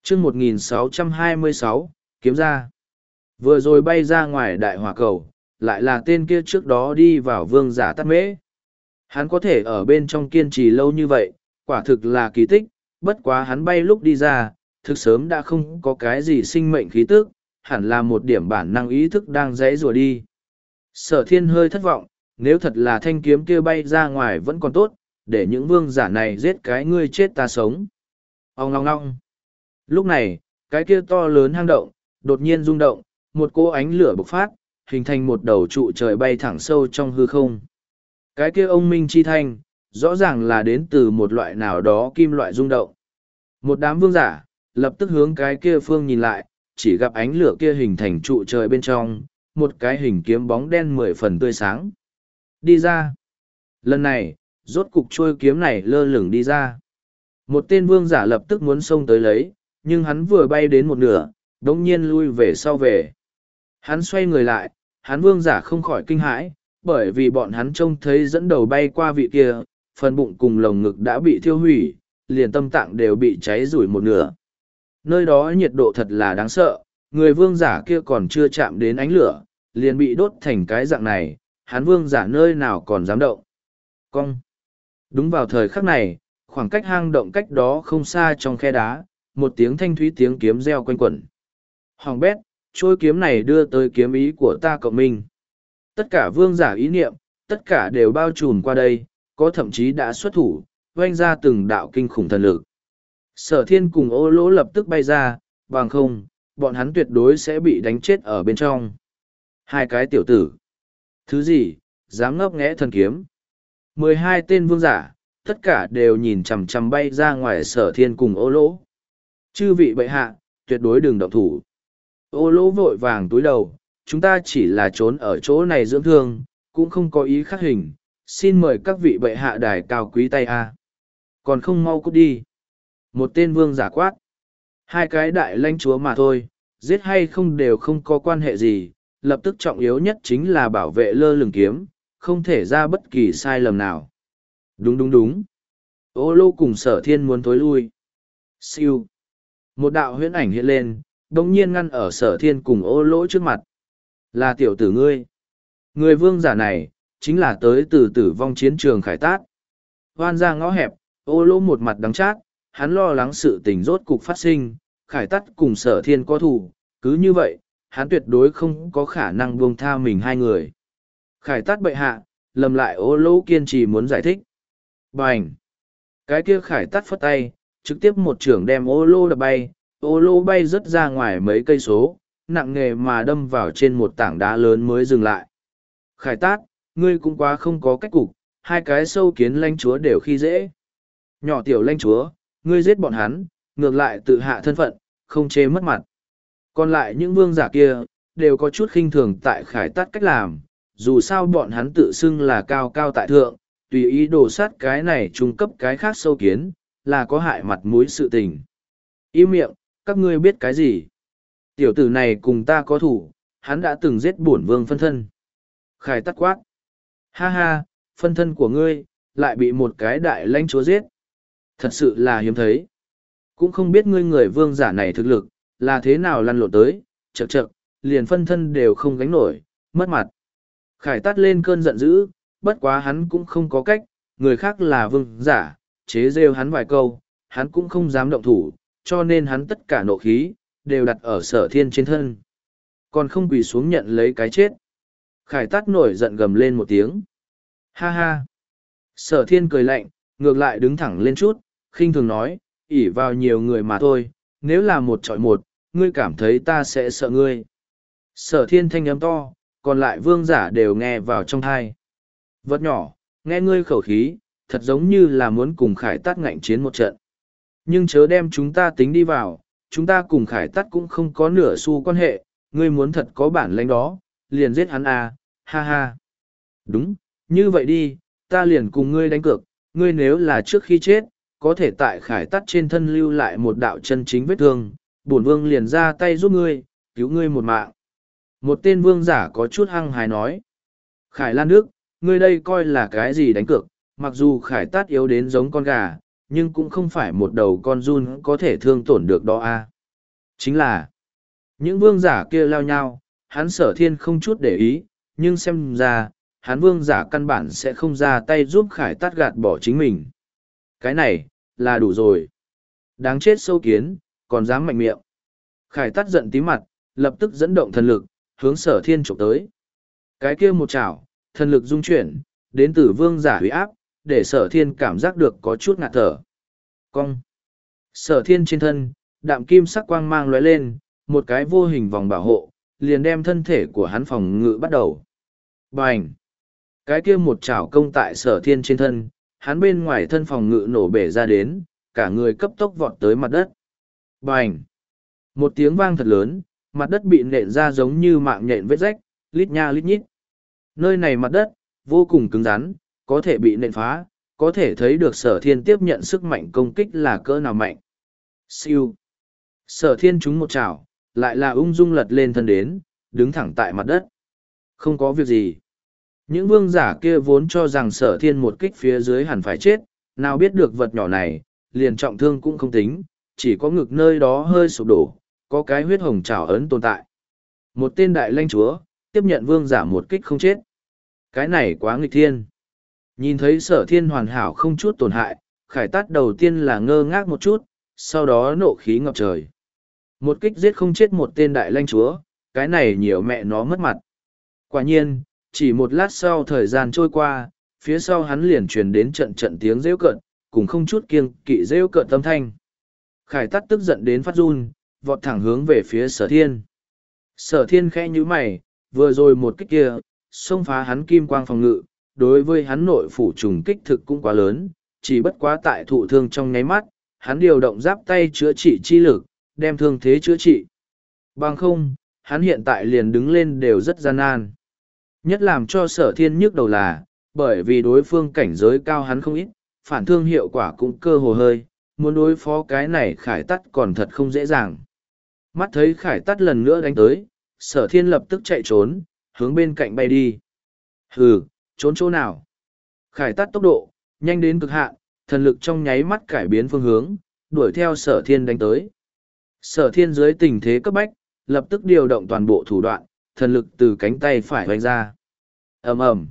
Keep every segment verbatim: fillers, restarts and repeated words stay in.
chương một nghìn sáu trăm hai mươi sáu, kiếm ra. Vừa rồi bay ra ngoài đại hỏa cầu, lại là tên kia trước đó đi vào vương giả tắt mễ. Hắn có thể ở bên trong kiên trì lâu như vậy, quả thực là kỳ tích, bất quá hắn bay lúc đi ra, thực sớm đã không có cái gì sinh mệnh khí tức, hẳn là một điểm bản năng ý thức đang rẽ rùa đi. Sở thiên hơi thất vọng, nếu thật là thanh kiếm kia bay ra ngoài vẫn còn tốt, để những vương giả này giết cái ngươi chết ta sống. Ông ngong ngong. Lúc này, cái kia to lớn hang động, đột nhiên rung động, một cỗ ánh lửa bộc phát, hình thành một đầu trụ trời bay thẳng sâu trong hư không. Cái kia ông minh chi thanh, rõ ràng là đến từ một loại nào đó kim loại rung động. Một đám vương giả, lập tức hướng cái kia phương nhìn lại, chỉ gặp ánh lửa kia hình thành trụ trời bên trong, một cái hình kiếm bóng đen mười phần tươi sáng. Đi ra. Lần này, rốt cục trôi kiếm này lơ lửng đi ra. Một tên vương giả lập tức muốn xông tới lấy, nhưng hắn vừa bay đến một nửa, đống nhiên lui về sau về. Hắn xoay người lại, hắn vương giả không khỏi kinh hãi, bởi vì bọn hắn trông thấy dẫn đầu bay qua vị kia, phần bụng cùng lồng ngực đã bị thiêu hủy, liền tâm tạng đều bị cháy rủi một nửa. Nơi đó nhiệt độ thật là đáng sợ, người vương giả kia còn chưa chạm đến ánh lửa, liền bị đốt thành cái dạng này, hắn vương giả nơi nào còn dám động. Cong. Đúng vào thời khắc này, khoảng cách hang động cách đó không xa trong khe đá, một tiếng thanh thúy tiếng kiếm reo quanh quẩn. Hoàng bét, trôi kiếm này đưa tới kiếm ý của ta cộng minh. Tất cả vương giả ý niệm, tất cả đều bao trùm qua đây, có thậm chí đã xuất thủ, oanh ra từng đạo kinh khủng thần lực. Sở thiên cùng ô lỗ lập tức bay ra, bằng không, bọn hắn tuyệt đối sẽ bị đánh chết ở bên trong. Hai cái tiểu tử. Thứ gì, dám ngấp nghẽ thần kiếm. Mười hai tên vương giả, tất cả đều nhìn chằm chằm bay ra ngoài sở thiên cùng ô lỗ. Chư vị bệ hạ, tuyệt đối đừng động thủ. Ô lỗ vội vàng túi đầu, chúng ta chỉ là trốn ở chỗ này dưỡng thương, cũng không có ý khắc hình, xin mời các vị bệ hạ đài cao quý tay a. Còn không mau cút đi. Một tên vương giả quát. Hai cái đại lãnh chúa mà thôi, giết hay không đều không có quan hệ gì, lập tức trọng yếu nhất chính là bảo vệ lơ lửng kiếm, không thể ra bất kỳ sai lầm nào. Đúng đúng đúng. Ô lô cùng sở thiên muốn tối lui. Siêu. Một đạo huyễn ảnh hiện lên, đồng nhiên ngăn ở sở thiên cùng ô lỗ trước mặt. Là tiểu tử ngươi. Người vương giả này, chính là tới từ tử vong chiến trường khải tát. Hoan ra ngõ hẹp, ô lỗ một mặt đắng chát, hắn lo lắng sự tình rốt cục phát sinh, khải tát cùng sở thiên có thù, cứ như vậy, hắn tuyệt đối không có khả năng buông tha mình hai người. Khải tát bệ hạ, lầm lại ô lỗ kiên trì muốn giải thích. Bành! Cái kia khải tát phất tay, trực tiếp một trưởng đem ô lô đập bay, ô lô bay rớt ra ngoài mấy cây số, nặng nề mà đâm vào trên một tảng đá lớn mới dừng lại. Khải tát, ngươi cũng quá không có cách cục, hai cái sâu kiến lãnh chúa đều khi dễ. Nhỏ tiểu lãnh chúa, ngươi giết bọn hắn, ngược lại tự hạ thân phận, không chê mất mặt. Còn lại những vương giả kia, đều có chút khinh thường tại khải tát cách làm, dù sao bọn hắn tự xưng là cao cao tại thượng, tùy ý đổ sát cái này trung cấp cái khác sâu kiến, là có hại mặt mũi sự tình. Im miệng, các ngươi biết cái gì? Tiểu tử này cùng ta có thủ, hắn đã từng giết bổn vương phân thân. Khải tát quát. Ha ha, phân thân của ngươi, lại bị một cái đại lãnh chúa giết. Thật sự là hiếm thấy. Cũng không biết ngươi người vương giả này thực lực, là thế nào lăn lộn tới, chậc chậc, liền phân thân đều không gánh nổi, mất mặt. Khải tát lên cơn giận dữ, bất quá hắn cũng không có cách, người khác là vương giả, chế rêu hắn vài câu, hắn cũng không dám động thủ, cho nên hắn tất cả nộ khí, đều đặt ở sở thiên trên thân. Còn không quỳ xuống nhận lấy cái chết. Khải tát nổi giận gầm lên một tiếng. Ha ha. Sở thiên cười lạnh, ngược lại đứng thẳng lên chút, khinh thường nói, ỷ vào nhiều người mà thôi, nếu là một trọi một, ngươi cảm thấy ta sẽ sợ ngươi. Sở thiên thanh âm to, còn lại vương giả đều nghe vào trong thai. Vật nhỏ, nghe ngươi khẩu khí, thật giống như là muốn cùng khải tát ngạnh chiến một trận. Nhưng chớ đem chúng ta tính đi vào, chúng ta cùng khải tát cũng không có nửa xu quan hệ, ngươi muốn thật có bản lĩnh đó, liền giết hắn à, ha ha. Đúng, như vậy đi, ta liền cùng ngươi đánh cược, ngươi nếu là trước khi chết, có thể tại khải tát trên thân lưu lại một đạo chân chính vết thương, bổn vương liền ra tay giúp ngươi, cứu ngươi một mạng. Một tên vương giả có chút hăng hái nói. Khải Lan Đức, ngươi đây coi là cái gì đánh cược, mặc dù khải tát yếu đến giống con gà, nhưng cũng không phải một đầu con giun có thể thương tổn được đó a. Chính là, những vương giả kia lao nhau, hắn sở thiên không chút để ý, nhưng xem ra, hắn vương giả căn bản sẽ không ra tay giúp khải tát gạt bỏ chính mình. Cái này, là đủ rồi. Đáng chết sâu kiến, còn dám mạnh miệng. Khải tát giận tí mặt, lập tức dẫn động thần lực, hướng sở thiên trộm tới. Cái kia một chảo, thần lực dung chuyển, đến từ vương giả huy áp, để sở thiên cảm giác được có chút ngạt thở. Cong. Sở thiên trên thân, đạm kim sắc quang mang lóe lên, một cái vô hình vòng bảo hộ, liền đem thân thể của hắn phòng ngự bắt đầu. Bành! Cái kia một chảo công tại sở thiên trên thân, hắn bên ngoài thân phòng ngự nổ bể ra đến, cả người cấp tốc vọt tới mặt đất. Bành! Một tiếng vang thật lớn, mặt đất bị nện ra giống như mạng nhện vết rách, lít nha lít nhít. Nơi này mặt đất, vô cùng cứng rắn, có thể bị nện phá, có thể thấy được sở thiên tiếp nhận sức mạnh công kích là cỡ nào mạnh. Siêu! Sở thiên trúng một chảo, lại là ung dung lật lên thân đến, đứng thẳng tại mặt đất. Không có việc gì. Những vương giả kia vốn cho rằng sở thiên một kích phía dưới hẳn phải chết, nào biết được vật nhỏ này, liền trọng thương cũng không tính, chỉ có ngực nơi đó hơi sụp đổ, có cái huyết hồng trào ấn tồn tại. Một tên đại lãnh chúa, tiếp nhận vương giả một kích không chết. Cái này quá nghịch thiên. Nhìn thấy sở thiên hoàn hảo không chút tổn hại, khải tát đầu tiên là ngơ ngác một chút, sau đó nộ khí ngập trời. Một kích giết không chết một tên đại lãnh chúa, cái này nhiều mẹ nó mất mặt. Quả nhiên, chỉ một lát sau thời gian trôi qua, phía sau hắn liền truyền đến trận trận tiếng rêu cợt, cùng không chút kiêng kỵ rêu cợt tâm thanh. Khải tát tức giận đến phát run, vọt thẳng hướng về phía sở thiên. Sở thiên khẽ nhíu mày, vừa rồi một kích kia, xông phá hắn kim quang phòng ngự, đối với hắn nội phủ trùng kích thực cũng quá lớn, chỉ bất quá tại thụ thương trong nháy mắt, hắn điều động giáp tay chữa trị chi lực, đem thương thế chữa trị. Bằng không, hắn hiện tại liền đứng lên đều rất gian nan. Nhất làm cho sở thiên nhức đầu là, bởi vì đối phương cảnh giới cao hắn không ít, phản thương hiệu quả cũng cơ hồ hơi, muốn đối phó cái này khải tắt còn thật không dễ dàng. Mắt thấy khải tắt lần nữa đánh tới, sở thiên lập tức chạy trốn, hướng bên cạnh bay đi. Hừ, trốn chỗ nào? Khải tắt tốc độ, nhanh đến cực hạn, thần lực trong nháy mắt cải biến phương hướng, đuổi theo sở thiên đánh tới. Sở thiên dưới tình thế cấp bách, lập tức điều động toàn bộ thủ đoạn, thần lực từ cánh tay phải vạch ra. Ầm ầm.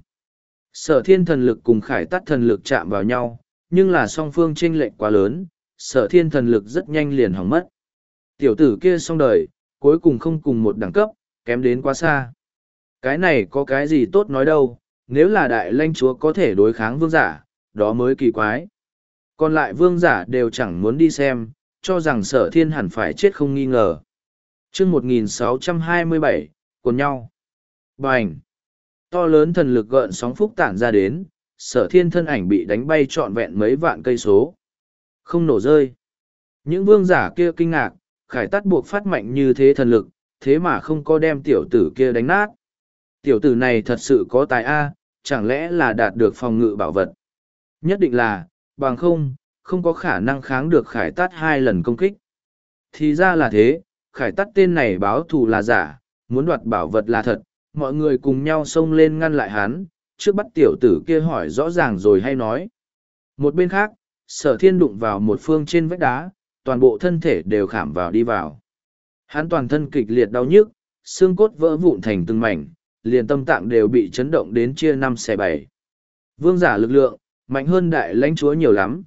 Sở thiên thần lực cùng khải tắt thần lực chạm vào nhau, nhưng là song phương chênh lệch quá lớn, sở thiên thần lực rất nhanh liền hỏng mất. Tiểu tử kia xong đời, cuối cùng không cùng một đẳng cấp, kém đến quá xa. Cái này có cái gì tốt nói đâu, nếu là đại lãnh chúa có thể đối kháng vương giả, đó mới kỳ quái. Còn lại vương giả đều chẳng muốn đi xem, cho rằng sở thiên hẳn phải chết không nghi ngờ. chương một nghìn sáu trăm hai mươi bảy, cuốn nhau. Bành! To lớn thần lực gợn sóng phúc tản ra đến, sở thiên thân ảnh bị đánh bay trọn vẹn mấy vạn cây số. Không nổ rơi. Những vương giả kia kinh ngạc, khải tắt buộc phát mạnh như thế thần lực, thế mà không có đem tiểu tử kia đánh nát. Tiểu tử này thật sự có tài A, chẳng lẽ là đạt được phòng ngự bảo vật. Nhất định là, bằng không, không có khả năng kháng được khải tát hai lần công kích. Thì ra là thế, khải tát tên này báo thù là giả, muốn đoạt bảo vật là thật, mọi người cùng nhau xông lên ngăn lại hắn, trước bắt tiểu tử kia hỏi rõ ràng rồi hay nói. Một bên khác, sở thiên đụng vào một phương trên vách đá, toàn bộ thân thể đều khảm vào đi vào. Hắn toàn thân kịch liệt đau nhức, xương cốt vỡ vụn thành từng mảnh, liền tâm tạng đều bị chấn động đến chia năm xẻ bảy. Vương giả lực lượng, mạnh hơn đại lãnh chúa nhiều lắm.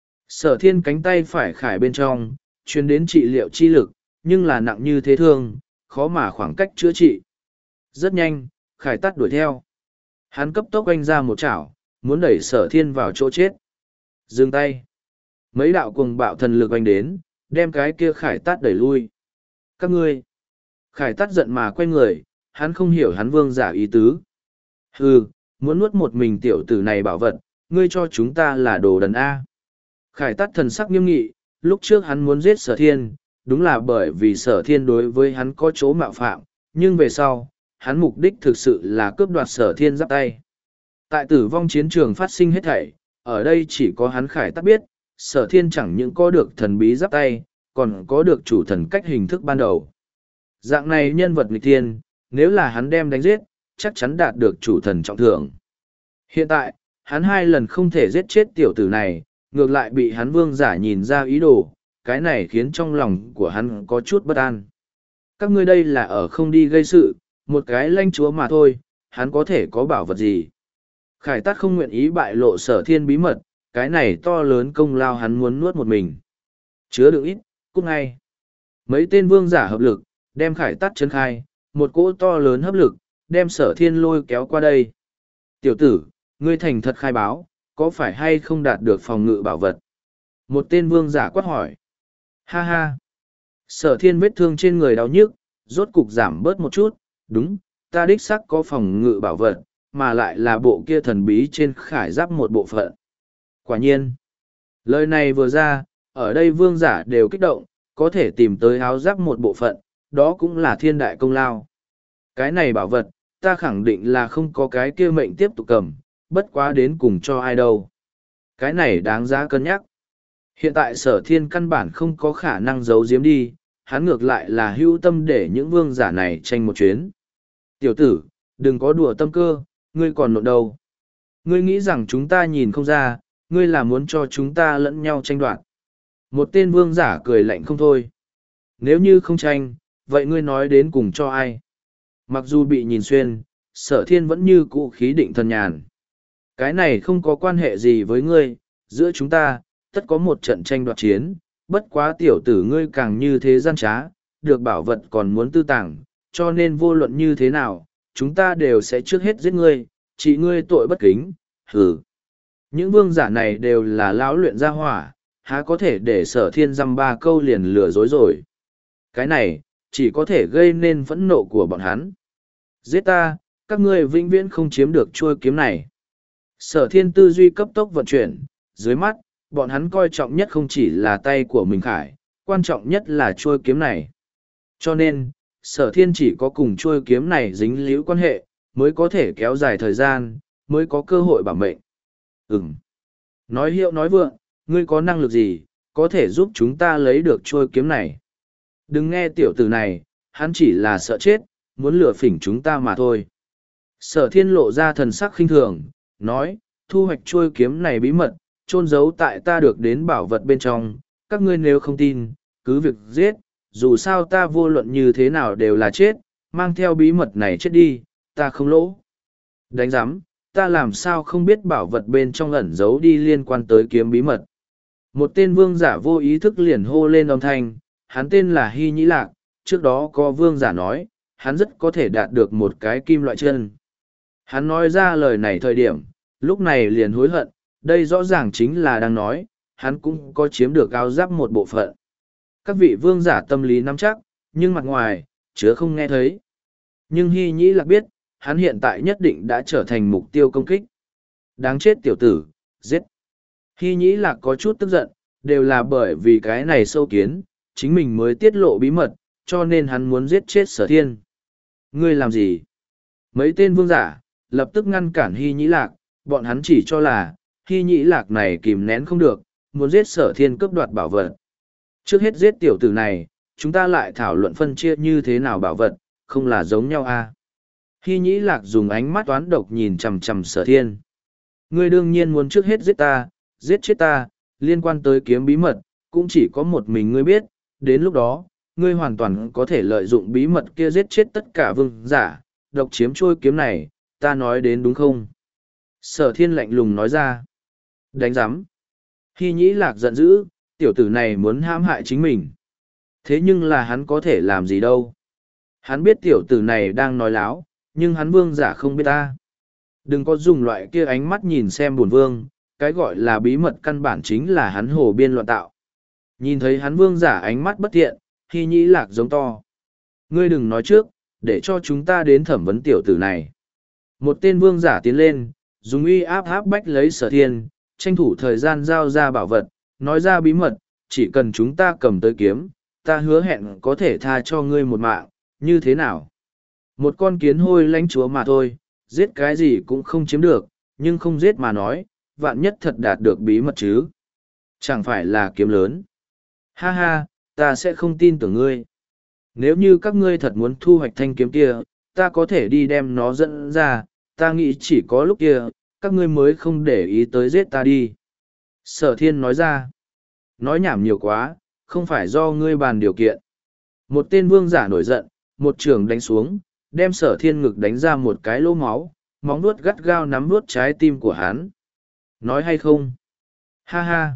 Sở thiên cánh tay phải khải bên trong, truyền đến trị liệu chi lực, nhưng là nặng như thế thương, khó mà khoảng cách chữa trị. Rất nhanh, khải tắt đuổi theo. Hắn cấp tốc oanh ra một chảo, muốn đẩy sở thiên vào chỗ chết. Dừng tay. Mấy đạo cuồng bạo thần lực oanh đến, đem cái kia khải tát đẩy lui. Các ngươi. Khải tát giận mà quay người, hắn không hiểu hắn vương giả ý tứ. Hừ, muốn nuốt một mình tiểu tử này bảo vật, ngươi cho chúng ta là đồ đần A. Khải tát thần sắc nghiêm nghị, lúc trước hắn muốn giết sở thiên, đúng là bởi vì sở thiên đối với hắn có chỗ mạo phạm, nhưng về sau, hắn mục đích thực sự là cướp đoạt sở thiên giáp tay. Tại tử vong chiến trường phát sinh hết thảy, ở đây chỉ có hắn khải tát biết, sở thiên chẳng những có được thần bí giáp tay, còn có được chủ thần cách hình thức ban đầu. Dạng này nhân vật nghịch thiên, nếu là hắn đem đánh giết, chắc chắn đạt được chủ thần trọng thưởng. Hiện tại, hắn hai lần không thể giết chết tiểu tử này, ngược lại bị hắn vương giả nhìn ra ý đồ, cái này khiến trong lòng của hắn có chút bất an. Các ngươi đây là ở không đi gây sự, một cái lãnh chúa mà thôi, hắn có thể có bảo vật gì. Khải Tát không nguyện ý bại lộ Sở Thiên bí mật, cái này to lớn công lao hắn muốn nuốt một mình. Chứa đựng ít, cút ngay. Mấy tên vương giả hợp lực, đem Khải Tát chấn khai, một cỗ to lớn hấp lực, đem Sở Thiên lôi kéo qua đây. Tiểu tử, ngươi thành thật khai báo, có phải hay không đạt được phòng ngự bảo vật? Một tên vương giả quát hỏi. Ha ha. Sở Thiên vết thương trên người đau nhức, rốt cục giảm bớt một chút, đúng, ta đích xác có phòng ngự bảo vật, mà lại là bộ kia thần bí trên khải giáp một bộ phận. Quả nhiên, lời này vừa ra, ở đây vương giả đều kích động, có thể tìm tới áo giáp một bộ phận, đó cũng là thiên đại công lao. Cái này bảo vật, ta khẳng định là không có cái kia mệnh tiếp tục cầm, bất quá đến cùng cho ai đâu. Cái này đáng giá cân nhắc. Hiện tại Sở Thiên căn bản không có khả năng giấu giếm đi, hắn ngược lại là hữu tâm để những vương giả này tranh một chuyến. Tiểu tử, đừng có đùa tâm cơ, ngươi còn nộn đâu. Ngươi nghĩ rằng chúng ta nhìn không ra, ngươi là muốn cho chúng ta lẫn nhau tranh đoạt. Một tên vương giả cười lạnh không thôi. Nếu như không tranh, vậy ngươi nói đến cùng cho ai? Mặc dù bị nhìn xuyên, Sở Thiên vẫn như cũ khí định thần nhàn. Cái này không có quan hệ gì với ngươi, giữa chúng ta, tất có một trận tranh đoạt chiến, bất quá tiểu tử ngươi càng như thế gian trá, được bảo vật còn muốn tư tàng, cho nên vô luận như thế nào, chúng ta đều sẽ trước hết giết ngươi, trị ngươi tội bất kính, hừ. Những vương giả này đều là lão luyện gia hỏa, há có thể để Sở Thiên dăm ba câu liền lừa dối rồi. Cái này, chỉ có thể gây nên phẫn nộ của bọn hắn. Giết ta, các ngươi vĩnh viễn không chiếm được chuôi kiếm này. Sở Thiên tư duy cấp tốc vận chuyển, dưới mắt, bọn hắn coi trọng nhất không chỉ là tay của mình khải, quan trọng nhất là chuôi kiếm này. Cho nên, Sở Thiên chỉ có cùng chuôi kiếm này dính líu quan hệ, mới có thể kéo dài thời gian, mới có cơ hội bảo mệnh. Ừm. Nói hiệu nói vượng, ngươi có năng lực gì, có thể giúp chúng ta lấy được chuôi kiếm này. Đừng nghe tiểu tử này, hắn chỉ là sợ chết, muốn lừa phỉnh chúng ta mà thôi. Sở Thiên lộ ra thần sắc khinh thường, nói, thu hoạch chuôi kiếm này bí mật, chôn giấu tại ta được đến bảo vật bên trong, các ngươi nếu không tin, cứ việc giết, dù sao ta vô luận như thế nào đều là chết, mang theo bí mật này chết đi, ta không lỗ. Đánh giám, ta làm sao không biết bảo vật bên trong ẩn giấu đi liên quan tới kiếm bí mật. Một tên vương giả vô ý thức liền hô lên âm thanh, hắn tên là Hy Nhĩ Lạc, trước đó có vương giả nói, hắn rất có thể đạt được một cái kim loại chân. Hắn nói ra lời này thời điểm, lúc này liền hối hận, đây rõ ràng chính là đang nói, hắn cũng có chiếm được áo giáp một bộ phận. Các vị vương giả tâm lý nắm chắc, nhưng mặt ngoài, chứa không nghe thấy. Nhưng Hy Nhĩ Lạc biết, hắn hiện tại nhất định đã trở thành mục tiêu công kích. Đáng chết tiểu tử, giết. Hy Nhĩ Lạc có chút tức giận, đều là bởi vì cái này sâu kiến, chính mình mới tiết lộ bí mật, cho nên hắn muốn giết chết Sở Thiên. Ngươi làm gì? Mấy tên vương giả, lập tức ngăn cản Hy Nhĩ Lạc, bọn hắn chỉ cho là, Hy Nhĩ Lạc này kìm nén không được, muốn giết Sở Thiên cướp đoạt bảo vật. Trước hết giết tiểu tử này, chúng ta lại thảo luận phân chia như thế nào bảo vật, không là giống nhau à? Hy Nhĩ Lạc dùng ánh mắt toán độc nhìn chằm chằm Sở Thiên. Ngươi đương nhiên muốn trước hết giết ta, giết chết ta, liên quan tới kiếm bí mật, cũng chỉ có một mình ngươi biết, đến lúc đó, ngươi hoàn toàn có thể lợi dụng bí mật kia giết chết tất cả vương giả, độc chiếm trôi kiếm này, ta nói đến đúng không? Sở Thiên lạnh lùng nói ra. Đánh giám. Hy Nhĩ Lạc giận dữ, tiểu tử này muốn hãm hại chính mình. Thế nhưng là hắn có thể làm gì đâu? Hắn biết tiểu tử này đang nói láo, nhưng hắn vương giả không biết ta. Đừng có dùng loại kia ánh mắt nhìn xem bổn vương, cái gọi là bí mật căn bản chính là hắn hồ biên loạn tạo. Nhìn thấy hắn vương giả ánh mắt bất thiện, Hy Nhĩ Lạc giống to. Ngươi đừng nói trước, để cho chúng ta đến thẩm vấn tiểu tử này. Một tên vương giả tiến lên, dùng uy áp áp bách lấy Sở Thiên, tranh thủ thời gian giao ra bảo vật, nói ra bí mật, chỉ cần chúng ta cầm tới kiếm, ta hứa hẹn có thể tha cho ngươi một mạng, như thế nào? Một con kiến hôi lãnh chúa mà thôi, giết cái gì cũng không chiếm được, nhưng không giết mà nói, vạn nhất thật đạt được bí mật chứ. Chẳng phải là kiếm lớn. Ha ha, ta sẽ không tin tưởng ngươi. Nếu như các ngươi thật muốn thu hoạch thanh kiếm kia, ta có thể đi đem nó dẫn ra, ta nghĩ chỉ có lúc kia, các ngươi mới không để ý tới giết ta đi. Sở Thiên nói ra. Nói nhảm nhiều quá, không phải do ngươi bàn điều kiện. Một tên vương giả nổi giận, một trường đánh xuống, đem sở thiên ngực đánh ra một cái lỗ máu, móng nuốt gắt gao nắm nuốt trái tim của hắn. Nói hay không? Ha ha!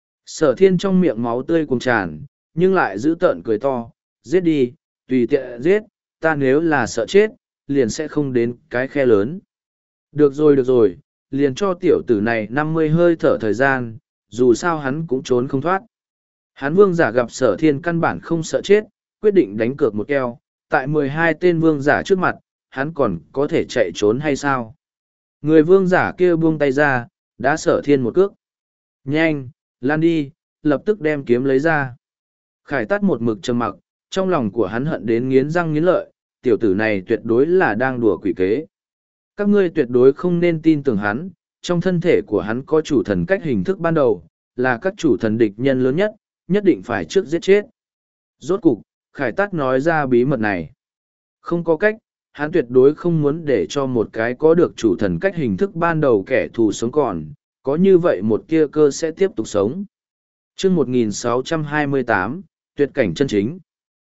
Sở thiên trong miệng máu tươi cuồng tràn, nhưng lại giữ tợn cười to, giết đi, tùy tiện giết, ta nếu là sợ chết, liền sẽ không đến cái khe lớn. Được rồi được rồi, liền cho tiểu tử này năm mươi hơi thở thời gian, dù sao hắn cũng trốn không thoát. Hắn vương giả gặp sở thiên căn bản không sợ chết, quyết định đánh cược một keo, tại mười hai tên vương giả trước mặt, hắn còn có thể chạy trốn hay sao? Người vương giả kia buông tay ra, đã sở thiên một cước. Nhanh, lan đi, lập tức đem kiếm lấy ra. Khải Tát một mực trầm mặc, trong lòng của hắn hận đến nghiến răng nghiến lợi, tiểu tử này tuyệt đối là đang đùa quỷ kế. Các ngươi tuyệt đối không nên tin tưởng hắn, trong thân thể của hắn có chủ thần cách hình thức ban đầu, là các chủ thần địch nhân lớn nhất, nhất định phải trước giết chết. Rốt cục, Khải Tát nói ra bí mật này. Không có cách, hắn tuyệt đối không muốn để cho một cái có được chủ thần cách hình thức ban đầu kẻ thù sống còn, có như vậy một kia cơ sẽ tiếp tục sống. Chương một nghìn sáu trăm hai mươi tám, tuyệt cảnh chân chính.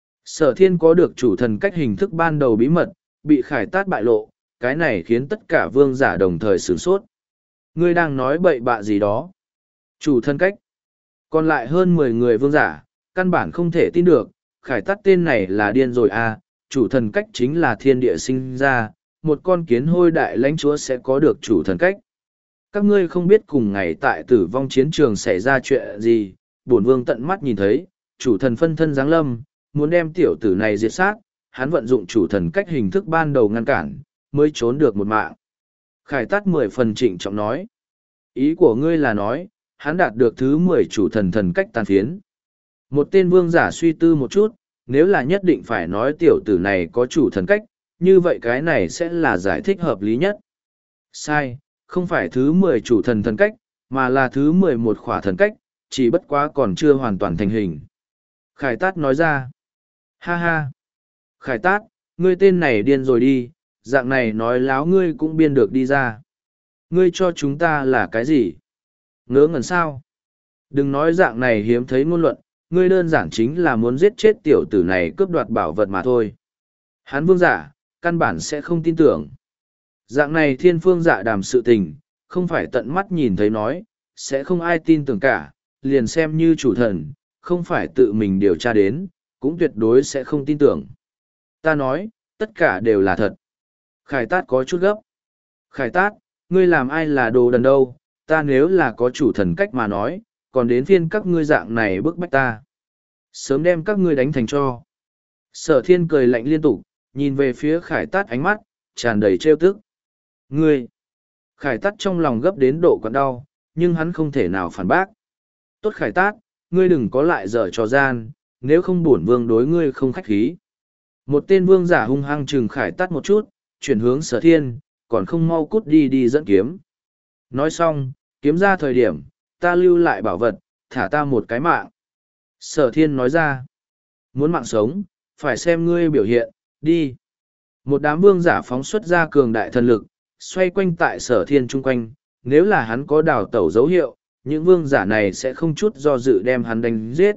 Sở thiên có được chủ thần cách hình thức ban đầu bí mật, bị Khải Tát bại lộ, cái này khiến tất cả vương giả đồng thời sửng sốt. Ngươi đang nói bậy bạ gì đó? Chủ thần cách. Còn lại hơn mười người vương giả, căn bản không thể tin được, Khải Tát tên này là điên rồi à, chủ thần cách chính là thiên địa sinh ra, một con kiến hôi đại lãnh chúa sẽ có được chủ thần cách. Các ngươi không biết cùng ngày tại tử vong chiến trường xảy ra chuyện gì, bổn vương tận mắt nhìn thấy, chủ thần phân thân giáng lâm, muốn đem tiểu tử này diệt sát, hắn vận dụng chủ thần cách hình thức ban đầu ngăn cản, mới trốn được một mạng. Khải Tát mười phần trịnh trọng nói. Ý của ngươi là nói, hắn đạt được thứ mười chủ thần thần cách tàn phiến. Một tên vương giả suy tư một chút, nếu là nhất định phải nói tiểu tử này có chủ thần cách, như vậy cái này sẽ là giải thích hợp lý nhất. Sai, không phải thứ mười chủ thần thần cách, mà là thứ mười một khỏa thần cách, chỉ bất quá còn chưa hoàn toàn thành hình. Khải Tát nói ra. Ha ha. Khải Tát, ngươi tên này điên rồi đi, dạng này nói láo ngươi cũng biên được đi ra. Ngươi cho chúng ta là cái gì? Ngớ ngẩn sao? Đừng nói dạng này hiếm thấy ngôn luận, ngươi đơn giản chính là muốn giết chết tiểu tử này cướp đoạt bảo vật mà thôi. Hán vương giả, căn bản sẽ không tin tưởng. Dạng này thiên phương dạ đàm sự tình, không phải tận mắt nhìn thấy nói, sẽ không ai tin tưởng cả, liền xem như chủ thần, không phải tự mình điều tra đến, cũng tuyệt đối sẽ không tin tưởng. Ta nói, tất cả đều là thật. Khải Tát có chút gấp. Khải Tát, ngươi làm ai là đồ đần đâu, ta nếu là có chủ thần cách mà nói, còn đến phiên các ngươi dạng này bức bách ta. Sớm đem các ngươi đánh thành cho. Sở thiên cười lạnh liên tục, nhìn về phía Khải Tát ánh mắt, tràn đầy trêu tức. Ngươi! Khải Tát trong lòng gấp đến độ quặn đau, nhưng hắn không thể nào phản bác. Tốt Khải Tát, ngươi đừng có lại dở trò gian, nếu không bổn vương đối ngươi không khách khí. Một tên vương giả hung hăng trừng Khải Tát một chút, chuyển hướng sở thiên, còn không mau cút đi đi dẫn kiếm. Nói xong, kiếm ra thời điểm, ta lưu lại bảo vật, thả ta một cái mạng. Sở thiên nói ra, muốn mạng sống, phải xem ngươi biểu hiện, đi. Một đám vương giả phóng xuất ra cường đại thần lực, xoay quanh tại sở thiên chung quanh, nếu là hắn có đào tẩu dấu hiệu, những vương giả này sẽ không chút do dự đem hắn đánh giết.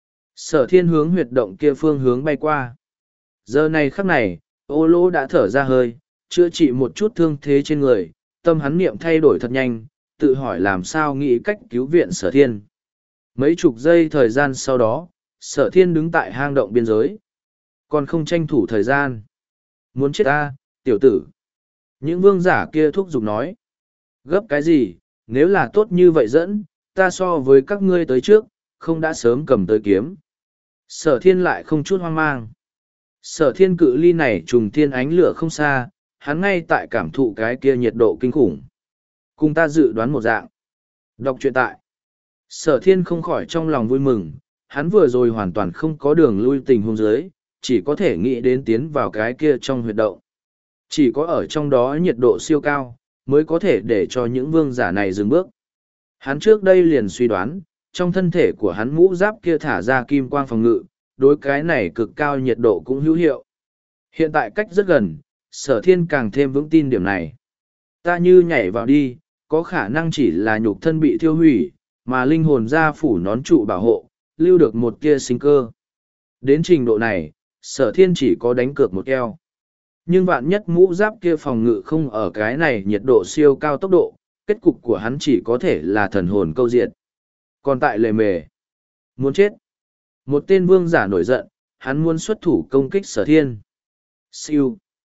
Sở thiên hướng huyệt động kia phương hướng bay qua. Giờ này khắc này, ô lỗ đã thở ra hơi, chữa trị một chút thương thế trên người, tâm hắn niệm thay đổi thật nhanh, tự hỏi làm sao nghĩ cách cứu viện sở thiên. Mấy chục giây thời gian sau đó, sở thiên đứng tại hang động biên giới. Còn không tranh thủ thời gian. Muốn chết ta, tiểu tử. Những vương giả kia thúc giục nói. Gấp cái gì, nếu là tốt như vậy dẫn, ta so với các ngươi tới trước, không đã sớm cầm tới kiếm. Sở thiên lại không chút hoang mang. Sở thiên cự ly này trùng thiên ánh lửa không xa, hắn ngay tại cảm thụ cái kia nhiệt độ kinh khủng. Cùng ta dự đoán một dạng. Đọc truyện tại. Sở thiên không khỏi trong lòng vui mừng, hắn vừa rồi hoàn toàn không có đường lui tình huống dưới, chỉ có thể nghĩ đến tiến vào cái kia trong huyệt động. Chỉ có ở trong đó nhiệt độ siêu cao, mới có thể để cho những vương giả này dừng bước. Hắn trước đây liền suy đoán, trong thân thể của hắn mũ giáp kia thả ra kim quang phòng ngự, đối cái này cực cao nhiệt độ cũng hữu hiệu. Hiện tại cách rất gần, sở thiên càng thêm vững tin điểm này. Ta như nhảy vào đi, có khả năng chỉ là nhục thân bị thiêu hủy, mà linh hồn ra phủ nón trụ bảo hộ, lưu được một tia sinh cơ. Đến trình độ này, sở thiên chỉ có đánh cược một keo. Nhưng vạn nhất mũ giáp kia phòng ngự không ở cái này nhiệt độ siêu cao tốc độ, kết cục của hắn chỉ có thể là thần hồn câu diệt. Còn tại lề mề, muốn chết. Một tên vương giả nổi giận, hắn muốn xuất thủ công kích sở thiên. Siêu.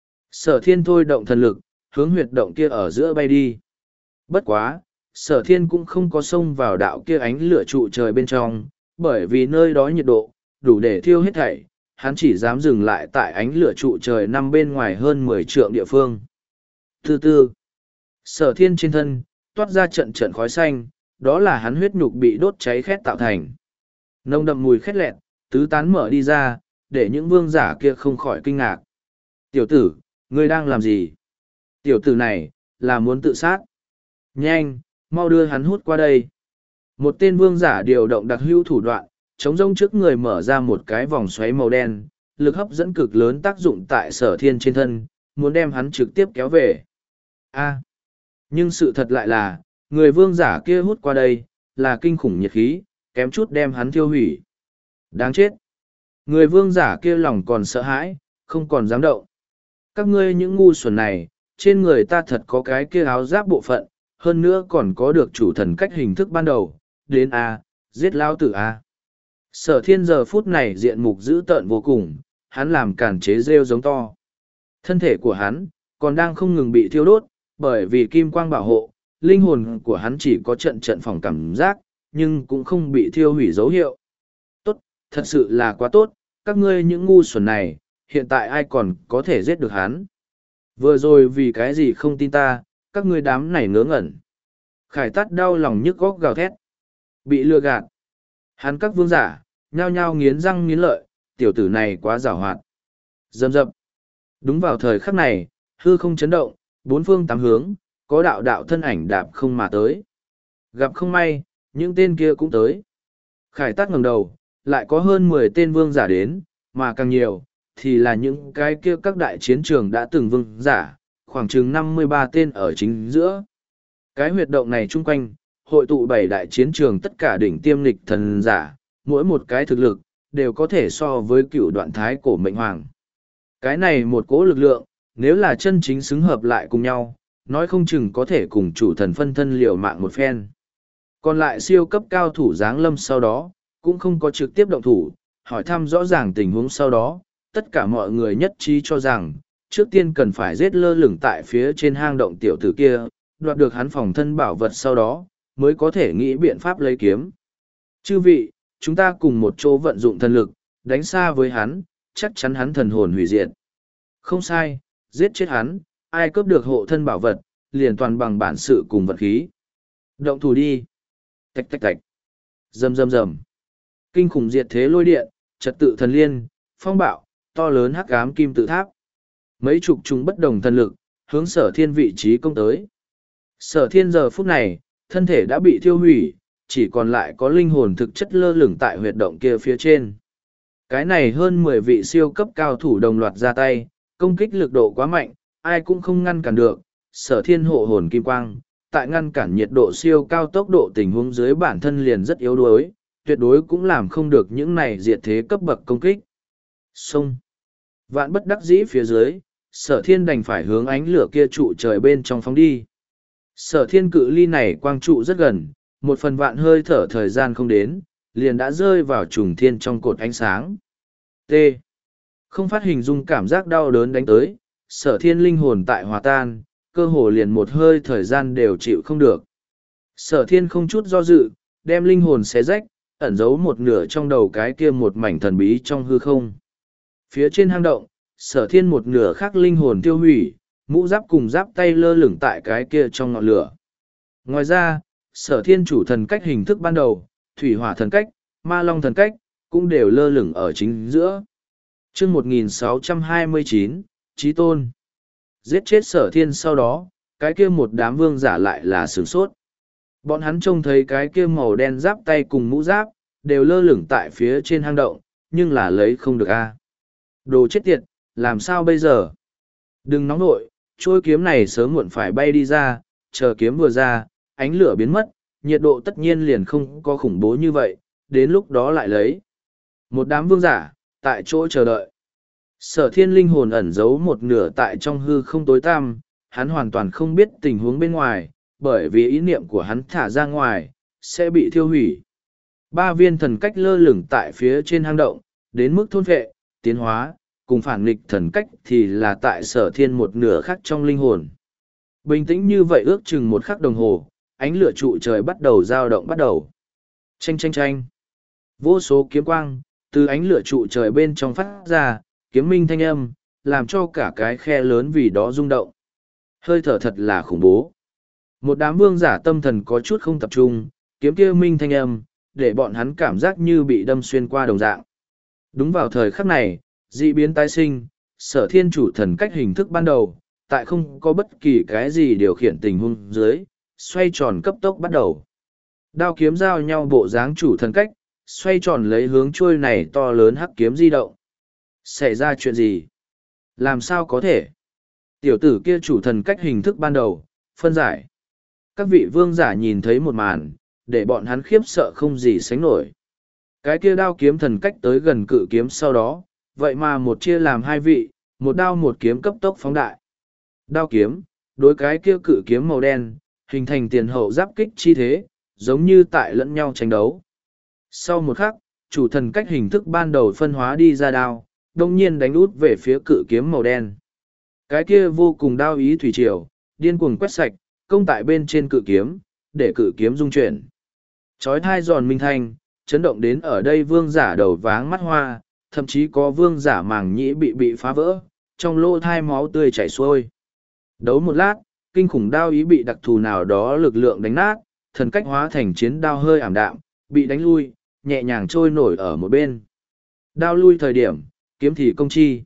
Sở thiên thôi động thần lực, hướng huyệt động kia ở giữa bay đi. Bất quá, sở thiên cũng không có xông vào đạo kia ánh lửa trụ trời bên trong, bởi vì nơi đó nhiệt độ, đủ để thiêu hết thảy, hắn chỉ dám dừng lại tại ánh lửa trụ trời nằm bên ngoài hơn mười trượng địa phương. Từ từ, sở thiên trên thân, toát ra trận trận khói xanh, đó là hắn huyết nhục bị đốt cháy khét tạo thành. Nồng đậm mùi khét lẹn, tứ tán mở đi ra, để những vương giả kia không khỏi kinh ngạc. Tiểu tử, ngươi đang làm gì? Tiểu tử này, là muốn tự sát. Nhanh, mau đưa hắn hút qua đây. Một tên vương giả điều động đặc hữu thủ đoạn, chống rông trước người mở ra một cái vòng xoáy màu đen, lực hấp dẫn cực lớn tác dụng tại sở thiên trên thân, muốn đem hắn trực tiếp kéo về. A, nhưng sự thật lại là, người vương giả kia hút qua đây, là kinh khủng nhiệt khí, kém chút đem hắn thiêu hủy. Đáng chết. Người vương giả kia lòng còn sợ hãi, không còn dám động. Các ngươi những ngu xuẩn này, trên người ta thật có cái kia áo giáp bộ phận, hơn nữa còn có được chủ thần cách hình thức ban đầu, đến A, giết lao tử A. Sở thiên giờ phút này diện mục dữ tợn vô cùng, hắn làm cản chế rêu giống to. Thân thể của hắn, còn đang không ngừng bị thiêu đốt, bởi vì kim quang bảo hộ, linh hồn của hắn chỉ có trận trận phòng cảm giác, nhưng cũng không bị thiêu hủy dấu hiệu. Tốt, thật sự là quá tốt, các ngươi những ngu xuẩn này, hiện tại ai còn có thể giết được hắn. Vừa rồi vì cái gì không tin ta, các ngươi đám này ngớ ngẩn. Khải Tát đau lòng nhức góc gào thét. Bị lừa gạt. Hắn các vương giả, nhao nhao nghiến răng nghiến lợi, tiểu tử này quá giàu hoạt. Dầm dập. Đúng vào thời khắc này, hư không chấn động, bốn phương tám hướng, có đạo đạo thân ảnh đạp không mà tới. Gặp không may, những tên kia cũng tới. Khải Tát ngẩng đầu, lại có hơn mười tên vương giả đến, mà càng nhiều, thì là những cái kia các đại chiến trường đã từng vương giả, khoảng chừng năm mươi ba tên ở chính giữa. Cái huyệt động này chung quanh, hội tụ bảy đại chiến trường tất cả đỉnh tiêm lịch thần giả, mỗi một cái thực lực, đều có thể so với cựu đoạn thái cổ mệnh hoàng. Cái này một cỗ lực lượng, nếu là chân chính xứng hợp lại cùng nhau, nói không chừng có thể cùng chủ thần phân thân liều mạng một phen. Còn lại siêu cấp cao thủ giáng lâm sau đó, cũng không có trực tiếp động thủ, hỏi thăm rõ ràng tình huống sau đó, tất cả mọi người nhất trí cho rằng, trước tiên cần phải giết lơ lửng tại phía trên hang động tiểu tử kia, đoạt được hắn phòng thân bảo vật sau đó, mới có thể nghĩ biện pháp lấy kiếm. Chư vị, chúng ta cùng một chỗ vận dụng thần lực, đánh xa với hắn, chắc chắn hắn thần hồn hủy diệt. Không sai, giết chết hắn, ai cướp được hộ thân bảo vật, liền toàn bằng bản sự cùng vật khí. Động thủ đi. Tạch tạch tạch. Rầm rầm rầm. Kinh khủng diệt thế lôi điện, trật tự thần liên, phong bạo, to lớn hắc ám kim tự tháp. Mấy chục chúng bất đồng thần lực, hướng sở thiên vị trí công tới. Sở thiên giờ phút này, thân thể đã bị thiêu hủy, chỉ còn lại có linh hồn thực chất lơ lửng tại huyệt động kia phía trên. Cái này hơn mười vị siêu cấp cao thủ đồng loạt ra tay, công kích lực độ quá mạnh, ai cũng không ngăn cản được. Sở thiên hộ hồn kim quang, tại ngăn cản nhiệt độ siêu cao tốc độ tình huống dưới bản thân liền rất yếu đuối, tuyệt đối cũng làm không được những này diệt thế cấp bậc công kích. Xông. Vạn bất đắc dĩ phía dưới, sở thiên đành phải hướng ánh lửa kia trụ trời bên trong phóng đi. Sở thiên cự ly này quang trụ rất gần, một phần vạn hơi thở thời gian không đến, liền đã rơi vào trùng thiên trong cột ánh sáng. T. Không phát hình dung cảm giác đau đớn đánh tới, sở thiên linh hồn tại hòa tan, cơ hồ liền một hơi thời gian đều chịu không được. Sở thiên không chút do dự, đem linh hồn xé rách, ẩn giấu một nửa trong đầu cái kia một mảnh thần bí trong hư không. Phía trên hang động, sở thiên một nửa khác linh hồn tiêu hủy, mũ giáp cùng giáp tay lơ lửng tại cái kia trong ngọn lửa. Ngoài ra, sở thiên chủ thần cách hình thức ban đầu, thủy hỏa thần cách, ma long thần cách, cũng đều lơ lửng ở chính giữa. Chương một nghìn sáu trăm hai mươi chín, Chí Tôn. Giết chết sở thiên sau đó, cái kia một đám vương giả lại là sửng sốt. Bọn hắn trông thấy cái kia màu đen giáp tay cùng mũ giáp, đều lơ lửng tại phía trên hang động, nhưng là lấy không được a. Đồ chết tiệt, làm sao bây giờ? Đừng nóng nội, trôi kiếm này sớm muộn phải bay đi ra, chờ kiếm vừa ra, ánh lửa biến mất, nhiệt độ tất nhiên liền không có khủng bố như vậy, đến lúc đó lại lấy. Một đám vương giả, tại chỗ chờ đợi. Sở thiên linh hồn ẩn giấu một nửa tại trong hư không tối tăm, hắn hoàn toàn không biết tình huống bên ngoài, bởi vì ý niệm của hắn thả ra ngoài, sẽ bị thiêu hủy. Ba viên thần cách lơ lửng tại phía trên hang động, đến mức thôn vệ, tiến hóa, cùng phản nghịch thần cách thì là tại sở thiên một nửa khác trong linh hồn. Bình tĩnh như vậy ước chừng một khắc đồng hồ, ánh lửa trụ trời bắt đầu dao động bắt đầu. Chanh chanh chanh. Vô số kiếm quang, từ ánh lửa trụ trời bên trong phát ra, kiếm minh thanh âm, làm cho cả cái khe lớn vì đó rung động. Hơi thở thật là khủng bố. Một đám vương giả tâm thần có chút không tập trung, kiếm kia minh thanh âm, để bọn hắn cảm giác như bị đâm xuyên qua đồng dạng. Đúng vào thời khắc này, dị biến tái sinh, sở thiên chủ thần cách hình thức ban đầu, tại không có bất kỳ cái gì điều khiển tình huống dưới, xoay tròn cấp tốc bắt đầu. Đao kiếm giao nhau bộ dáng chủ thần cách, xoay tròn lấy hướng trôi này to lớn hắc kiếm di động. Xảy ra chuyện gì? Làm sao có thể? Tiểu tử kia chủ thần cách hình thức ban đầu, phân giải. Các vị vương giả nhìn thấy một màn, để bọn hắn khiếp sợ không gì sánh nổi. Cái kia đao kiếm thần cách tới gần cự kiếm sau đó, vậy mà một chia làm hai vị, một đao một kiếm cấp tốc phóng đại. Đao kiếm, đối cái kia cự kiếm màu đen, hình thành tiền hậu giáp kích chi thế, giống như tại lẫn nhau tranh đấu. Sau một khắc, chủ thần cách hình thức ban đầu phân hóa đi ra đao, đông nhiên đánh út về phía cự kiếm màu đen. Cái kia vô cùng đao ý thủy triều, điên cuồng quét sạch, công tại bên trên cự kiếm, để cự kiếm rung chuyển. Chói thai giòn minh thanh, chấn động đến ở đây vương giả đầu váng mắt hoa, thậm chí có vương giả màng nhĩ bị bị phá vỡ, trong lỗ thai máu tươi chảy xuôi. Đấu một lát, kinh khủng đao ý bị đặc thù nào đó lực lượng đánh nát, thần cách hóa thành chiến đao hơi ảm đạm, bị đánh lui, nhẹ nhàng trôi nổi ở một bên. Đao lui thời điểm, kiếm thì công chi.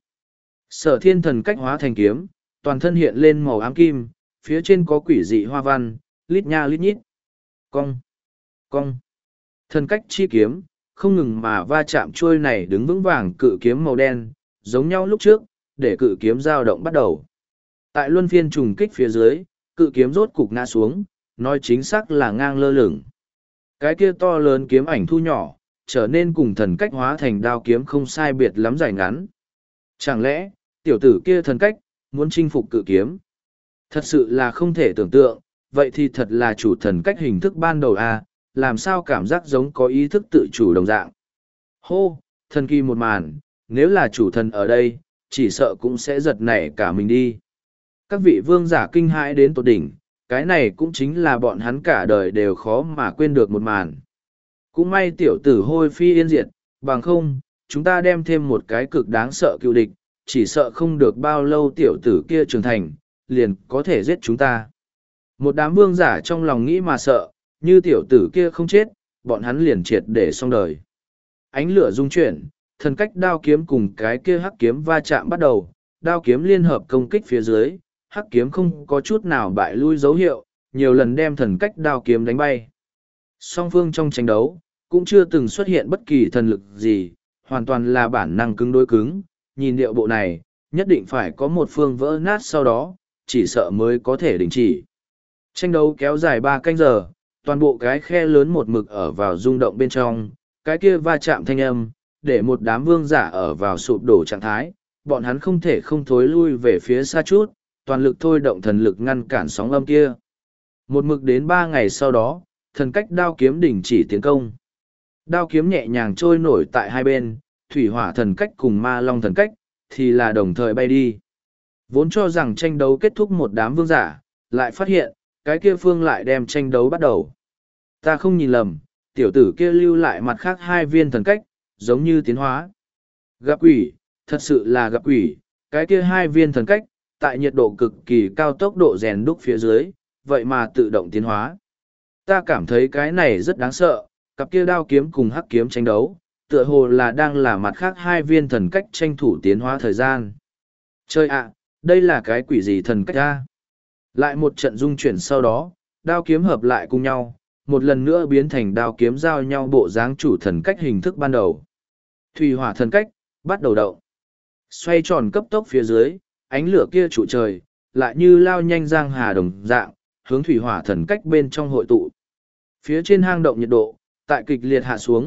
Sở thiên thần cách hóa thành kiếm, toàn thân hiện lên màu ám kim, phía trên có quỷ dị hoa văn, lít nha lít nhít. Cong, cong. Thần cách chi kiếm, không ngừng mà va chạm trôi này đứng vững vàng cự kiếm màu đen, giống nhau lúc trước, để cự kiếm dao động bắt đầu. Tại luân phiên trùng kích phía dưới, cự kiếm rốt cục ngã xuống, nói chính xác là ngang lơ lửng. Cái kia to lớn kiếm ảnh thu nhỏ, trở nên cùng thần cách hóa thành đao kiếm không sai biệt lắm dài ngắn. Chẳng lẽ, tiểu tử kia thần cách, muốn chinh phục cự kiếm? Thật sự là không thể tưởng tượng, vậy thì thật là chủ thần cách hình thức ban đầu à, làm sao cảm giác giống có ý thức tự chủ đồng dạng. Hô, thần kỳ một màn, nếu là chủ thần ở đây, chỉ sợ cũng sẽ giật nảy cả mình đi. Các vị vương giả kinh hãi đến tột đỉnh, cái này cũng chính là bọn hắn cả đời đều khó mà quên được một màn. Cũng may tiểu tử hôi phi yên diệt, bằng không, chúng ta đem thêm một cái cực đáng sợ cựu địch, chỉ sợ không được bao lâu tiểu tử kia trưởng thành, liền có thể giết chúng ta. Một đám vương giả trong lòng nghĩ mà sợ, như tiểu tử kia không chết, bọn hắn liền triệt để xong đời. Ánh lửa rung chuyển, thần cách đao kiếm cùng cái kia hắc kiếm va chạm bắt đầu, đao kiếm liên hợp công kích phía dưới, hắc kiếm không có chút nào bại lui dấu hiệu, nhiều lần đem thần cách đao kiếm đánh bay. Song phương trong tranh đấu, cũng chưa từng xuất hiện bất kỳ thần lực gì, hoàn toàn là bản năng cứng đối cứng, nhìn điệu bộ này, nhất định phải có một phương vỡ nát sau đó, chỉ sợ mới có thể đình chỉ. Tranh đấu kéo dài ba canh giờ, toàn bộ cái khe lớn một mực ở vào rung động bên trong, cái kia va chạm thanh âm, để một đám vương giả ở vào sụp đổ trạng thái, bọn hắn không thể không thối lui về phía xa chút, toàn lực thôi động thần lực ngăn cản sóng âm kia. Một mực đến ba ngày sau đó, thần cách đao kiếm đình chỉ tiến công. Đao kiếm nhẹ nhàng trôi nổi tại hai bên, thủy hỏa thần cách cùng ma long thần cách, thì là đồng thời bay đi. Vốn cho rằng tranh đấu kết thúc một đám vương giả, lại phát hiện, cái kia phương lại đem tranh đấu bắt đầu. Ta không nhìn lầm, tiểu tử kia lưu lại mặt khác hai viên thần cách, giống như tiến hóa. Gặp quỷ, thật sự là gặp quỷ, cái kia hai viên thần cách, tại nhiệt độ cực kỳ cao tốc độ rèn đúc phía dưới, vậy mà tự động tiến hóa. Ta cảm thấy cái này rất đáng sợ, cặp kia đao kiếm cùng hắc kiếm tranh đấu, tựa hồ là đang là mặt khác hai viên thần cách tranh thủ tiến hóa thời gian. Chơi ạ, đây là cái quỷ gì thần cách a? Lại một trận dung chuyển sau đó, đao kiếm hợp lại cùng nhau, một lần nữa biến thành đao kiếm giao nhau bộ dáng chủ thần cách hình thức ban đầu. Thủy hỏa thần cách, bắt đầu động. Xoay tròn cấp tốc phía dưới, ánh lửa kia trụ trời, lại như lao nhanh giang hà đồng dạng, hướng thủy hỏa thần cách bên trong hội tụ. Phía trên hang động nhiệt độ, tại kịch liệt hạ xuống,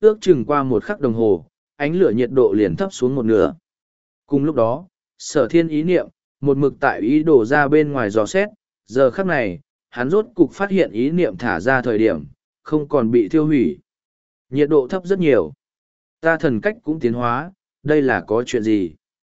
ước chừng qua một khắc đồng hồ, ánh lửa nhiệt độ liền thấp xuống một nửa. Cùng lúc đó, sở thiên ý niệm, một mực tại ý đổ ra bên ngoài dò xét, giờ khắc này, hắn rốt cục phát hiện ý niệm thả ra thời điểm, không còn bị thiêu hủy. Nhiệt độ thấp rất nhiều. Ta thần cách cũng tiến hóa, đây là có chuyện gì?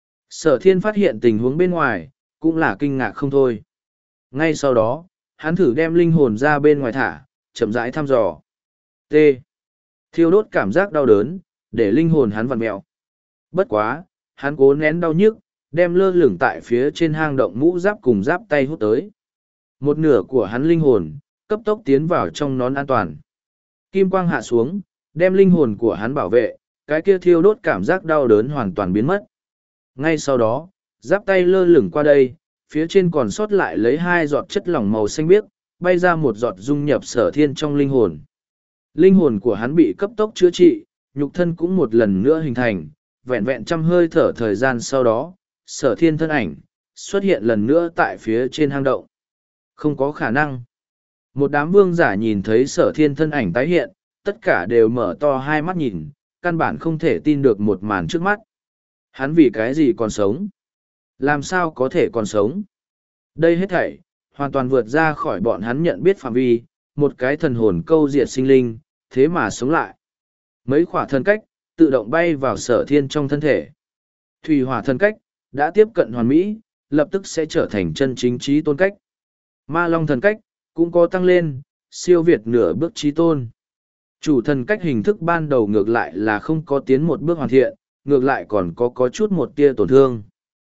Sở thiên phát hiện tình huống bên ngoài, cũng là kinh ngạc không thôi. Ngay sau đó, hắn thử đem linh hồn ra bên ngoài thả, chậm rãi thăm dò. T. Thiêu đốt cảm giác đau đớn, để linh hồn hắn vặn mẹo. Bất quá, hắn cố nén đau nhức, đem lơ lửng tại phía trên hang động mũ giáp cùng giáp tay hút tới. Một nửa của hắn linh hồn, cấp tốc tiến vào trong nón an toàn. Kim quang hạ xuống, đem linh hồn của hắn bảo vệ, cái kia thiêu đốt cảm giác đau đớn hoàn toàn biến mất. Ngay sau đó, giáp tay lơ lửng qua đây, phía trên còn sót lại lấy hai giọt chất lỏng màu xanh biếc, bay ra một giọt dung nhập sở thiên trong linh hồn. Linh hồn của hắn bị cấp tốc chữa trị, nhục thân cũng một lần nữa hình thành, vẹn vẹn trăm hơi thở thời gian sau đó, sở thiên thân ảnh, xuất hiện lần nữa tại phía trên hang động. Không có khả năng. Một đám vương giả nhìn thấy sở thiên thân ảnh tái hiện, tất cả đều mở to hai mắt nhìn, căn bản không thể tin được một màn trước mắt. Hắn vì cái gì còn sống? Làm sao có thể còn sống? Đây hết thảy, hoàn toàn vượt ra khỏi bọn hắn nhận biết phạm vi, một cái thần hồn câu diệt sinh linh, thế mà sống lại. Mấy khỏa thần cách, tự động bay vào sở thiên trong thân thể. Thủy hỏa thần cách, đã tiếp cận hoàn mỹ, lập tức sẽ trở thành chân chính trí tôn cách. Ma long thần cách, cũng có tăng lên, siêu việt nửa bước trí tôn. Chủ thần cách hình thức ban đầu ngược lại là không có tiến một bước hoàn thiện, ngược lại còn có có chút một tia tổn thương.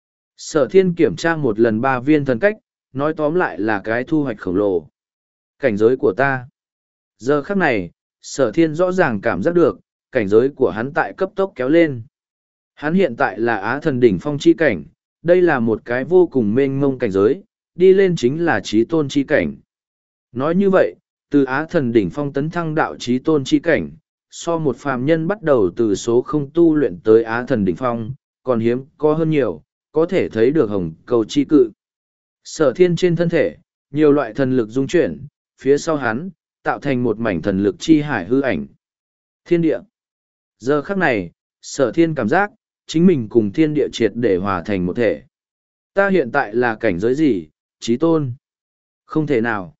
Sở thiên kiểm tra một lần ba viên thần cách, nói tóm lại là cái thu hoạch khổng lồ. Cảnh giới của ta. Giờ khắc này, sở thiên rõ ràng cảm giác được, cảnh giới của hắn tại cấp tốc kéo lên. Hắn hiện tại là Á thần đỉnh phong chi cảnh, đây là một cái vô cùng mênh mông cảnh giới, đi lên chính là trí tôn chi cảnh. Nói như vậy, từ Á thần đỉnh phong tấn thăng đạo trí tôn chi cảnh, so một phàm nhân bắt đầu từ số không tu luyện tới Á thần đỉnh phong, còn hiếm có hơn nhiều, có thể thấy được hồng cầu chi cự. Sở thiên trên thân thể, nhiều loại thần lực dung chuyển, phía sau hắn, tạo thành một mảnh thần lực chi hải hư ảnh. Thiên địa. Giờ khắc này, sở thiên cảm giác, chính mình cùng thiên địa triệt để hòa thành một thể. Ta hiện tại là cảnh giới gì, trí tôn? Không thể nào.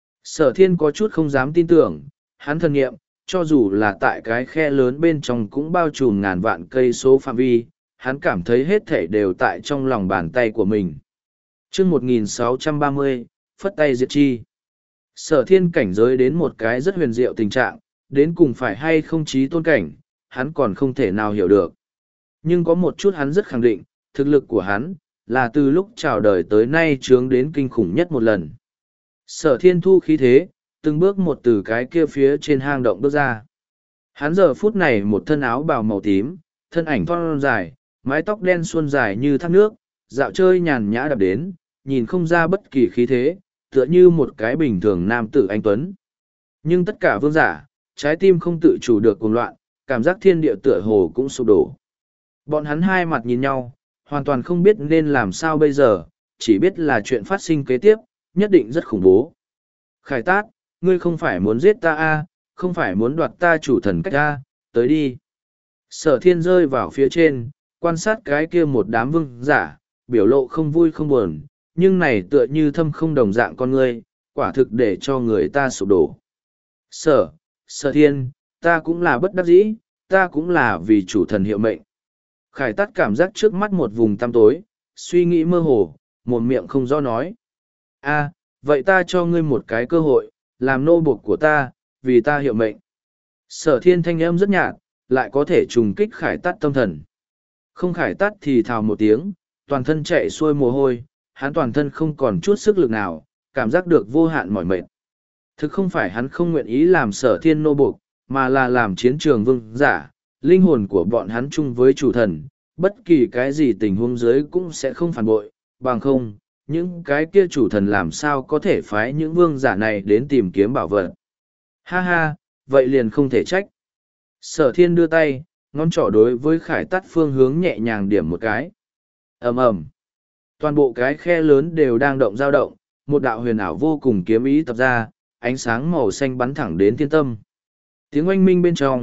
Sở thiên có chút không dám tin tưởng, hắn thần nghiệm, cho dù là tại cái khe lớn bên trong cũng bao trùm ngàn vạn cây số phạm vi, hắn cảm thấy hết thể đều tại trong lòng bàn tay của mình. Trước một nghìn sáu trăm ba mươi, phất tay diệt chi. Sở thiên cảnh giới đến một cái rất huyền diệu tình trạng, đến cùng phải hay không trí tôn cảnh, hắn còn không thể nào hiểu được. Nhưng có một chút hắn rất khẳng định, thực lực của hắn, là từ lúc chào đời tới nay trướng đến kinh khủng nhất một lần. Sở thiên thu khí thế, từng bước một từ cái kia phía trên hang động bước ra. Hắn giờ phút này một thân áo bào màu tím, thân ảnh thon dài, mái tóc đen suôn dài như thác nước, dạo chơi nhàn nhã đập đến, nhìn không ra bất kỳ khí thế, tựa như một cái bình thường nam tử anh tuấn. Nhưng tất cả vương giả, trái tim không tự chủ được cuồng loạn, cảm giác thiên địa tựa hồ cũng sụp đổ. Bọn hắn hai mặt nhìn nhau, hoàn toàn không biết nên làm sao bây giờ, chỉ biết là chuyện phát sinh kế tiếp, nhất định rất khủng bố. Khải Tát, ngươi không phải muốn giết ta a, không phải muốn đoạt ta chủ thần cách a, tới đi. Sở thiên rơi vào phía trên, quan sát cái kia một đám vương giả, biểu lộ không vui không buồn, nhưng này tựa như thâm không đồng dạng con ngươi, quả thực để cho người ta sụp đổ. Sở, sở thiên, ta cũng là bất đắc dĩ, ta cũng là vì chủ thần hiệu mệnh. Khải Tát cảm giác trước mắt một vùng tăm tối, suy nghĩ mơ hồ, một miệng không rõ nói. A, vậy ta cho ngươi một cái cơ hội, làm nô buộc của ta, vì ta hiệu mệnh. Sở thiên thanh âm rất nhạt, lại có thể trùng kích Khải Tát tâm thần. Không Khải Tát thì thào một tiếng, toàn thân chạy xuôi mồ hôi, hắn toàn thân không còn chút sức lực nào, cảm giác được vô hạn mỏi mệt. Thực không phải hắn không nguyện ý làm sở thiên nô buộc, mà là làm chiến trường vương giả, linh hồn của bọn hắn chung với chủ thần, bất kỳ cái gì tình huống dưới cũng sẽ không phản bội, bằng không, những cái kia chủ thần làm sao có thể phái những vương giả này đến tìm kiếm bảo vật. Ha ha, vậy liền không thể trách. Sở thiên đưa tay, ngón trỏ đối với Khải Tát phương hướng nhẹ nhàng điểm một cái. Ầm ầm. Toàn bộ cái khe lớn đều đang động dao động, một đạo huyền ảo vô cùng kiếm ý tập ra, ánh sáng màu xanh bắn thẳng đến thiên tâm. Tiếng oanh minh bên trong,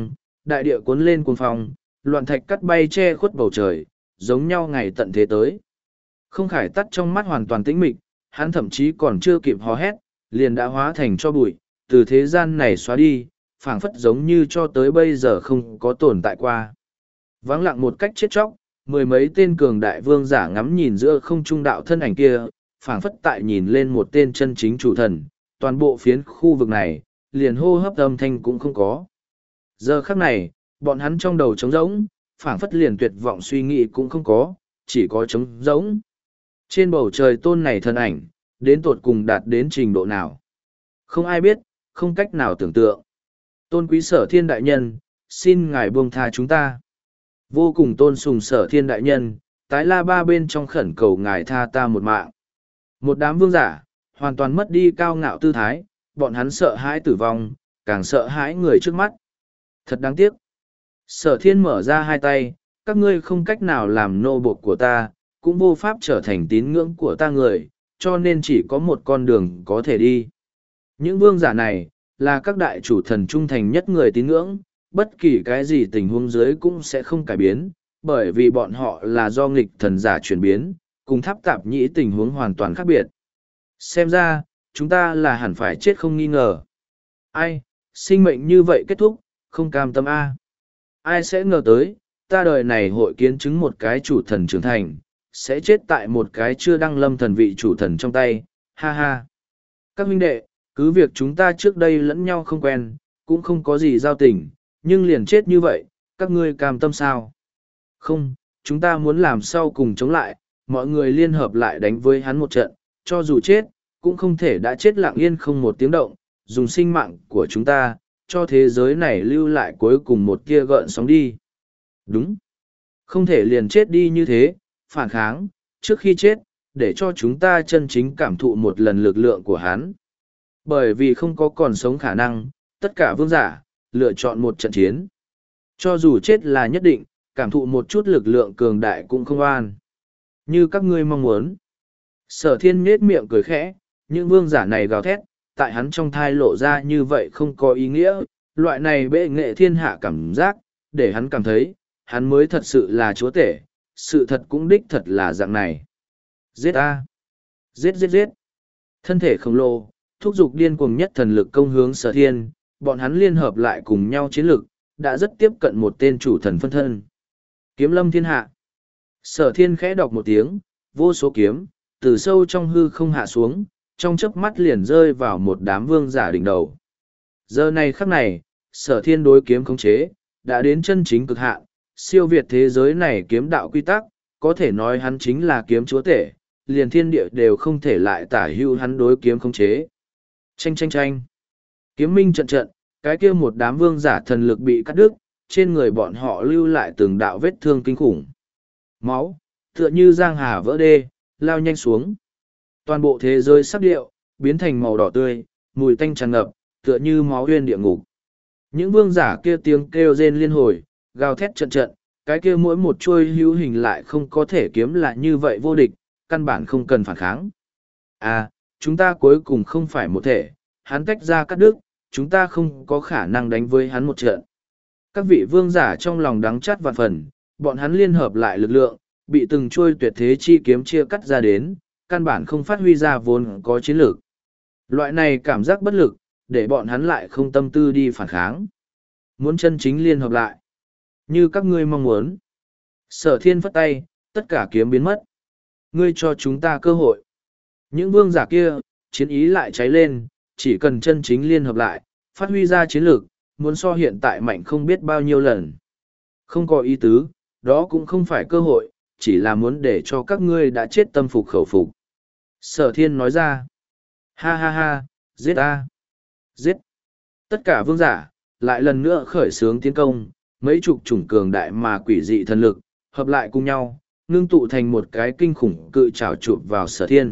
đại địa cuốn lên cuồng phong, loạn thạch cắt bay che khuất bầu trời, giống nhau ngày tận thế tới. Không Khải tắt trong mắt hoàn toàn tĩnh mịch, hắn thậm chí còn chưa kịp hò hét, liền đã hóa thành cho bụi, từ thế gian này xóa đi, phảng phất giống như cho tới bây giờ không có tồn tại qua. Vắng lặng một cách chết chóc, mười mấy tên cường đại vương giả ngắm nhìn giữa không trung đạo thân ảnh kia, phảng phất tại nhìn lên một tên chân chính chủ thần, toàn bộ phiến khu vực này, liền hô hấp âm thanh cũng không có. Giờ khắc này, bọn hắn trong đầu trống rỗng, phảng phất liền tuyệt vọng suy nghĩ cũng không có, chỉ có trống rỗng. Trên bầu trời tôn này thân ảnh, đến tột cùng đạt đến trình độ nào? Không ai biết, không cách nào tưởng tượng. Tôn quý Sở Thiên đại nhân, xin ngài buông tha chúng ta. Vô cùng tôn sùng Sở Thiên đại nhân, tái la ba bên trong khẩn cầu ngài tha ta một mạng. Một đám vương giả, hoàn toàn mất đi cao ngạo tư thái, bọn hắn sợ hãi tử vong, càng sợ hãi người trước mắt. Thật đáng tiếc. Sở Thiên mở ra hai tay, các ngươi không cách nào làm nô bộc của ta, cũng vô pháp trở thành tín ngưỡng của ta người, cho nên chỉ có một con đường có thể đi. Những vương giả này, là các đại chủ thần trung thành nhất người tín ngưỡng, bất kỳ cái gì tình huống dưới cũng sẽ không cải biến, bởi vì bọn họ là do nghịch thần giả chuyển biến, cùng tháp tạp nhĩ tình huống hoàn toàn khác biệt. Xem ra, chúng ta là hẳn phải chết không nghi ngờ. Ai, sinh mệnh như vậy kết thúc, không cam tâm A. Ai sẽ ngờ tới, ta đời này hội kiến chứng một cái chủ thần trưởng thành, sẽ chết tại một cái chưa đăng lâm thần vị chủ thần trong tay, ha ha. Các huynh đệ, cứ việc chúng ta trước đây lẫn nhau không quen, cũng không có gì giao tình, nhưng liền chết như vậy, các ngươi cam tâm sao? Không, chúng ta muốn làm sau cùng chống lại, mọi người liên hợp lại đánh với hắn một trận, cho dù chết, cũng không thể đã chết lặng yên không một tiếng động, dùng sinh mạng của chúng ta, cho thế giới này lưu lại cuối cùng một tia gợn sóng đi. Đúng. Không thể liền chết đi như thế, phản kháng, trước khi chết, để cho chúng ta chân chính cảm thụ một lần lực lượng của hắn. Bởi vì không có còn sống khả năng, tất cả vương giả, lựa chọn một trận chiến. Cho dù chết là nhất định, cảm thụ một chút lực lượng cường đại cũng không an. Như các ngươi mong muốn. Sở Thiên nhếch miệng cười khẽ, những vương giả này gào thét, tại hắn trong thai lộ ra như vậy không có ý nghĩa, loại này bệ nghệ thiên hạ cảm giác, để hắn cảm thấy, hắn mới thật sự là chúa tể, sự thật cũng đích thật là dạng này. Giết a, giết giết giết. Thân thể khổng lồ, thúc giục điên cuồng nhất thần lực công hướng Sở Thiên, bọn hắn liên hợp lại cùng nhau chiến lực, đã rất tiếp cận một tên chủ thần phân thân. Kiếm lâm thiên hạ. Sở Thiên khẽ đọc một tiếng, vô số kiếm, từ sâu trong hư không hạ xuống, trong chớp mắt liền rơi vào một đám vương giả đỉnh đầu. Giờ này khắc này, Sở Thiên đối kiếm khống chế, đã đến chân chính cực hạn, siêu việt thế giới này kiếm đạo quy tắc, có thể nói hắn chính là kiếm chúa tể, liền thiên địa đều không thể lại tả hưu hắn đối kiếm khống chế. Chanh chanh chanh. Kiếm minh trận trận, cái kia một đám vương giả thần lực bị cắt đứt, trên người bọn họ lưu lại từng đạo vết thương kinh khủng. Máu, tựa như giang hà vỡ đê, lao nhanh xuống. Toàn bộ thế giới sắc điệu, biến thành màu đỏ tươi, mùi tanh tràn ngập, tựa như máu huyên địa ngục. Những vương giả kia tiếng kêu rên liên hồi, gào thét trận trận, cái kia mỗi một chuôi hữu hình lại không có thể kiếm lại như vậy vô địch, căn bản không cần phản kháng. À, chúng ta cuối cùng không phải một thể, hắn tách ra cắt đứt, chúng ta không có khả năng đánh với hắn một trận. Các vị vương giả trong lòng đắng chát vạn phần, bọn hắn liên hợp lại lực lượng, bị từng chuôi tuyệt thế chi kiếm chia cắt ra đến, căn bản không phát huy ra vốn có chiến lược. Loại này cảm giác bất lực, để bọn hắn lại không tâm tư đi phản kháng. Muốn chân chính liên hợp lại. Như các ngươi mong muốn. Sở Thiên phất tay, tất cả kiếm biến mất. Ngươi cho chúng ta cơ hội. Những vương giả kia, chiến ý lại cháy lên, chỉ cần chân chính liên hợp lại, phát huy ra chiến lược, muốn so hiện tại mạnh không biết bao nhiêu lần. Không có ý tứ, đó cũng không phải cơ hội, chỉ là muốn để cho các ngươi đã chết tâm phục khẩu phục. Sở Thiên nói ra. Ha ha ha, giết a, giết. Tất cả vương giả, lại lần nữa khởi xướng tiến công, mấy chục chủng cường đại mà quỷ dị thần lực, hợp lại cùng nhau, ngưng tụ thành một cái kinh khủng cự trảo chụp vào Sở Thiên.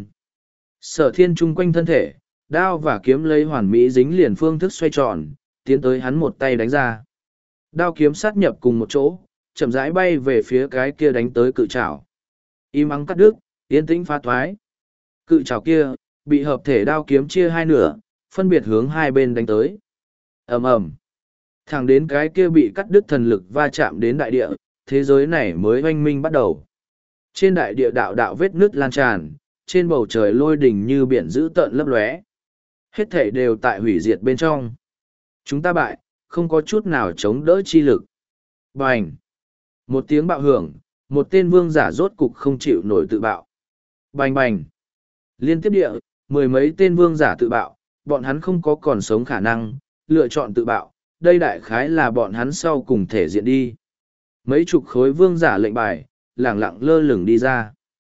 Sở Thiên chung quanh thân thể, đao và kiếm lấy hoàn mỹ dính liền phương thức xoay tròn, tiến tới hắn một tay đánh ra. Đao kiếm sát nhập cùng một chỗ, chậm rãi bay về phía cái kia đánh tới cự trảo. Im ắng cắt đứt, yên tĩnh phá thoái. Cự trảo kia, bị hợp thể đao kiếm chia hai nửa, phân biệt hướng hai bên đánh tới. Ầm ầm. Thẳng đến cái kia bị cắt đứt thần lực va chạm đến đại địa, thế giới này mới oanh minh bắt đầu. Trên đại địa đạo đạo vết nứt lan tràn, trên bầu trời lôi đình như biển dữ tợn lấp lóe. Hết thể đều tại hủy diệt bên trong. Chúng ta bại, không có chút nào chống đỡ chi lực. Bành! Một tiếng bạo hưởng, một tên vương giả rốt cục không chịu nổi tự bạo. Bành bành! Liên tiếp địa, mười mấy tên vương giả tự bạo, bọn hắn không có còn sống khả năng, lựa chọn tự bạo, đây đại khái là bọn hắn sau cùng thể diện đi. Mấy chục khối vương giả lệnh bài, lẳng lặng lơ lửng đi ra.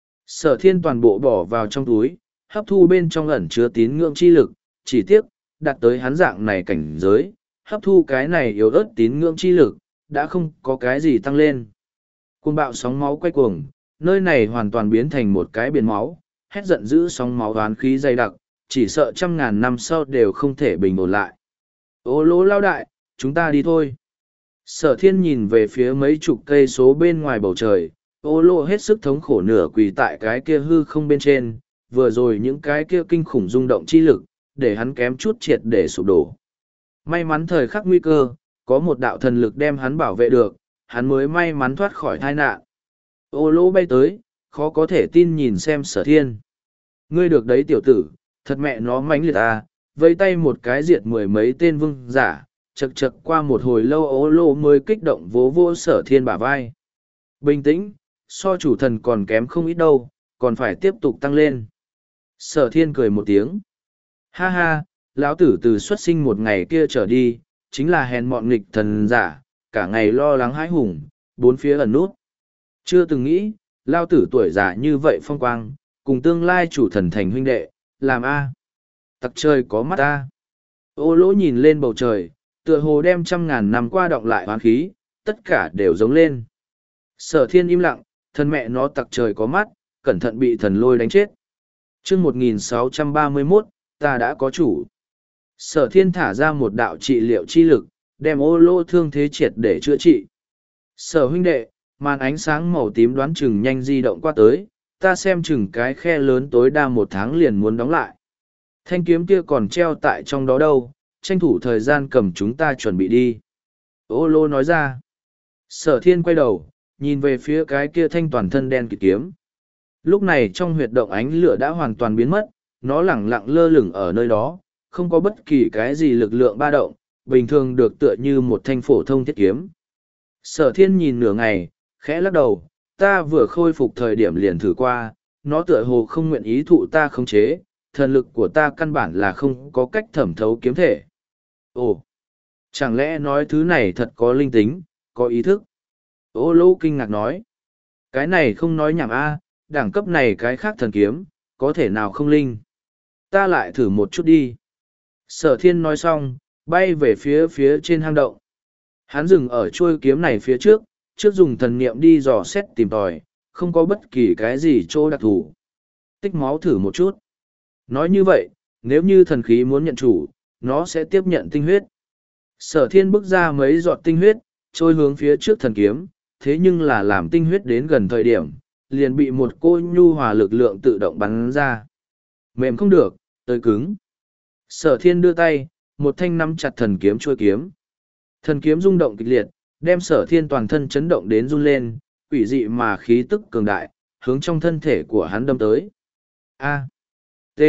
Sở thiên toàn bộ bỏ vào trong túi, hấp thu bên trong ẩn chứa tín ngưỡng chi lực, chỉ tiếc, đạt tới hắn dạng này cảnh giới, hấp thu cái này yếu ớt tín ngưỡng chi lực, đã không có cái gì tăng lên. Cuồng bạo sóng máu quay cuồng, nơi này hoàn toàn biến thành một cái biển máu, hét giận dữ sóng máu oán khí dày đặc, chỉ sợ trăm ngàn năm sau đều không thể bình ổn lại. Ô lỗ lao đại, chúng ta đi thôi. Sở thiên nhìn về phía mấy chục cây số bên ngoài bầu trời, ô lỗ hết sức thống khổ nửa quỳ tại cái kia hư không bên trên, vừa rồi những cái kia kinh khủng rung động chi lực, để hắn kém chút triệt để sụp đổ. May mắn thời khắc nguy cơ, có một đạo thần lực đem hắn bảo vệ được, hắn mới may mắn thoát khỏi tai nạn. Ô lỗ bay tới, khó có thể tin nhìn xem sở thiên. Ngươi được đấy tiểu tử, thật mẹ nó mãnh liệt à, vây tay một cái diệt mười mấy tên vương giả, chật chật qua một hồi lâu ô lỗ mới kích động vỗ vỗ sở thiên bả vai. Bình tĩnh, so chủ thần còn kém không ít đâu, còn phải tiếp tục tăng lên. Sở thiên cười một tiếng. Ha ha, lão tử từ xuất sinh một ngày kia trở đi, chính là hèn mọn nghịch thần giả, cả ngày lo lắng hãi hùng, bốn phía ẩn nút. Chưa từng nghĩ, lão tử tuổi già như vậy phong quang, cùng tương lai chủ thần thành huynh đệ, làm a Tặc trời có mắt a. Ô lỗ nhìn lên bầu trời, tựa hồ đem trăm ngàn năm qua đọng lại hoán khí, tất cả đều giống lên. Sở thiên im lặng, thân mẹ nó tặc trời có mắt, cẩn thận bị thần lôi đánh chết. chương một nghìn sáu trăm ba mươi mốt, ta đã có chủ. Sở thiên thả ra một đạo trị liệu chi lực, đem ô lỗ thương thế triệt để chữa trị. Sở huynh đệ, màn ánh sáng màu tím đoán chừng nhanh di động qua tới, ta xem chừng cái khe lớn tối đa một tháng liền muốn đóng lại. Thanh kiếm kia còn treo tại trong đó đâu, tranh thủ thời gian cầm chúng ta chuẩn bị đi. Ô lô nói ra. Sở thiên quay đầu, nhìn về phía cái kia thanh toàn thân đen kịt kiếm. Lúc này trong huyệt động ánh lửa đã hoàn toàn biến mất, nó lẳng lặng lơ lửng ở nơi đó, không có bất kỳ cái gì lực lượng ba động, bình thường được tựa như một thanh phổ thông thiết kiếm. Sở thiên nhìn nửa ngày, khẽ lắc đầu, ta vừa khôi phục thời điểm liền thử qua, nó tựa hồ không nguyện ý thụ ta khống chế, thần lực của ta căn bản là không có cách thẩm thấu kiếm thể. Ồ, chẳng lẽ nói thứ này thật có linh tính, có ý thức? Ô lô kinh ngạc nói, cái này không nói nhảm a, đẳng cấp này cái khác thần kiếm, có thể nào không linh? Ta lại thử một chút đi. Sở thiên nói xong, bay về phía phía trên hang động. Hắn dừng ở chuôi kiếm này phía trước, trước dùng thần niệm đi dò xét tìm tòi, không có bất kỳ cái gì chỗ đặc thù. Tích máu thử một chút. Nói như vậy, nếu như thần khí muốn nhận chủ, nó sẽ tiếp nhận tinh huyết. Sở thiên bước ra mấy giọt tinh huyết, trôi hướng phía trước thần kiếm, thế nhưng là làm tinh huyết đến gần thời điểm, liền bị một cô nhu hòa lực lượng tự động bắn ra. Mềm không được, tới cứng. Sở thiên đưa tay, một thanh nắm chặt thần kiếm trôi kiếm. Thần kiếm rung động kịch liệt, đem sở thiên toàn thân chấn động đến run lên, quỷ dị mà khí tức cường đại, hướng trong thân thể của hắn đâm tới. A. T.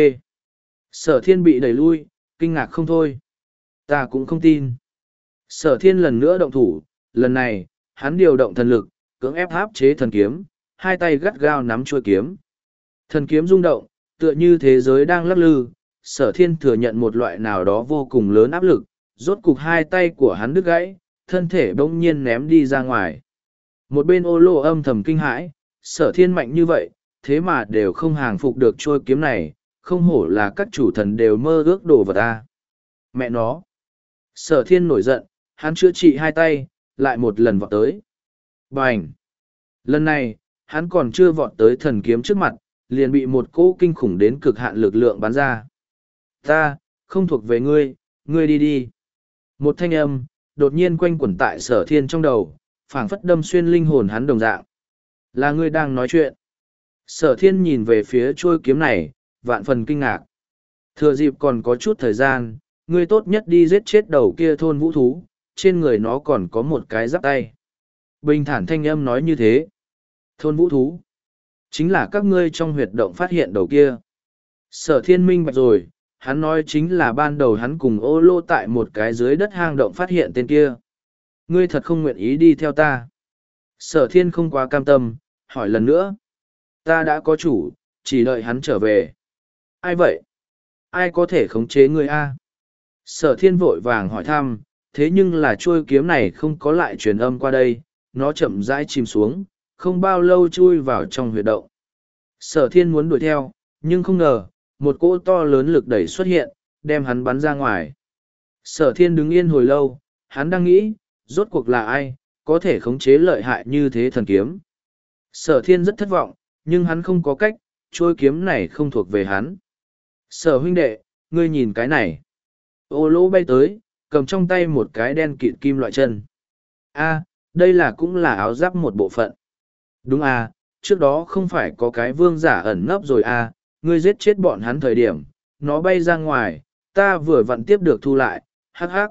Sở thiên bị đẩy lui, kinh ngạc không thôi. Ta cũng không tin. Sở thiên lần nữa động thủ, lần này, hắn điều động thần lực, cưỡng ép áp chế thần kiếm, hai tay gắt gao nắm chuôi kiếm. Thần kiếm rung động, tựa như thế giới đang lắc lư, sở thiên thừa nhận một loại nào đó vô cùng lớn áp lực, rốt cục hai tay của hắn đứt gãy, thân thể bỗng nhiên ném đi ra ngoài. Một bên ô lô âm thầm kinh hãi, sở thiên mạnh như vậy, thế mà đều không hàng phục được trôi kiếm này, không hổ là các chủ thần đều mơ ước đồ vật ta. Mẹ nó! Sở thiên nổi giận, hắn chữa trị hai tay, lại một lần vọt tới. Bành! Lần này, hắn còn chưa vọt tới thần kiếm trước mặt, liền bị một cỗ kinh khủng đến cực hạn lực lượng bắn ra. Ta, không thuộc về ngươi, ngươi đi đi. Một thanh âm, đột nhiên quanh quẩn tại sở thiên trong đầu, phảng phất đâm xuyên linh hồn hắn đồng dạng. Là ngươi đang nói chuyện. Sở thiên nhìn về phía chuôi kiếm này, vạn phần kinh ngạc. Thừa dịp còn có chút thời gian, ngươi tốt nhất đi giết chết đầu kia thôn vũ thú, trên người nó còn có một cái giáp tay. Bình thản thanh âm nói như thế. Thôn vũ thú. Chính là các ngươi trong huyệt động phát hiện đầu kia. Sở thiên minh bạch rồi, hắn nói chính là ban đầu hắn cùng ô lô tại một cái dưới đất hang động phát hiện tên kia. Ngươi thật không nguyện ý đi theo ta. Sở thiên không quá cam tâm, hỏi lần nữa. Ta đã có chủ, chỉ đợi hắn trở về. Ai vậy? Ai có thể khống chế ngươi a? Sở thiên vội vàng hỏi thăm, thế nhưng là chuôi kiếm này không có lại truyền âm qua đây, nó chậm rãi chìm xuống, không bao lâu chui vào trong huyệt động. Sở thiên muốn đuổi theo, nhưng không ngờ, một cỗ to lớn lực đẩy xuất hiện, đem hắn bắn ra ngoài. Sở thiên đứng yên hồi lâu, hắn đang nghĩ, rốt cuộc là ai, có thể khống chế lợi hại như thế thần kiếm. Sở thiên rất thất vọng, nhưng hắn không có cách, trôi kiếm này không thuộc về hắn. Sở huynh đệ, ngươi nhìn cái này. Ô lỗ bay tới, cầm trong tay một cái đen kịt kim loại chân. A, đây là cũng là áo giáp một bộ phận. Đúng à, trước đó không phải có cái vương giả ẩn nấp rồi à, ngươi giết chết bọn hắn thời điểm, nó bay ra ngoài, ta vừa vặn tiếp được thu lại, hắc hắc.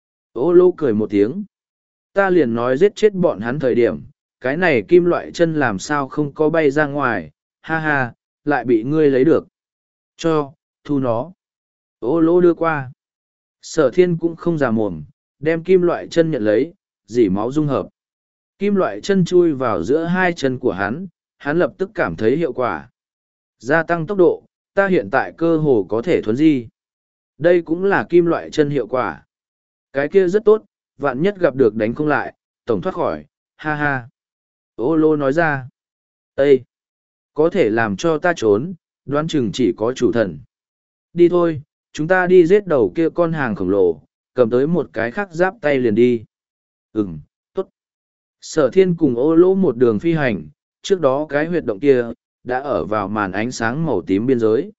Ô lô cười một tiếng. Ta liền nói giết chết bọn hắn thời điểm, cái này kim loại chân làm sao không có bay ra ngoài, ha ha, lại bị ngươi lấy được. Cho, thu nó. Ô lô đưa qua. Sở thiên cũng không già mồm, đem kim loại chân nhận lấy, dỉ máu dung hợp. Kim loại chân chui vào giữa hai chân của hắn, hắn lập tức cảm thấy hiệu quả. Gia tăng tốc độ, ta hiện tại cơ hồ có thể thuấn di. Đây cũng là kim loại chân hiệu quả. Cái kia rất tốt, vạn nhất gặp được đánh không lại, tổng thoát khỏi, ha ha. Ô lô nói ra. Ê! Có thể làm cho ta trốn, đoán chừng chỉ có chủ thần. Đi thôi, chúng ta đi giết đầu kia con hàng khổng lồ, cầm tới một cái khác giáp tay liền đi. Ừm, tốt. Sở thiên cùng ô lô một đường phi hành, trước đó cái huyệt động kia, đã ở vào màn ánh sáng màu tím biên giới.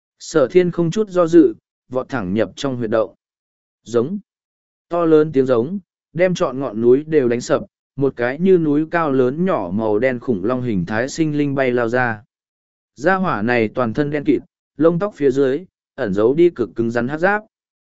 Sở thiên không chút do dự, vọt thẳng nhập trong huyệt động. Giống. To lớn tiếng giống, đem trọn ngọn núi đều đánh sập, một cái như núi cao lớn nhỏ màu đen khủng long hình thái sinh linh bay lao ra. Gia hỏa này toàn thân đen kịt, lông tóc phía dưới, ẩn giấu đi cực cứng rắn hát giáp.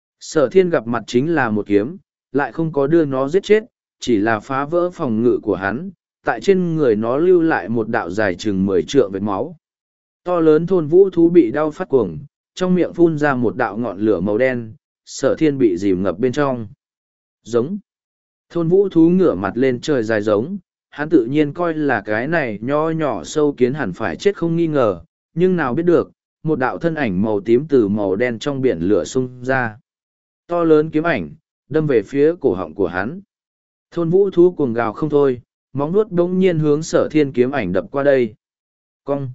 Sở thiên gặp mặt chính là một kiếm, lại không có đưa nó giết chết, chỉ là phá vỡ phòng ngự của hắn, tại trên người nó lưu lại một đạo dài chừng mười trượng vết máu. To lớn thôn vũ thú bị đau phát cuồng, trong miệng phun ra một đạo ngọn lửa màu đen, sở thiên bị dìm ngập bên trong. Giống. Thôn vũ thú ngửa mặt lên trời dài giống, hắn tự nhiên coi là cái này nho nhỏ sâu kiến hẳn phải chết không nghi ngờ, nhưng nào biết được, một đạo thân ảnh màu tím từ màu đen trong biển lửa xung ra. To lớn kiếm ảnh, đâm về phía cổ họng của hắn. Thôn vũ thú cuồng gào không thôi, móng nuốt đống nhiên hướng sở thiên kiếm ảnh đập qua đây. Cong.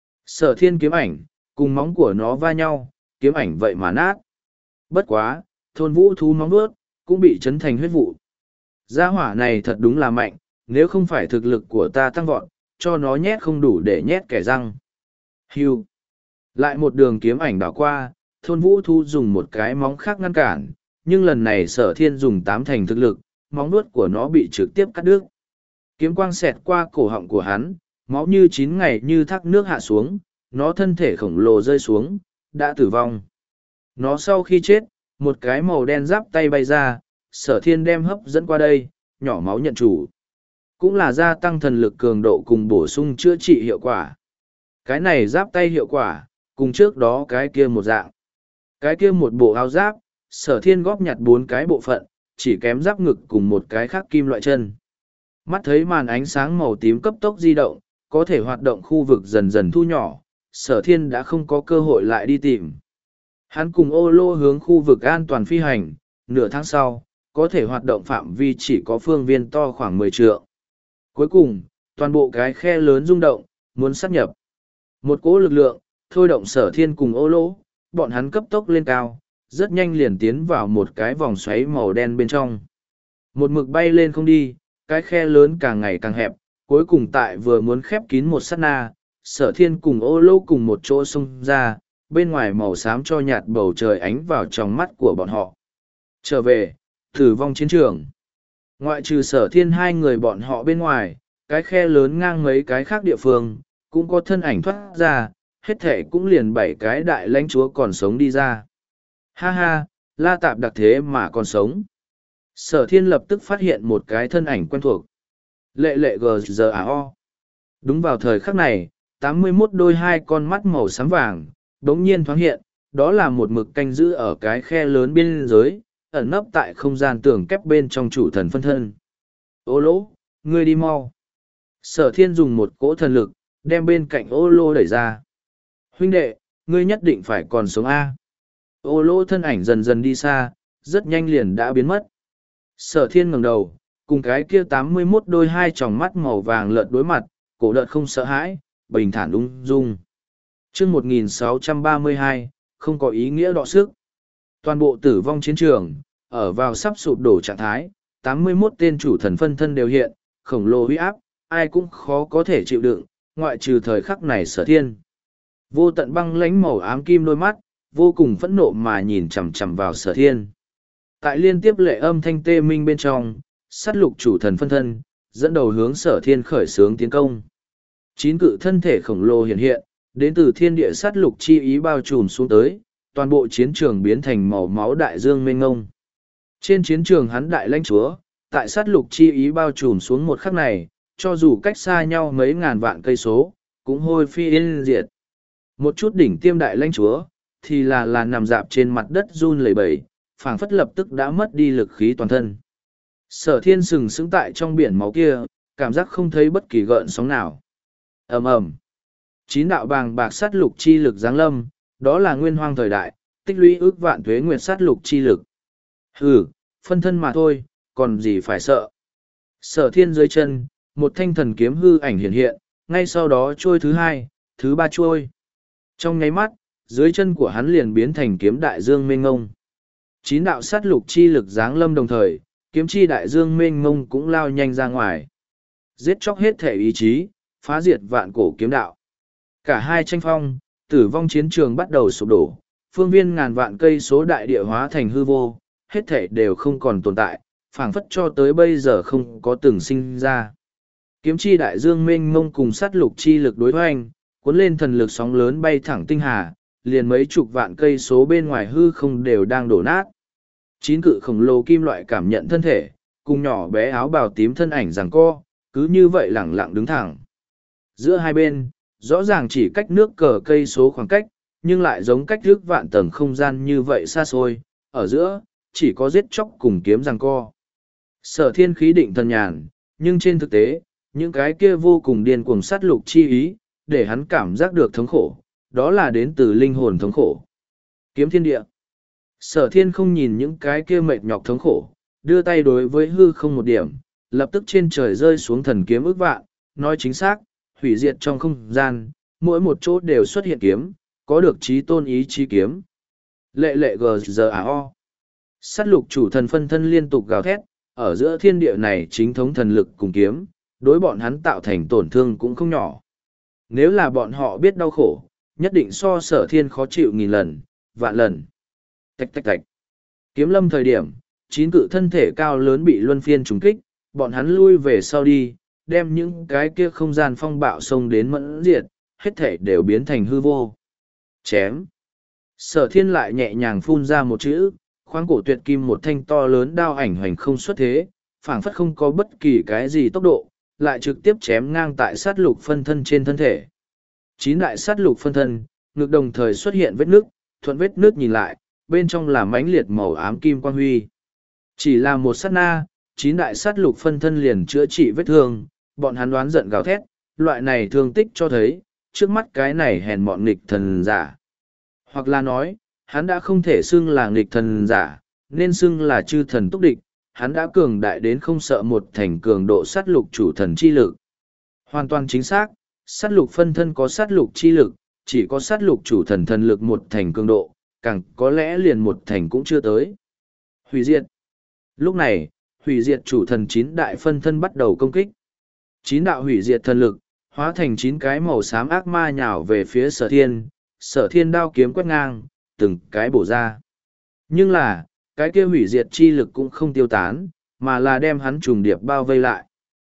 Sở thiên kiếm ảnh, cùng móng của nó va nhau, kiếm ảnh vậy mà nát. Bất quá, thôn vũ thú móng nuốt, cũng bị chấn thành huyết vụ. Gia hỏa này thật đúng là mạnh, nếu không phải thực lực của ta tăng vọt, cho nó nhét không đủ để nhét kẻ răng. Hưu. Lại một đường kiếm ảnh đảo qua, thôn vũ thú dùng một cái móng khác ngăn cản, nhưng lần này sở thiên dùng tám thành thực lực, móng nuốt của nó bị trực tiếp cắt đứt. Kiếm quang xẹt qua cổ họng của hắn, máu như chín ngày như thác nước hạ xuống, nó thân thể khổng lồ rơi xuống, đã tử vong. Nó sau khi chết, một cái màu đen giáp tay bay ra, sở thiên đem hấp dẫn qua đây, nhỏ máu nhận chủ. Cũng là gia tăng thần lực cường độ cùng bổ sung chữa trị hiệu quả. Cái này giáp tay hiệu quả, cùng trước đó cái kia một dạng. Cái kia một bộ áo giáp, sở thiên góp nhặt bốn cái bộ phận, chỉ kém giáp ngực cùng một cái khác kim loại chân. Mắt thấy màn ánh sáng màu tím cấp tốc di động, có thể hoạt động khu vực dần dần thu nhỏ, sở thiên đã không có cơ hội lại đi tìm. Hắn cùng ô lô hướng khu vực an toàn phi hành, nửa tháng sau, có thể hoạt động phạm vi chỉ có phương viên to khoảng mười trượng. Cuối cùng, toàn bộ cái khe lớn rung động, muốn sát nhập. Một cỗ lực lượng, thôi động sở thiên cùng ô lô, bọn hắn cấp tốc lên cao, rất nhanh liền tiến vào một cái vòng xoáy màu đen bên trong. Một mực bay lên không đi, cái khe lớn càng ngày càng hẹp, cuối cùng tại vừa muốn khép kín một sát na, sở thiên cùng ô lô cùng một chỗ xông ra, bên ngoài màu xám cho nhạt bầu trời ánh vào trong mắt của bọn họ. Trở về, tử vong chiến trường. Ngoại trừ sở thiên hai người bọn họ bên ngoài, cái khe lớn ngang mấy cái khác địa phương, cũng có thân ảnh thoát ra, hết thể cũng liền bảy cái đại lãnh chúa còn sống đi ra. Ha ha, La Tạp đặc thế mà còn sống. Sở thiên lập tức phát hiện một cái thân ảnh quen thuộc. Lệ lệ gờ giờ à o. Đúng vào thời khắc này, tám mươi mốt đôi hai con mắt màu xám vàng, đống nhiên thoáng hiện, đó là một mực canh giữ ở cái khe lớn biên giới, ẩn nấp tại không gian tường kép bên trong chủ thần phân thân. Ô lỗ, ngươi đi mau. Sở thiên dùng một cỗ thần lực, đem bên cạnh ô lô đẩy ra. Huynh đệ, ngươi nhất định phải còn sống A. Ô lô thân ảnh dần dần đi xa, rất nhanh liền đã biến mất. Sở thiên ngẩng đầu, cùng cái kia tám mươi mốt đôi hai tròng mắt màu vàng lợn đối mặt, cổ đợt không sợ hãi, bình thản ung dung. chương một nghìn sáu trăm ba mươi hai, không có ý nghĩa đọ sức. Toàn bộ tử vong chiến trường, ở vào sắp sụp đổ trạng thái, tám mươi mốt tên chủ thần phân thân đều hiện, khổng lồ huy áp, ai cũng khó có thể chịu đựng, ngoại trừ thời khắc này sở thiên. Vô tận băng lánh màu ám kim đôi mắt, vô cùng phẫn nộ mà nhìn chằm chằm vào sở thiên. Tại liên tiếp lệ âm thanh tê minh bên trong, sát lục chủ thần phân thân, dẫn đầu hướng sở thiên khởi xướng tiến công. Chín cự thân thể khổng lồ hiện hiện, đến từ thiên địa sát lục chi ý bao trùm xuống tới, toàn bộ chiến trường biến thành màu máu đại dương mênh ngông. Trên chiến trường hắn đại lãnh chúa, tại sát lục chi ý bao trùm xuống một khắc này, cho dù cách xa nhau mấy ngàn vạn cây số, cũng hôi phi yên diệt. Một chút đỉnh tiêm đại lãnh chúa, thì là là nằm dạp trên mặt đất run lẩy bẩy, phảng phất lập tức đã mất đi lực khí toàn thân. Sở thiên sừng sững tại trong biển máu kia, cảm giác không thấy bất kỳ gợn sóng nào. ầm ầm Chín đạo bàng bạc sát lục chi lực giáng lâm, đó là nguyên hoang thời đại, tích lũy ước vạn tuế nguyệt sát lục chi lực. Hừ, phân thân mà thôi, còn gì phải sợ. Sở thiên dưới chân, một thanh thần kiếm hư ảnh hiện hiện, ngay sau đó trôi thứ hai, thứ ba trôi. Trong nháy mắt, dưới chân của hắn liền biến thành kiếm đại dương mênh ngông. Chín đạo sát lục chi lực giáng lâm đồng thời, kiếm chi đại dương mênh ngông cũng lao nhanh ra ngoài. Giết chóc hết thể ý chí, phá diệt vạn cổ kiếm đạo. Cả hai tranh phong, tử vong chiến trường bắt đầu sụp đổ, phương viên ngàn vạn cây số đại địa hóa thành hư vô, hết thể đều không còn tồn tại, phảng phất cho tới bây giờ không có từng sinh ra. Kiếm chi đại dương mênh mông cùng sát lục chi lực đối hoành, cuốn lên thần lực sóng lớn bay thẳng tinh hà, liền mấy chục vạn cây số bên ngoài hư không đều đang đổ nát. Chín cự khổng lồ kim loại cảm nhận thân thể, cùng nhỏ bé áo bào tím thân ảnh giằng co, cứ như vậy lẳng lặng đứng thẳng. Giữa hai bên, rõ ràng chỉ cách nước cờ cây số khoảng cách, nhưng lại giống cách rước vạn tầng không gian như vậy xa xôi, ở giữa, chỉ có giết chóc cùng kiếm giằng co. Sở thiên khí định thần nhàn, nhưng trên thực tế, những cái kia vô cùng điên cuồng sát lục chi ý, để hắn cảm giác được thống khổ, đó là đến từ linh hồn thống khổ. Kiếm thiên địa. Sở thiên không nhìn những cái kia mệt nhọc thống khổ, đưa tay đối với hư không một điểm, lập tức trên trời rơi xuống thần kiếm ước vạn, nói chính xác, hủy diệt trong không gian, mỗi một chỗ đều xuất hiện kiếm, có được trí tôn ý chí kiếm. Lệ lệ gờ giờ à o. Sát lục chủ thần phân thân liên tục gào thét, ở giữa thiên địa này chính thống thần lực cùng kiếm, đối bọn hắn tạo thành tổn thương cũng không nhỏ. Nếu là bọn họ biết đau khổ, nhất định so sở thiên khó chịu nghìn lần, vạn lần. Tạch tạch tạch. Kiếm lâm thời điểm, chín cự thân thể cao lớn bị luân phiên trùng kích, bọn hắn lui về sau đi, đem những cái kia không gian phong bạo xông đến mẫn diệt, hết thể đều biến thành hư vô. Chém. Sở thiên lại nhẹ nhàng phun ra một chữ, khoáng cổ tuyệt kim một thanh to lớn đao ảnh hoành không xuất thế, phảng phất không có bất kỳ cái gì tốc độ, lại trực tiếp chém ngang tại sát lục phân thân trên thân thể. Chín đại sát lục phân thân, ngực đồng thời xuất hiện vết nước, thuận vết nước nhìn lại, bên trong là mãnh liệt màu ám kim quang huy. Chỉ là một sát na, chín đại sát lục phân thân liền chữa trị vết thương, bọn hắn đoán giận gào thét, loại này thương tích cho thấy, trước mắt cái này hèn mọn nghịch thần giả. Hoặc là nói, hắn đã không thể xưng là nghịch thần giả, nên xưng là chư thần túc địch, hắn đã cường đại đến không sợ một thành cường độ sát lục chủ thần chi lực. Hoàn toàn chính xác, sát lục phân thân có sát lục chi lực, chỉ có sát lục chủ thần thần lực một thành cường độ, càng có lẽ liền một thành cũng chưa tới. Hủy diệt. Lúc này, hủy diệt chủ thần chín đại phân thân bắt đầu công kích. Chín đạo hủy diệt thần lực, hóa thành chín cái màu xám ác ma nhào về phía sở thiên, sở thiên đao kiếm quét ngang, từng cái bổ ra. Nhưng là, cái kia hủy diệt chi lực cũng không tiêu tán, mà là đem hắn trùng điệp bao vây lại.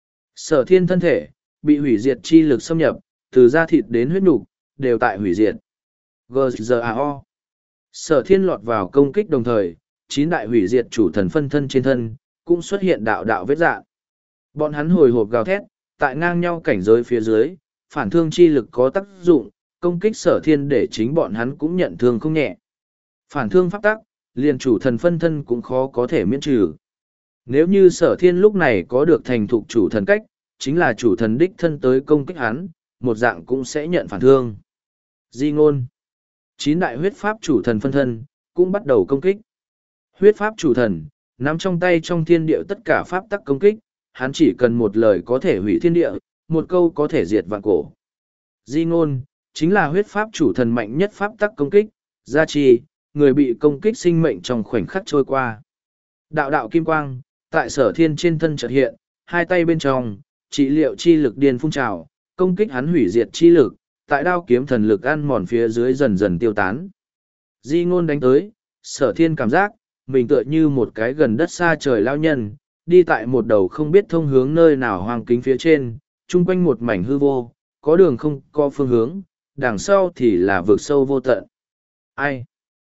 Sở thiên thân thể, bị hủy diệt chi lực xâm nhập, từ da thịt đến huyết nục đều tại hủy diệt. giê giê a o. Sở thiên lọt vào công kích đồng thời, chín đại hủy diệt chủ thần phân thân trên thân, cũng xuất hiện đạo đạo vết dạn. Bọn hắn hồi hộp gào thét, tại ngang nhau cảnh giới phía dưới, phản thương chi lực có tác dụng, công kích sở thiên để chính bọn hắn cũng nhận thương không nhẹ. Phản thương pháp tắc, liền chủ thần phân thân cũng khó có thể miễn trừ. Nếu như sở thiên lúc này có được thành thục chủ thần cách, chính là chủ thần đích thân tới công kích hắn, một dạng cũng sẽ nhận phản thương. Di ngôn. Chín đại huyết pháp chủ thần phân thân, cũng bắt đầu công kích. Huyết pháp chủ thần, nắm trong tay trong thiên địa tất cả pháp tắc công kích, hắn chỉ cần một lời có thể hủy thiên địa, một câu có thể diệt vạn cổ. Di ngôn, chính là huyết pháp chủ thần mạnh nhất pháp tắc công kích, gia trì, người bị công kích sinh mệnh trong khoảnh khắc trôi qua. Đạo đạo kim quang, tại sở thiên trên thân chợt hiện, hai tay bên trong, trị liệu chi lực điên phun trào, công kích hắn hủy diệt chi lực, tại đao kiếm thần lực ăn mòn phía dưới dần dần tiêu tán. Di ngôn đánh tới, sở thiên cảm giác, mình tựa như một cái gần đất xa trời lao nhân, đi tại một đầu không biết thông hướng nơi nào hoang kính phía trên, chung quanh một mảnh hư vô, có đường không có phương hướng, đằng sau thì là vực sâu vô tận. Ai?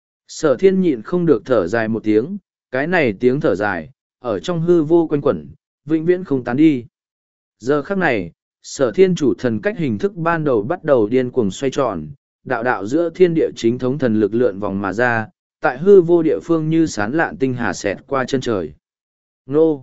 Sở thiên nhịn không được thở dài một tiếng, cái này tiếng thở dài, ở trong hư vô quanh quẩn, vĩnh viễn không tán đi. Giờ khắc này, sở thiên chủ thần cách hình thức ban đầu bắt đầu điên cuồng xoay tròn, đạo đạo giữa thiên địa chính thống thần lực lượn vòng mà ra, tại hư vô địa phương như sán lạn tinh hà xẹt qua chân trời. Nô!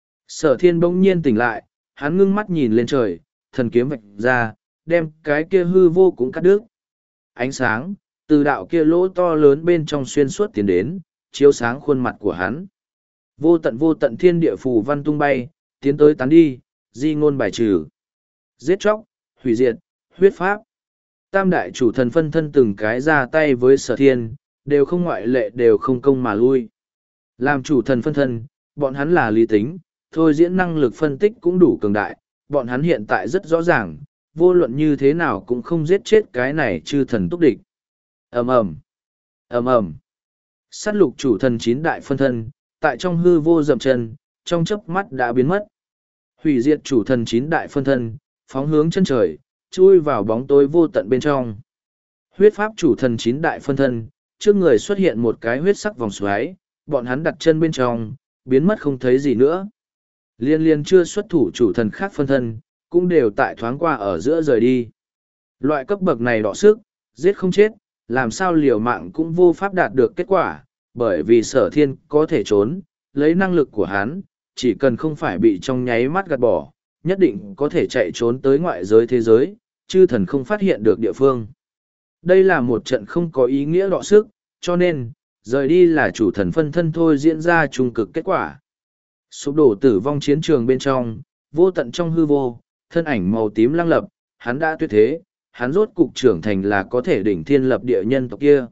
Sở thiên bỗng nhiên tỉnh lại, hắn ngưng mắt nhìn lên trời, thần kiếm vạch ra, đem cái kia hư vô cũng cắt đứt. Ánh sáng, từ đạo kia lỗ to lớn bên trong xuyên suốt tiến đến, chiếu sáng khuôn mặt của hắn. Vô tận vô tận thiên địa phù văn tung bay, tiến tới tán đi, di ngôn bài trừ. Giết chóc, hủy diệt, huyết pháp. Tam đại chủ thần phân thân từng cái ra tay với sở thiên, đều không ngoại lệ đều không công mà lui. Làm chủ thần phân thân, bọn hắn là lý tính, thôi diễn năng lực phân tích cũng đủ cường đại, bọn hắn hiện tại rất rõ ràng, vô luận như thế nào cũng không giết chết cái này chư thần túc địch. ầm ầm ầm ầm Sát lục chủ thần chín đại phân thân, tại trong hư vô dậm chân, trong chớp mắt đã biến mất. Hủy diệt chủ thần chín đại phân thân, phóng hướng chân trời, chui vào bóng tối vô tận bên trong. Huyết pháp chủ thần chín đại phân thân, trước người xuất hiện một cái huyết sắc vòng xoáy, bọn hắn đặt chân bên trong, biến mất không thấy gì nữa. Liên liên chưa xuất thủ chủ thần khác phân thân, cũng đều tại thoáng qua ở giữa rời đi. Loại cấp bậc này đọ sức, giết không chết, làm sao liều mạng cũng vô pháp đạt được kết quả, bởi vì sở thiên có thể trốn, lấy năng lực của hắn, chỉ cần không phải bị trong nháy mắt gạt bỏ, nhất định có thể chạy trốn tới ngoại giới thế giới, chư thần không phát hiện được địa phương. Đây là một trận không có ý nghĩa đọ sức, cho nên, rời đi là chủ thần phân thân thôi diễn ra trung cực kết quả. Sụp đổ tử vong chiến trường bên trong, vô tận trong hư vô, thân ảnh màu tím lăng lập, hắn đã tuyệt thế, hắn rốt cục trưởng thành là có thể đỉnh thiên lập địa nhân tộc kia.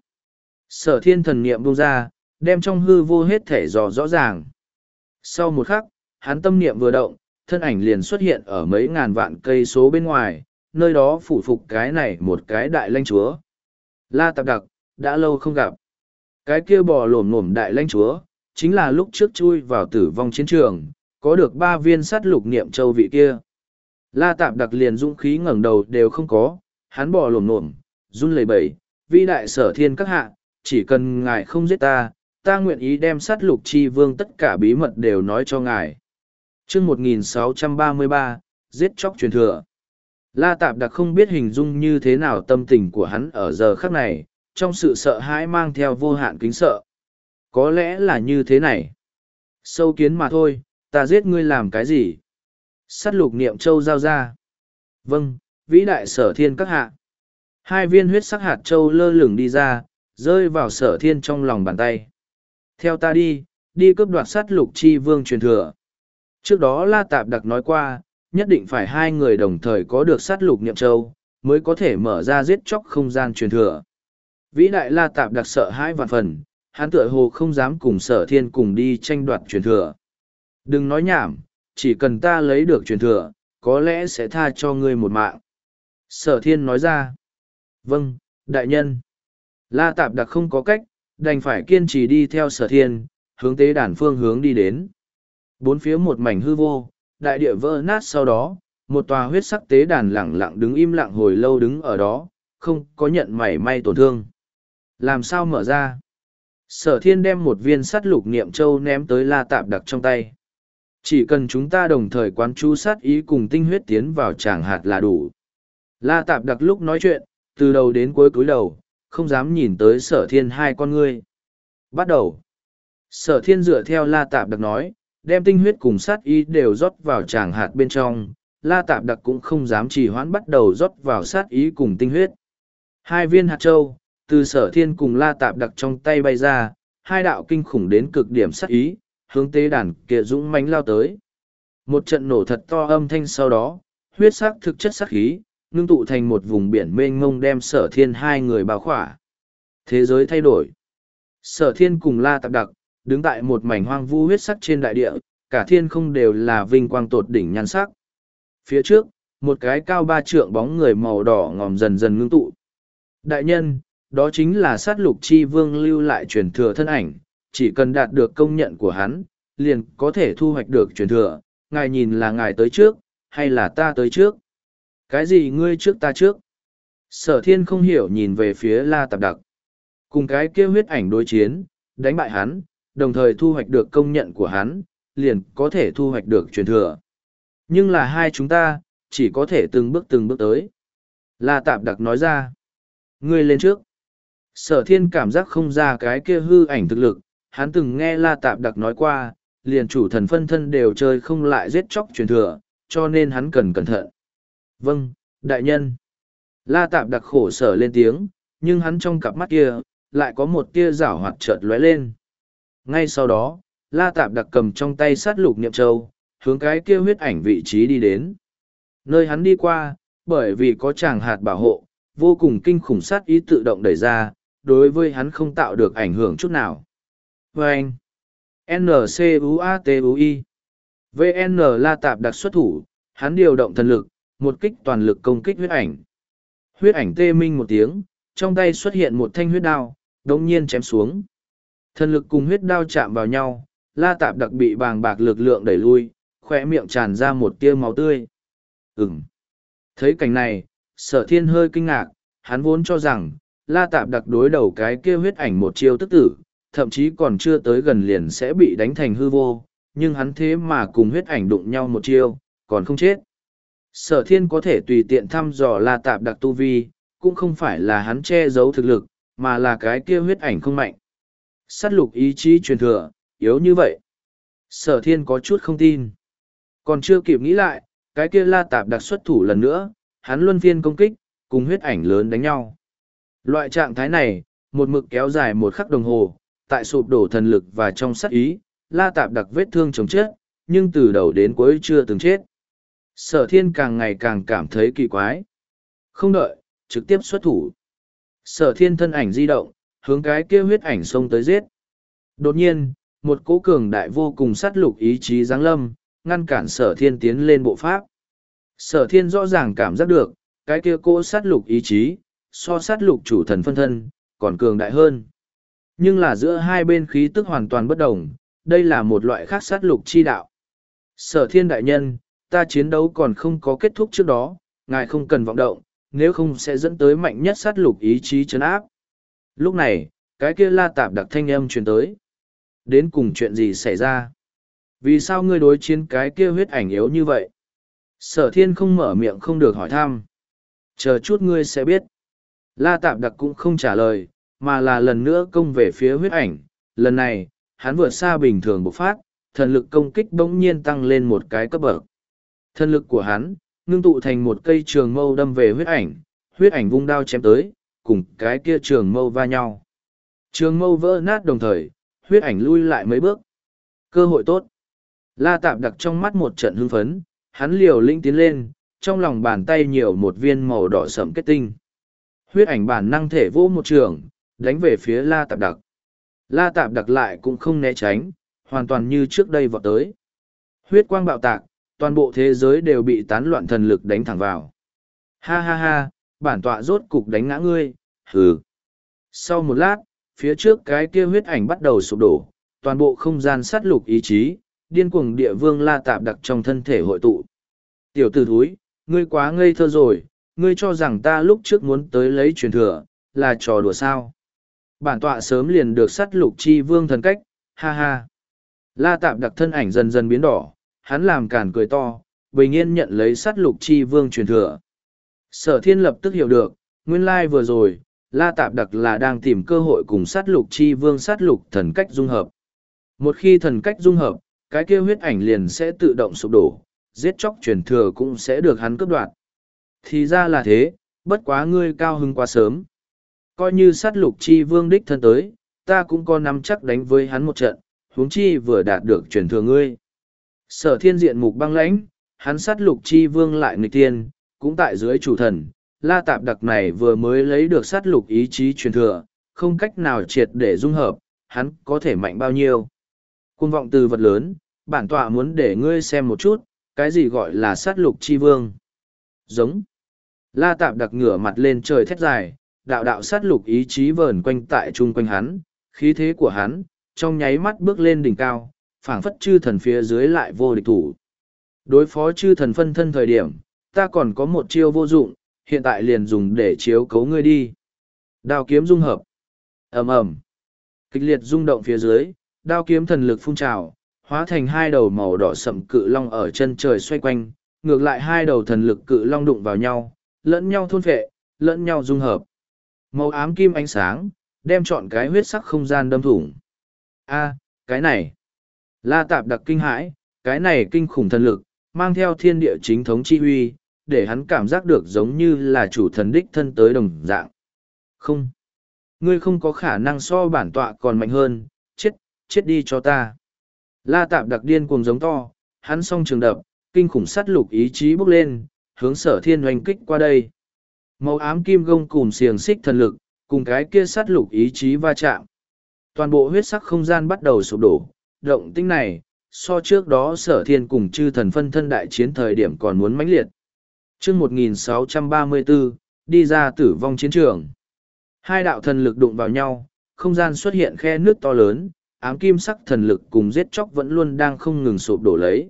Sở thiên thần niệm buông ra, đem trong hư vô hết thể dò rõ ràng. Sau một khắc, hắn tâm niệm vừa động, thân ảnh liền xuất hiện ở mấy ngàn vạn cây số bên ngoài, nơi đó phủ phục cái này một cái đại lãnh chúa. La Tạp Đặc, đã lâu không gặp. Cái kia bò lổm lổm đại lãnh chúa, chính là lúc trước chui vào tử vong chiến trường, có được ba viên sắt lục niệm châu vị kia. La Tạp Đặc liền dũng khí ngẩng đầu đều không có, hắn bò lổm lổm, run lẩy bẩy, vĩ đại sở thiên các hạ, chỉ cần ngài không giết ta, ta nguyện ý đem sắt lục chi vương tất cả bí mật đều nói cho ngài. Chương một nghìn sáu trăm ba mươi ba, giết chóc truyền thừa. La Tạp Đặc không biết hình dung như thế nào tâm tình của hắn ở giờ khắc này, trong sự sợ hãi mang theo vô hạn kính sợ. Có lẽ là như thế này. Sâu kiến mà thôi, ta giết ngươi làm cái gì? Sắt lục niệm châu giao ra. Vâng, vĩ đại sở thiên các hạ. Hai viên huyết sắc hạt châu lơ lửng đi ra, rơi vào sở thiên trong lòng bàn tay. Theo ta đi, đi cướp đoạt sắt lục chi vương truyền thừa. Trước đó La Tạp Đặc nói qua, nhất định phải hai người đồng thời có được sát lục niệm châu, mới có thể mở ra giết chóc không gian truyền thừa. Vĩ đại La Tạp Đặc sợ hãi vạn phần, hắn tựa hồ không dám cùng sở thiên cùng đi tranh đoạt truyền thừa. Đừng nói nhảm, chỉ cần ta lấy được truyền thừa, có lẽ sẽ tha cho ngươi một mạng. Sở thiên nói ra. Vâng, đại nhân. La Tạp Đặc không có cách, đành phải kiên trì đi theo sở thiên, hướng tế đàn phương hướng đi đến. Bốn phía một mảnh hư vô, đại địa vỡ nát sau đó, một tòa huyết sắc tế đàn lẳng lặng đứng im lặng hồi lâu đứng ở đó, không có nhận mảy may tổn thương. Làm sao mở ra? Sở thiên đem một viên sắt lục niệm châu ném tới La Tạp Đặc trong tay. Chỉ cần chúng ta đồng thời quán chú sát ý cùng tinh huyết tiến vào tràng hạt là đủ. La Tạp Đặc lúc nói chuyện, từ đầu đến cuối cúi đầu, không dám nhìn tới sở thiên hai con ngươi. Bắt đầu. Sở thiên dựa theo La Tạp Đặc nói, đem tinh huyết cùng sát ý đều rót vào tràng hạt bên trong. La Tạp Đặc cũng không dám trì hoãn bắt đầu rót vào sát ý cùng tinh huyết. Hai viên hạt châu, từ sở thiên cùng La Tạp Đặc trong tay bay ra, hai đạo kinh khủng đến cực điểm sát ý, hướng tế đàn kia dũng mãnh lao tới. Một trận nổ thật to âm thanh sau đó, huyết sắc thực chất sát khí, ngưng tụ thành một vùng biển mênh mông đem sở thiên hai người bao khỏa. Thế giới thay đổi. Sở thiên cùng La Tạp Đặc, đứng tại một mảnh hoang vu huyết sắc trên đại địa, cả thiên không đều là vinh quang tột đỉnh nhan sắc. Phía trước, một cái cao ba trượng bóng người màu đỏ ngòm dần dần ngưng tụ. Đại nhân, đó chính là sát lục chi vương lưu lại truyền thừa thân ảnh, chỉ cần đạt được công nhận của hắn, liền có thể thu hoạch được truyền thừa. Ngài nhìn là ngài tới trước, hay là ta tới trước? Cái gì ngươi trước ta trước? Sở thiên không hiểu nhìn về phía La Tạp Đặc. Cùng cái kia huyết ảnh đối chiến, đánh bại hắn, đồng thời thu hoạch được công nhận của hắn, liền có thể thu hoạch được truyền thừa. Nhưng là hai chúng ta, chỉ có thể từng bước từng bước tới. La Tạp Đặc nói ra. Ngươi lên trước. Sở thiên cảm giác không ra cái kia hư ảnh thực lực, hắn từng nghe La Tạp Đặc nói qua, liền chủ thần phân thân đều chơi không lại giết chóc truyền thừa, cho nên hắn cần cẩn thận. Vâng, đại nhân. La Tạp Đặc khổ sở lên tiếng, nhưng hắn trong cặp mắt kia, lại có một tia rảo hoạt chợt lóe lên. Ngay sau đó, La Tạp Đặc cầm trong tay sát lục niệm châu, hướng cái kia huyết ảnh vị trí đi đến. Nơi hắn đi qua, bởi vì có tràng hạt bảo hộ, vô cùng kinh khủng sát ý tự động đẩy ra, đối với hắn không tạo được ảnh hưởng chút nào. Vâng! N C U A T U I V N La Tạp Đặc xuất thủ, hắn điều động thần lực, một kích toàn lực công kích huyết ảnh. Huyết ảnh tê minh một tiếng, trong tay xuất hiện một thanh huyết đao, đống nhiên chém xuống. Thần lực cùng huyết đao chạm vào nhau, La Tạp Đặc bị bàng bạc lực lượng đẩy lui, khỏe miệng tràn ra một tia máu tươi. Ừm. Thấy cảnh này, sở thiên hơi kinh ngạc, hắn vốn cho rằng, La Tạp Đặc đối đầu cái kia huyết ảnh một chiêu tức tử, thậm chí còn chưa tới gần liền sẽ bị đánh thành hư vô, nhưng hắn thế mà cùng huyết ảnh đụng nhau một chiêu, còn không chết. Sở thiên có thể tùy tiện thăm dò La Tạp Đặc tu vi, cũng không phải là hắn che giấu thực lực, mà là cái kia huyết ảnh không mạnh. Sát lục ý chí truyền thừa, yếu như vậy. Sở thiên có chút không tin. Còn chưa kịp nghĩ lại, cái kia La Tạp Đặc xuất thủ lần nữa, hắn luân phiên công kích, cùng huyết ảnh lớn đánh nhau. Loại trạng thái này, một mực kéo dài một khắc đồng hồ, tại sụp đổ thần lực và trong sát ý, La Tạp Đặc vết thương chồng chết, nhưng từ đầu đến cuối chưa từng chết. Sở thiên càng ngày càng cảm thấy kỳ quái. Không đợi, trực tiếp xuất thủ. Sở thiên thân ảnh di động, hướng cái kia huyết ảnh xông tới giết. Đột nhiên, một cỗ cường đại vô cùng sát lục ý chí giáng lâm, ngăn cản sở thiên tiến lên bộ pháp. Sở thiên rõ ràng cảm giác được, cái kia cỗ sát lục ý chí, so sát lục chủ thần phân thân, còn cường đại hơn. Nhưng là giữa hai bên khí tức hoàn toàn bất đồng, đây là một loại khác sát lục chi đạo. Sở thiên đại nhân, ta chiến đấu còn không có kết thúc trước đó, ngài không cần vọng động, nếu không sẽ dẫn tới mạnh nhất sát lục ý chí chấn áp. Lúc này, cái kia La Tạp Đặc thanh âm truyền tới. Đến cùng chuyện gì xảy ra? Vì sao ngươi đối chiến cái kia huyết ảnh yếu như vậy? Sở thiên không mở miệng không được hỏi thăm. Chờ chút ngươi sẽ biết. La Tạp Đặc cũng không trả lời, mà là lần nữa công về phía huyết ảnh. Lần này, hắn vượt xa bình thường bộc phát, thần lực công kích bỗng nhiên tăng lên một cái cấp bậc. Thần lực của hắn, ngưng tụ thành một cây trường mâu đâm về huyết ảnh, huyết ảnh vung đao chém tới, cùng cái kia trường mâu va nhau. Trường mâu vỡ nát đồng thời, huyết ảnh lui lại mấy bước. Cơ hội tốt. La Tạp Đặc trong mắt một trận hưng phấn, hắn liều lĩnh tiến lên, trong lòng bàn tay nhiều một viên màu đỏ sẫm kết tinh. Huyết ảnh bản năng thể vô một trường, đánh về phía La Tạp Đặc. La Tạp Đặc lại cũng không né tránh, hoàn toàn như trước đây vọt tới. Huyết quang bạo tạc, toàn bộ thế giới đều bị tán loạn thần lực đánh thẳng vào. Ha ha ha, bản tọa rốt cục đánh ngã ngươi, hừ. Sau một lát, phía trước cái kia huyết ảnh bắt đầu sụp đổ, toàn bộ không gian sát lục ý chí, điên cuồng địa vương La Tạp Đặc trong thân thể hội tụ. Tiểu tử thúi, ngươi quá ngây thơ rồi, ngươi cho rằng ta lúc trước muốn tới lấy truyền thừa, là trò đùa sao. Bản tọa sớm liền được sát lục chi vương thần cách, ha ha. La Tạp Đặc thân ảnh dần dần biến đỏ, hắn làm càn cười to, bình yên nhận lấy sát lục chi vương truyền thừa. Sở thiên lập tức hiểu được, nguyên lai vừa rồi, La Tạp Đặc là đang tìm cơ hội cùng sát lục chi vương sát lục thần cách dung hợp. Một khi thần cách dung hợp, cái kia huyết ảnh liền sẽ tự động sụp đổ, giết chóc truyền thừa cũng sẽ được hắn cướp đoạt. Thì ra là thế, bất quá ngươi cao hứng quá sớm. Coi như sát lục chi vương đích thân tới, ta cũng có nắm chắc đánh với hắn một trận, huống chi vừa đạt được truyền thừa ngươi. Sở thiên diện mục băng lãnh, hắn sát lục chi vương lại nghịch tiên, cũng tại dưới chủ thần, La Tạp Đặc này vừa mới lấy được sát lục ý chí truyền thừa, không cách nào triệt để dung hợp, hắn có thể mạnh bao nhiêu. Cuồng vọng từ vật lớn, bản tọa muốn để ngươi xem một chút, cái gì gọi là sát lục chi vương. Giống. La Tạp Đặc ngửa mặt lên trời thét dài, đạo đạo sát lục ý chí vờn quanh tại chung quanh hắn, khí thế của hắn, trong nháy mắt bước lên đỉnh cao, phảng phất chư thần phía dưới lại vô địch thủ. Đối phó chư thần phân thân thời điểm, ta còn có một chiêu vô dụng, hiện tại liền dùng để chiếu cấu ngươi đi. Đao kiếm dung hợp. Ầm ầm. Kịch liệt rung động phía dưới, đao kiếm thần lực phun trào, hóa thành hai đầu màu đỏ sậm cự long ở chân trời xoay quanh, ngược lại hai đầu thần lực cự long đụng vào nhau, lẫn nhau thôn phệ, lẫn nhau dung hợp. Màu ám kim ánh sáng, đem trọn cái huyết sắc không gian đâm thủng. A, cái này. La Tạp Đặc kinh hãi, cái này kinh khủng thần lực, mang theo thiên địa chính thống chi huy, để hắn cảm giác được giống như là chủ thần đích thân tới đồng dạng. Không. Ngươi không có khả năng so bản tọa còn mạnh hơn, chết, chết đi cho ta. La Tạp Đặc điên cuồng giống to, hắn song trường đập, kinh khủng sát lục ý chí bốc lên, hướng sở thiên hoành kích qua đây. Màu ám kim gông cùm xiềng xích thần lực, cùng cái kia sát lục ý chí va chạm. Toàn bộ huyết sắc không gian bắt đầu sụp đổ, động tĩnh này, so trước đó sở thiên cùng chư thần phân thân đại chiến thời điểm còn muốn mãnh liệt. chương một nghìn sáu trăm ba mươi bốn, đi ra tử vong chiến trường. Hai đạo thần lực đụng vào nhau, không gian xuất hiện khe nước to lớn, ám kim sắc thần lực cùng giết chóc vẫn luôn đang không ngừng sụp đổ lấy.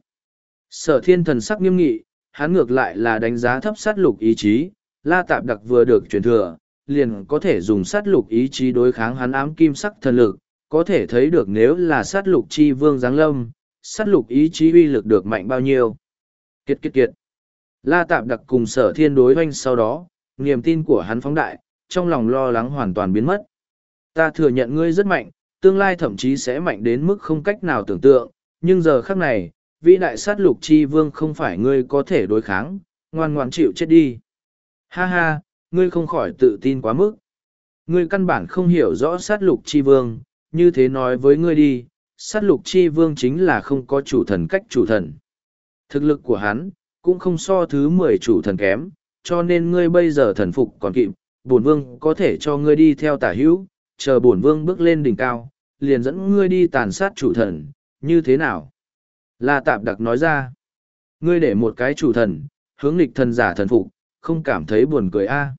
Sở thiên thần sắc nghiêm nghị, hắn ngược lại là đánh giá thấp sát lục ý chí, La Tạp Đặc vừa được truyền thừa, liền có thể dùng sát lục ý chí đối kháng hắn ám kim sắc thần lực, có thể thấy được nếu là sát lục chi vương giáng lâm, sát lục ý chí uy lực được mạnh bao nhiêu. Kiệt kiệt kiệt. La Tạp Đặc cùng sở thiên đối hoanh sau đó, niềm tin của hắn phóng đại, trong lòng lo lắng hoàn toàn biến mất. Ta thừa nhận ngươi rất mạnh, tương lai thậm chí sẽ mạnh đến mức không cách nào tưởng tượng, nhưng giờ khắc này, vĩ đại sát lục chi vương không phải ngươi có thể đối kháng, ngoan ngoãn chịu chết đi. Ha ha, ngươi không khỏi tự tin quá mức. Ngươi căn bản không hiểu rõ sát lục chi vương, như thế nói với ngươi đi, sát lục chi vương chính là không có chủ thần cách chủ thần. Thực lực của hắn, cũng không so thứ mười chủ thần kém, cho nên ngươi bây giờ thần phục còn kịp, bổn vương có thể cho ngươi đi theo tả hữu, chờ bổn vương bước lên đỉnh cao, liền dẫn ngươi đi tàn sát chủ thần, như thế nào? La Tạp Đặc nói ra, ngươi để một cái chủ thần, hướng nghịch thần giả thần phục, không cảm thấy buồn cười a? À?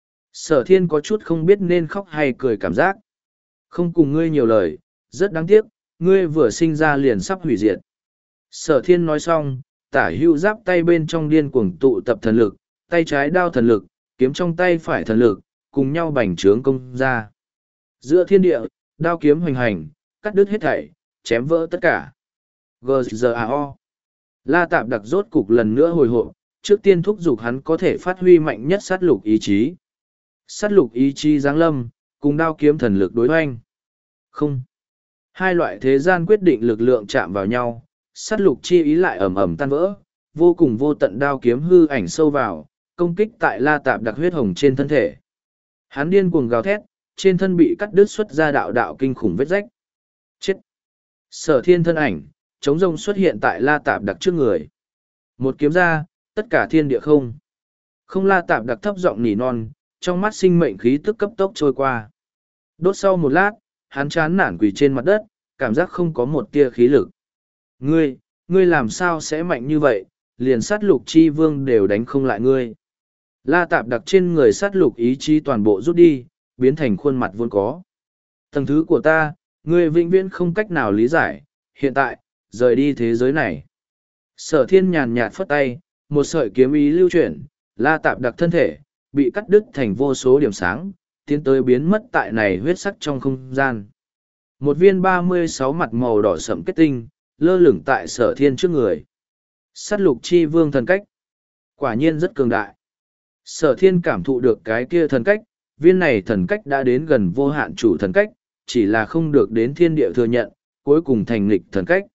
Sở thiên có chút không biết nên khóc hay cười cảm giác. Không cùng ngươi nhiều lời, rất đáng tiếc, ngươi vừa sinh ra liền sắp hủy diệt. Sở thiên nói xong, tả hữu giáp tay bên trong điên cuồng tụ tập thần lực, tay trái đao thần lực, kiếm trong tay phải thần lực, cùng nhau bành trướng công ra. Giữa thiên địa, đao kiếm hoành hành, cắt đứt hết thảy, chém vỡ tất cả. giê giê a o. La Tạp Đặc rốt cục lần nữa hồi hộp, trước tiên thúc giục hắn có thể phát huy mạnh nhất sát lục ý chí. Sát lục ý chí giáng lâm, cùng đao kiếm thần lực đối hoành. Không. Hai loại thế gian quyết định lực lượng chạm vào nhau, sát lục chi ý lại ầm ầm tan vỡ, vô cùng vô tận đao kiếm hư ảnh sâu vào, công kích tại La Tạp Đặc huyết hồng trên thân thể. Hắn điên cuồng gào thét, trên thân bị cắt đứt xuất ra đạo đạo kinh khủng vết rách. Chết! Sở thiên thân ảnh, trống rông xuất hiện tại La Tạp Đặc trước người. Một kiếm ra, tất cả thiên địa không. Không. La Tạp Đặc thấp giọng nỉ non, trong mắt sinh mệnh khí tức cấp tốc trôi qua. Đốt sau một lát, hắn chán nản quỳ trên mặt đất, cảm giác không có một tia khí lực. Ngươi, ngươi làm sao sẽ mạnh như vậy, liền sát lục chi vương đều đánh không lại ngươi. La Tạp Đặc trên người sát lục ý chí toàn bộ rút đi, biến thành khuôn mặt vốn có. Tầng thứ của ta, ngươi vĩnh viễn không cách nào lý giải, hiện tại, rời đi thế giới này. Sở thiên nhàn nhạt phất tay, một sợi kiếm ý lưu chuyển, La Tạp Đặc thân thể, bị cắt đứt thành vô số điểm sáng, tiến tới biến mất tại này huyết sắc trong không gian. Một viên ba mươi sáu mặt màu đỏ sẫm kết tinh, lơ lửng tại sở thiên trước người. Sát lục chi vương thần cách. Quả nhiên rất cường đại. Sở thiên cảm thụ được cái kia thần cách, viên này thần cách đã đến gần vô hạn chủ thần cách, chỉ là không được đến thiên địa thừa nhận, cuối cùng thành nghịch thần cách.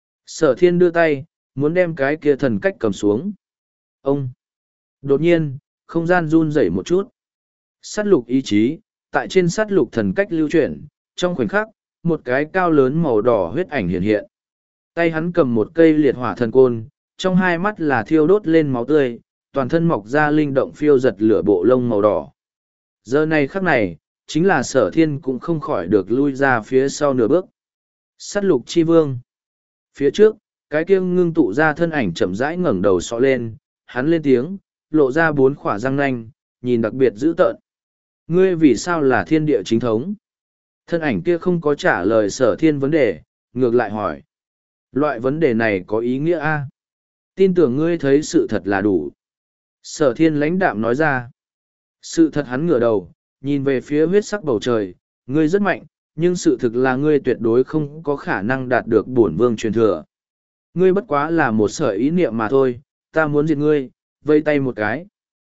Sở thiên đưa tay, muốn đem cái kia thần cách cầm xuống. Ông! Đột nhiên, không gian run rẩy một chút. Sát lục ý chí, tại trên sát lục thần cách lưu chuyển, trong khoảnh khắc, một cái cao lớn màu đỏ huyết ảnh hiện hiện. Tay hắn cầm một cây liệt hỏa thần côn, trong hai mắt là thiêu đốt lên máu tươi, toàn thân mọc ra linh động phiêu giật lửa bộ lông màu đỏ. Giờ này khắc này, chính là sở thiên cũng không khỏi được lui ra phía sau nửa bước. Sát lục chi vương. Phía trước, cái kia ngưng tụ ra thân ảnh chậm rãi ngẩng đầu sọ lên, hắn lên tiếng, lộ ra bốn khỏa răng nanh, nhìn đặc biệt dữ tợn. Ngươi vì sao là thiên địa chính thống? Thân ảnh kia không có trả lời sở thiên vấn đề, ngược lại hỏi. Loại vấn đề này có ý nghĩa a? Tin tưởng ngươi thấy sự thật là đủ. Sở thiên lãnh đạm nói ra. Sự thật hắn ngửa đầu, nhìn về phía huyết sắc bầu trời, ngươi rất mạnh, nhưng sự thực là ngươi tuyệt đối không có khả năng đạt được bổn vương truyền thừa. Ngươi bất quá là một sợi ý niệm mà thôi, ta muốn diệt ngươi, vây tay một cái.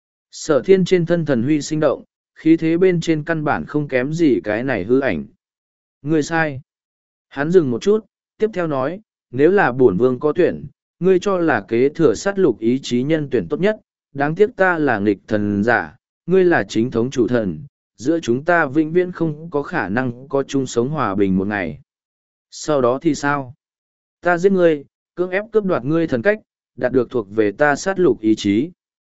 Sở thiên trên thân thần huy sinh động, khí thế bên trên căn bản không kém gì cái này hư ảnh. Ngươi sai. Hắn dừng một chút, tiếp theo nói, nếu là bổn vương có tuyển, ngươi cho là kế thừa sát lục ý chí nhân tuyển tốt nhất, đáng tiếc ta là nghịch thần giả, ngươi là chính thống chủ thần, giữa chúng ta vĩnh viễn không có khả năng có chung sống hòa bình một ngày. Sau đó thì sao? Ta giết ngươi, cưỡng ép cướp đoạt ngươi thần cách, đạt được thuộc về ta sát lục ý chí.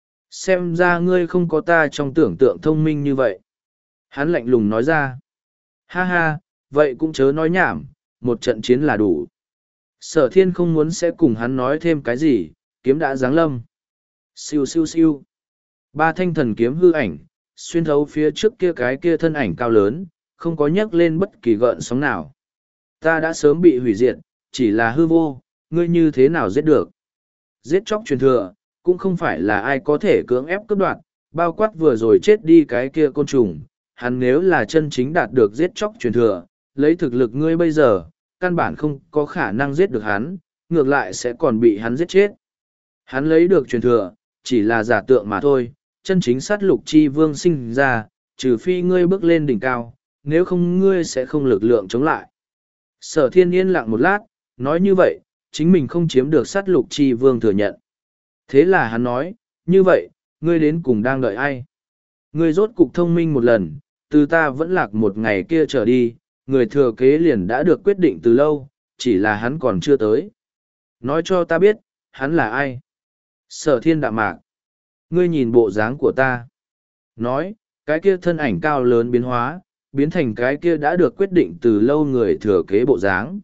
Xem ra ngươi không có ta trong tưởng tượng thông minh như vậy. Hắn lạnh lùng nói ra. Ha ha, vậy cũng chớ nói nhảm, một trận chiến là đủ. Sở thiên không muốn sẽ cùng hắn nói thêm cái gì, kiếm đã giáng lâm. Siêu siêu siêu. Ba thanh thần kiếm hư ảnh, xuyên thấu phía trước kia cái kia thân ảnh cao lớn, không có nhấc lên bất kỳ gợn sóng nào. Ta đã sớm bị hủy diệt, chỉ là hư vô, ngươi như thế nào giết được? Giết chóc truyền thừa, cũng không phải là ai có thể cưỡng ép cướp đoạt, bao quát vừa rồi chết đi cái kia côn trùng. Hắn nếu là chân chính đạt được giết chóc truyền thừa, lấy thực lực ngươi bây giờ, căn bản không có khả năng giết được hắn, ngược lại sẽ còn bị hắn giết chết. Hắn lấy được truyền thừa, chỉ là giả tượng mà thôi, chân chính sát lục chi vương sinh ra, trừ phi ngươi bước lên đỉnh cao, nếu không ngươi sẽ không lực lượng chống lại. Sở thiên yên lặng một lát, nói như vậy, chính mình không chiếm được sát lục chi vương thừa nhận. Thế là hắn nói, như vậy, ngươi đến cùng đang đợi ai? Ngươi rốt cục thông minh một lần, từ ta vẫn lạc một ngày kia trở đi, người thừa kế liền đã được quyết định từ lâu, chỉ là hắn còn chưa tới. Nói cho ta biết, hắn là ai? Sở thiên đạm mạc. Ngươi nhìn bộ dáng của ta. Nói, cái kia thân ảnh cao lớn biến hóa, biến thành cái kia đã được quyết định từ lâu người thừa kế bộ dáng.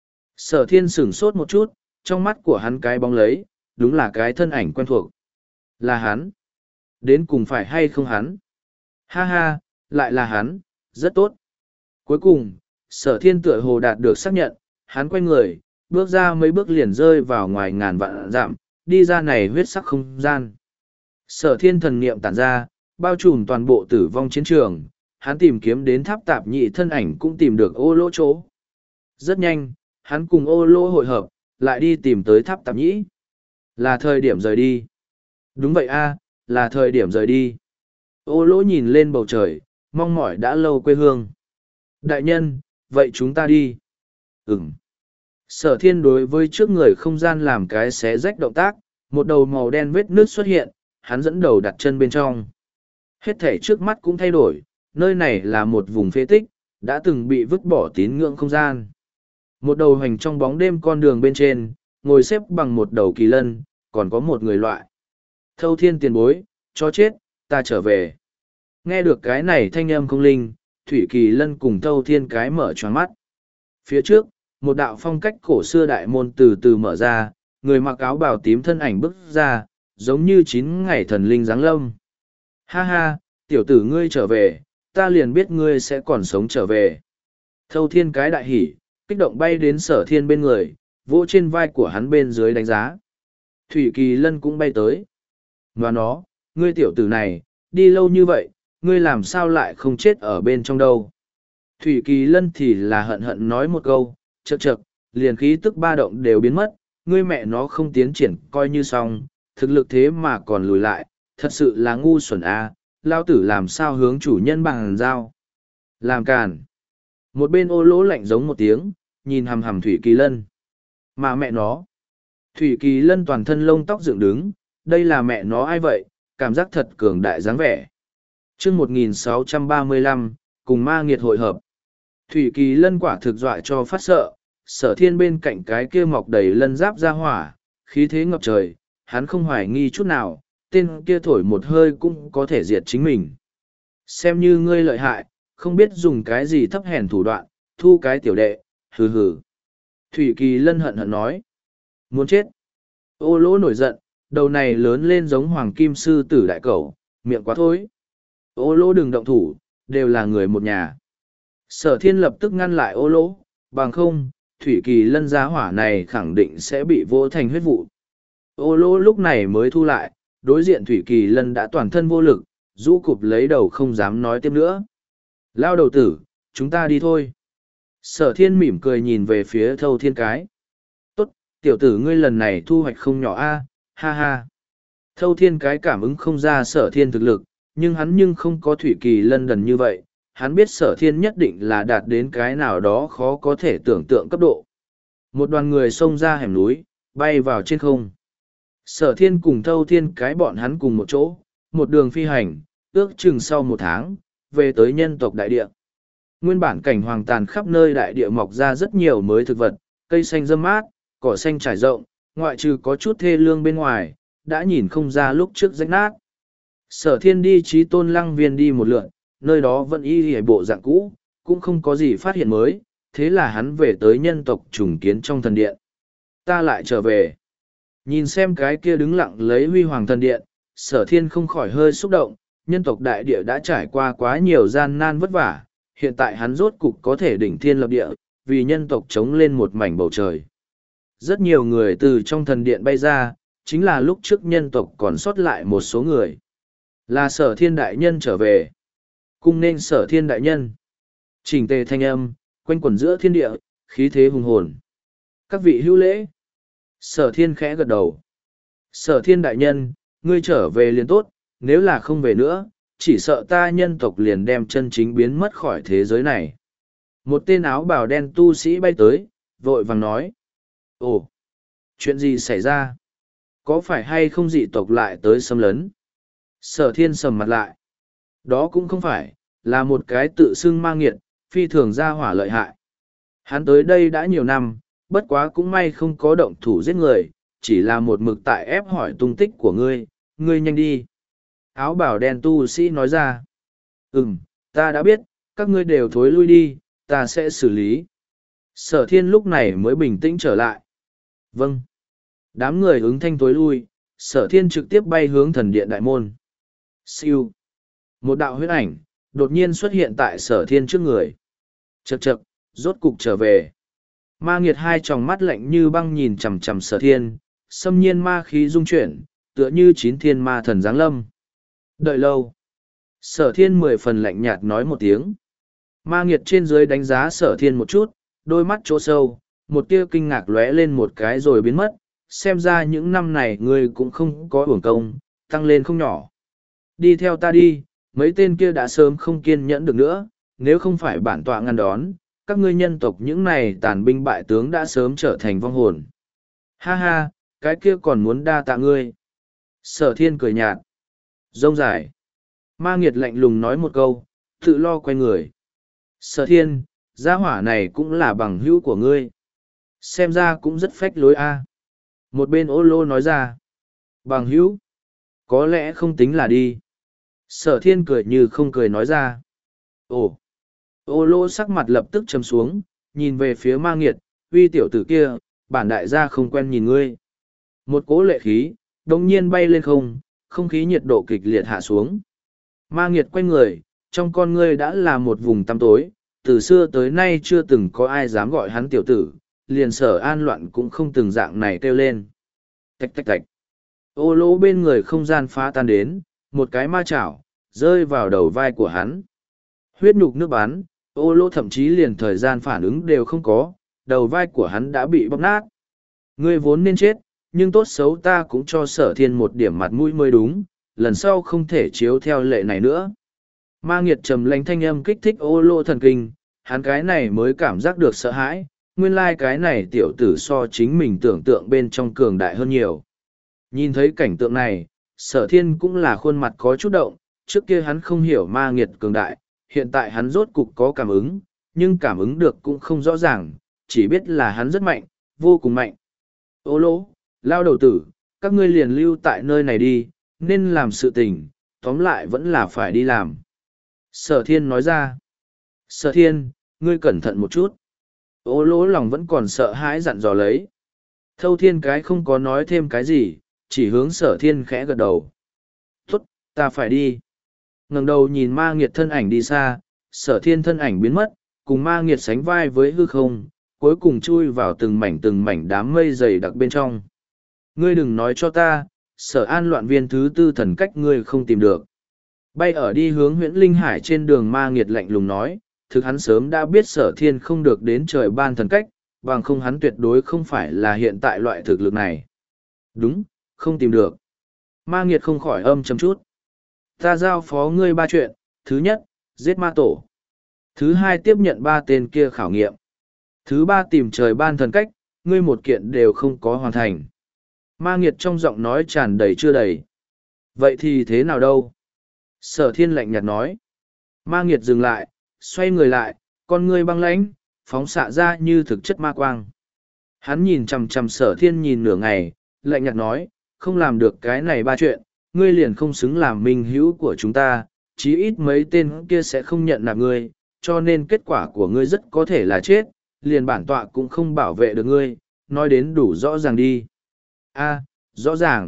Sở thiên sửng sốt một chút, trong mắt của hắn cái bóng lấy, đúng là cái thân ảnh quen thuộc. Là hắn. Đến cùng phải hay không hắn? Ha ha, lại là hắn, rất tốt. Cuối cùng, sở thiên tựa hồ đạt được xác nhận, hắn quay người, bước ra mấy bước liền rơi vào ngoài ngàn vạn dặm, đi ra này huyết sắc không gian. Sở thiên thần niệm tản ra, bao trùm toàn bộ tử vong chiến trường, hắn tìm kiếm đến tháp tạp nhị thân ảnh cũng tìm được ô lỗ chỗ. Rất nhanh, hắn cùng ô lỗ hội hợp, lại đi tìm tới tháp tạp nhĩ. Là thời điểm rời đi. Đúng vậy a, là thời điểm rời đi. Ô lỗ nhìn lên bầu trời, mong mỏi đã lâu quê hương. Đại nhân, vậy chúng ta đi. Ừm. Sở thiên đối với trước người không gian làm cái xé rách động tác, một đầu màu đen vết nước xuất hiện, hắn dẫn đầu đặt chân bên trong. Hết thể trước mắt cũng thay đổi, nơi này là một vùng phế tích, đã từng bị vứt bỏ tín ngưỡng không gian. Một đầu hành trong bóng đêm con đường bên trên, ngồi xếp bằng một đầu kỳ lân, còn có một người loại. Thâu thiên tiền bối, cho chết, ta trở về. Nghe được cái này thanh âm không linh, Thủy Kỳ Lân cùng Thâu Thiên cái mở choáng mắt. Phía trước, một đạo phong cách cổ xưa đại môn từ từ mở ra, người mặc áo bào tím thân ảnh bước ra, giống như chín ngày thần linh giáng lâm. Ha ha, tiểu tử ngươi trở về, ta liền biết ngươi sẽ còn sống trở về. Thâu Thiên cái đại hỉ, kích động bay đến Sở Thiên bên người, vỗ trên vai của hắn bên dưới đánh giá. Thủy Kỳ Lân cũng bay tới. Và nó, ngươi tiểu tử này, đi lâu như vậy, ngươi làm sao lại không chết ở bên trong đâu. Thủy Kỳ Lân thì là hận hận nói một câu, chậc chậc, liền khí tức ba động đều biến mất, ngươi mẹ nó không tiến triển coi như xong, thực lực thế mà còn lùi lại, thật sự là ngu xuẩn à, lao tử làm sao hướng chủ nhân bằng giao. Làm càn. Một bên ô lỗ lạnh giống một tiếng, nhìn hằm hằm Thủy Kỳ Lân. Mà mẹ nó. Thủy Kỳ Lân toàn thân lông tóc dựng đứng, đây là mẹ nó ai vậy, cảm giác thật cường đại dáng vẻ. chương một nghìn sáu trăm ba mươi lăm, cùng ma nghiệt hội hợp. Thủy Kỳ Lân quả thực dọa cho phát sợ, Sở Thiên bên cạnh cái kia mọc đầy lân giáp ra hỏa, khí thế ngập trời, hắn không hoài nghi chút nào, tên kia thổi một hơi cũng có thể diệt chính mình. Xem như ngươi lợi hại, không biết dùng cái gì thấp hèn thủ đoạn, thu cái tiểu đệ, hừ hừ. Thủy Kỳ Lân hận hận nói. Muốn chết. Ô lỗ nổi giận, đầu này lớn lên giống hoàng kim sư tử đại cẩu, miệng quá thối. Ô lỗ đừng động thủ, đều là người một nhà. Sở Thiên lập tức ngăn lại ô lỗ, bằng không, Thủy Kỳ Lân giá hỏa này khẳng định sẽ bị vỗ thành huyết vụ. Ô lỗ lúc này mới thu lại, đối diện Thủy Kỳ Lân đã toàn thân vô lực, rũ cụp lấy đầu không dám nói tiếp nữa. Lao đầu tử, chúng ta đi thôi. Sở Thiên mỉm cười nhìn về phía Thâu Thiên cái. Tốt, tiểu tử ngươi lần này thu hoạch không nhỏ a, ha ha. Thâu Thiên cái cảm ứng không ra Sở Thiên thực lực, nhưng hắn nhưng không có Thủy Kỳ Lân đần như vậy. Hắn biết Sở Thiên nhất định là đạt đến cái nào đó khó có thể tưởng tượng cấp độ. Một đoàn người xông ra hẻm núi, bay vào trên không. Sở Thiên cùng Thâu Thiên cái bọn hắn cùng một chỗ, một đường phi hành, ước chừng sau một tháng, về tới nhân tộc đại địa. Nguyên bản cảnh hoàng tàn khắp nơi đại địa mọc ra rất nhiều mới thực vật, cây xanh râm mát, cỏ xanh trải rộng, ngoại trừ có chút thê lương bên ngoài, đã nhìn không ra lúc trước rách nát. Sở Thiên đi Chí Tôn Lăng Viên đi một lượn, nơi đó vẫn y hề bộ dạng cũ, cũng không có gì phát hiện mới, thế là hắn về tới nhân tộc trùng kiến trong thần điện. Ta lại trở về. Nhìn xem cái kia đứng lặng lấy huy hoàng thần điện, Sở Thiên không khỏi hơi xúc động, nhân tộc đại địa đã trải qua quá nhiều gian nan vất vả, hiện tại hắn rốt cục có thể đỉnh thiên lập địa, vì nhân tộc chống lên một mảnh bầu trời. Rất nhiều người từ trong thần điện bay ra, chính là lúc trước nhân tộc còn sót lại một số người. Là Sở Thiên đại nhân trở về. Cung nên Sở Thiên đại nhân. Chỉnh tề thanh âm, quanh quẩn giữa thiên địa, khí thế hùng hồn. Các vị hữu lễ. Sở Thiên khẽ gật đầu. Sở Thiên đại nhân, ngươi trở về liền tốt, nếu là không về nữa, chỉ sợ ta nhân tộc liền đem chân chính biến mất khỏi thế giới này. Một tên áo bào đen tu sĩ bay tới, vội vàng nói. Ồ, chuyện gì xảy ra? Có phải hay không dị tộc lại tới xâm lấn? Sở Thiên sầm mặt lại. Đó cũng không phải, là một cái tự xưng ma nghiệt, phi thường ra hỏa lợi hại. Hắn tới đây đã nhiều năm, bất quá cũng may không có động thủ giết người, chỉ là một mực tại ép hỏi tung tích của ngươi, ngươi nhanh đi. Áo bảo đen tu sĩ nói ra. Ừm, ta đã biết, các ngươi đều thối lui đi, ta sẽ xử lý. Sở Thiên lúc này mới bình tĩnh trở lại. Vâng. Đám người ứng thanh thối lui, Sở Thiên trực tiếp bay hướng thần điện đại môn. Siêu. Một đạo huyết ảnh, đột nhiên xuất hiện tại Sở Thiên trước người. Chậc chậc, rốt cục trở về. Ma nghiệt hai tròng mắt lạnh như băng nhìn chằm chằm Sở Thiên, xâm nhiên ma khí dung chuyển, tựa như chín thiên ma thần giáng lâm. Đợi lâu. Sở Thiên mười phần lạnh nhạt nói một tiếng. Ma nghiệt trên dưới đánh giá Sở Thiên một chút, đôi mắt chỗ sâu, một tia kinh ngạc lóe lên một cái rồi biến mất. Xem ra những năm này ngươi cũng không có uổng công, tăng lên không nhỏ. Đi theo ta đi, mấy tên kia đã sớm không kiên nhẫn được nữa, nếu không phải bản tọa ngăn đón, các ngươi nhân tộc những này tàn binh bại tướng đã sớm trở thành vong hồn. Ha ha, cái kia còn muốn đa tạ ngươi. Sở Thiên cười nhạt. Rông dài. Ma nghiệt lạnh lùng nói một câu, tự lo quay người. Sở Thiên, gia hỏa này cũng là bằng hữu của ngươi. Xem ra cũng rất phách lối a. Một bên ô lô nói ra. Bằng hữu? Có lẽ không tính là đi. Sở Thiên cười như không cười nói ra. Ồ! Ô lô sắc mặt lập tức châm xuống, nhìn về phía ma nghiệt, uy tiểu tử kia, bản đại gia không quen nhìn ngươi. Một cỗ lệ khí, đồng nhiên bay lên không, không khí nhiệt độ kịch liệt hạ xuống. Ma nghiệt quay người, trong con ngươi đã là một vùng tăm tối, từ xưa tới nay chưa từng có ai dám gọi hắn tiểu tử, liền Sở An loạn cũng không từng dạng này kêu lên. Tạch tạch tạch. Ô lỗ bên người không gian phá tan đến, một cái ma chảo, rơi vào đầu vai của hắn. Huyết nhục nước bắn, ô lỗ thậm chí liền thời gian phản ứng đều không có, đầu vai của hắn đã bị bóp nát. Ngươi vốn nên chết, nhưng tốt xấu ta cũng cho sở thiên một điểm mặt mũi mới đúng, lần sau không thể chiếu theo lệ này nữa. Ma nghiệt trầm lánh thanh âm kích thích ô lô thần kinh, hắn cái này mới cảm giác được sợ hãi, nguyên lai cái này tiểu tử so chính mình tưởng tượng bên trong cường đại hơn nhiều. Nhìn thấy cảnh tượng này, sở thiên cũng là khuôn mặt có chút động, trước kia hắn không hiểu ma nghiệt cường đại, hiện tại hắn rốt cục có cảm ứng, nhưng cảm ứng được cũng không rõ ràng, chỉ biết là hắn rất mạnh, vô cùng mạnh. Ô lỗ, lao đầu tử, các ngươi liền lưu tại nơi này đi, nên làm sự tình, tóm lại vẫn là phải đi làm. Sở thiên nói ra. Sở thiên, ngươi cẩn thận một chút. Ô lỗ lòng vẫn còn sợ hãi dặn dò lấy. Thâu thiên cái không có nói thêm cái gì, chỉ hướng sở thiên khẽ gật đầu. Tốt, ta phải đi. Ngẩng đầu nhìn ma nghiệt thân ảnh đi xa, sở thiên thân ảnh biến mất, cùng ma nghiệt sánh vai với hư không, cuối cùng chui vào từng mảnh từng mảnh đám mây dày đặc bên trong. Ngươi đừng nói cho ta, sở an loạn viên thứ tư thần cách ngươi không tìm được. Bay ở đi hướng huyện Linh Hải trên đường ma nghiệt lạnh lùng nói, thực hắn sớm đã biết sở thiên không được đến trời ban thần cách, bằng không hắn tuyệt đối không phải là hiện tại loại thực lực này. Đúng, không tìm được. Ma nghiệt không khỏi âm chấm chút. Ta giao phó ngươi ba chuyện, thứ nhất, giết ma tổ. Thứ hai tiếp nhận ba tên kia khảo nghiệm. Thứ ba tìm trời ban thần cách, ngươi một kiện đều không có hoàn thành. Ma nghiệt trong giọng nói tràn đầy chưa đầy. Vậy thì thế nào đâu? Sở thiên lạnh nhạt nói. Ma nghiệt dừng lại, xoay người lại, con ngươi băng lãnh, phóng xạ ra như thực chất ma quang. Hắn nhìn chằm chằm sở thiên nhìn nửa ngày, lạnh nhạt nói, không làm được cái này ba chuyện, ngươi liền không xứng làm minh hữu của chúng ta, chí ít mấy tên kia sẽ không nhận nạp ngươi, cho nên kết quả của ngươi rất có thể là chết, liền bản tọa cũng không bảo vệ được ngươi, nói đến đủ rõ ràng đi. A, rõ ràng.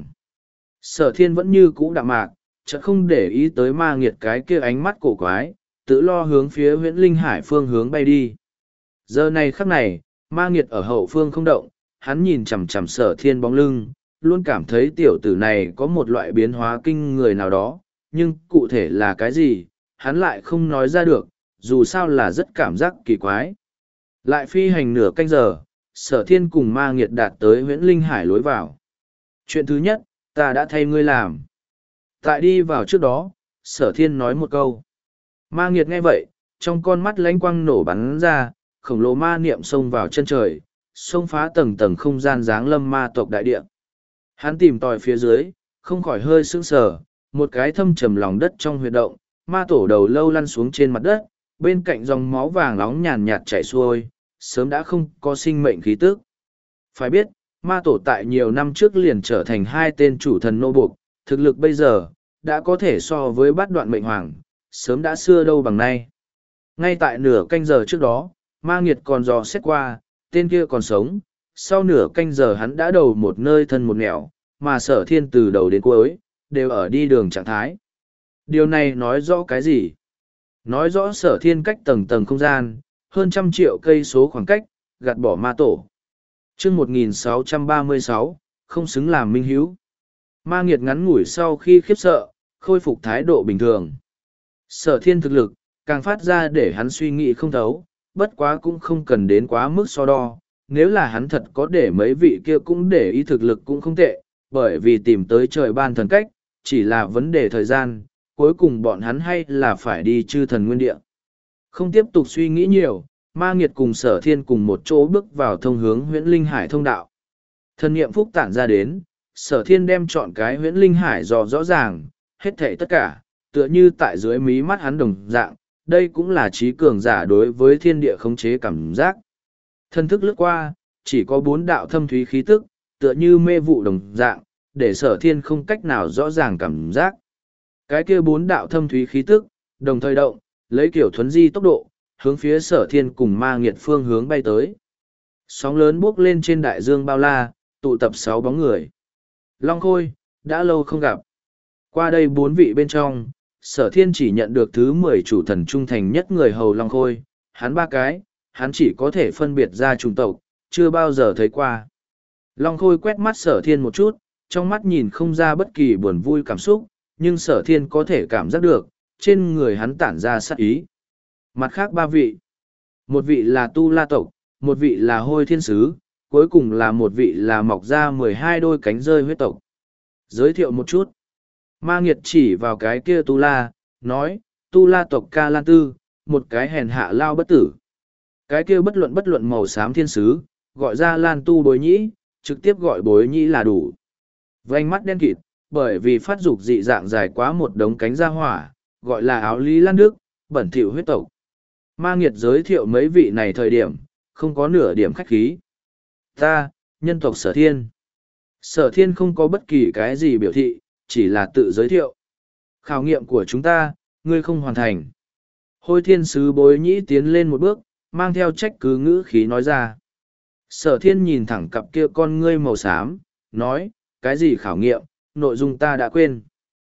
Sở thiên vẫn như cũ đạm mạc, chợt không để ý tới ma nghiệt cái kia ánh mắt cổ quái, tự lo hướng phía huyện Linh Hải phương hướng bay đi. Giờ này khắc này, ma nghiệt ở hậu phương không động, hắn nhìn chằm chằm sở thiên bóng lưng, luôn cảm thấy tiểu tử này có một loại biến hóa kinh người nào đó, nhưng cụ thể là cái gì, hắn lại không nói ra được, dù sao là rất cảm giác kỳ quái. Lại phi hành nửa canh giờ, sở thiên cùng ma nghiệt đạt tới huyện Linh Hải lối vào. Chuyện thứ nhất, ta đã thay ngươi làm. Tại đi vào trước đó, sở thiên nói một câu. Ma nghiệt nghe vậy, trong con mắt lánh quang nổ bắn ra, khổng lồ ma niệm xông vào chân trời, xông phá tầng tầng không gian dáng lâm ma tộc đại địa. Hắn tìm tòi phía dưới, không khỏi hơi sững sờ, một cái thâm trầm lòng đất trong huyệt động, ma tổ đầu lâu lăn xuống trên mặt đất, bên cạnh dòng máu vàng nóng nhàn nhạt chảy xuôi, sớm đã không có sinh mệnh khí tức. Phải biết, ma tổ tại nhiều năm trước liền trở thành hai tên chủ thần nô buộc, thực lực bây giờ, đã có thể so với bát đoạn mệnh hoàng, sớm đã xưa đâu bằng nay. Ngay tại nửa canh giờ trước đó, ma nghiệt còn dò xét qua, tên kia còn sống, sau nửa canh giờ hắn đã đầu một nơi thân một nẻo, mà sở thiên từ đầu đến cuối, đều ở đi đường trạng thái. Điều này nói rõ cái gì? Nói rõ sở thiên cách tầng tầng không gian, hơn trăm triệu cây số khoảng cách, gạt bỏ ma tổ. chương một nghìn sáu trăm ba mươi sáu, không xứng làm minh hiếu. Ma nghiệt ngắn ngủi sau khi khiếp sợ, khôi phục thái độ bình thường. Sở thiên thực lực, càng phát ra để hắn suy nghĩ không thấu, bất quá cũng không cần đến quá mức so đo. Nếu là hắn thật có để mấy vị kia cũng để ý thực lực cũng không tệ, bởi vì tìm tới trời ban thần cách, chỉ là vấn đề thời gian, cuối cùng bọn hắn hay là phải đi chư thần nguyên địa. Không tiếp tục suy nghĩ nhiều, ma nghiệt cùng sở thiên cùng một chỗ bước vào thông hướng huyễn linh hải thông đạo. Thần niệm phúc tản ra đến, sở thiên đem chọn cái huyễn linh hải dò rõ ràng, hết thảy tất cả, tựa như tại dưới mí mắt hắn đồng dạng, đây cũng là trí cường giả đối với thiên địa khống chế cảm giác. Thân thức lướt qua, chỉ có bốn đạo thâm thúy khí tức, tựa như mê vụ đồng dạng, để sở thiên không cách nào rõ ràng cảm giác. Cái kia bốn đạo thâm thúy khí tức, đồng thời động, lấy kiểu thuấn di tốc độ, hướng phía sở thiên cùng ma nghiệt phương hướng bay tới. Sóng lớn bốc lên trên đại dương bao la, tụ tập sáu bóng người. Long Khôi, đã lâu không gặp. Qua đây bốn vị bên trong, sở thiên chỉ nhận được thứ mười chủ thần trung thành nhất người hầu Long Khôi, hắn ba cái, hắn chỉ có thể phân biệt ra chủng tộc, chưa bao giờ thấy qua. Long Khôi quét mắt sở thiên một chút, trong mắt nhìn không ra bất kỳ buồn vui cảm xúc, nhưng sở thiên có thể cảm giác được, trên người hắn tản ra sát ý. Mặt khác ba vị, một vị là Tu La tộc, một vị là Hôi Thiên Sứ, cuối cùng là một vị là mọc ra mười hai đôi cánh rơi huyết tộc. Giới thiệu một chút. Ma Nghiệt chỉ vào cái kia Tu La, nói, Tu La tộc Ca Lan Tư, một cái hèn hạ lao bất tử. Cái kia bất luận bất luận màu xám thiên sứ, gọi ra Lan Tu Bối Nhĩ, trực tiếp gọi Bối Nhĩ là đủ. Vành mắt đen kịt, bởi vì phát dục dị dạng dài quá một đống cánh ra hỏa, gọi là áo lý lan đức, bẩn thỉu huyết tộc. Ma Nghiệt giới thiệu mấy vị này thời điểm, không có nửa điểm khách khí. Ta, nhân tộc Sở Thiên. Sở Thiên không có bất kỳ cái gì biểu thị, chỉ là tự giới thiệu. Khảo nghiệm của chúng ta, ngươi không hoàn thành. Hôi thiên sứ Bối Nhĩ tiến lên một bước, mang theo trách cứ ngữ khí nói ra. Sở Thiên nhìn thẳng cặp kia con ngươi màu xám, nói, cái gì khảo nghiệm, nội dung ta đã quên.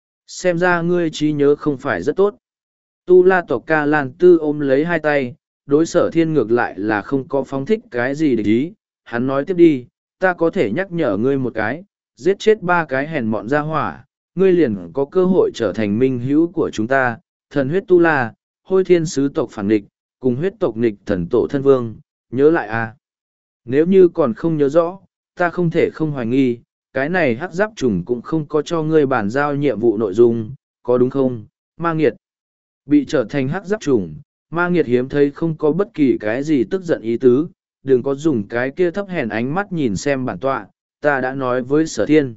Xem ra ngươi trí nhớ không phải rất tốt. Tu La tộc Ca Lan Tư ôm lấy hai tay, đối Sở Thiên ngược lại là không có phóng thích cái gì để ý. Hắn nói tiếp đi, ta có thể nhắc nhở ngươi một cái, giết chết ba cái hèn mọn ra hỏa, ngươi liền có cơ hội trở thành minh hữu của chúng ta, thần huyết Tu La, hôi thiên sứ tộc phản nghịch, cùng huyết tộc nghịch thần tổ thân vương, nhớ lại à. Nếu như còn không nhớ rõ, ta không thể không hoài nghi, cái này hắc giáp trùng cũng không có cho ngươi bàn giao nhiệm vụ nội dung, có đúng không, Ma Nghiệt? Bị trở thành hắc giáp trùng, Ma Nghiệt hiếm thấy không có bất kỳ cái gì tức giận ý tứ, đừng có dùng cái kia thấp hèn ánh mắt nhìn xem bản tọa, ta đã nói với Sở Thiên.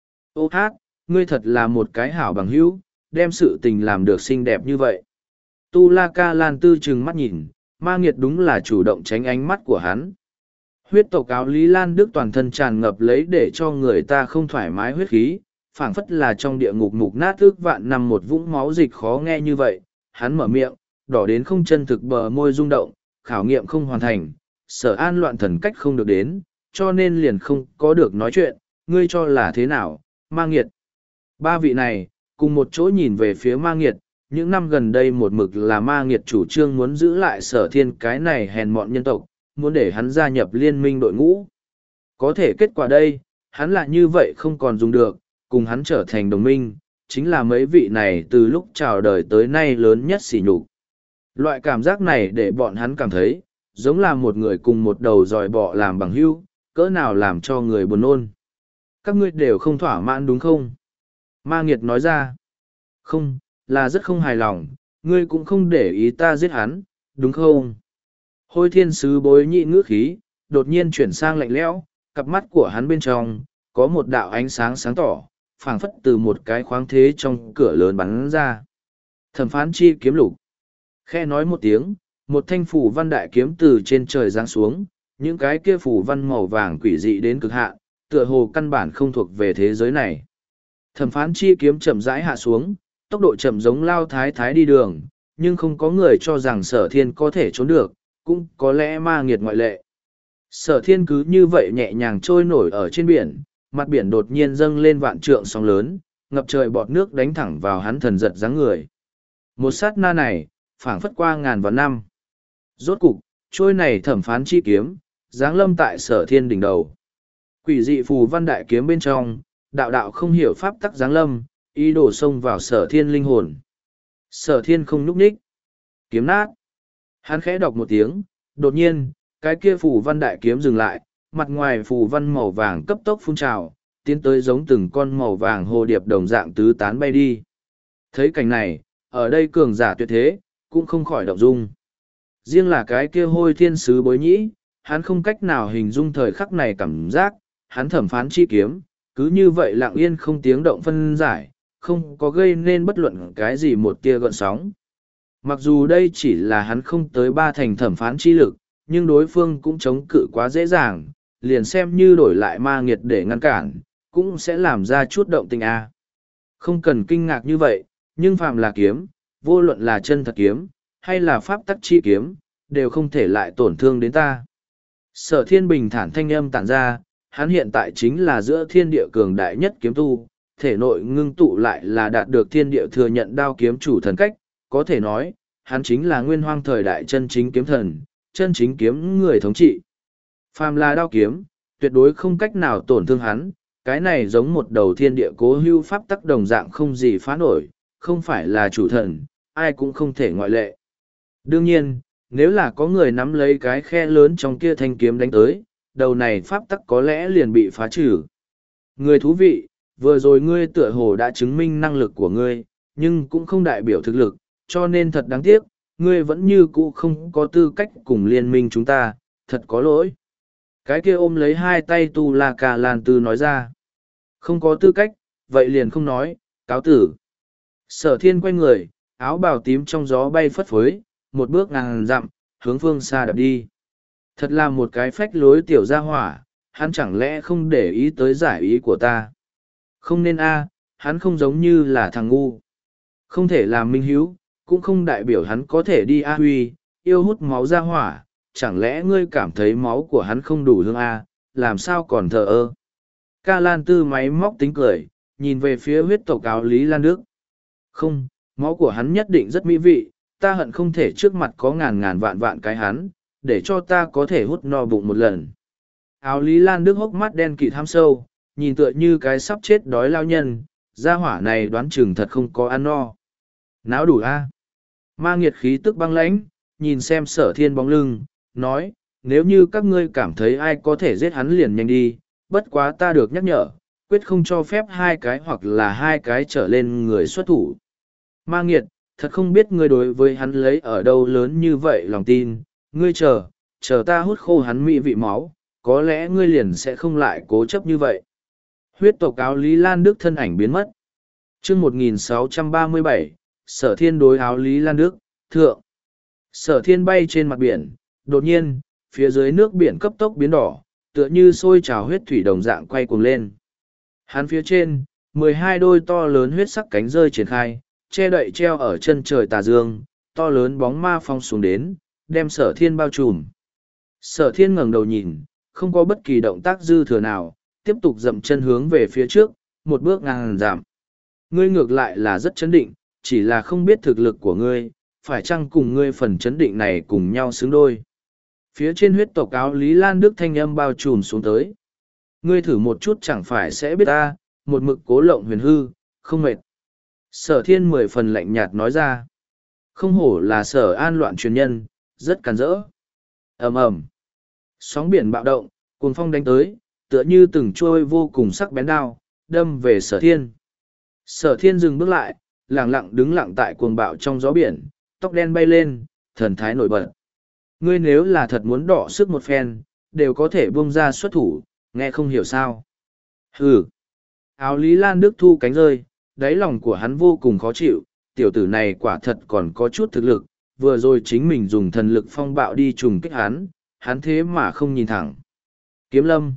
Ô hát, ngươi thật là một cái hảo bằng hữu, đem sự tình làm được xinh đẹp như vậy. Tu La Ca Lan Tư trừng mắt nhìn, Ma Nghiệt đúng là chủ động tránh ánh mắt của hắn. Huyết tộc áo Lý Lan Đức toàn thân tràn ngập lấy để cho người ta không thoải mái huyết khí, phảng phất là trong địa ngục mục nát ước vạn nằm một vũng máu dịch khó nghe như vậy. Hắn mở miệng, đỏ đến không chân thực bờ môi rung động, khảo nghiệm không hoàn thành, Sở An loạn thần cách không được đến, cho nên liền không có được nói chuyện, ngươi cho là thế nào, Ma Nghiệt. Ba vị này, cùng một chỗ nhìn về phía Ma Nghiệt, những năm gần đây một mực là Ma Nghiệt chủ trương muốn giữ lại Sở Thiên cái này hèn mọn nhân tộc, muốn để hắn gia nhập liên minh đội ngũ. Có thể kết quả đây, hắn lại như vậy không còn dùng được, cùng hắn trở thành đồng minh, chính là mấy vị này từ lúc chào đời tới nay lớn nhất sỉ nhục. Loại cảm giác này để bọn hắn cảm thấy, giống là một người cùng một đầu dòi bọ làm bằng hữu, cỡ nào làm cho người buồn nôn. Các ngươi đều không thỏa mãn đúng không? Ma Nghiệt nói ra. Không, là rất không hài lòng, ngươi cũng không để ý ta giết hắn, đúng không? Hôi thiên sứ Bối Nhĩ ngữ khí, đột nhiên chuyển sang lạnh lẽo, cặp mắt của hắn bên trong, có một đạo ánh sáng sáng tỏ, phảng phất từ một cái khoáng thế trong cửa lớn bắn ra. Thẩm phán chi kiếm lục. Khe nói một tiếng, một thanh phủ văn đại kiếm từ trên trời giáng xuống, những cái kia phủ văn màu vàng quỷ dị đến cực hạn, tựa hồ căn bản không thuộc về thế giới này. Thẩm phán chi kiếm chậm rãi hạ xuống, tốc độ chậm giống lao thái thái đi đường, nhưng không có người cho rằng Sở Thiên có thể trốn được, cũng có lẽ Ma Nghiệt ngoại lệ. Sở Thiên cứ như vậy nhẹ nhàng trôi nổi ở trên biển, mặt biển đột nhiên dâng lên vạn trượng sóng lớn, ngập trời bọt nước đánh thẳng vào hắn thần giật dáng người. Một sát na này, phảng phất qua ngàn vạn năm. Rốt cục, trôi này thẩm phán chi kiếm, giáng lâm tại Sở Thiên đỉnh đầu. Quỷ dị phù văn đại kiếm bên trong, đạo đạo không hiểu pháp tắc giáng lâm, ý đồ xông vào Sở Thiên linh hồn. Sở Thiên không nhúc nhích. Kiếm nát. Hắn khẽ đọc một tiếng, đột nhiên, cái kia phù văn đại kiếm dừng lại, mặt ngoài phù văn màu vàng cấp tốc phun trào, tiến tới giống từng con màu vàng hồ điệp đồng dạng tứ tán bay đi. Thấy cảnh này, ở đây cường giả tuyệt thế, cũng không khỏi động dung. Riêng là cái kia hôi thiên sứ Bối Nhĩ, hắn không cách nào hình dung thời khắc này cảm giác, hắn thẩm phán chi kiếm, cứ như vậy lặng yên không tiếng động phân giải, không có gây nên bất luận cái gì một tia gợn sóng. Mặc dù đây chỉ là hắn không tới ba thành thẩm phán chi lực, nhưng đối phương cũng chống cự quá dễ dàng, liền xem như đổi lại Ma Nghiệt để ngăn cản, cũng sẽ làm ra chút động tình a. Không cần kinh ngạc như vậy, nhưng phàm là kiếm, vô luận là chân thật kiếm, hay là pháp tắc chi kiếm, đều không thể lại tổn thương đến ta. Sở Thiên bình thản thanh âm tản ra, hắn hiện tại chính là giữa thiên địa cường đại nhất kiếm tu, thể nội ngưng tụ lại là đạt được thiên địa thừa nhận đao kiếm chủ thần cách, có thể nói, hắn chính là nguyên hoang thời đại chân chính kiếm thần, chân chính kiếm người thống trị. Phàm là đao kiếm, tuyệt đối không cách nào tổn thương hắn, cái này giống một đầu thiên địa cố hưu pháp tắc đồng dạng không gì phá nổi, không phải là chủ thần, ai cũng không thể ngoại lệ. Đương nhiên, nếu là có người nắm lấy cái khe lớn trong kia thanh kiếm đánh tới, đầu này pháp tắc có lẽ liền bị phá trừ. Người thú vị, vừa rồi ngươi tựa hồ đã chứng minh năng lực của ngươi, nhưng cũng không đại biểu thực lực, cho nên thật đáng tiếc, ngươi vẫn như cũ không có tư cách cùng liên minh chúng ta, thật có lỗi. Cái kia ôm lấy hai tay Tu La Ca Lan Tư nói ra. Không có tư cách, vậy liền không nói, cáo tử. Sở thiên quay người, áo bào tím trong gió bay phất phới, một bước ngàn dặm, hướng phương xa đập đi. Thật là một cái phách lối tiểu gia hỏa, hắn chẳng lẽ không để ý tới giải ý của ta. Không nên a, hắn không giống như là thằng ngu. Không thể làm minh hiếu, cũng không đại biểu hắn có thể đi a huy, yêu hút máu gia hỏa, chẳng lẽ ngươi cảm thấy máu của hắn không đủ hương a, làm sao còn thờ ơ. Ca Lan Tư máy móc tính cười, nhìn về phía huyết tộc áo Lý Lan Đức. Không, máu của hắn nhất định rất mỹ vị, ta hận không thể trước mặt có ngàn ngàn vạn vạn cái hắn, để cho ta có thể hút no bụng một lần. Áo Lý Lan Đức hốc mắt đen kịt ham sâu, nhìn tựa như cái sắp chết đói lao nhân, gia hỏa này đoán chừng thật không có ăn no. Náo đủ a. Ma nghiệt khí tức băng lãnh, nhìn xem sở thiên bóng lưng, nói, nếu như các ngươi cảm thấy ai có thể giết hắn liền nhanh đi, bất quá ta được nhắc nhở, quyết không cho phép hai cái hoặc là hai cái trở lên người xuất thủ. Ma nghiệt, thật không biết ngươi đối với hắn lấy ở đâu lớn như vậy lòng tin, ngươi chờ, chờ ta hút khô hắn mỹ vị máu, có lẽ ngươi liền sẽ không lại cố chấp như vậy. Huyết tộc áo Lý Lan Đức thân ảnh biến mất. Chương một nghìn sáu trăm ba mươi bảy, Sở Thiên đối áo Lý Lan Đức, thượng. Sở Thiên bay trên mặt biển, đột nhiên, phía dưới nước biển cấp tốc biến đỏ, tựa như sôi trào huyết thủy đồng dạng quay cuồng lên. Hắn phía trên, mười hai đôi to lớn huyết sắc cánh rơi triển khai, che đậy treo ở chân trời tà dương, to lớn bóng ma phong xuống đến, đem Sở Thiên bao trùm. Sở Thiên ngẩng đầu nhìn, không có bất kỳ động tác dư thừa nào, tiếp tục dậm chân hướng về phía trước, một bước ngàn giảm. Ngươi ngược lại là rất chấn định, chỉ là không biết thực lực của ngươi, phải chăng cùng ngươi phần chấn định này cùng nhau xứng đôi. Phía trên huyết tộc áo Lý Lan Đức thanh âm bao trùm xuống tới. Ngươi thử một chút chẳng phải sẽ biết ta, một mực cố lộng huyền hư, không mệt. Sở Thiên mười phần lạnh nhạt nói ra. Không hổ là Sở An loạn truyền nhân, rất càn rỡ. Ầm ầm. Sóng biển bạo động, cuồng phong đánh tới, tựa như từng trôi vô cùng sắc bén đao, đâm về Sở Thiên. Sở Thiên dừng bước lại, lặng lặng đứng lặng tại cuồng bạo trong gió biển, tóc đen bay lên, thần thái nổi bật. Ngươi nếu là thật muốn đọ sức một phen, đều có thể buông ra xuất thủ, nghe không hiểu sao. Hừ. Áo Lý Lan Đức thu cánh rơi, đáy lòng của hắn vô cùng khó chịu, tiểu tử này quả thật còn có chút thực lực, vừa rồi chính mình dùng thần lực phong bạo đi trùng kích hắn, hắn thế mà không nhìn thẳng. Kiếm lâm.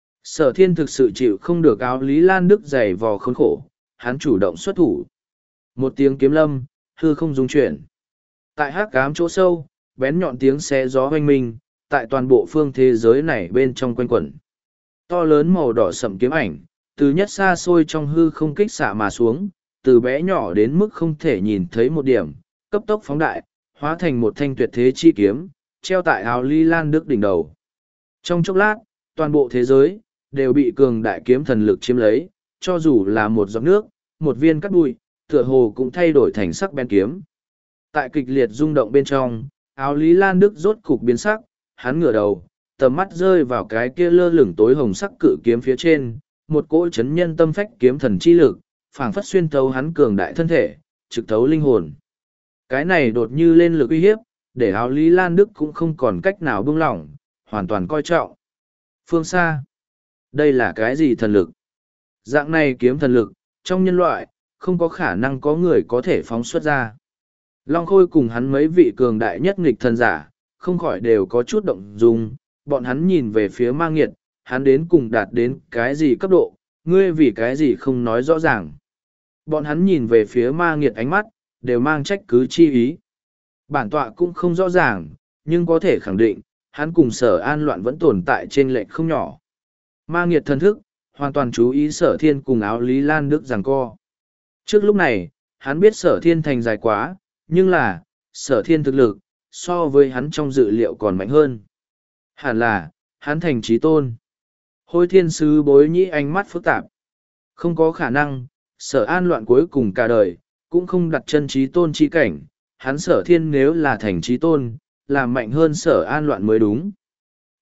Sở Thiên thực sự chịu không được áo Lý Lan Đức dày vò khốn khổ, hắn chủ động xuất thủ. Một tiếng kiếm lâm, hư không dung chuyển. Tại hắc ám chỗ sâu, bén nhọn tiếng xé gió hoanh minh, tại toàn bộ phương thế giới này bên trong quanh quẩn. To lớn màu đỏ sậm kiếm ảnh, từ nhất xa xôi trong hư không kích xạ mà xuống, từ bé nhỏ đến mức không thể nhìn thấy một điểm, cấp tốc phóng đại, hóa thành một thanh tuyệt thế chi kiếm, treo tại áo Lý Lan Đức đỉnh đầu. Trong chốc lát, toàn bộ thế giới, đều bị cường đại kiếm thần lực chiếm lấy, cho dù là một giọt nước, một viên cát bụi, tựa hồ cũng thay đổi thành sắc bén kiếm. Tại kịch liệt rung động bên trong, áo Lý Lan Đức rốt cục biến sắc, hắn ngửa đầu, tầm mắt rơi vào cái kia lơ lửng tối hồng sắc cự kiếm phía trên, một cỗ chấn nhân tâm phách kiếm thần chi lực, phảng phất xuyên thấu hắn cường đại thân thể, trực thấu linh hồn. Cái này đột như lên lực uy hiếp, để áo Lý Lan Đức cũng không còn cách nào buông lỏng, hoàn toàn coi trọng. Phương xa, đây là cái gì thần lực? Dạng này kiếm thần lực, trong nhân loại, không có khả năng có người có thể phóng xuất ra. Long Khôi cùng hắn mấy vị cường đại nhất nghịch thần giả, không khỏi đều có chút động dung, bọn hắn nhìn về phía Ma Nghiệt, hắn đến cùng đạt đến cái gì cấp độ, ngươi vì cái gì không nói rõ ràng. Bọn hắn nhìn về phía Ma Nghiệt ánh mắt, đều mang trách cứ chi ý. Bản tọa cũng không rõ ràng, nhưng có thể khẳng định, hắn cùng Sở An loạn vẫn tồn tại trên lệch không nhỏ. Ma Nghiệt thần thức, hoàn toàn chú ý Sở Thiên cùng áo Lý Lan Đức giằng co. Trước lúc này, hắn biết Sở Thiên thành dài quá, nhưng là, Sở Thiên thực lực, so với hắn trong dự liệu còn mạnh hơn. Hẳn là, hắn thành trí tôn. Hôi thiên sứ bối nhĩ ánh mắt phức tạp. Không có khả năng, Sở An loạn cuối cùng cả đời, cũng không đặt chân trí tôn chi cảnh. Hắn Sở Thiên nếu là thành trí tôn, là mạnh hơn Sở An loạn mới đúng.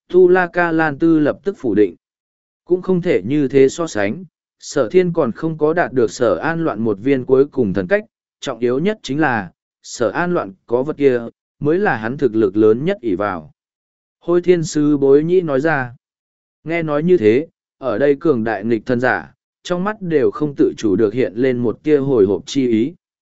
Tu La Ca Lan Tư lập tức phủ định. Cũng không thể như thế so sánh, sở thiên còn không có đạt được sở an loạn một viên cuối cùng thần cách, trọng yếu nhất chính là, sở an loạn có vật kia, mới là hắn thực lực lớn nhất ỷ vào. Hôi thiên sứ bối nhĩ nói ra. Nghe nói như thế, ở đây cường đại nghịch thân giả, trong mắt đều không tự chủ được hiện lên một tia hồi hộp chi ý.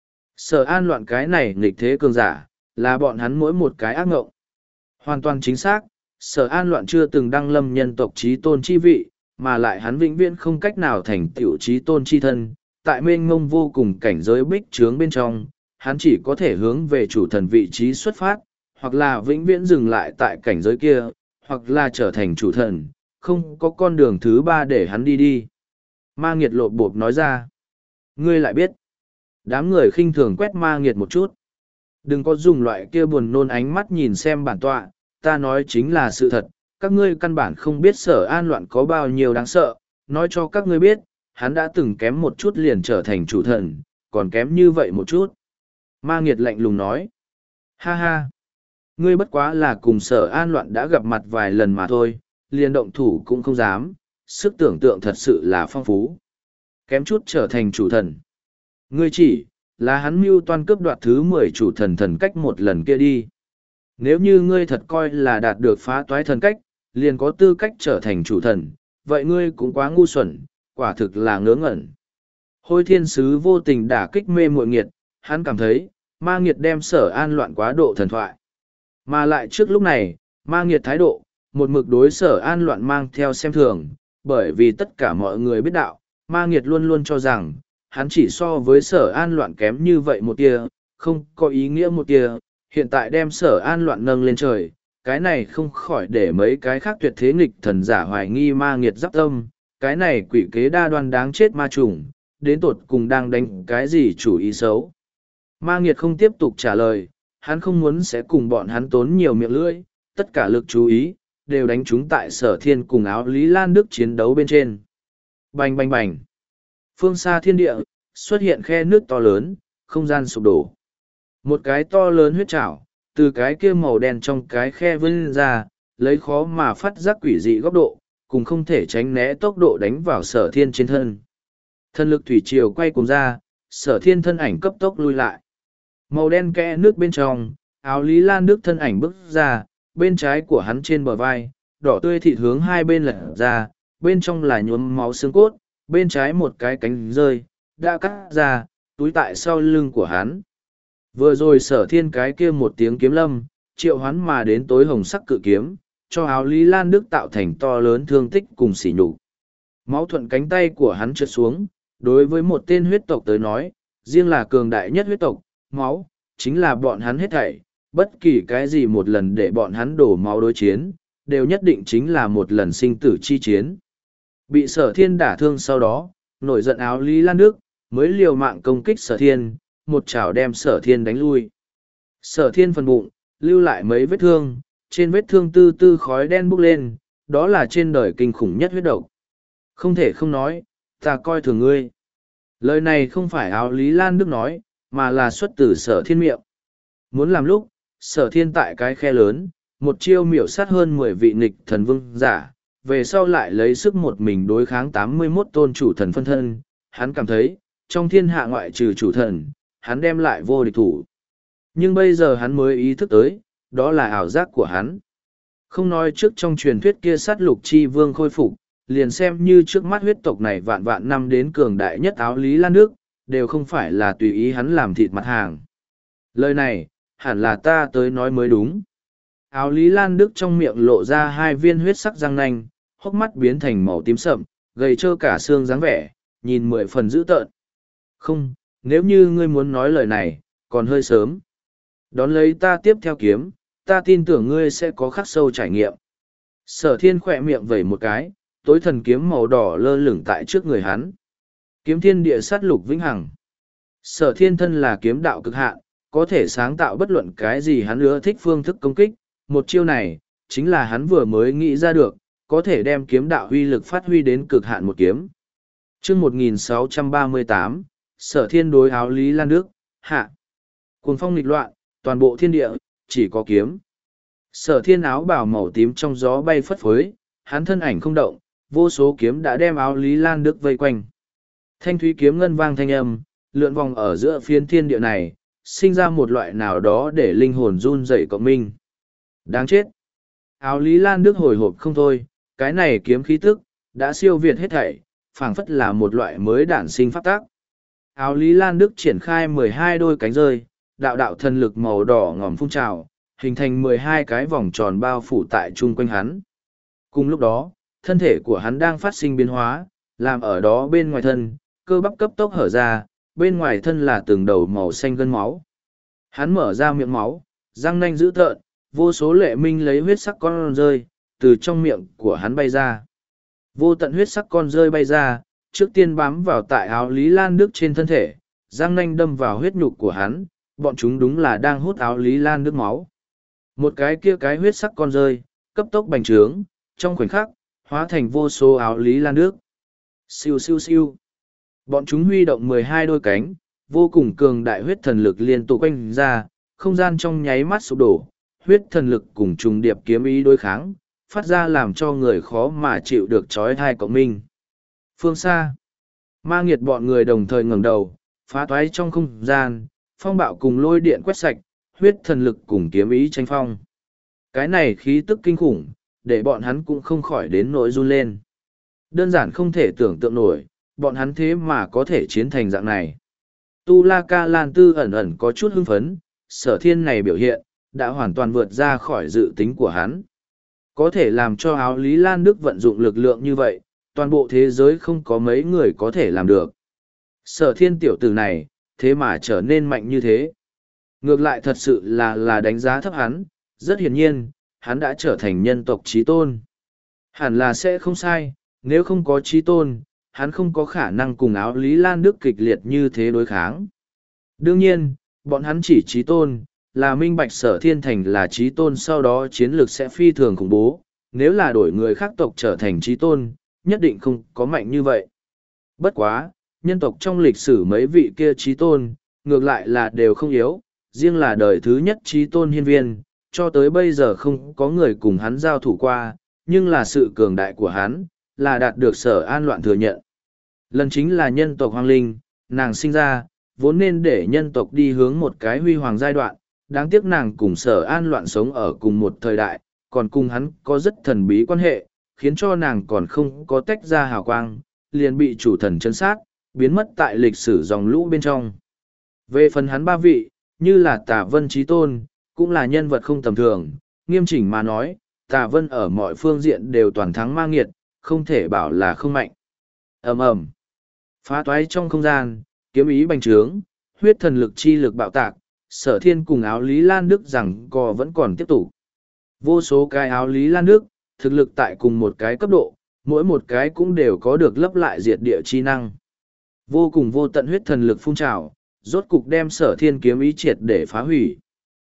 Sở an loạn cái này nghịch thế cường giả, là bọn hắn mỗi một cái ác ngộng. Hoàn toàn chính xác, sở an loạn chưa từng đăng lâm nhân tộc trí tôn chi vị, mà lại hắn vĩnh viễn không cách nào thành tiểu trí tôn chi thân. Tại mênh mông vô cùng cảnh giới bích trướng bên trong, hắn chỉ có thể hướng về chủ thần vị trí xuất phát, hoặc là vĩnh viễn dừng lại tại cảnh giới kia, hoặc là trở thành chủ thần, không có con đường thứ ba để hắn đi đi. Ma nghiệt lột bộp nói ra. Ngươi lại biết. Đám người khinh thường quét ma nghiệt một chút. Đừng có dùng loại kia buồn nôn ánh mắt nhìn xem bản tọa, ta nói chính là sự thật. Các ngươi căn bản không biết sở an loạn có bao nhiêu đáng sợ, nói cho các ngươi biết, hắn đã từng kém một chút liền trở thành chủ thần, còn kém như vậy một chút. Ma nghiệt lạnh lùng nói. Ha ha. Ngươi bất quá là cùng sở an loạn đã gặp mặt vài lần mà thôi, liền động thủ cũng không dám, sức tưởng tượng thật sự là phong phú. Kém chút trở thành chủ thần. Ngươi chỉ, là hắn mưu toan cướp đoạt thứ mười chủ thần thần cách một lần kia đi. Nếu như ngươi thật coi là đạt được phá toái thần cách, liền có tư cách trở thành chủ thần, vậy ngươi cũng quá ngu xuẩn, quả thực là ngớ ngẩn. Hôi thiên sứ vô tình đả kích mê muội nghiệt, hắn cảm thấy, ma nghiệt đem sở an loạn quá độ thần thoại. Mà lại trước lúc này, ma nghiệt thái độ, một mực đối sở an loạn mang theo xem thường, bởi vì tất cả mọi người biết đạo, ma nghiệt luôn luôn cho rằng, hắn chỉ so với sở an loạn kém như vậy một tia, không có ý nghĩa một tia, hiện tại đem sở an loạn nâng lên trời, cái này không khỏi để mấy cái khác tuyệt thế nghịch thần giả hoài nghi ma nghiệt giáp tâm, cái này quỷ kế đa đoan đáng chết ma trùng, đến tột cùng đang đánh cái gì chủ ý xấu. Ma nghiệt không tiếp tục trả lời, hắn không muốn sẽ cùng bọn hắn tốn nhiều miệng lưỡi, tất cả lực chú ý, đều đánh chúng tại sở thiên cùng áo Lý Lan Đức chiến đấu bên trên. Bành bành bành. Phương xa thiên địa, xuất hiện khe nước to lớn, không gian sụp đổ. Một cái to lớn huyết trảo, từ cái kia màu đen trong cái khe vươn ra, lấy khó mà phát giác quỷ dị góc độ, cùng không thể tránh né tốc độ đánh vào sở thiên trên thân. Thân lực thủy triều quay cùng ra, sở thiên thân ảnh cấp tốc lui lại. Màu đen kẽ nước bên trong, áo Lý Lan Đức thân ảnh bước ra, bên trái của hắn trên bờ vai, đỏ tươi thịt hướng hai bên lật ra, bên trong là nhuốm máu xương cốt, bên trái một cái cánh rơi, đã cắt ra, túi tại sau lưng của hắn. Vừa rồi sở thiên cái kia một tiếng kiếm lâm, triệu hoán mà đến tối hồng sắc cự kiếm, cho áo Lý Lan Đức tạo thành to lớn thương tích cùng sỉ nhục. Máu thuận cánh tay của hắn trượt xuống, đối với một tên huyết tộc tới nói, riêng là cường đại nhất huyết tộc, máu, chính là bọn hắn hết thảy, bất kỳ cái gì một lần để bọn hắn đổ máu đối chiến, đều nhất định chính là một lần sinh tử chi chiến. Bị sở thiên đả thương sau đó, nổi giận áo Lý Lan Đức, mới liều mạng công kích sở thiên, một chảo đem sở thiên đánh lui. Sở thiên phần bụng, lưu lại mấy vết thương, trên vết thương tư tư khói đen bốc lên, đó là trên đời kinh khủng nhất huyết độc. Không thể không nói, ta coi thường ngươi. Lời này không phải áo Lý Lan Đức nói, mà là xuất từ sở thiên miệng. Muốn làm lúc, sở thiên tại cái khe lớn, một chiêu miểu sát hơn mười vị nghịch thần vương giả, về sau lại lấy sức một mình đối kháng tám mươi mốt tôn chủ thần phân thân, hắn cảm thấy, trong thiên hạ ngoại trừ chủ thần, hắn đem lại vô địch thủ. Nhưng bây giờ hắn mới ý thức tới, đó là ảo giác của hắn. Không nói trước trong truyền thuyết kia sát lục chi vương khôi phục, liền xem như trước mắt huyết tộc này vạn vạn năm đến cường đại nhất áo Lý Lan Đức, đều không phải là tùy ý hắn làm thịt mặt hàng. Lời này, hẳn là ta tới nói mới đúng. Áo Lý Lan Đức trong miệng lộ ra hai viên huyết sắc răng nanh, hốc mắt biến thành màu tím sậm, gầy trơ cả xương dáng vẻ, nhìn mười phần dữ tợn. Không, nếu như ngươi muốn nói lời này, còn hơi sớm. Đón lấy ta tiếp theo kiếm, ta tin tưởng ngươi sẽ có khắc sâu trải nghiệm. Sở thiên khỏe miệng vẩy một cái, tối thần kiếm màu đỏ lơ lửng tại trước người hắn. Kiếm thiên địa sát lục vĩnh hằng. Sở thiên thân là kiếm đạo cực hạn, có thể sáng tạo bất luận cái gì hắn ưa thích phương thức công kích. Một chiêu này, chính là hắn vừa mới nghĩ ra được, có thể đem kiếm đạo huy lực phát huy đến cực hạn một kiếm. Chương một nghìn sáu trăm ba mươi tám, Sở thiên đối áo Lý Lan Đức, hạ. Cuồng phong nghịch loạn, toàn bộ thiên địa, chỉ có kiếm. Sở thiên áo bào màu tím trong gió bay phất phới, hắn thân ảnh không động, vô số kiếm đã đem áo Lý Lan Đức vây quanh. Thanh thúy kiếm ngân vang thanh âm, lượn vòng ở giữa phiến thiên địa này, sinh ra một loại nào đó để linh hồn run dậy cộng minh. Đáng chết! Áo Lý Lan Đức hồi hộp không thôi, cái này kiếm khí tức, đã siêu việt hết thảy, phảng phất là một loại mới đản sinh pháp tác. Áo Lý Lan Đức triển khai mười hai đôi cánh rơi, đạo đạo thần lực màu đỏ ngòm phun trào, hình thành mười hai cái vòng tròn bao phủ tại chung quanh hắn. Cùng lúc đó, thân thể của hắn đang phát sinh biến hóa, làm ở đó bên ngoài thân, cơ bắp cấp tốc hở ra, bên ngoài thân là từng đầu màu xanh gân máu. Hắn mở ra miệng máu, răng nanh dữ tợn, vô số lệ minh lấy huyết sắc con rơi, từ trong miệng của hắn bay ra. Vô tận huyết sắc con rơi bay ra, trước tiên bám vào tại áo Lý Lan Đức trên thân thể, răng nanh đâm vào huyết nhục của hắn, bọn chúng đúng là đang hút áo Lý Lan Đức máu. Một cái kia cái huyết sắc con rơi, cấp tốc bành trướng, trong khoảnh khắc, hóa thành vô số áo Lý Lan Đức. Siêu siêu siêu. Bọn chúng huy động mười hai đôi cánh, vô cùng cường đại huyết thần lực liên tục quanh ra, không gian trong nháy mắt sụp đổ, huyết thần lực cùng trùng điệp kiếm ý đối kháng, phát ra làm cho người khó mà chịu được trói thai cộng minh. Phương xa, ma nghiệt bọn người đồng thời ngẩng đầu, phá toái trong không gian, phong bạo cùng lôi điện quét sạch, huyết thần lực cùng kiếm ý tranh phong. Cái này khí tức kinh khủng, để bọn hắn cũng không khỏi đến nỗi run lên. Đơn giản không thể tưởng tượng nổi, bọn hắn thế mà có thể chiến thành dạng này. Tu La Ca Lan Tư ẩn ẩn có chút hưng phấn, sở thiên này biểu hiện, đã hoàn toàn vượt ra khỏi dự tính của hắn. Có thể làm cho áo Lý Lan Đức vận dụng lực lượng như vậy, toàn bộ thế giới không có mấy người có thể làm được. Sở thiên tiểu tử này, thế mà trở nên mạnh như thế. Ngược lại thật sự là là đánh giá thấp hắn, rất hiển nhiên, hắn đã trở thành nhân tộc chí tôn. Hẳn là sẽ không sai, nếu không có chí tôn, hắn không có khả năng cùng áo Lý Lan Đức kịch liệt như thế đối kháng. Đương nhiên, bọn hắn chỉ chí tôn, là minh bạch sở thiên thành là chí tôn sau đó chiến lược sẽ phi thường khủng bố, nếu là đổi người khác tộc trở thành chí tôn, nhất định không có mạnh như vậy. Bất quá, nhân tộc trong lịch sử mấy vị kia chí tôn, ngược lại là đều không yếu, riêng là đời thứ nhất chí tôn hiên viên, cho tới bây giờ không có người cùng hắn giao thủ qua, nhưng là sự cường đại của hắn, là đạt được sở an loạn thừa nhận. Lần chính là nhân tộc hoang linh, nàng sinh ra, vốn nên để nhân tộc đi hướng một cái huy hoàng giai đoạn, đáng tiếc nàng cùng sở an loạn sống ở cùng một thời đại, còn cùng hắn có rất thần bí quan hệ, khiến cho nàng còn không có tách ra hào quang, liền bị chủ thần chân sát, biến mất tại lịch sử dòng lũ bên trong. Về phần hắn ba vị, như là Tả Vân Chí Tôn, cũng là nhân vật không tầm thường, nghiêm chỉnh mà nói, Tả Vân ở mọi phương diện đều toàn thắng ma nghiệt, không thể bảo là không mạnh. Ầm ầm, phá toái trong không gian, kiếm ý bành trướng, huyết thần lực chi lực bạo tạc, sở thiên cùng áo Lý Lan Đức rằng co vẫn còn tiếp tục. Vô số cái áo Lý Lan Đức, thực lực tại cùng một cái cấp độ, mỗi một cái cũng đều có được lấp lại diệt địa chi năng. Vô cùng vô tận huyết thần lực phun trào, rốt cục đem sở thiên kiếm ý triệt để phá hủy.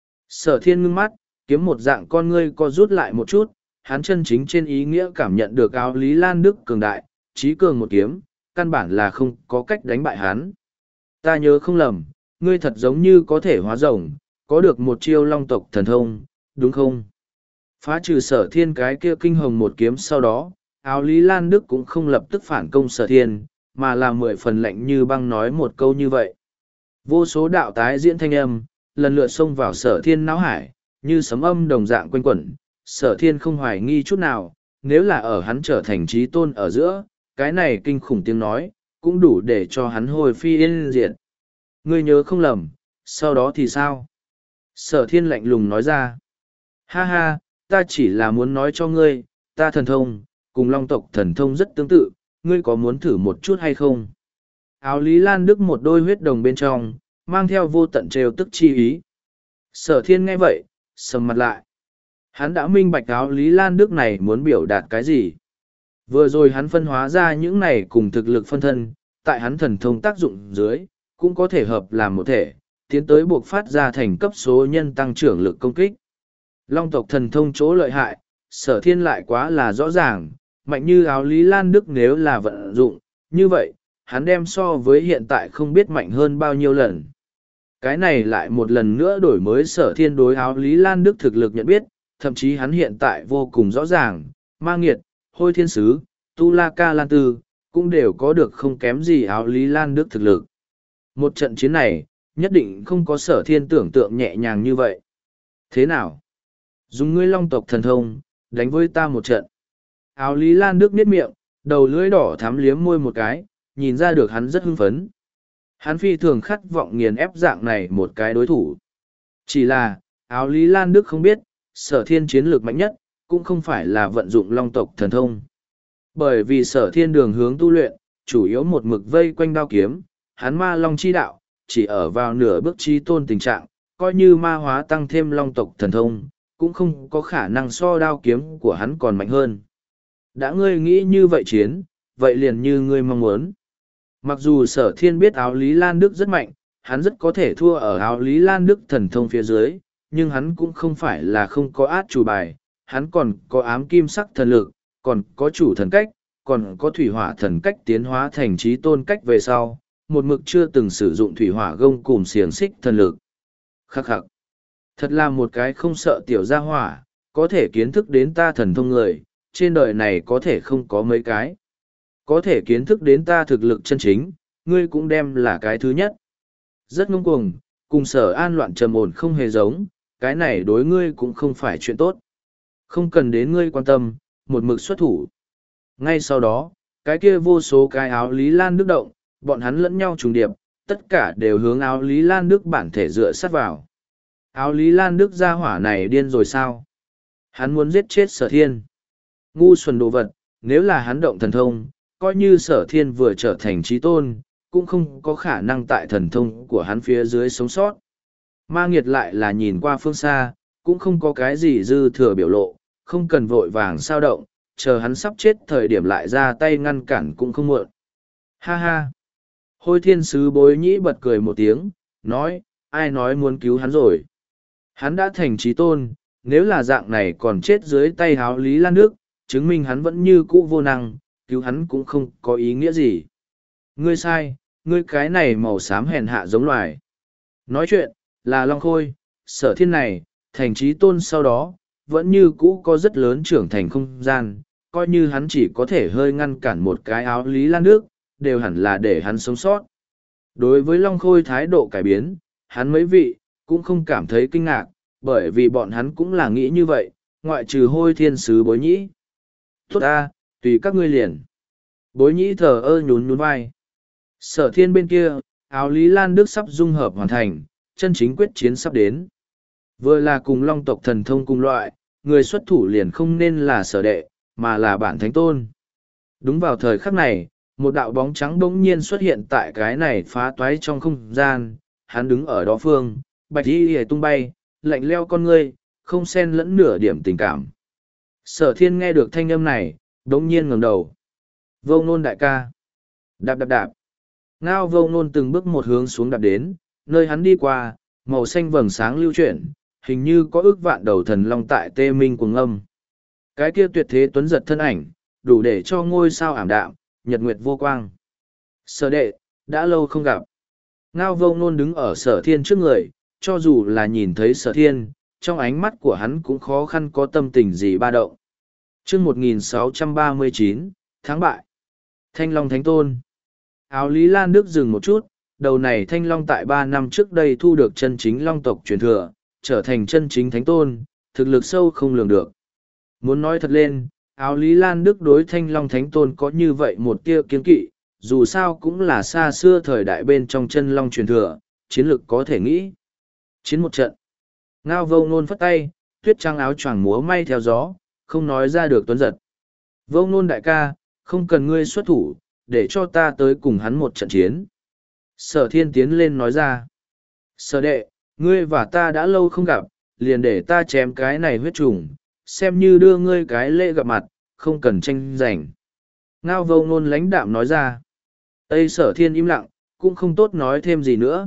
Sở thiên ngưng mắt, kiếm một dạng con ngươi co rút lại một chút, hắn chân chính trên ý nghĩa cảm nhận được áo Lý Lan Đức cường đại, trí cường một kiếm, căn bản là không có cách đánh bại hắn. Ta nhớ không lầm, ngươi thật giống như có thể hóa rồng, có được một chiêu long tộc thần thông, đúng không? Phá trừ sở thiên cái kia kinh hồng một kiếm sau đó, áo Lý Lan Đức cũng không lập tức phản công sở thiên, mà là mười phần lạnh như băng nói một câu như vậy. Vô số đạo tái diễn thanh âm, lần lượt xông vào sở thiên não hải, như sấm âm đồng dạng quanh quẩn, sở thiên không hoài nghi chút nào, nếu là ở hắn trở thành trí tôn ở giữa, cái này kinh khủng tiếng nói, cũng đủ để cho hắn hồi phi yên diệt. Ngươi nhớ không lầm, sau đó thì sao? Sở thiên lạnh lùng nói ra. Ha ha, ta chỉ là muốn nói cho ngươi, ta thần thông, cùng long tộc thần thông rất tương tự, ngươi có muốn thử một chút hay không? Áo Lý Lan Đức một đôi huyết đồng bên trong, mang theo vô tận trêu tức chi ý. Sở thiên nghe vậy, sầm mặt lại. Hắn đã minh bạch áo Lý Lan Đức này muốn biểu đạt cái gì. Vừa rồi hắn phân hóa ra những này cùng thực lực phân thân, tại hắn thần thông tác dụng dưới, cũng có thể hợp làm một thể, tiến tới buộc phát ra thành cấp số nhân tăng trưởng lực công kích. Long tộc thần thông chỗ lợi hại, sở thiên lại quá là rõ ràng, mạnh như áo Lý Lan Đức nếu là vận dụng, như vậy, hắn đem so với hiện tại không biết mạnh hơn bao nhiêu lần. Cái này lại một lần nữa đổi mới sở thiên đối áo Lý Lan Đức thực lực nhận biết, thậm chí hắn hiện tại vô cùng rõ ràng, Ma Nghiệt, Hôi Thiên Sứ, Tu La Ca Lan Tư, cũng đều có được không kém gì Áo Lý Lan Đức thực lực. Một trận chiến này, nhất định không có Sở Thiên tưởng tượng nhẹ nhàng như vậy. Thế nào? Dùng ngươi long tộc thần thông, đánh với ta một trận. Áo Lý Lan Đức niết miệng, đầu lưỡi đỏ thắm liếm môi một cái, nhìn ra được hắn rất hưng phấn. Hắn phi thường khát vọng nghiền ép dạng này một cái đối thủ. Chỉ là, Áo Lý Lan Đức không biết, Sở Thiên chiến lược mạnh nhất, cũng không phải là vận dụng long tộc thần thông. Bởi vì Sở Thiên đường hướng tu luyện, chủ yếu một mực vây quanh đao kiếm, hắn ma long chi đạo, chỉ ở vào nửa bước chi tôn tình trạng, coi như ma hóa tăng thêm long tộc thần thông, cũng không có khả năng so đao kiếm của hắn còn mạnh hơn. Đã ngươi nghĩ như vậy chiến, vậy liền như ngươi mong muốn. Mặc dù Sở Thiên biết Áo Lý Lan Đức rất mạnh, hắn rất có thể thua ở Áo Lý Lan Đức thần thông phía dưới, nhưng hắn cũng không phải là không có át chủ bài, hắn còn có ám kim sắc thần lực, còn có chủ thần cách, còn có thủy hỏa thần cách tiến hóa thành trí tôn cách về sau, một mực chưa từng sử dụng thủy hỏa gông cùm xiềng xích thần lực. Khắc khắc. Thật là một cái không sợ tiểu gia hỏa, có thể kiến thức đến ta thần thông người, trên đời này có thể không có mấy cái. Có thể kiến thức đến ta thực lực chân chính, ngươi cũng đem là cái thứ nhất. Rất ngông cuồng, cùng Sở An loạn trầm ổn không hề giống, cái này đối ngươi cũng không phải chuyện tốt. Không cần đến ngươi quan tâm, một mực xuất thủ. Ngay sau đó, cái kia vô số cái Áo Lý Lan Đức động, bọn hắn lẫn nhau trùng điệp, tất cả đều hướng Áo Lý Lan Đức bản thể dựa sát vào. Áo Lý Lan Đức gia hỏa này điên rồi sao? Hắn muốn giết chết Sở Thiên. Ngu xuẩn đồ vật, nếu là hắn động thần thông, coi như Sở Thiên vừa trở thành trí tôn, cũng không có khả năng tại thần thông của hắn phía dưới sống sót. Ma Nghiệt lại là nhìn qua phương xa, cũng không có cái gì dư thừa biểu lộ, không cần vội vàng sao động, chờ hắn sắp chết thời điểm lại ra tay ngăn cản cũng không muộn. Ha ha! Hôi Thiên Sứ Bối Nhĩ bật cười một tiếng, nói, ai nói muốn cứu hắn rồi. Hắn đã thành trí tôn, nếu là dạng này còn chết dưới tay Áo Lý Lan Đức, chứng minh hắn vẫn như cũ vô năng, cứu hắn cũng không có ý nghĩa gì. Ngươi sai, ngươi cái này màu xám hèn hạ giống loài. Nói chuyện, là Long Khôi, Sở Thiên này, thành trí tôn sau đó, vẫn như cũ có rất lớn trưởng thành không gian, coi như hắn chỉ có thể hơi ngăn cản một cái Áo Lý Lan Đức, đều hẳn là để hắn sống sót. Đối với Long Khôi thái độ cải biến, hắn mấy vị, cũng không cảm thấy kinh ngạc, bởi vì bọn hắn cũng là nghĩ như vậy, ngoại trừ Hôi Thiên Sứ Bối Nhĩ. Tốt ta, tùy các ngươi liền. Bối Nhĩ thờ ơ nhún nhún vai. Sở Thiên bên kia, Áo Lý Lan Đức sắp dung hợp hoàn thành, chân chính quyết chiến sắp đến. Vừa là cùng long tộc thần thông cùng loại, người xuất thủ liền không nên là Sở Đệ, mà là bản thánh tôn. Đúng vào thời khắc này, một đạo bóng trắng bỗng nhiên xuất hiện tại cái này phá toái trong không gian, hắn đứng ở đó phương, bạch y hề tung bay, lạnh leo con ngươi, không xen lẫn nửa điểm tình cảm. Sở Thiên nghe được thanh âm này, bỗng nhiên ngẩng đầu. Vô Ngôn đại ca. Đạp đạp đạp. Ngao Vô Ngôn từng bước một hướng xuống đạp đến, nơi hắn đi qua, màu xanh vầng sáng lưu chuyển, hình như có ước vạn đầu thần long tại tê minh cuồng âm. Cái kia tuyệt thế tuấn giật thân ảnh, đủ để cho ngôi sao ảm đạm, nhật nguyệt vô quang. Sở Đệ, đã lâu không gặp. Ngao Vô Ngôn đứng ở Sở Thiên trước người, cho dù là nhìn thấy Sở Thiên, trong ánh mắt của hắn cũng khó khăn có tâm tình gì ba động. Chương một nghìn sáu trăm ba mươi chín, tháng bại. Thanh Long Thánh Tôn. Áo Lý Lan Đức dừng một chút, đầu này Thanh Long tại ba năm trước đây thu được chân chính Long tộc truyền thừa, trở thành chân chính Thánh Tôn, thực lực sâu không lường được. Muốn nói thật lên, Áo Lý Lan Đức đối Thanh Long Thánh Tôn có như vậy một tia kiên kỵ, dù sao cũng là xa xưa thời đại bên trong chân Long truyền thừa, chiến lực có thể nghĩ. Chiến một trận. Ngao Vô Ngôn phất tay, tuyết trắng áo choàng múa may theo gió, không nói ra được tuấn giật. Vô Ngôn đại ca, không cần ngươi xuất thủ, để cho ta tới cùng hắn một trận chiến. Sở Thiên tiến lên nói ra. Sở Đệ, ngươi và ta đã lâu không gặp, liền để ta chém cái này huyết trùng, xem như đưa ngươi cái lễ gặp mặt, không cần tranh giành. Ngao Vô Ngôn lãnh đạm nói ra. Tây Sở Thiên im lặng, cũng không tốt nói thêm gì nữa.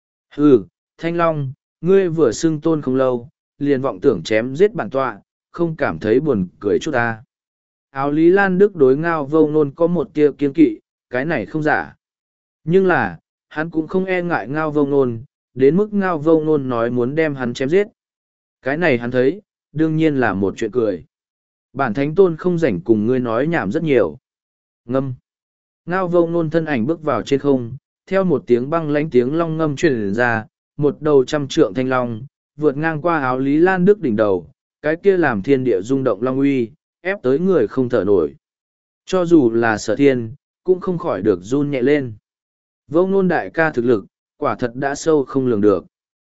Hừ, Thanh Long, ngươi vừa xưng tôn không lâu, liền vọng tưởng chém giết bản tọa, không cảm thấy buồn cười chút ta. Áo Lý Lan Đức đối Ngao Vô Ngôn có một tia kiên kỵ, cái này không giả. Nhưng là, hắn cũng không e ngại Ngao Vô Ngôn, đến mức Ngao Vô Ngôn nói muốn đem hắn chém giết. Cái này hắn thấy, đương nhiên là một chuyện cười. Bản thánh tôn không rảnh cùng ngươi nói nhảm rất nhiều. Ngâm. Ngao vô ngôn thân ảnh bước vào trên không, theo một tiếng băng lãnh tiếng long ngâm truyền ra, một đầu trăm trượng thanh long, vượt ngang qua áo Lý Lan Đức đỉnh đầu, cái kia làm thiên địa rung động long uy, ép tới người không thở nổi. Cho dù là Sở Thiên, cũng không khỏi được run nhẹ lên. Vô ngôn đại ca thực lực, quả thật đã sâu không lường được.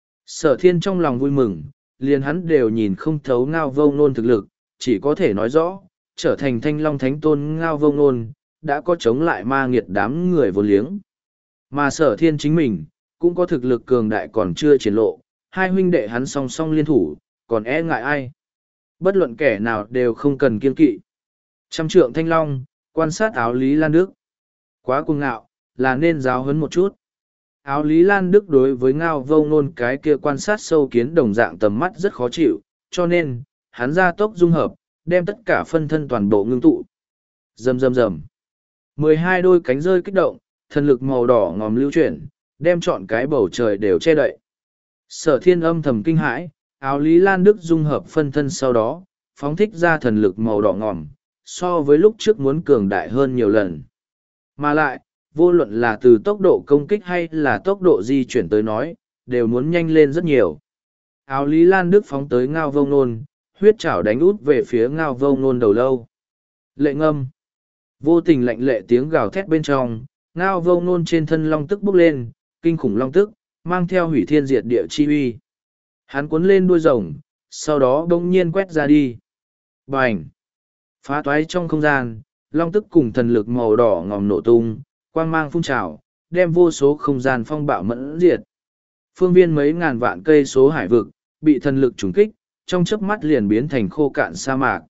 Sở Thiên trong lòng vui mừng, liền hắn đều nhìn không thấu Ngao vô ngôn thực lực, chỉ có thể nói rõ, trở thành thanh long thánh tôn Ngao vô ngôn, đã có chống lại ma nghiệt đám người vô liếng. Mà Sở Thiên chính mình, cũng có thực lực cường đại còn chưa triển lộ, hai huynh đệ hắn song song liên thủ, còn e ngại ai. Bất luận kẻ nào đều không cần kiên kỵ. Trăm trượng thanh long, quan sát áo Lý Lan Đức. Quá cuồng ngạo, là nên giáo huấn một chút. Áo Lý Lan Đức đối với Ngao vô ngôn cái kia quan sát sâu kiến đồng dạng tầm mắt rất khó chịu, cho nên, hắn ra tốc dung hợp, đem tất cả phân thân toàn bộ ngưng tụ. Rầm rầm rầm. Mười hai đôi cánh rơi kích động, thần lực màu đỏ ngòm lưu chuyển, đem trọn cái bầu trời đều che đậy. Sở Thiên âm thầm kinh hãi, áo Lý Lan Đức dung hợp phân thân sau đó, phóng thích ra thần lực màu đỏ ngòm, so với lúc trước muốn cường đại hơn nhiều lần. Mà lại, vô luận là từ tốc độ công kích hay là tốc độ di chuyển tới nói, đều muốn nhanh lên rất nhiều. Áo Lý Lan Đức phóng tới Ngao vô ngôn, huyết chảo đánh út về phía Ngao vô ngôn đầu lâu. Lệ ngâm. Vô tình lạnh lệ tiếng gào thét bên trong, Ngao vô ngôn trên thân long tức bốc lên, kinh khủng long tức, mang theo hủy thiên diệt địa chi uy. Hắn cuốn lên đuôi rồng, sau đó đông nhiên quét ra đi. Bành! Phá toái trong không gian, long tức cùng thần lực màu đỏ ngòm nổ tung, quang mang phun trào, đem vô số không gian phong bạo mẫn diệt. Phương viên mấy ngàn vạn cây số hải vực, bị thần lực trùng kích, trong chớp mắt liền biến thành khô cạn sa mạc.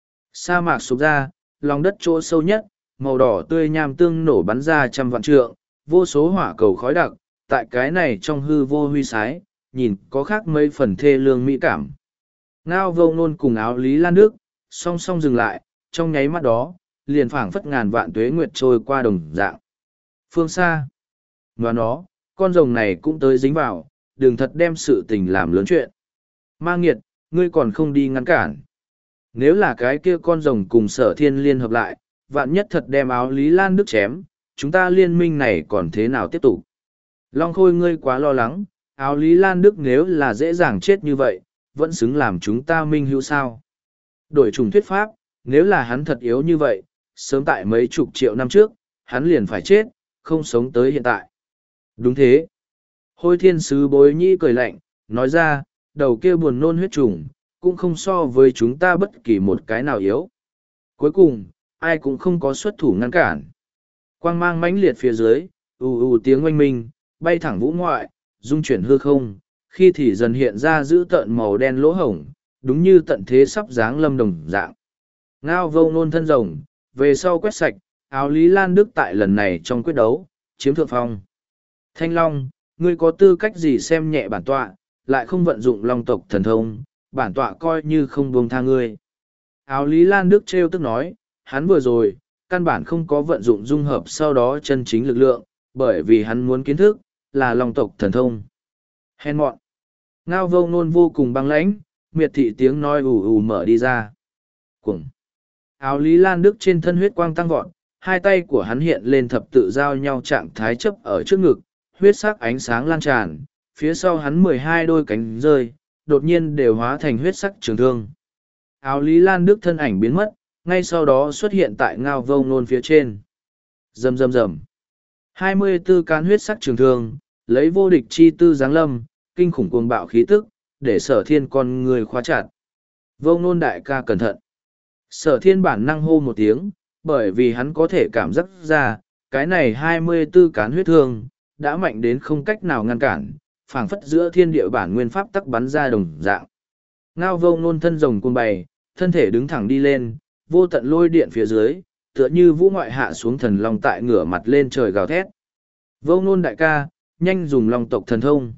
Sa mạc sụp ra, lòng đất chỗ sâu nhất, màu đỏ tươi nham tương nổ bắn ra trăm vạn trượng, vô số hỏa cầu khói đặc, tại cái này trong hư vô huy sái, nhìn có khác mấy phần thê lương mỹ cảm. Ngao vô ngôn cùng áo Lý Lan Đức, song song dừng lại, trong nháy mắt đó, liền phảng phất ngàn vạn tuế nguyệt trôi qua đồng dạng. Phương xa, và nó, con rồng này cũng tới dính vào, đừng thật đem sự tình làm lớn chuyện. Ma nghiệt, ngươi còn không đi ngăn cản. Nếu là cái kia con rồng cùng Sở Thiên liên hợp lại, vạn nhất thật đem áo Lý Lan Đức chém, chúng ta liên minh này còn thế nào tiếp tục? Long Khôi ngươi quá lo lắng, áo Lý Lan Đức nếu là dễ dàng chết như vậy, vẫn xứng làm chúng ta minh hữu sao? Đổi trùng thuyết pháp, nếu là hắn thật yếu như vậy, sớm tại mấy chục triệu năm trước, hắn liền phải chết, không sống tới hiện tại. Đúng thế. Hôi thiên sứ bối nhĩ cười lạnh, nói ra, đầu kia buồn nôn huyết trùng, cũng không so với chúng ta bất kỳ một cái nào yếu. Cuối cùng, ai cũng không có xuất thủ ngăn cản. Quang mang mãnh liệt phía dưới, ù ù tiếng oanh minh, bay thẳng vũ ngoại, dung chuyển hư không, khi thì dần hiện ra giữ tợn màu đen lỗ hổng, đúng như tận thế sắp dáng lâm đồng dạng. Ngao vô ngôn thân rồng, về sau quét sạch, áo Lý Lan Đức tại lần này trong quyết đấu, chiếm thượng phong. Thanh Long, ngươi có tư cách gì xem nhẹ bản tọa, lại không vận dụng long tộc thần thông, bản tọa coi như không buông tha ngươi. Áo Lý Lan Đức trêu tức nói, hắn vừa rồi, căn bản không có vận dụng dung hợp sau đó chân chính lực lượng, bởi vì hắn muốn kiến thức, là long tộc thần thông. Hèn mọn. Ngao vô ngôn vô cùng băng lãnh, miệt thị tiếng nói ù ù mở đi ra. Cuồng. Áo Lý Lan Đức trên thân huyết quang tăng vọt, hai tay của hắn hiện lên thập tự giao nhau trạng thái chấp ở trước ngực, huyết sắc ánh sáng lan tràn, phía sau hắn mười hai đôi cánh rơi, đột nhiên đều hóa thành huyết sắc trường thương. Áo Lý Lan Đức thân ảnh biến mất, ngay sau đó xuất hiện tại Ngao vô ngôn phía trên. Rầm rầm rầm. hai mươi tư cán huyết sắc trường thương, lấy vô địch chi tư giáng lâm, kinh khủng cuồng bạo khí tức, để Sở Thiên con người khóa chặt. Vô ngôn đại ca cẩn thận. Sở Thiên bản năng hô một tiếng, bởi vì hắn có thể cảm giác ra, cái này hai mươi tư cán huyết thương, đã mạnh đến không cách nào ngăn cản, phảng phất giữa thiên địa bản nguyên pháp tắc bắn ra đồng dạng. Ngao vô ngôn thân rồng cuồng bày, thân thể đứng thẳng đi lên, vô tận lôi điện phía dưới, tựa như vũ ngoại hạ xuống thần long tại ngửa mặt lên trời gào thét. Vô ngôn đại ca, nhanh dùng long tộc thần thông.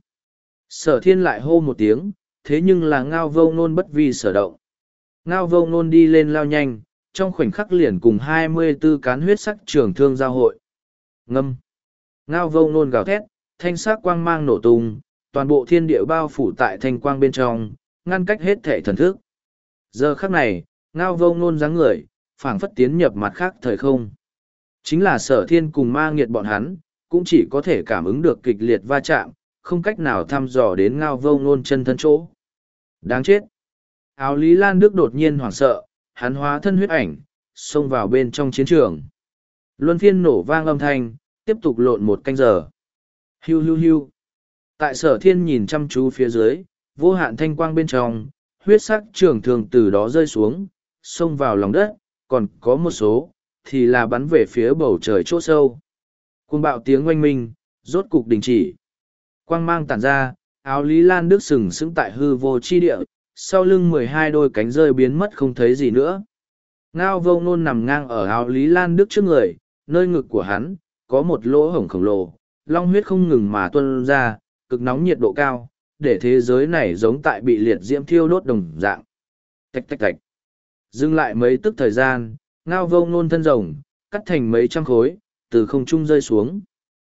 Sở Thiên lại hô một tiếng, thế nhưng là Ngao vô ngôn bất vi sở động. Ngao vô ngôn đi lên lao nhanh, trong khoảnh khắc liền cùng hai mươi tư cán huyết sắc trường thương giao hội. Ngâm. Ngao vô ngôn gào thét, thanh sắc quang mang nổ tung, toàn bộ thiên địa bao phủ tại thanh quang bên trong, ngăn cách hết thể thần thức. Giờ khắc này, ngao vô ngôn dáng người, phảng phất tiến nhập mặt khác thời không. Chính là sở thiên cùng ma nghiệt bọn hắn, cũng chỉ có thể cảm ứng được kịch liệt va chạm, không cách nào thăm dò đến ngao vô ngôn chân thân chỗ. Đáng chết! Áo Lý Lan Đức đột nhiên hoảng sợ, hắn hóa thân huyết ảnh, xông vào bên trong chiến trường. Luân phiên nổ vang âm thanh, tiếp tục lộn một canh giờ. Hiu hiu hiu. Tại sở thiên nhìn chăm chú phía dưới, vô hạn thanh quang bên trong, huyết sắc trường thường từ đó rơi xuống, xông vào lòng đất, còn có một số, thì là bắn về phía bầu trời chỗ sâu. Cuồng bạo tiếng oanh minh, rốt cục đình chỉ. Quang mang tản ra, áo Lý Lan Đức sừng sững tại hư vô chi địa, sau lưng mười hai đôi cánh rơi biến mất không thấy gì nữa. Ngao vô ngôn nằm ngang ở áo Lý Lan Đức trước người, nơi ngực của hắn, có một lỗ hổng khổng lồ, long huyết không ngừng mà tuôn ra, cực nóng nhiệt độ cao, để thế giới này giống tại bị liệt diễm thiêu đốt đồng dạng. Tạch tạch tạch. Dừng lại mấy tức thời gian, ngao vô ngôn thân rồng, cắt thành mấy trăm khối, từ không trung rơi xuống.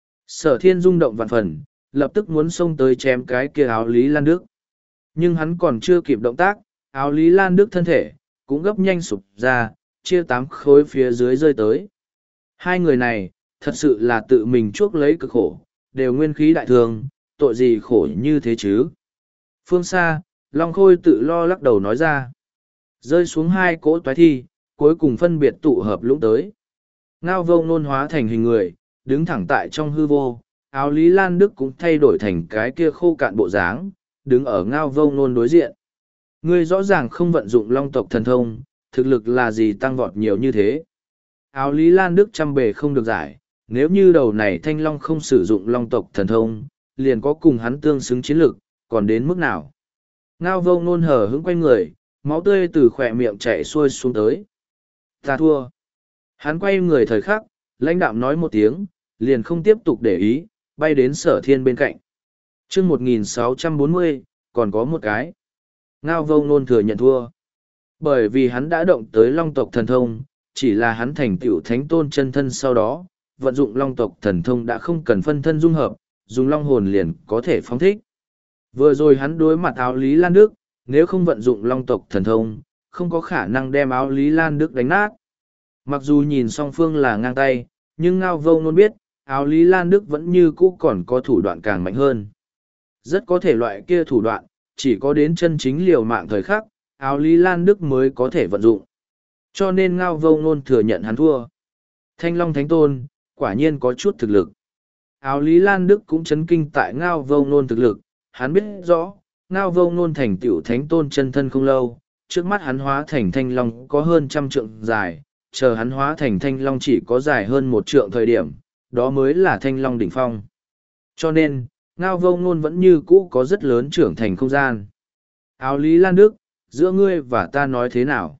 Sở thiên rung động vạn phần, lập tức muốn xông tới chém cái kia áo Lý Lan Đức. Nhưng hắn còn chưa kịp động tác, áo Lý Lan Đức thân thể, cũng gấp nhanh sụp ra, chia tám khối phía dưới rơi tới. Hai người này, thật sự là tự mình chuốc lấy cực khổ, đều nguyên khí đại thường, tội gì khổ như thế chứ. Phương xa, Long Khôi tự lo lắc đầu nói ra. Rơi xuống hai cỗ toái thi, cuối cùng phân biệt tụ hợp lũng tới. Ngao vô ngôn hóa thành hình người, đứng thẳng tại trong hư vô, áo Lý Lan Đức cũng thay đổi thành cái kia khô cạn bộ dáng, đứng ở ngao vô ngôn đối diện. Ngươi rõ ràng không vận dụng long tộc thần thông, thực lực là gì tăng vọt nhiều như thế. Áo Lý Lan Đức chăm bề không được giải, nếu như đầu này thanh long không sử dụng long tộc thần thông, liền có cùng hắn tương xứng chiến lực, còn đến mức nào. Ngao vô ngôn hở hững quay người, máu tươi từ khỏe miệng chảy xuôi xuống tới. Ta thua. Hắn quay người thời khắc, lãnh đạm nói một tiếng, liền không tiếp tục để ý, bay đến sở thiên bên cạnh. chương một nghìn sáu trăm bốn mươi, còn có một cái. Ngao vô ngôn thừa nhận thua. Bởi vì hắn đã động tới long tộc thần thông, chỉ là hắn thành tựu thánh tôn chân thân sau đó, vận dụng long tộc thần thông đã không cần phân thân dung hợp, dùng long hồn liền có thể phóng thích. Vừa rồi hắn đối mặt áo Lý Lan Đức, nếu không vận dụng long tộc thần thông, không có khả năng đem áo Lý Lan Đức đánh nát. Mặc dù nhìn song phương là ngang tay, nhưng Ngao vô ngôn biết, áo Lý Lan Đức vẫn như cũ còn có thủ đoạn càng mạnh hơn. Rất có thể loại kia thủ đoạn, chỉ có đến chân chính liều mạng thời khắc, áo Lý Lan Đức mới có thể vận dụng. Cho nên Ngao vô ngôn thừa nhận hắn thua. Thanh Long Thánh Tôn, quả nhiên có chút thực lực. Áo Lý Lan Đức cũng chấn kinh tại Ngao vô ngôn thực lực, hắn biết rõ, Ngao vô ngôn thành tựu Thánh Tôn chân thân không lâu, trước mắt hắn hóa thành Thanh Long có hơn trăm trượng dài, chờ hắn hóa thành Thanh Long chỉ có dài hơn một trượng thời điểm, đó mới là Thanh Long đỉnh phong. Cho nên, Ngao vô ngôn vẫn như cũ có rất lớn trưởng thành không gian. Áo Lý Lan Đức, giữa ngươi và ta nói thế nào?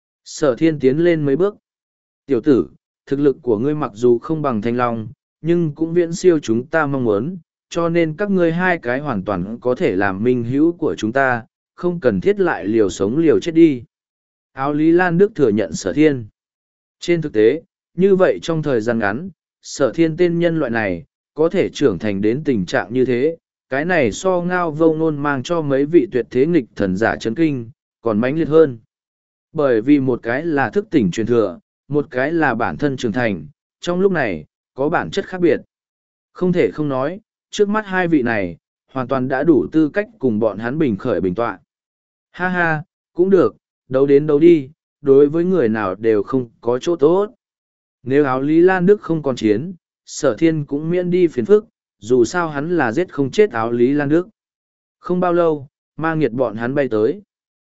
Sở thiên tiến lên mấy bước. Tiểu tử, thực lực của ngươi mặc dù không bằng Thanh Long, nhưng cũng viễn siêu chúng ta mong muốn, cho nên các ngươi hai cái hoàn toàn có thể làm minh hữu của chúng ta, không cần thiết lại liều sống liều chết đi. Áo Lý Lan Đức thừa nhận sở thiên. Trên thực tế, như vậy trong thời gian ngắn, sở thiên tên nhân loại này, có thể trưởng thành đến tình trạng như thế, cái này so Ngao vô ngôn mang cho mấy vị tuyệt thế nghịch thần giả chấn kinh, còn mãnh liệt hơn. Bởi vì một cái là thức tỉnh truyền thừa, một cái là bản thân trưởng thành, trong lúc này, có bản chất khác biệt. Không thể không nói, trước mắt hai vị này, hoàn toàn đã đủ tư cách cùng bọn hắn bình khởi bình tọa. Ha ha, cũng được, đấu đến đấu đi, đối với người nào đều không có chỗ tốt. Nếu áo Lý Lan Đức không còn chiến, sở thiên cũng miễn đi phiền phức, dù sao hắn là giết không chết áo Lý Lan Đức. Không bao lâu, ma nghiệt bọn hắn bay tới.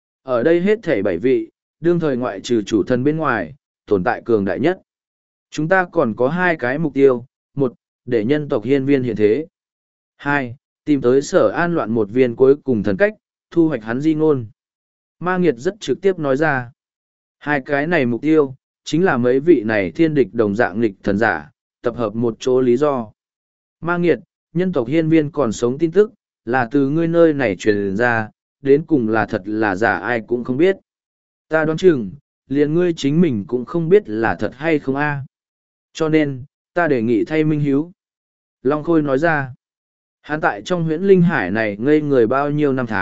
Ở đây hết thảy bảy vị, đương thời ngoại trừ chủ thần bên ngoài, tồn tại cường đại nhất. Chúng ta còn có hai cái mục tiêu, một, để nhân tộc hiên viên hiện thế. Hai, tìm tới sở an loạn một viên cuối cùng thần cách, thu hoạch hắn di ngôn. Ma nghiệt rất trực tiếp nói ra. Hai cái này mục tiêu, chính là mấy vị này thiên địch đồng dạng nghịch thần giả, tập hợp một chỗ lý do. Ma nghiệt, nhân tộc hiên viên còn sống tin tức, là từ ngươi nơi này truyền ra, đến cùng là thật là giả ai cũng không biết. Ta đoán chừng, liền ngươi chính mình cũng không biết là thật hay không a. Cho nên, ta đề nghị thay Minh Hiếu. Long Khôi nói ra, hắn tại trong huyễn linh hải này ngây người bao nhiêu năm tháng,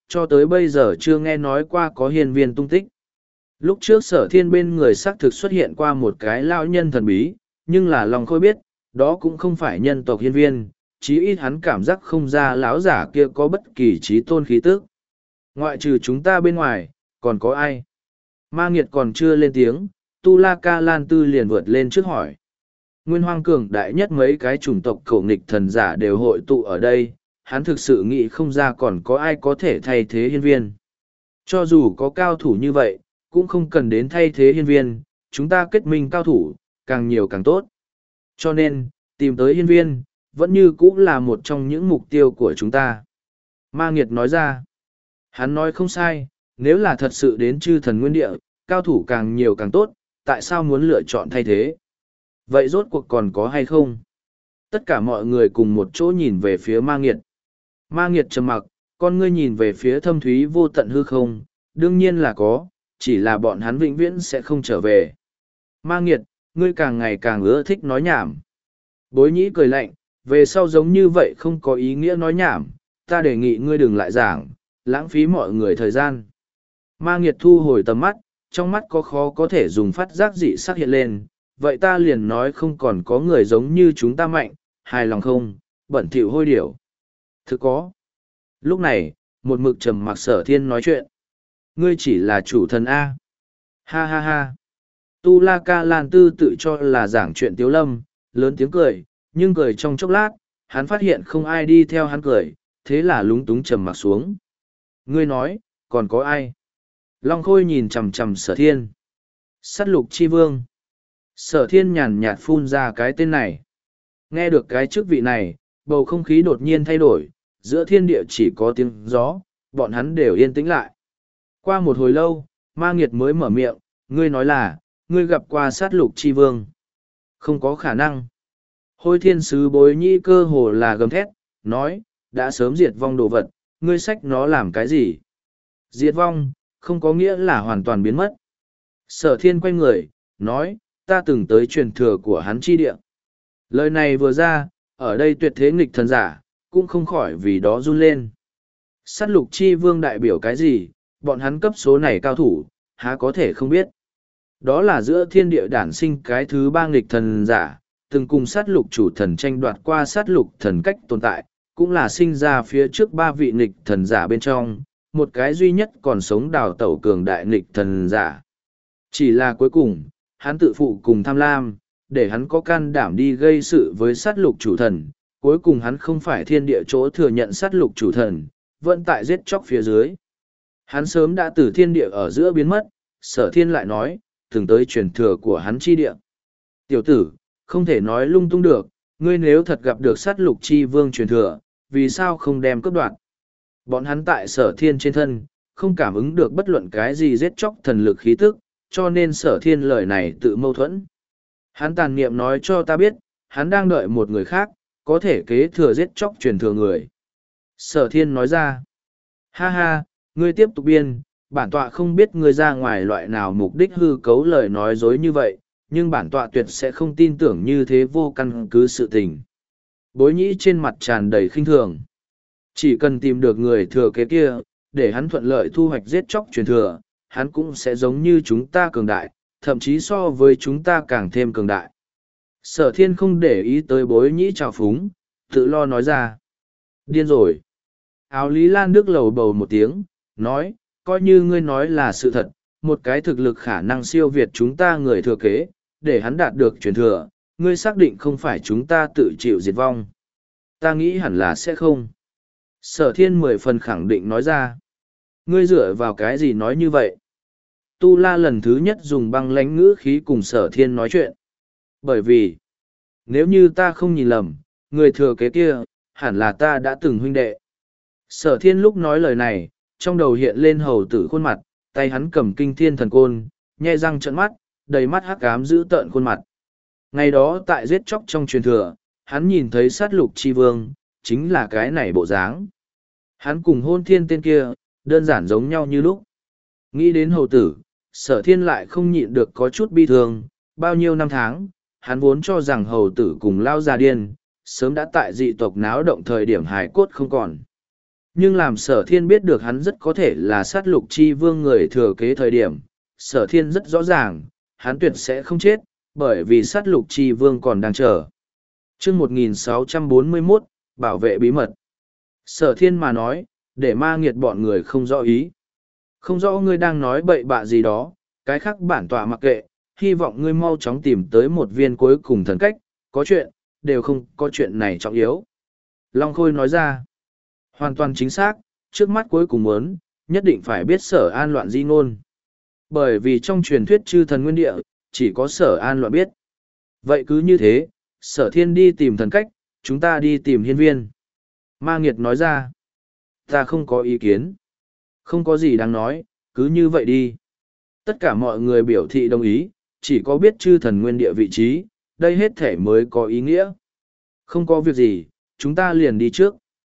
cho tới bây giờ chưa nghe nói qua có hiên viên tung tích. Lúc trước sở thiên bên người xác thực xuất hiện qua một cái lao nhân thần bí, nhưng là lòng khôi biết, đó cũng không phải nhân tộc hiên viên, chí ít hắn cảm giác không ra lão giả kia có bất kỳ trí tôn khí tức. Ngoại trừ chúng ta bên ngoài, còn có ai? Ma Nghiệt còn chưa lên tiếng, Tu La Ca Lan Tư liền vượt lên trước hỏi. Nguyên Hoang cường đại nhất mấy cái chủng tộc khẩu nghịch thần giả đều hội tụ ở đây, hắn thực sự nghĩ không ra còn có ai có thể thay thế hiên viên. Cho dù có cao thủ như vậy, cũng không cần đến thay thế hiên viên, chúng ta kết minh cao thủ, càng nhiều càng tốt. Cho nên, tìm tới hiên viên, vẫn như cũng là một trong những mục tiêu của chúng ta. Ma Nghiệt nói ra, hắn nói không sai, nếu là thật sự đến chư thần nguyên địa, cao thủ càng nhiều càng tốt, tại sao muốn lựa chọn thay thế? Vậy rốt cuộc còn có hay không? Tất cả mọi người cùng một chỗ nhìn về phía Ma Nghiệt. Ma Nghiệt trầm mặc, con ngươi nhìn về phía thâm thúy vô tận hư không, đương nhiên là có, chỉ là bọn hắn vĩnh viễn sẽ không trở về. Ma Nghiệt, ngươi càng ngày càng ưa thích nói nhảm. Bối nhĩ cười lạnh, về sau giống như vậy không có ý nghĩa nói nhảm, ta đề nghị ngươi đừng lại giảng, lãng phí mọi người thời gian. Ma Nghiệt thu hồi tầm mắt, trong mắt có khó có thể dùng phát giác dị sắc hiện lên, vậy ta liền nói không còn có người giống như chúng ta mạnh, hài lòng không, bẩn thỉu hôi điểu. Thực có. Lúc này, một mực trầm mặc sở thiên nói chuyện. Ngươi chỉ là chủ thần A. Ha ha ha. Tu La Ca Lan Tư tự cho là giảng chuyện tiếu lâm, lớn tiếng cười, nhưng cười trong chốc lát, hắn phát hiện không ai đi theo hắn cười, thế là lúng túng trầm mặc xuống. Ngươi nói, còn có ai? Long Khôi nhìn chằm chằm sở thiên. Sát lục chi vương. Sở thiên nhàn nhạt phun ra cái tên này. Nghe được cái chức vị này, bầu không khí đột nhiên thay đổi, giữa thiên địa chỉ có tiếng gió, bọn hắn đều yên tĩnh lại. Qua một hồi lâu, Ma Nghiệt mới mở miệng, ngươi nói là, ngươi gặp qua sát lục chi vương. Không có khả năng. Hôi thiên sứ Bối Nhĩ cơ hồ là gầm thét, nói, đã sớm diệt vong đồ vật, ngươi xách nó làm cái gì? Diệt vong, không có nghĩa là hoàn toàn biến mất. Sở thiên quay người, nói, ta từng tới truyền thừa của hắn chi địa. Lời này vừa ra, ở đây tuyệt thế nghịch thần giả, cũng không khỏi vì đó run lên. Sát lục chi vương đại biểu cái gì, bọn hắn cấp số này cao thủ, há có thể không biết. Đó là giữa thiên địa đản sinh cái thứ ba nghịch thần giả, từng cùng sát lục chủ thần tranh đoạt qua sát lục thần cách tồn tại, cũng là sinh ra phía trước ba vị nghịch thần giả bên trong, một cái duy nhất còn sống đào tẩu cường đại nghịch thần giả. Chỉ là cuối cùng, hắn tự phụ cùng tham lam, để hắn có can đảm đi gây sự với sát lục chủ thần, cuối cùng hắn không phải thiên địa chỗ thừa nhận sát lục chủ thần, vẫn tại giết chóc phía dưới. Hắn sớm đã từ thiên địa ở giữa biến mất, sở thiên lại nói, từng tới truyền thừa của hắn chi địa. Tiểu tử, không thể nói lung tung được, ngươi nếu thật gặp được sát lục chi vương truyền thừa, vì sao không đem cướp đoạt? Bọn hắn tại sở thiên trên thân, không cảm ứng được bất luận cái gì giết chóc thần lực khí tức, cho nên sở thiên lời này tự mâu thuẫn. Hắn tàn niệm nói cho ta biết, hắn đang đợi một người khác, có thể kế thừa giết chóc truyền thừa người. Sở thiên nói ra, ha ha, ngươi tiếp tục biên, bản tọa không biết ngươi ra ngoài loại nào mục đích hư cấu lời nói dối như vậy, nhưng bản tọa tuyệt sẽ không tin tưởng như thế vô căn cứ sự tình. Bối nhĩ trên mặt tràn đầy khinh thường. Chỉ cần tìm được người thừa kế kia, để hắn thuận lợi thu hoạch giết chóc truyền thừa, hắn cũng sẽ giống như chúng ta cường đại, thậm chí so với chúng ta càng thêm cường đại. Sở thiên không để ý tới bối nhĩ trào phúng, tự lo nói ra. Điên rồi. Áo Lý Lan Đức lầu bầu một tiếng, nói, coi như ngươi nói là sự thật, một cái thực lực khả năng siêu việt chúng ta người thừa kế, để hắn đạt được truyền thừa, ngươi xác định không phải chúng ta tự chịu diệt vong. Ta nghĩ hẳn là sẽ không. Sở thiên mười phần khẳng định nói ra. Ngươi dựa vào cái gì nói như vậy? Tu La lần thứ nhất dùng băng lãnh ngữ khí cùng sở thiên nói chuyện. Bởi vì, nếu như ta không nhìn lầm, người thừa kế kia, hẳn là ta đã từng huynh đệ. Sở thiên lúc nói lời này, trong đầu hiện lên hầu tử khuôn mặt, tay hắn cầm kinh thiên thần côn, nhe răng trợn mắt, đầy mắt hắc ám giữ tợn khuôn mặt. Ngày đó tại giết chóc trong truyền thừa, hắn nhìn thấy sát lục chi vương, chính là cái này bộ dáng. Hắn cùng hôn thiên tên kia, đơn giản giống nhau như lúc. Nghĩ đến hầu tử, sở thiên lại không nhịn được có chút bi thương, bao nhiêu năm tháng, hắn vốn cho rằng hầu tử cùng lao già điên, sớm đã tại dị tộc náo động thời điểm hài cốt không còn. Nhưng làm sở thiên biết được hắn rất có thể là sát lục chi vương người thừa kế thời điểm, sở thiên rất rõ ràng, hắn tuyệt sẽ không chết, bởi vì sát lục chi vương còn đang chờ. chương một nghìn sáu trăm bốn mươi mốt, bảo vệ bí mật. Sở thiên mà nói, để ma nghiệt bọn người không rõ ý. Không rõ ngươi đang nói bậy bạ gì đó, cái khác bản tọa mặc kệ, hy vọng ngươi mau chóng tìm tới một viên cuối cùng thần cách, có chuyện, đều không có chuyện này trọng yếu. Long Khôi nói ra, hoàn toàn chính xác, trước mắt cuối cùng muốn, nhất định phải biết sở an loạn di ngôn. Bởi vì trong truyền thuyết chư thần nguyên địa, chỉ có sở an loạn biết. Vậy cứ như thế, sở thiên đi tìm thần cách, chúng ta đi tìm hiên viên. Ma nghiệt nói ra, ta không có ý kiến. Không có gì đáng nói, cứ như vậy đi. Tất cả mọi người biểu thị đồng ý, chỉ có biết chư thần nguyên địa vị trí, đây hết thể mới có ý nghĩa. Không có việc gì, chúng ta liền đi trước.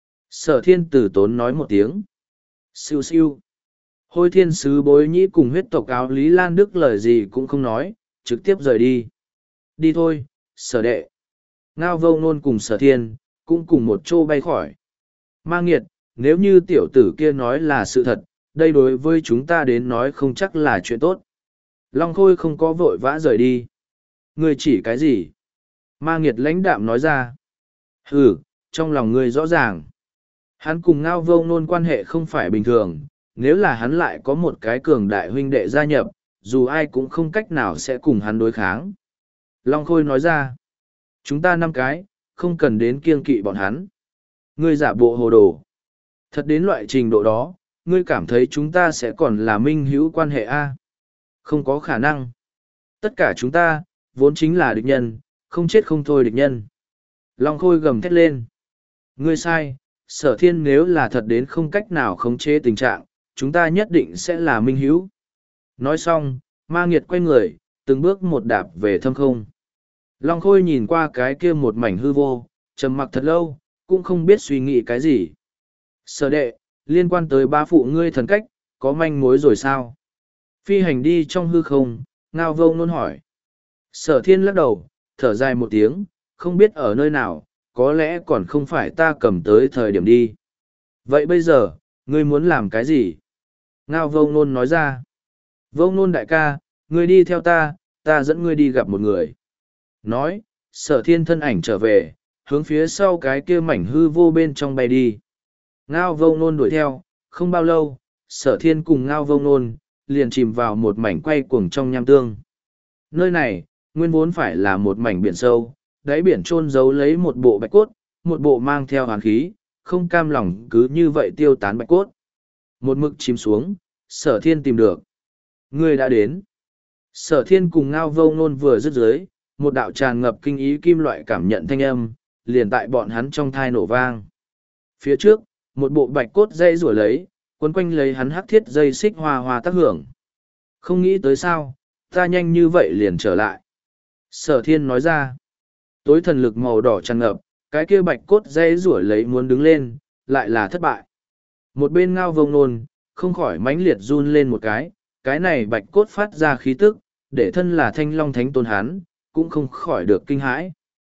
Sở thiên tử tốn nói một tiếng. Siêu siêu. Hôi thiên sứ bối nhĩ cùng huyết tộc áo Lý Lan Đức lời gì cũng không nói, trực tiếp rời đi. Đi thôi, sở đệ. Ngao vô nôn cùng sở thiên, cũng cùng một chỗ bay khỏi. Ma nghiệt, nếu như tiểu tử kia nói là sự thật, đây đối với chúng ta đến nói không chắc là chuyện tốt. Long Khôi không có vội vã rời đi. Ngươi chỉ cái gì? Ma nghiệt lãnh đạm nói ra. Ừ, trong lòng ngươi rõ ràng. Hắn cùng Ngao vô nôn quan hệ không phải bình thường, nếu là hắn lại có một cái cường đại huynh đệ gia nhập, dù ai cũng không cách nào sẽ cùng hắn đối kháng. Long Khôi nói ra. Chúng ta năm cái, không cần đến kiêng kỵ bọn hắn. Ngươi giả bộ hồ đồ. Thật đến loại trình độ đó, ngươi cảm thấy chúng ta sẽ còn là minh hữu quan hệ A. Không có khả năng. Tất cả chúng ta, vốn chính là địch nhân, không chết không thôi địch nhân. Long Khôi gầm thét lên. Ngươi sai, sở thiên nếu là thật đến không cách nào khống chế tình trạng, chúng ta nhất định sẽ là minh hữu. Nói xong, ma nghiệt quay người, từng bước một đạp về thâm không. Long Khôi nhìn qua cái kia một mảnh hư vô, trầm mặc thật lâu, cũng không biết suy nghĩ cái gì. Sở đệ, liên quan tới ba phụ ngươi thần cách, có manh mối rồi sao? Phi hành đi trong hư không, Ngao vô nôn hỏi. Sở thiên lắc đầu, thở dài một tiếng, không biết ở nơi nào, có lẽ còn không phải ta cầm tới thời điểm đi. Vậy bây giờ, ngươi muốn làm cái gì? Ngao vô nôn nói ra. Vô nôn đại ca, ngươi đi theo ta, ta dẫn ngươi đi gặp một người. Nói, sở thiên thân ảnh trở về, hướng phía sau cái kia mảnh hư vô bên trong bay đi. Ngao vô nôn đuổi theo, không bao lâu, sở thiên cùng ngao vô nôn, liền chìm vào một mảnh quay cuồng trong nham tương. Nơi này, nguyên vốn phải là một mảnh biển sâu, đáy biển chôn giấu lấy một bộ bạch cốt, một bộ mang theo hàn khí, không cam lòng cứ như vậy tiêu tán bạch cốt. Một mực chìm xuống, sở thiên tìm được. Người đã đến. Sở thiên cùng ngao vô nôn vừa dứt dưới, một đạo tràn ngập kinh ý kim loại cảm nhận thanh âm, liền tại bọn hắn trong thai nổ vang. Phía trước, một bộ bạch cốt dây rủa lấy, quấn quanh lấy hắn hắc thiết dây xích hoa hoa tác hưởng. Không nghĩ tới sao, ta nhanh như vậy liền trở lại. Sở thiên nói ra, tối thần lực màu đỏ tràn ngập, cái kia bạch cốt dây rủa lấy muốn đứng lên, lại là thất bại. Một bên ngao vông nôn, không khỏi mãnh liệt run lên một cái, cái này bạch cốt phát ra khí tức, để thân là thanh long thánh tôn hắn, cũng không khỏi được kinh hãi.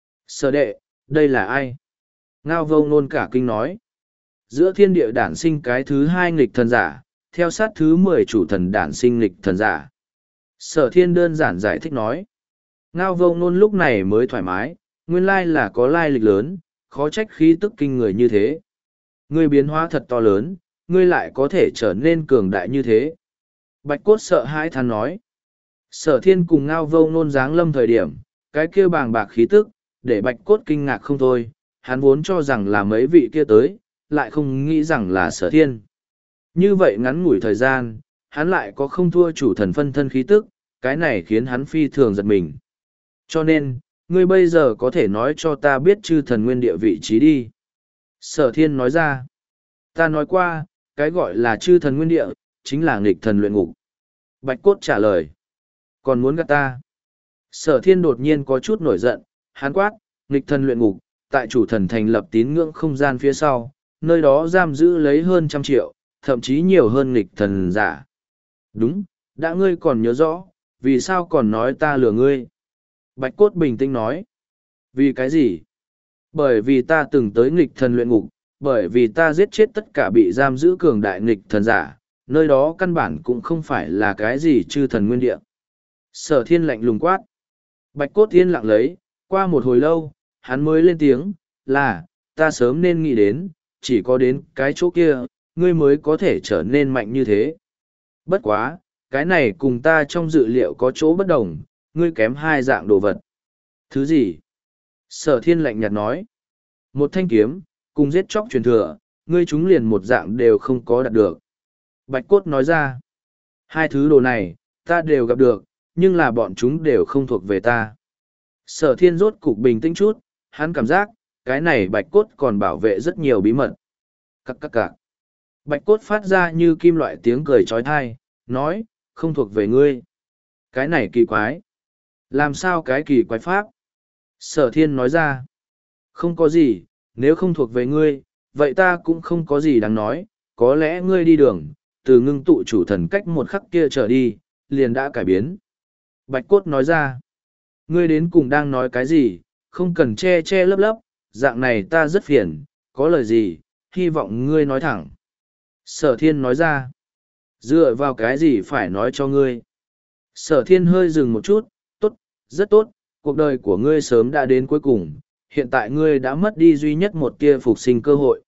Sở đệ, đây là ai? Ngao vông nôn cả kinh nói. Giữa thiên địa đản sinh cái thứ hai nghịch thần giả, theo sát thứ mười chủ thần đản sinh nghịch thần giả. Sở thiên đơn giản giải thích nói. Ngao vông nôn lúc này mới thoải mái, nguyên lai là có lai lịch lớn, khó trách khí tức kinh người như thế. Ngươi biến hóa thật to lớn, ngươi lại có thể trở nên cường đại như thế. Bạch cốt sợ hãi than nói. Sở thiên cùng ngao vông nôn giáng lâm thời điểm, cái kia bàng bạc khí tức, để bạch cốt kinh ngạc không thôi, hắn vốn cho rằng là mấy vị kia tới, lại không nghĩ rằng là sở thiên. Như vậy ngắn ngủi thời gian, hắn lại có không thua chủ thần phân thân khí tức, cái này khiến hắn phi thường giật mình. Cho nên, ngươi bây giờ có thể nói cho ta biết chư thần nguyên địa vị trí đi. Sở thiên nói ra, ta nói qua, cái gọi là chư thần nguyên địa, chính là nghịch thần luyện ngục. Bạch cốt trả lời, còn muốn gạt ta. Sở thiên đột nhiên có chút nổi giận, hắn quát, nghịch thần luyện ngục, tại chủ thần thành lập tín ngưỡng không gian phía sau, nơi đó giam giữ lấy hơn trăm triệu, thậm chí nhiều hơn nghịch thần giả. Đúng, đã ngươi còn nhớ rõ, vì sao còn nói ta lừa ngươi? Bạch cốt bình tĩnh nói. Vì cái gì? Bởi vì ta từng tới nghịch thần luyện ngục, bởi vì ta giết chết tất cả bị giam giữ cường đại nghịch thần giả, nơi đó căn bản cũng không phải là cái gì chư thần nguyên địa. Sở thiên lạnh lùng quát. Bạch cốt yên lặng lấy, qua một hồi lâu, hắn mới lên tiếng, là, ta sớm nên nghĩ đến, chỉ có đến cái chỗ kia, ngươi mới có thể trở nên mạnh như thế. Bất quá, cái này cùng ta trong dự liệu có chỗ bất đồng, ngươi kém hai dạng đồ vật. Thứ gì? Sở thiên lạnh nhạt nói. Một thanh kiếm, cùng giết chóc truyền thừa, ngươi chúng liền một dạng đều không có đạt được. Bạch cốt nói ra. Hai thứ đồ này, ta đều gặp được, nhưng là bọn chúng đều không thuộc về ta. Sở thiên rốt cục bình tĩnh chút, hắn cảm giác, cái này bạch cốt còn bảo vệ rất nhiều bí mật. Cắc cắc cạc. Bạch cốt phát ra như kim loại tiếng cười trói thai, nói, không thuộc về ngươi. Cái này kỳ quái. Làm sao cái kỳ quái pháp? Sở thiên nói ra. Không có gì, nếu không thuộc về ngươi, vậy ta cũng không có gì đáng nói, có lẽ ngươi đi đường, từ ngưng tụ chủ thần cách một khắc kia trở đi, liền đã cải biến. Bạch cốt nói ra. Ngươi đến cùng đang nói cái gì, không cần che che lấp lấp, dạng này ta rất phiền, có lời gì, hy vọng ngươi nói thẳng. Sở thiên nói ra. Dựa vào cái gì phải nói cho ngươi. Sở thiên hơi dừng một chút, tốt, rất tốt, cuộc đời của ngươi sớm đã đến cuối cùng, hiện tại ngươi đã mất đi duy nhất một tia phục sinh cơ hội.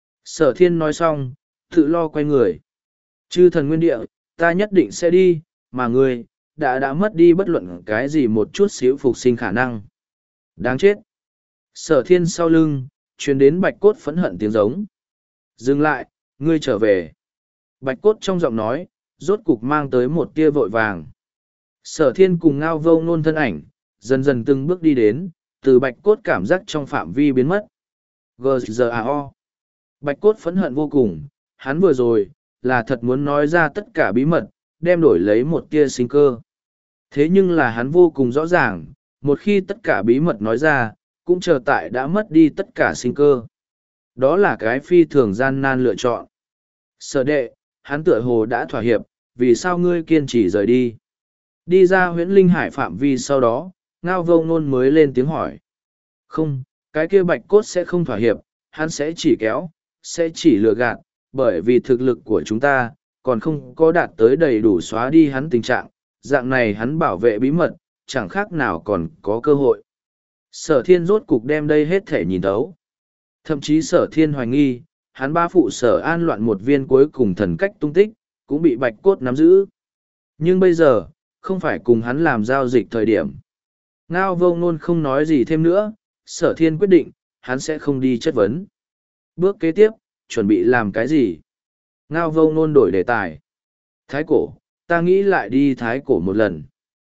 Sở thiên nói xong, tự lo quay người. Chư thần nguyên địa, ta nhất định sẽ đi, mà ngươi, đã đã mất đi bất luận cái gì một chút xíu phục sinh khả năng. Đáng chết. Sở thiên sau lưng, truyền đến bạch cốt phẫn hận tiếng giống. Dừng lại, ngươi trở về. Bạch cốt trong giọng nói, rốt cục mang tới một tia vội vàng. Sở thiên cùng ngao vô ngôn thân ảnh, dần dần từng bước đi đến, từ bạch cốt cảm giác trong phạm vi biến mất. G G A O. Bạch cốt phẫn hận vô cùng, hắn vừa rồi, là thật muốn nói ra tất cả bí mật, đem đổi lấy một tia sinh cơ. Thế nhưng là hắn vô cùng rõ ràng, một khi tất cả bí mật nói ra, cũng chờ tại đã mất đi tất cả sinh cơ. Đó là cái phi thường gian nan lựa chọn. Sở đệ, hắn tựa hồ đã thỏa hiệp, vì sao ngươi kiên trì rời đi? Đi ra huyễn linh hải phạm vi sau đó, ngao vô ngôn mới lên tiếng hỏi. Không, cái kia bạch cốt sẽ không thỏa hiệp, hắn sẽ chỉ kéo, sẽ chỉ lừa gạt, bởi vì thực lực của chúng ta, còn không có đạt tới đầy đủ xóa đi hắn tình trạng, dạng này hắn bảo vệ bí mật, chẳng khác nào còn có cơ hội. Sở thiên rốt cục đem đây hết thể nhìn thấu. Thậm chí sở thiên hoài nghi, hắn ba phụ sở an loạn một viên cuối cùng thần cách tung tích, cũng bị bạch cốt nắm giữ. Nhưng bây giờ, không phải cùng hắn làm giao dịch thời điểm. Ngao vô ngôn không nói gì thêm nữa, sở thiên quyết định, hắn sẽ không đi chất vấn. Bước kế tiếp, chuẩn bị làm cái gì? Ngao vô ngôn đổi đề tài. Thái cổ, ta nghĩ lại đi thái cổ một lần.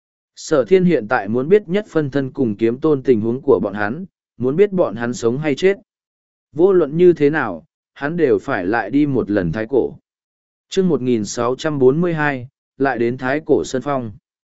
Sở thiên hiện tại muốn biết nhất phân thân cùng kiếm tôn tình huống của bọn hắn, muốn biết bọn hắn sống hay chết. Vô luận như thế nào, hắn đều phải lại đi một lần thái cổ. chương một nghìn sáu trăm bốn mươi hai, lại đến thái cổ Sơn Phong.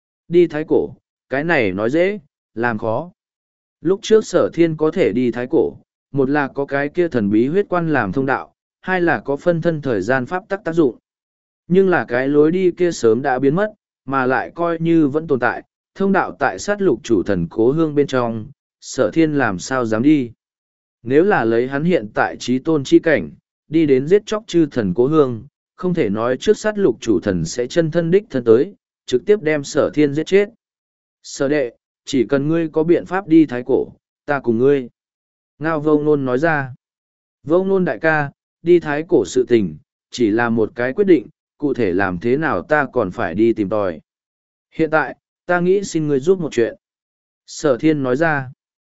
Đi thái cổ, cái này nói dễ, làm khó. Lúc trước sở thiên có thể đi thái cổ, một là có cái kia thần bí huyết quan làm thông đạo, hai là có phân thân thời gian pháp tắc tác dụng. Nhưng là cái lối đi kia sớm đã biến mất, mà lại coi như vẫn tồn tại, thông đạo tại sát lục chủ thần cố hương bên trong, sở thiên làm sao dám đi. Nếu là lấy hắn hiện tại trí tôn chi cảnh, đi đến giết chóc chư thần cố hương, không thể nói trước sát lục chủ thần sẽ chân thân đích thân tới, trực tiếp đem sở thiên giết chết. Sở đệ, chỉ cần ngươi có biện pháp đi thái cổ, ta cùng ngươi. Ngao vô ngôn nói ra. Vô ngôn đại ca, đi thái cổ sự tình, chỉ là một cái quyết định, cụ thể làm thế nào ta còn phải đi tìm tòi. Hiện tại, ta nghĩ xin ngươi giúp một chuyện. Sở thiên nói ra.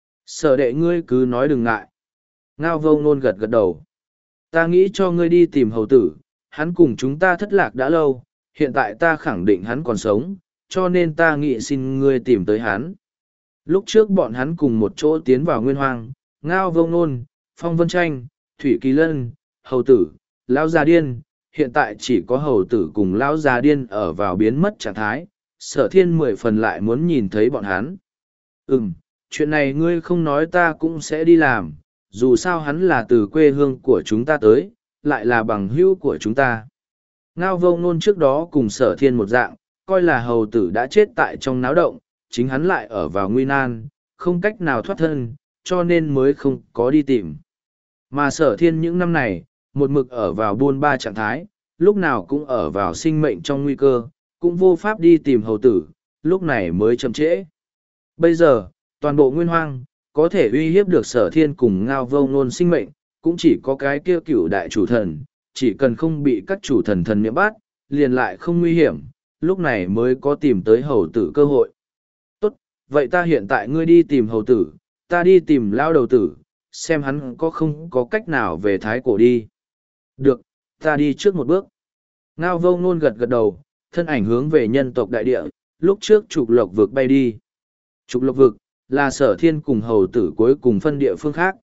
Sở đệ ngươi cứ nói đừng ngại. Ngao vô ngôn gật gật đầu. Ta nghĩ cho ngươi đi tìm hầu tử, hắn cùng chúng ta thất lạc đã lâu, hiện tại ta khẳng định hắn còn sống, cho nên ta nghĩ xin ngươi tìm tới hắn. Lúc trước bọn hắn cùng một chỗ tiến vào nguyên hoang, Ngao vô ngôn, Phong Vân Tranh, Thủy Kỳ Lân, hầu tử, Lão Già Điên, hiện tại chỉ có hầu tử cùng Lão Già Điên ở vào biến mất trạng thái, sở thiên mười phần lại muốn nhìn thấy bọn hắn. Ừm, chuyện này ngươi không nói ta cũng sẽ đi làm, dù sao hắn là từ quê hương của chúng ta tới, lại là bằng hữu của chúng ta. Ngao vô ngôn trước đó cùng sở thiên một dạng, coi là hầu tử đã chết tại trong náo động, chính hắn lại ở vào nguy nan, không cách nào thoát thân, cho nên mới không có đi tìm. Mà sở thiên những năm này, một mực ở vào buôn ba trạng thái, lúc nào cũng ở vào sinh mệnh trong nguy cơ, cũng vô pháp đi tìm hầu tử, lúc này mới chậm trễ. Bây giờ, toàn bộ nguyên hoang, có thể uy hiếp được sở thiên cùng ngao vô ngôn sinh mệnh, cũng chỉ có cái kia cửu đại chủ thần, chỉ cần không bị các chủ thần thần miệng bắt, liền lại không nguy hiểm, lúc này mới có tìm tới hầu tử cơ hội. Tốt, vậy ta hiện tại ngươi đi tìm hầu tử, ta đi tìm lao đầu tử, xem hắn có không có cách nào về thái cổ đi. Được, ta đi trước một bước. Ngao vô ngôn gật gật đầu, thân ảnh hướng về nhân tộc đại địa, lúc trước trục lộc vực bay đi. Trục lộc vực, là sở thiên cùng hầu tử cuối cùng phân địa phương khác.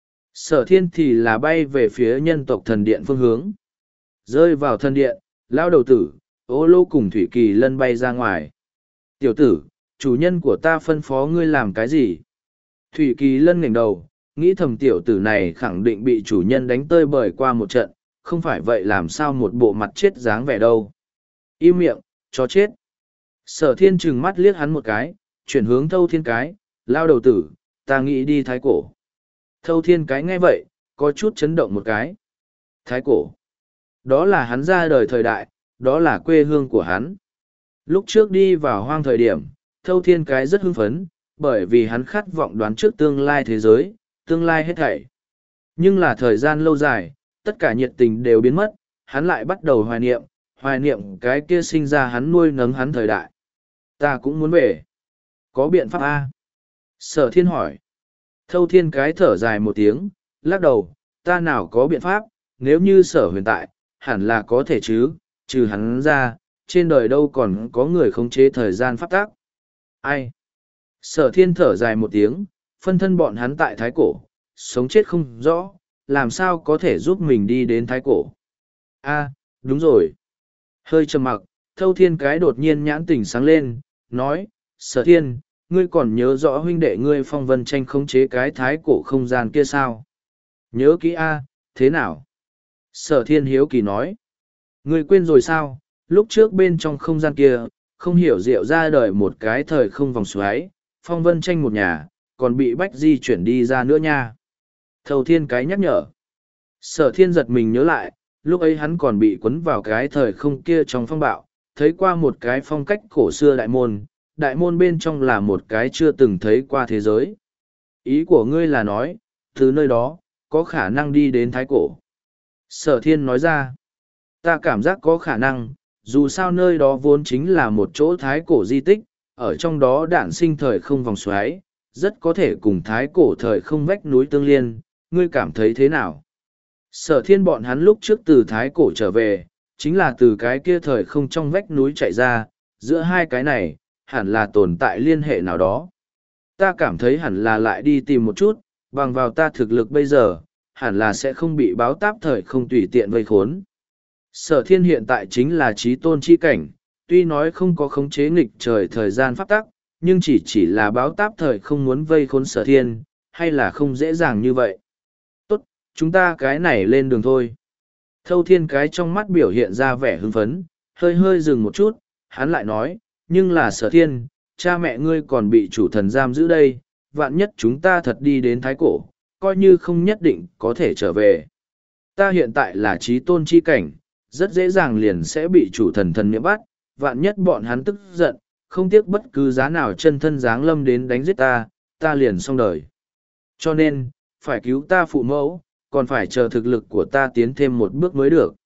Sở thiên thì là bay về phía nhân tộc thần điện phương hướng. Rơi vào thần điện, lao đầu tử, ô lô cùng Thủy Kỳ Lân bay ra ngoài. Tiểu tử, chủ nhân của ta phân phó ngươi làm cái gì? Thủy Kỳ Lân ngẩng đầu, nghĩ thầm tiểu tử này khẳng định bị chủ nhân đánh tơi bời qua một trận, không phải vậy làm sao một bộ mặt chết dáng vẻ đâu. Im miệng, chó chết. Sở thiên trừng mắt liếc hắn một cái, chuyển hướng thâu thiên cái, lao đầu tử, ta nghĩ đi thái cổ. Thâu thiên cái nghe vậy, có chút chấn động một cái. Thái cổ. Đó là hắn ra đời thời đại, đó là quê hương của hắn. Lúc trước đi vào hoang thời điểm, thâu thiên cái rất hưng phấn, bởi vì hắn khát vọng đoán trước tương lai thế giới, tương lai hết thảy. Nhưng là thời gian lâu dài, tất cả nhiệt tình đều biến mất, hắn lại bắt đầu hoài niệm, hoài niệm cái kia sinh ra hắn nuôi nấng hắn thời đại. Ta cũng muốn về. Có biện pháp A? Sở thiên hỏi. Thâu thiên cái thở dài một tiếng, lắc đầu, ta nào có biện pháp, nếu như sở huyền tại, hẳn là có thể chứ, trừ hắn ra, trên đời đâu còn có người khống chế thời gian pháp tác. Ai? Sở thiên thở dài một tiếng, phân thân bọn hắn tại thái cổ, sống chết không rõ, làm sao có thể giúp mình đi đến thái cổ. A, đúng rồi. Hơi trầm mặc, thâu thiên cái đột nhiên nhãn tỉnh sáng lên, nói, sở thiên, ngươi còn nhớ rõ huynh đệ ngươi phong vân tranh khống chế cái thái cổ không gian kia sao? Nhớ kỹ A, thế nào? Sở thiên hiếu kỳ nói, ngươi quên rồi sao, lúc trước bên trong không gian kia, không hiểu diệu ra đời một cái thời không vòng xoáy, phong vân tranh một nhà, còn bị bách di chuyển đi ra nữa nha. Thâu thiên cái nhắc nhở. Sở thiên giật mình nhớ lại, lúc ấy hắn còn bị cuốn vào cái thời không kia trong phong bạo, thấy qua một cái phong cách cổ xưa đại môn, đại môn bên trong là một cái chưa từng thấy qua thế giới. Ý của ngươi là nói, từ nơi đó, có khả năng đi đến thái cổ. Sở thiên nói ra, ta cảm giác có khả năng, dù sao nơi đó vốn chính là một chỗ thái cổ di tích, ở trong đó đản sinh thời không vòng xoáy, rất có thể cùng thái cổ thời không vách núi tương liên, ngươi cảm thấy thế nào? Sở thiên bọn hắn lúc trước từ thái cổ trở về, chính là từ cái kia thời không trong vách núi chạy ra, giữa hai cái này, hẳn là tồn tại liên hệ nào đó. Ta cảm thấy hẳn là lại đi tìm một chút, bằng vào ta thực lực bây giờ, hẳn là sẽ không bị báo táp thời không tùy tiện vây khốn. Sở thiên hiện tại chính là trí tôn chi cảnh, tuy nói không có khống chế nghịch trời thời gian pháp tắc, nhưng chỉ chỉ là báo táp thời không muốn vây khốn sở thiên, hay là không dễ dàng như vậy. Tốt, chúng ta cái này lên đường thôi. Thâu thiên cái trong mắt biểu hiện ra vẻ hưng phấn, hơi hơi dừng một chút, hắn lại nói, nhưng là sở thiên, cha mẹ ngươi còn bị chủ thần giam giữ đây, vạn nhất chúng ta thật đi đến thái cổ, coi như không nhất định có thể trở về. Ta hiện tại là trí tôn chi cảnh, rất dễ dàng liền sẽ bị chủ thần thần miệng bắt, vạn nhất bọn hắn tức giận, không tiếc bất cứ giá nào chân thân giáng lâm đến đánh giết ta, ta liền xong đời. Cho nên, phải cứu ta phụ mẫu, còn phải chờ thực lực của ta tiến thêm một bước mới được.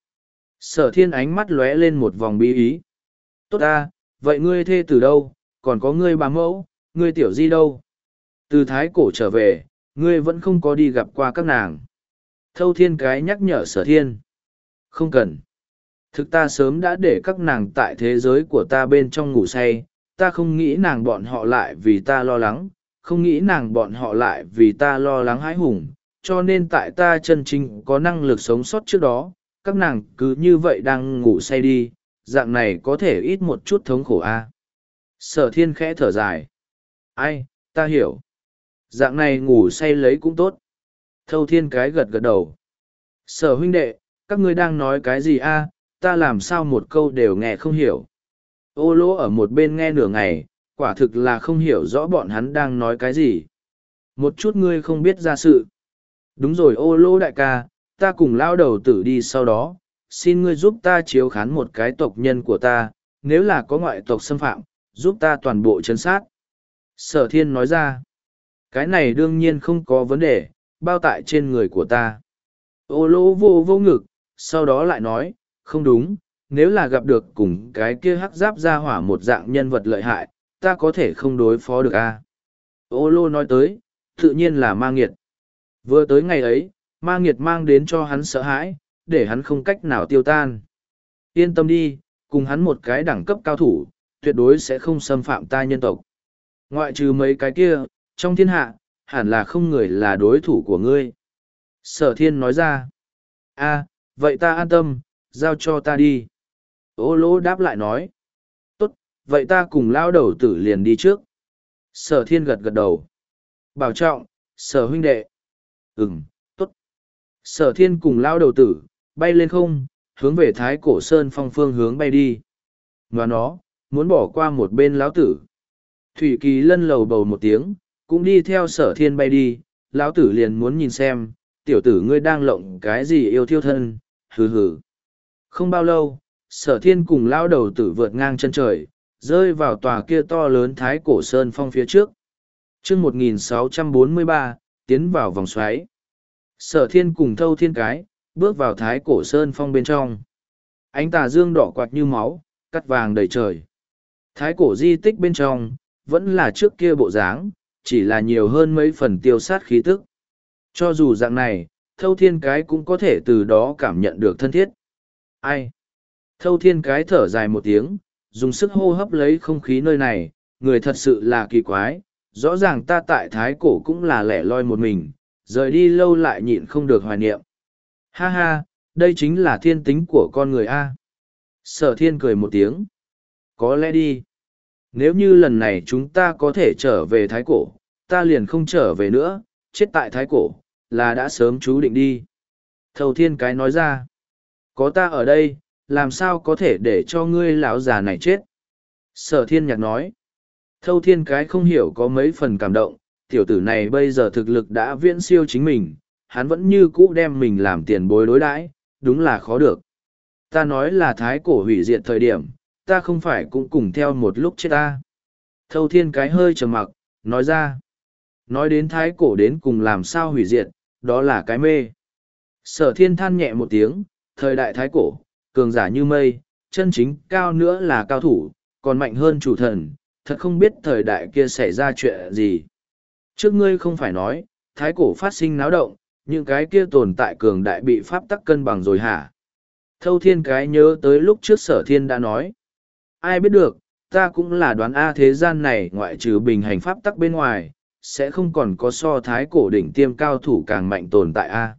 Sở thiên ánh mắt lóe lên một vòng bí ý. Tốt ta, vậy ngươi thê từ đâu, còn có ngươi bà mẫu, ngươi tiểu di đâu? Từ thái cổ trở về, ngươi vẫn không có đi gặp qua các nàng. Thâu thiên cái nhắc nhở sở thiên. Không cần. Thực ta sớm đã để các nàng tại thế giới của ta bên trong ngủ say, ta không nghĩ nàng bọn họ lại vì ta lo lắng, không nghĩ nàng bọn họ lại vì ta lo lắng hãi hùng, cho nên tại ta chân chính có năng lực sống sót trước đó, các nàng cứ như vậy đang ngủ say đi, dạng này có thể ít một chút thống khổ a. Sở thiên khẽ thở dài. Ai, ta hiểu. Dạng này ngủ say lấy cũng tốt. Thâu thiên cái gật gật đầu. Sở huynh đệ, các ngươi đang nói cái gì a? Ta làm sao một câu đều nghe không hiểu. Ô lỗ ở một bên nghe nửa ngày, quả thực là không hiểu rõ bọn hắn đang nói cái gì. Một chút ngươi không biết ra sự. Đúng rồi ô lô đại ca, ta cùng lao đầu tử đi sau đó, xin ngươi giúp ta chiếu khán một cái tộc nhân của ta, nếu là có ngoại tộc xâm phạm, giúp ta toàn bộ chấn sát. Sở thiên nói ra, cái này đương nhiên không có vấn đề, bao tại trên người của ta. Ô lô vô vô ngực, sau đó lại nói, không đúng, nếu là gặp được cùng cái kia hắc giáp ra hỏa một dạng nhân vật lợi hại, ta có thể không đối phó được a. À? Ô lô nói tới, tự nhiên là ma nghiệt. Vừa tới ngày ấy, ma nghiệt mang đến cho hắn sợ hãi, để hắn không cách nào tiêu tan. Yên tâm đi, cùng hắn một cái đẳng cấp cao thủ, tuyệt đối sẽ không xâm phạm ta nhân tộc. Ngoại trừ mấy cái kia, trong thiên hạ, hẳn là không người là đối thủ của ngươi. Sở thiên nói ra, a, vậy ta an tâm, giao cho ta đi. Ô lô đáp lại nói, tốt, vậy ta cùng lao đầu tử liền đi trước. Sở thiên gật gật đầu. Bảo trọng, sở huynh đệ. Ừm, tốt. Sở thiên cùng lao đầu tử, bay lên không, hướng về thái cổ sơn phong phương hướng bay đi. Và nó, muốn bỏ qua một bên lão tử. Thủy Kỳ lân lầu bầu một tiếng, cũng đi theo sở thiên bay đi, lão tử liền muốn nhìn xem, tiểu tử ngươi đang lộng cái gì yêu thiêu thân, hừ hừ. Không bao lâu, sở thiên cùng lao đầu tử vượt ngang chân trời, rơi vào tòa kia to lớn thái cổ sơn phong phía trước. chương một nghìn sáu trăm bốn mươi ba, tiến vào vòng xoáy. Sở thiên cùng thâu thiên cái, bước vào thái cổ sơn phong bên trong. Ánh tà dương đỏ quạt như máu, cắt vàng đầy trời. Thái cổ di tích bên trong, vẫn là trước kia bộ dáng, chỉ là nhiều hơn mấy phần tiêu sát khí tức. Cho dù dạng này, thâu thiên cái cũng có thể từ đó cảm nhận được thân thiết. Ai? Thâu thiên cái thở dài một tiếng, dùng sức hô hấp lấy không khí nơi này, người thật sự là kỳ quái, rõ ràng ta tại thái cổ cũng là lẻ loi một mình, rời đi lâu lại nhịn không được hoài niệm. Ha ha, đây chính là thiên tính của con người A. Sở thiên cười một tiếng. Có lẽ đi. Nếu như lần này chúng ta có thể trở về thái cổ, ta liền không trở về nữa, chết tại thái cổ, là đã sớm chú định đi. Thâu thiên cái nói ra. Có ta ở đây, làm sao có thể để cho ngươi lão già này chết? Sở thiên nhạc nói. Thâu thiên cái không hiểu có mấy phần cảm động, tiểu tử này bây giờ thực lực đã viễn siêu chính mình, hắn vẫn như cũ đem mình làm tiền bối đối đãi, đúng là khó được. Ta nói là thái cổ hủy diệt thời điểm, ta không phải cũng cùng theo một lúc chết ta. Thâu thiên cái hơi trầm mặc, nói ra. Nói đến thái cổ đến cùng làm sao hủy diệt, đó là cái mê. Sở thiên than nhẹ một tiếng, thời đại thái cổ, cường giả như mây, chân chính cao nữa là cao thủ, còn mạnh hơn chủ thần, thật không biết thời đại kia xảy ra chuyện gì. Trước ngươi không phải nói, thái cổ phát sinh náo động, những cái kia tồn tại cường đại bị pháp tắc cân bằng rồi hả? Thâu thiên cái nhớ tới lúc trước sở thiên đã nói. Ai biết được, ta cũng là đoán A thế gian này ngoại trừ bình hành pháp tắc bên ngoài, sẽ không còn có so thái cổ đỉnh tiêm cao thủ càng mạnh tồn tại A.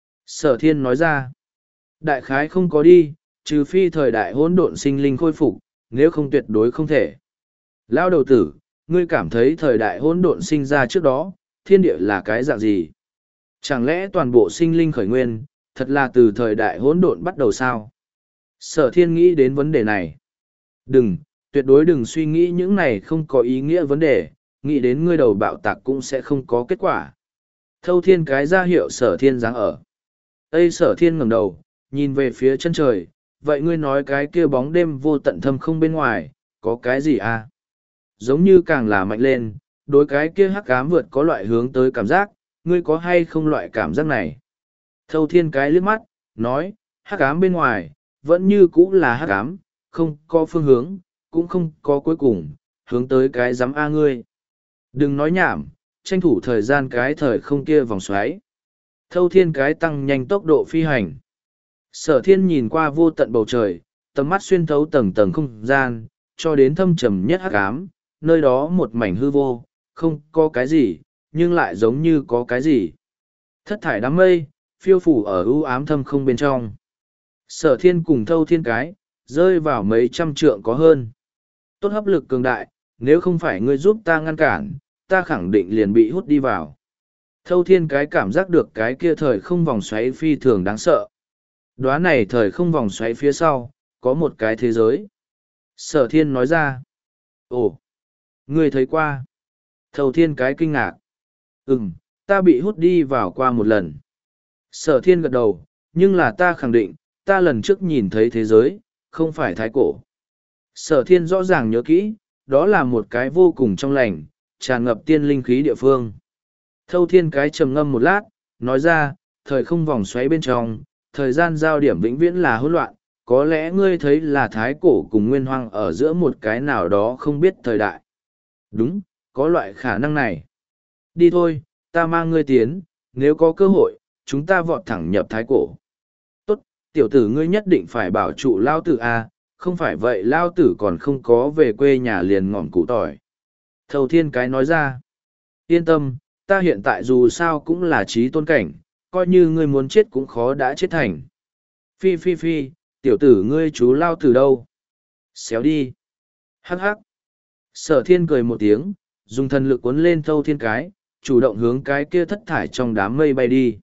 Sở thiên nói ra, đại khái không có đi, trừ phi thời đại hỗn độn sinh linh khôi phục, nếu không tuyệt đối không thể. Lao đầu tử, ngươi cảm thấy thời đại hỗn độn sinh ra trước đó, thiên địa là cái dạng gì? Chẳng lẽ toàn bộ sinh linh khởi nguyên, thật là từ thời đại hỗn độn bắt đầu sao? Sở thiên nghĩ đến vấn đề này. Đừng, tuyệt đối đừng suy nghĩ những này không có ý nghĩa vấn đề, nghĩ đến ngươi đầu bạo tạc cũng sẽ không có kết quả. Thâu thiên cái ra hiệu sở thiên dáng ở. Ây sở thiên ngẩng đầu, nhìn về phía chân trời, vậy ngươi nói cái kia bóng đêm vô tận thâm không bên ngoài, có cái gì à? Giống như càng là mạnh lên, đối cái kia hắc ám vượt có loại hướng tới cảm giác, ngươi có hay không loại cảm giác này? Thâu thiên cái liếc mắt, nói, hắc ám bên ngoài, vẫn như cũ là hắc ám, không có phương hướng, cũng không có cuối cùng, hướng tới cái giám A ngươi. Đừng nói nhảm, tranh thủ thời gian cái thời không kia vòng xoáy. Thâu thiên cái tăng nhanh tốc độ phi hành. Sở thiên nhìn qua vô tận bầu trời, tầm mắt xuyên thấu tầng tầng không gian, cho đến thâm trầm nhất hắc ám, nơi đó một mảnh hư vô, không có cái gì, nhưng lại giống như có cái gì. Thất thải đám mây, phiêu phủ ở ưu ám thâm không bên trong. Sở thiên cùng thâu thiên cái, rơi vào mấy trăm trượng có hơn. Tốt hấp lực cường đại, nếu không phải ngươi giúp ta ngăn cản, ta khẳng định liền bị hút đi vào. Thâu thiên cái cảm giác được cái kia thời không vòng xoáy phi thường đáng sợ. Đóa này thời không vòng xoáy phía sau, có một cái thế giới. Sở thiên nói ra. Ồ, ngươi thấy qua. Thâu thiên cái kinh ngạc. Ừm, ta bị hút đi vào qua một lần. Sở thiên gật đầu, nhưng là ta khẳng định, ta lần trước nhìn thấy thế giới, không phải thái cổ. Sở thiên rõ ràng nhớ kỹ, đó là một cái vô cùng trong lành, tràn ngập tiên linh khí địa phương. Thâu thiên cái trầm ngâm một lát, nói ra, thời không vòng xoáy bên trong, thời gian giao điểm vĩnh viễn là hỗn loạn, có lẽ ngươi thấy là thái cổ cùng nguyên hoang ở giữa một cái nào đó không biết thời đại. Đúng, có loại khả năng này. Đi thôi, ta mang ngươi tiến, nếu có cơ hội, chúng ta vọt thẳng nhập thái cổ. Tốt, tiểu tử ngươi nhất định phải bảo trụ lao tử A, không phải vậy lao tử còn không có về quê nhà liền ngỏm củ tỏi. Thâu thiên cái nói ra, yên tâm, ta hiện tại dù sao cũng là trí tôn cảnh, coi như ngươi muốn chết cũng khó đã chết thành. Phi phi phi, tiểu tử ngươi chú lao tử đâu? Xéo đi. Hắc hắc. Sở thiên cười một tiếng, dùng thần lực cuốn lên thâu thiên cái, chủ động hướng cái kia thất thải trong đám mây bay đi.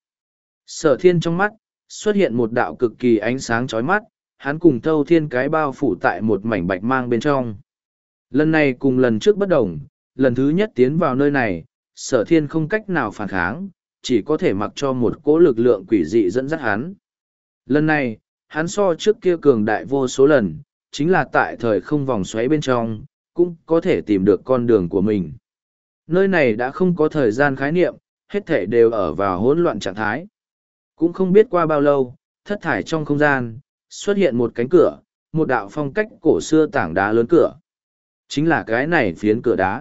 Sở thiên trong mắt, xuất hiện một đạo cực kỳ ánh sáng chói mắt, hắn cùng thâu thiên cái bao phủ tại một mảnh bạch mang bên trong. Lần này cùng lần trước bất đồng, lần thứ nhất tiến vào nơi này, sở thiên không cách nào phản kháng, chỉ có thể mặc cho một cỗ lực lượng quỷ dị dẫn dắt hắn. Lần này, hắn so trước kia cường đại vô số lần, chính là tại thời không vòng xoáy bên trong, cũng có thể tìm được con đường của mình. Nơi này đã không có thời gian khái niệm, hết thể đều ở vào hỗn loạn trạng thái. Cũng không biết qua bao lâu, thất thải trong không gian, xuất hiện một cánh cửa, một đạo phong cách cổ xưa tảng đá lớn cửa. Chính là cái này phiến cửa đá.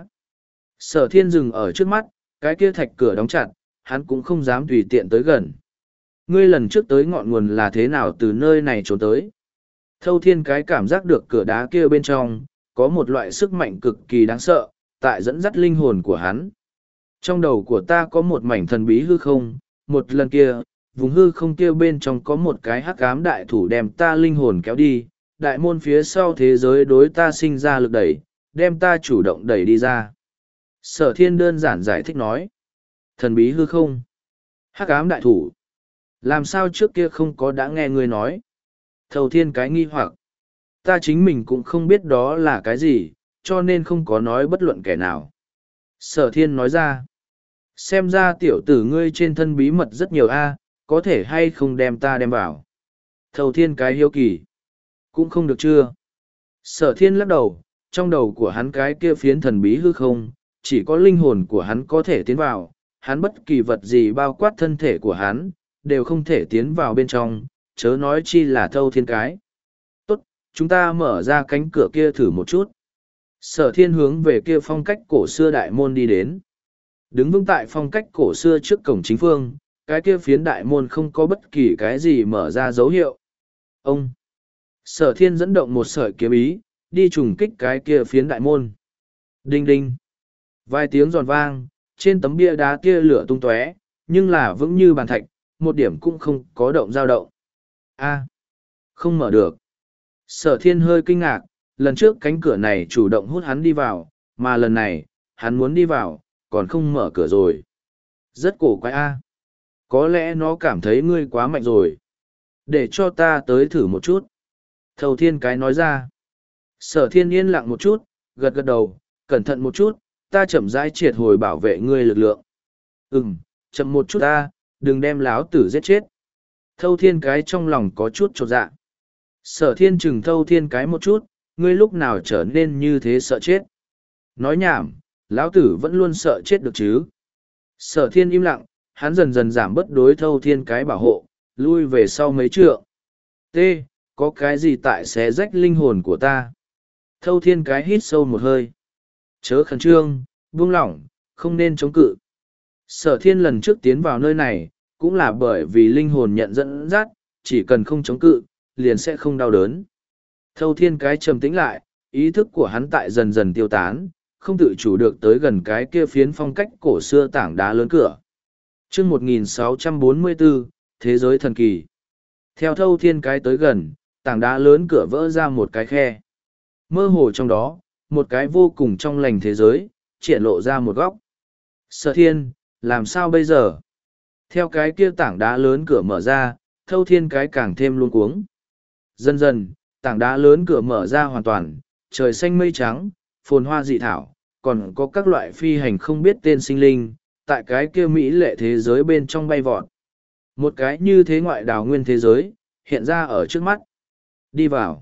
Sở thiên dừng ở trước mắt, cái kia thạch cửa đóng chặt, hắn cũng không dám tùy tiện tới gần. Ngươi lần trước tới ngọn nguồn là thế nào từ nơi này trốn tới? Thâu thiên cái cảm giác được cửa đá kia bên trong, có một loại sức mạnh cực kỳ đáng sợ, tại dẫn dắt linh hồn của hắn. Trong đầu của ta có một mảnh thần bí hư không, một lần kia, vùng hư không kia bên trong có một cái hắc ám đại thủ đem ta linh hồn kéo đi, đại môn phía sau thế giới đối ta sinh ra lực đẩy, đem ta chủ động đẩy đi ra. Sở thiên đơn giản giải thích nói. Thần bí hư không? Hắc ám đại thủ? Làm sao trước kia không có đã nghe ngươi nói? Thâu thiên cái nghi hoặc. Ta chính mình cũng không biết đó là cái gì, cho nên không có nói bất luận kẻ nào. Sở thiên nói ra. Xem ra tiểu tử ngươi trên thân bí mật rất nhiều a, có thể hay không đem ta đem vào. Thâu thiên cái hiếu kỳ. Cũng không được chưa. Sở thiên lắc đầu, trong đầu của hắn cái kia phiến thần bí hư không, chỉ có linh hồn của hắn có thể tiến vào, hắn bất kỳ vật gì bao quát thân thể của hắn, đều không thể tiến vào bên trong, chớ nói chi là thâu thiên cái. Tốt, chúng ta mở ra cánh cửa kia thử một chút. Sở thiên hướng về kia phong cách cổ xưa đại môn đi đến. Đứng vững tại phong cách cổ xưa trước cổng chính phương, cái kia phiến đại môn không có bất kỳ cái gì mở ra dấu hiệu. Ông! Sở thiên dẫn động một sợi kiếm ý, đi trùng kích cái kia phiến đại môn. Đinh đinh! Vài tiếng giòn vang, trên tấm bia đá kia lửa tung tóe, nhưng là vững như bàn thạch, một điểm cũng không có động dao động. A, không mở được. Sở thiên hơi kinh ngạc, lần trước cánh cửa này chủ động hút hắn đi vào, mà lần này, hắn muốn đi vào, còn không mở cửa rồi. Rất cổ quái a. Có lẽ nó cảm thấy ngươi quá mạnh rồi. Để cho ta tới thử một chút. Thâu thiên cái nói ra. Sở thiên yên lặng một chút, gật gật đầu, cẩn thận một chút, ta chậm rãi triệt hồi bảo vệ ngươi lực lượng. Ừm, chậm một chút ta, đừng đem láo tử giết chết. Thâu thiên cái trong lòng có chút chột dạ. Sở thiên chừng thâu thiên cái một chút, ngươi lúc nào trở nên như thế sợ chết. Nói nhảm, lão tử vẫn luôn sợ chết được chứ. Sở thiên im lặng, hắn dần dần giảm bớt đối thâu thiên cái bảo hộ, lui về sau mấy trượng. T, có cái gì tại xé rách linh hồn của ta? Thâu thiên cái hít sâu một hơi. Chớ khẩn trương, buông lỏng, không nên chống cự. Sở thiên lần trước tiến vào nơi này, cũng là bởi vì linh hồn nhận dẫn dắt, chỉ cần không chống cự, liền sẽ không đau đớn. Thâu thiên cái trầm tĩnh lại, ý thức của hắn tại dần dần tiêu tán, không tự chủ được tới gần cái kia phiến phong cách cổ xưa tảng đá lớn cửa. chương một nghìn sáu trăm bốn mươi bốn, Thế giới thần kỳ. Theo thâu thiên cái tới gần, tảng đá lớn cửa vỡ ra một cái khe. Mơ hồ trong đó, một cái vô cùng trong lành thế giới, triển lộ ra một góc. Sở thiên, làm sao bây giờ? Theo cái kia tảng đá lớn cửa mở ra, thâu thiên cái càng thêm luống cuống. Dần dần, tảng đá lớn cửa mở ra hoàn toàn, trời xanh mây trắng, phồn hoa dị thảo, còn có các loại phi hành không biết tên sinh linh, tại cái kia mỹ lệ thế giới bên trong bay vọt. Một cái như thế ngoại đảo nguyên thế giới, hiện ra ở trước mắt. Đi vào.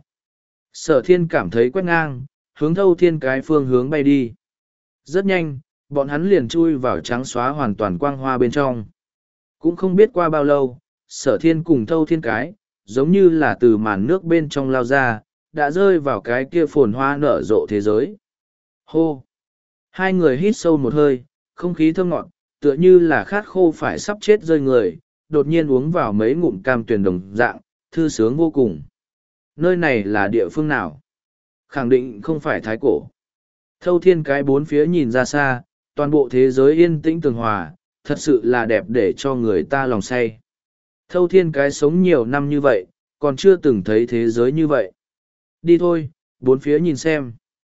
Sở thiên cảm thấy quét ngang, hướng thâu thiên cái phương hướng bay đi. Rất nhanh, bọn hắn liền chui vào trắng xóa hoàn toàn quang hoa bên trong. Cũng không biết qua bao lâu, sở thiên cùng thâu thiên cái, giống như là từ màn nước bên trong lao ra, đã rơi vào cái kia phồn hoa nở rộ thế giới. Hô! Hai người hít sâu một hơi, không khí thơm ngọt, tựa như là khát khô phải sắp chết rơi người, đột nhiên uống vào mấy ngụm cam tuyền đồng dạng, thư sướng vô cùng. Nơi này là địa phương nào? Khẳng định không phải thái cổ. Thâu thiên cái bốn phía nhìn ra xa, toàn bộ thế giới yên tĩnh tường hòa, thật sự là đẹp để cho người ta lòng say. Thâu thiên cái sống nhiều năm như vậy, còn chưa từng thấy thế giới như vậy. Đi thôi, bốn phía nhìn xem.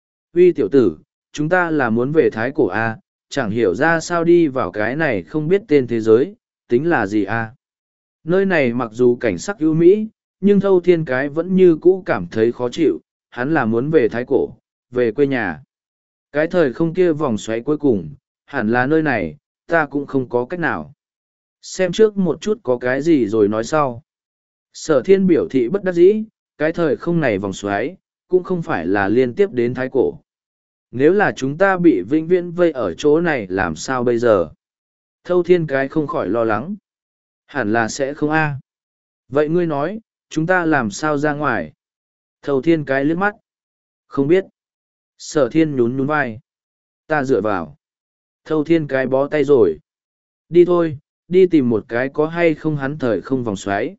Uy tiểu tử, chúng ta là muốn về thái cổ A, chẳng hiểu ra sao đi vào cái này không biết tên thế giới, tính là gì A. Nơi này mặc dù cảnh sắc ưu mỹ, nhưng thâu thiên cái vẫn như cũ cảm thấy khó chịu, hắn là muốn về thái cổ, về quê nhà. Cái thời không kia vòng xoáy cuối cùng, hẳn là nơi này, ta cũng không có cách nào. Xem trước một chút có cái gì rồi nói sau. Sở thiên biểu thị bất đắc dĩ, cái thời không này vòng xoáy, cũng không phải là liên tiếp đến thái cổ. Nếu là chúng ta bị vĩnh viễn vây ở chỗ này làm sao bây giờ? Thâu thiên cái không khỏi lo lắng. Hẳn là sẽ không a. Vậy ngươi nói, chúng ta làm sao ra ngoài? Thâu thiên cái liếc mắt. Không biết. Sở thiên nhún nhún vai. Ta dựa vào. Thâu thiên cái bó tay rồi. Đi thôi, đi tìm một cái có hay không hắn thời không vòng xoáy.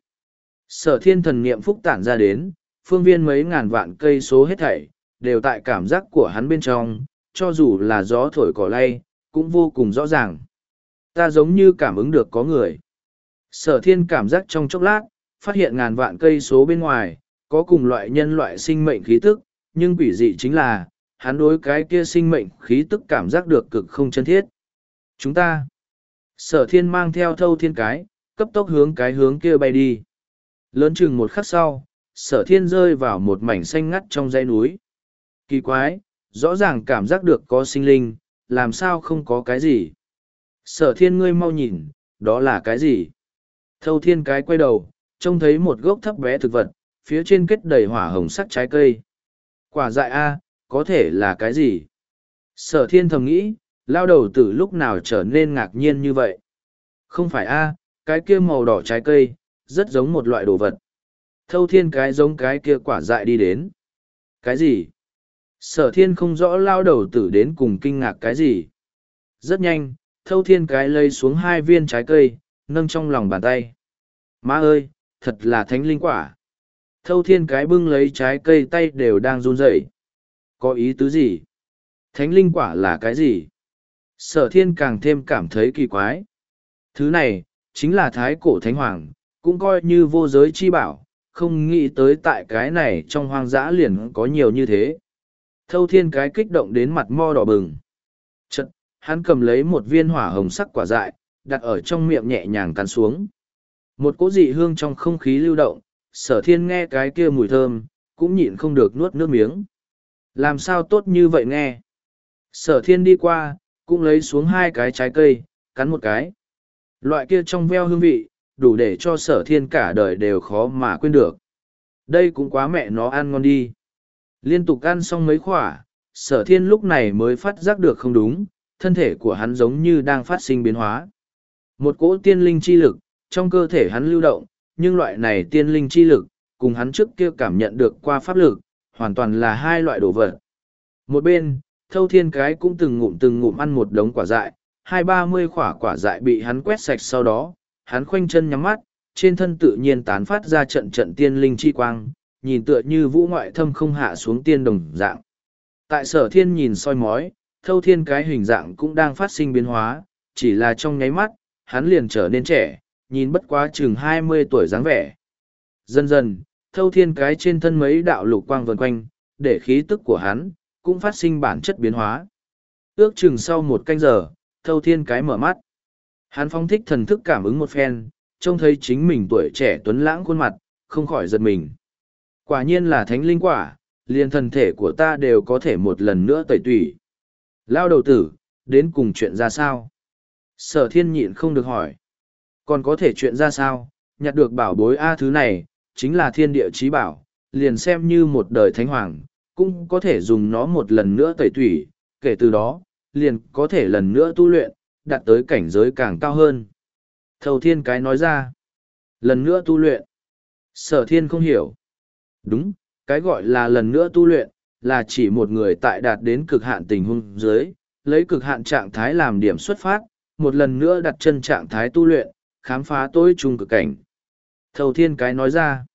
Sở thiên thần niệm phúc tản ra đến, phương viên mấy ngàn vạn cây số hết thảy, đều tại cảm giác của hắn bên trong, cho dù là gió thổi cỏ lay, cũng vô cùng rõ ràng. Ta giống như cảm ứng được có người. Sở thiên cảm giác trong chốc lát, phát hiện ngàn vạn cây số bên ngoài, có cùng loại nhân loại sinh mệnh khí tức, nhưng quỷ dị chính là, hắn đối cái kia sinh mệnh khí tức cảm giác được cực không chân thiết. Chúng ta, sở thiên mang theo thâu thiên cái, cấp tốc hướng cái hướng kia bay đi. Lớn chừng một khắc sau, sở thiên rơi vào một mảnh xanh ngắt trong dãy núi. Kỳ quái, rõ ràng cảm giác được có sinh linh, làm sao không có cái gì. Sở thiên ngươi mau nhìn, đó là cái gì? Thâu thiên cái quay đầu, trông thấy một gốc thấp bé thực vật, phía trên kết đầy hỏa hồng sắc trái cây. Quả dại A, có thể là cái gì? Sở thiên thầm nghĩ, lao đầu tử lúc nào trở nên ngạc nhiên như vậy? Không phải A, cái kia màu đỏ trái cây, rất giống một loại đồ vật. Thâu thiên cái giống cái kia quả dại đi đến. Cái gì? Sở thiên không rõ lao đầu tử đến cùng kinh ngạc cái gì. Rất nhanh, thâu thiên cái lấy xuống hai viên trái cây, nâng trong lòng bàn tay. Má ơi, thật là thánh linh quả. Thâu thiên cái bưng lấy trái cây tay đều đang run rẩy. Có ý tứ gì? Thánh linh quả là cái gì? Sở thiên càng thêm cảm thấy kỳ quái. Thứ này, chính là thái cổ thánh hoàng, cũng coi như vô giới chi bảo, không nghĩ tới tại cái này trong hoang dã liền có nhiều như thế. Thâu thiên cái kích động đến mặt mo đỏ bừng. Chật, hắn cầm lấy một viên hỏa hồng sắc quả dại, đặt ở trong miệng nhẹ nhàng cắn xuống. Một cỗ dị hương trong không khí lưu động, sở thiên nghe cái kia mùi thơm, cũng nhịn không được nuốt nước miếng. Làm sao tốt như vậy nghe? Sở thiên đi qua, cũng lấy xuống hai cái trái cây, cắn một cái. Loại kia trong veo hương vị, đủ để cho sở thiên cả đời đều khó mà quên được. Đây cũng quá mẹ nó ăn ngon đi. Liên tục ăn xong mấy khỏa, sở thiên lúc này mới phát giác được không đúng, thân thể của hắn giống như đang phát sinh biến hóa. Một cỗ tiên linh chi lực, trong cơ thể hắn lưu động, nhưng loại này tiên linh chi lực, cùng hắn trước kia cảm nhận được qua pháp lực, hoàn toàn là hai loại đồ vật. Một bên, thâu thiên cái cũng từng ngụm từng ngụm ăn một đống quả dại, hai ba mươi khỏa quả dại bị hắn quét sạch sau đó, hắn khoanh chân nhắm mắt, trên thân tự nhiên tán phát ra trận trận tiên linh chi quang, nhìn tựa như vũ ngoại thâm không hạ xuống tiên đồng dạng. Tại sở thiên nhìn soi mói, thâu thiên cái hình dạng cũng đang phát sinh biến hóa, chỉ là trong nháy mắt, hắn liền trở nên trẻ, nhìn bất quá chừng hai mươi tuổi dáng vẻ. Dần dần, thâu thiên cái trên thân mấy đạo lục quang vần quanh, để khí tức của hắn, cũng phát sinh bản chất biến hóa. Ước chừng sau một canh giờ, thâu thiên cái mở mắt. Hắn phóng thích thần thức cảm ứng một phen, trông thấy chính mình tuổi trẻ tuấn lãng khuôn mặt, không khỏi giật mình. Quả nhiên là thánh linh quả, liền thân thể của ta đều có thể một lần nữa tẩy tủy. Lao đầu tử, đến cùng chuyện ra sao? Sở thiên nhịn không được hỏi. Còn có thể chuyện ra sao, nhặt được bảo bối A thứ này, chính là thiên địa chí bảo, liền xem như một đời thánh hoàng, cũng có thể dùng nó một lần nữa tẩy tủy, kể từ đó, liền có thể lần nữa tu luyện, đạt tới cảnh giới càng cao hơn. Thầu thiên cái nói ra, lần nữa tu luyện. Sở thiên không hiểu. Đúng, cái gọi là lần nữa tu luyện, là chỉ một người tại đạt đến cực hạn tình huống dưới, lấy cực hạn trạng thái làm điểm xuất phát, một lần nữa đặt chân trạng thái tu luyện, khám phá tối trung cực cảnh. Thầu thiên cái nói ra.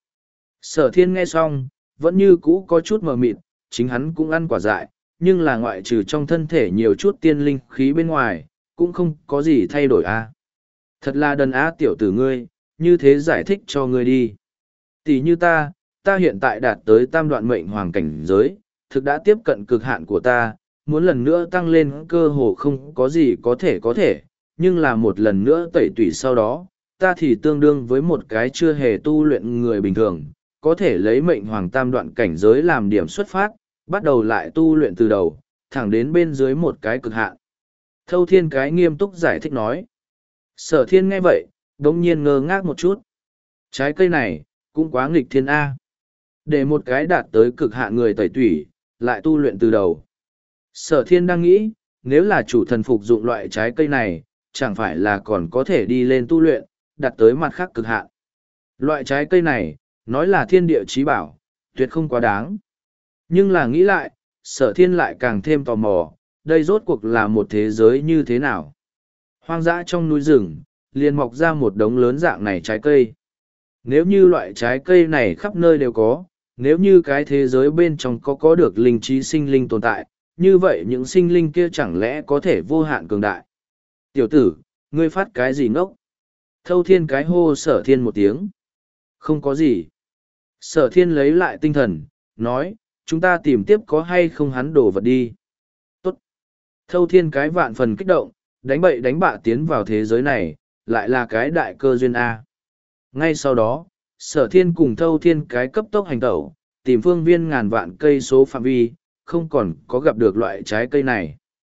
Sở thiên nghe xong, vẫn như cũ có chút mờ mịt, chính hắn cũng ăn quả dại, nhưng là ngoại trừ trong thân thể nhiều chút tiên linh khí bên ngoài, cũng không có gì thay đổi a. Thật là đần á tiểu tử ngươi, như thế giải thích cho ngươi đi. Tỷ như ta, ta hiện tại đạt tới tam đoạn mệnh hoàng cảnh giới, thực đã tiếp cận cực hạn của ta, muốn lần nữa tăng lên cơ hồ không có gì có thể có thể, nhưng là một lần nữa tẩy tủy sau đó, ta thì tương đương với một cái chưa hề tu luyện người bình thường, có thể lấy mệnh hoàng tam đoạn cảnh giới làm điểm xuất phát, bắt đầu lại tu luyện từ đầu, thẳng đến bên dưới một cái cực hạn. Thâu thiên cái nghiêm túc giải thích nói. Sở thiên nghe vậy, đống nhiên ngơ ngác một chút. Trái cây này, cũng quá nghịch thiên A. Để một cái đạt tới cực hạn người tẩy tủy, lại tu luyện từ đầu. Sở thiên đang nghĩ, nếu là chủ thần phục dụng loại trái cây này, chẳng phải là còn có thể đi lên tu luyện, đạt tới mặt khác cực hạn. Loại trái cây này, nói là thiên địa chí bảo, tuyệt không quá đáng. Nhưng là nghĩ lại, sở thiên lại càng thêm tò mò, đây rốt cuộc là một thế giới như thế nào. Hoang dã trong núi rừng, liền mọc ra một đống lớn dạng này trái cây. Nếu như loại trái cây này khắp nơi đều có, nếu như cái thế giới bên trong có có được linh trí sinh linh tồn tại, như vậy những sinh linh kia chẳng lẽ có thể vô hạn cường đại. Tiểu tử, ngươi phát cái gì ngốc? Thâu thiên cái hô sở thiên một tiếng. Không có gì. Sở thiên lấy lại tinh thần, nói, chúng ta tìm tiếp có hay không hắn đổ vật đi. Tốt. Thâu thiên cái vạn phần kích động, đánh bậy đánh bạ tiến vào thế giới này, lại là cái đại cơ duyên A. Ngay sau đó, sở thiên cùng thâu thiên cái cấp tốc hành tẩu, tìm phương viên ngàn vạn cây số phạm vi, không còn có gặp được loại trái cây này.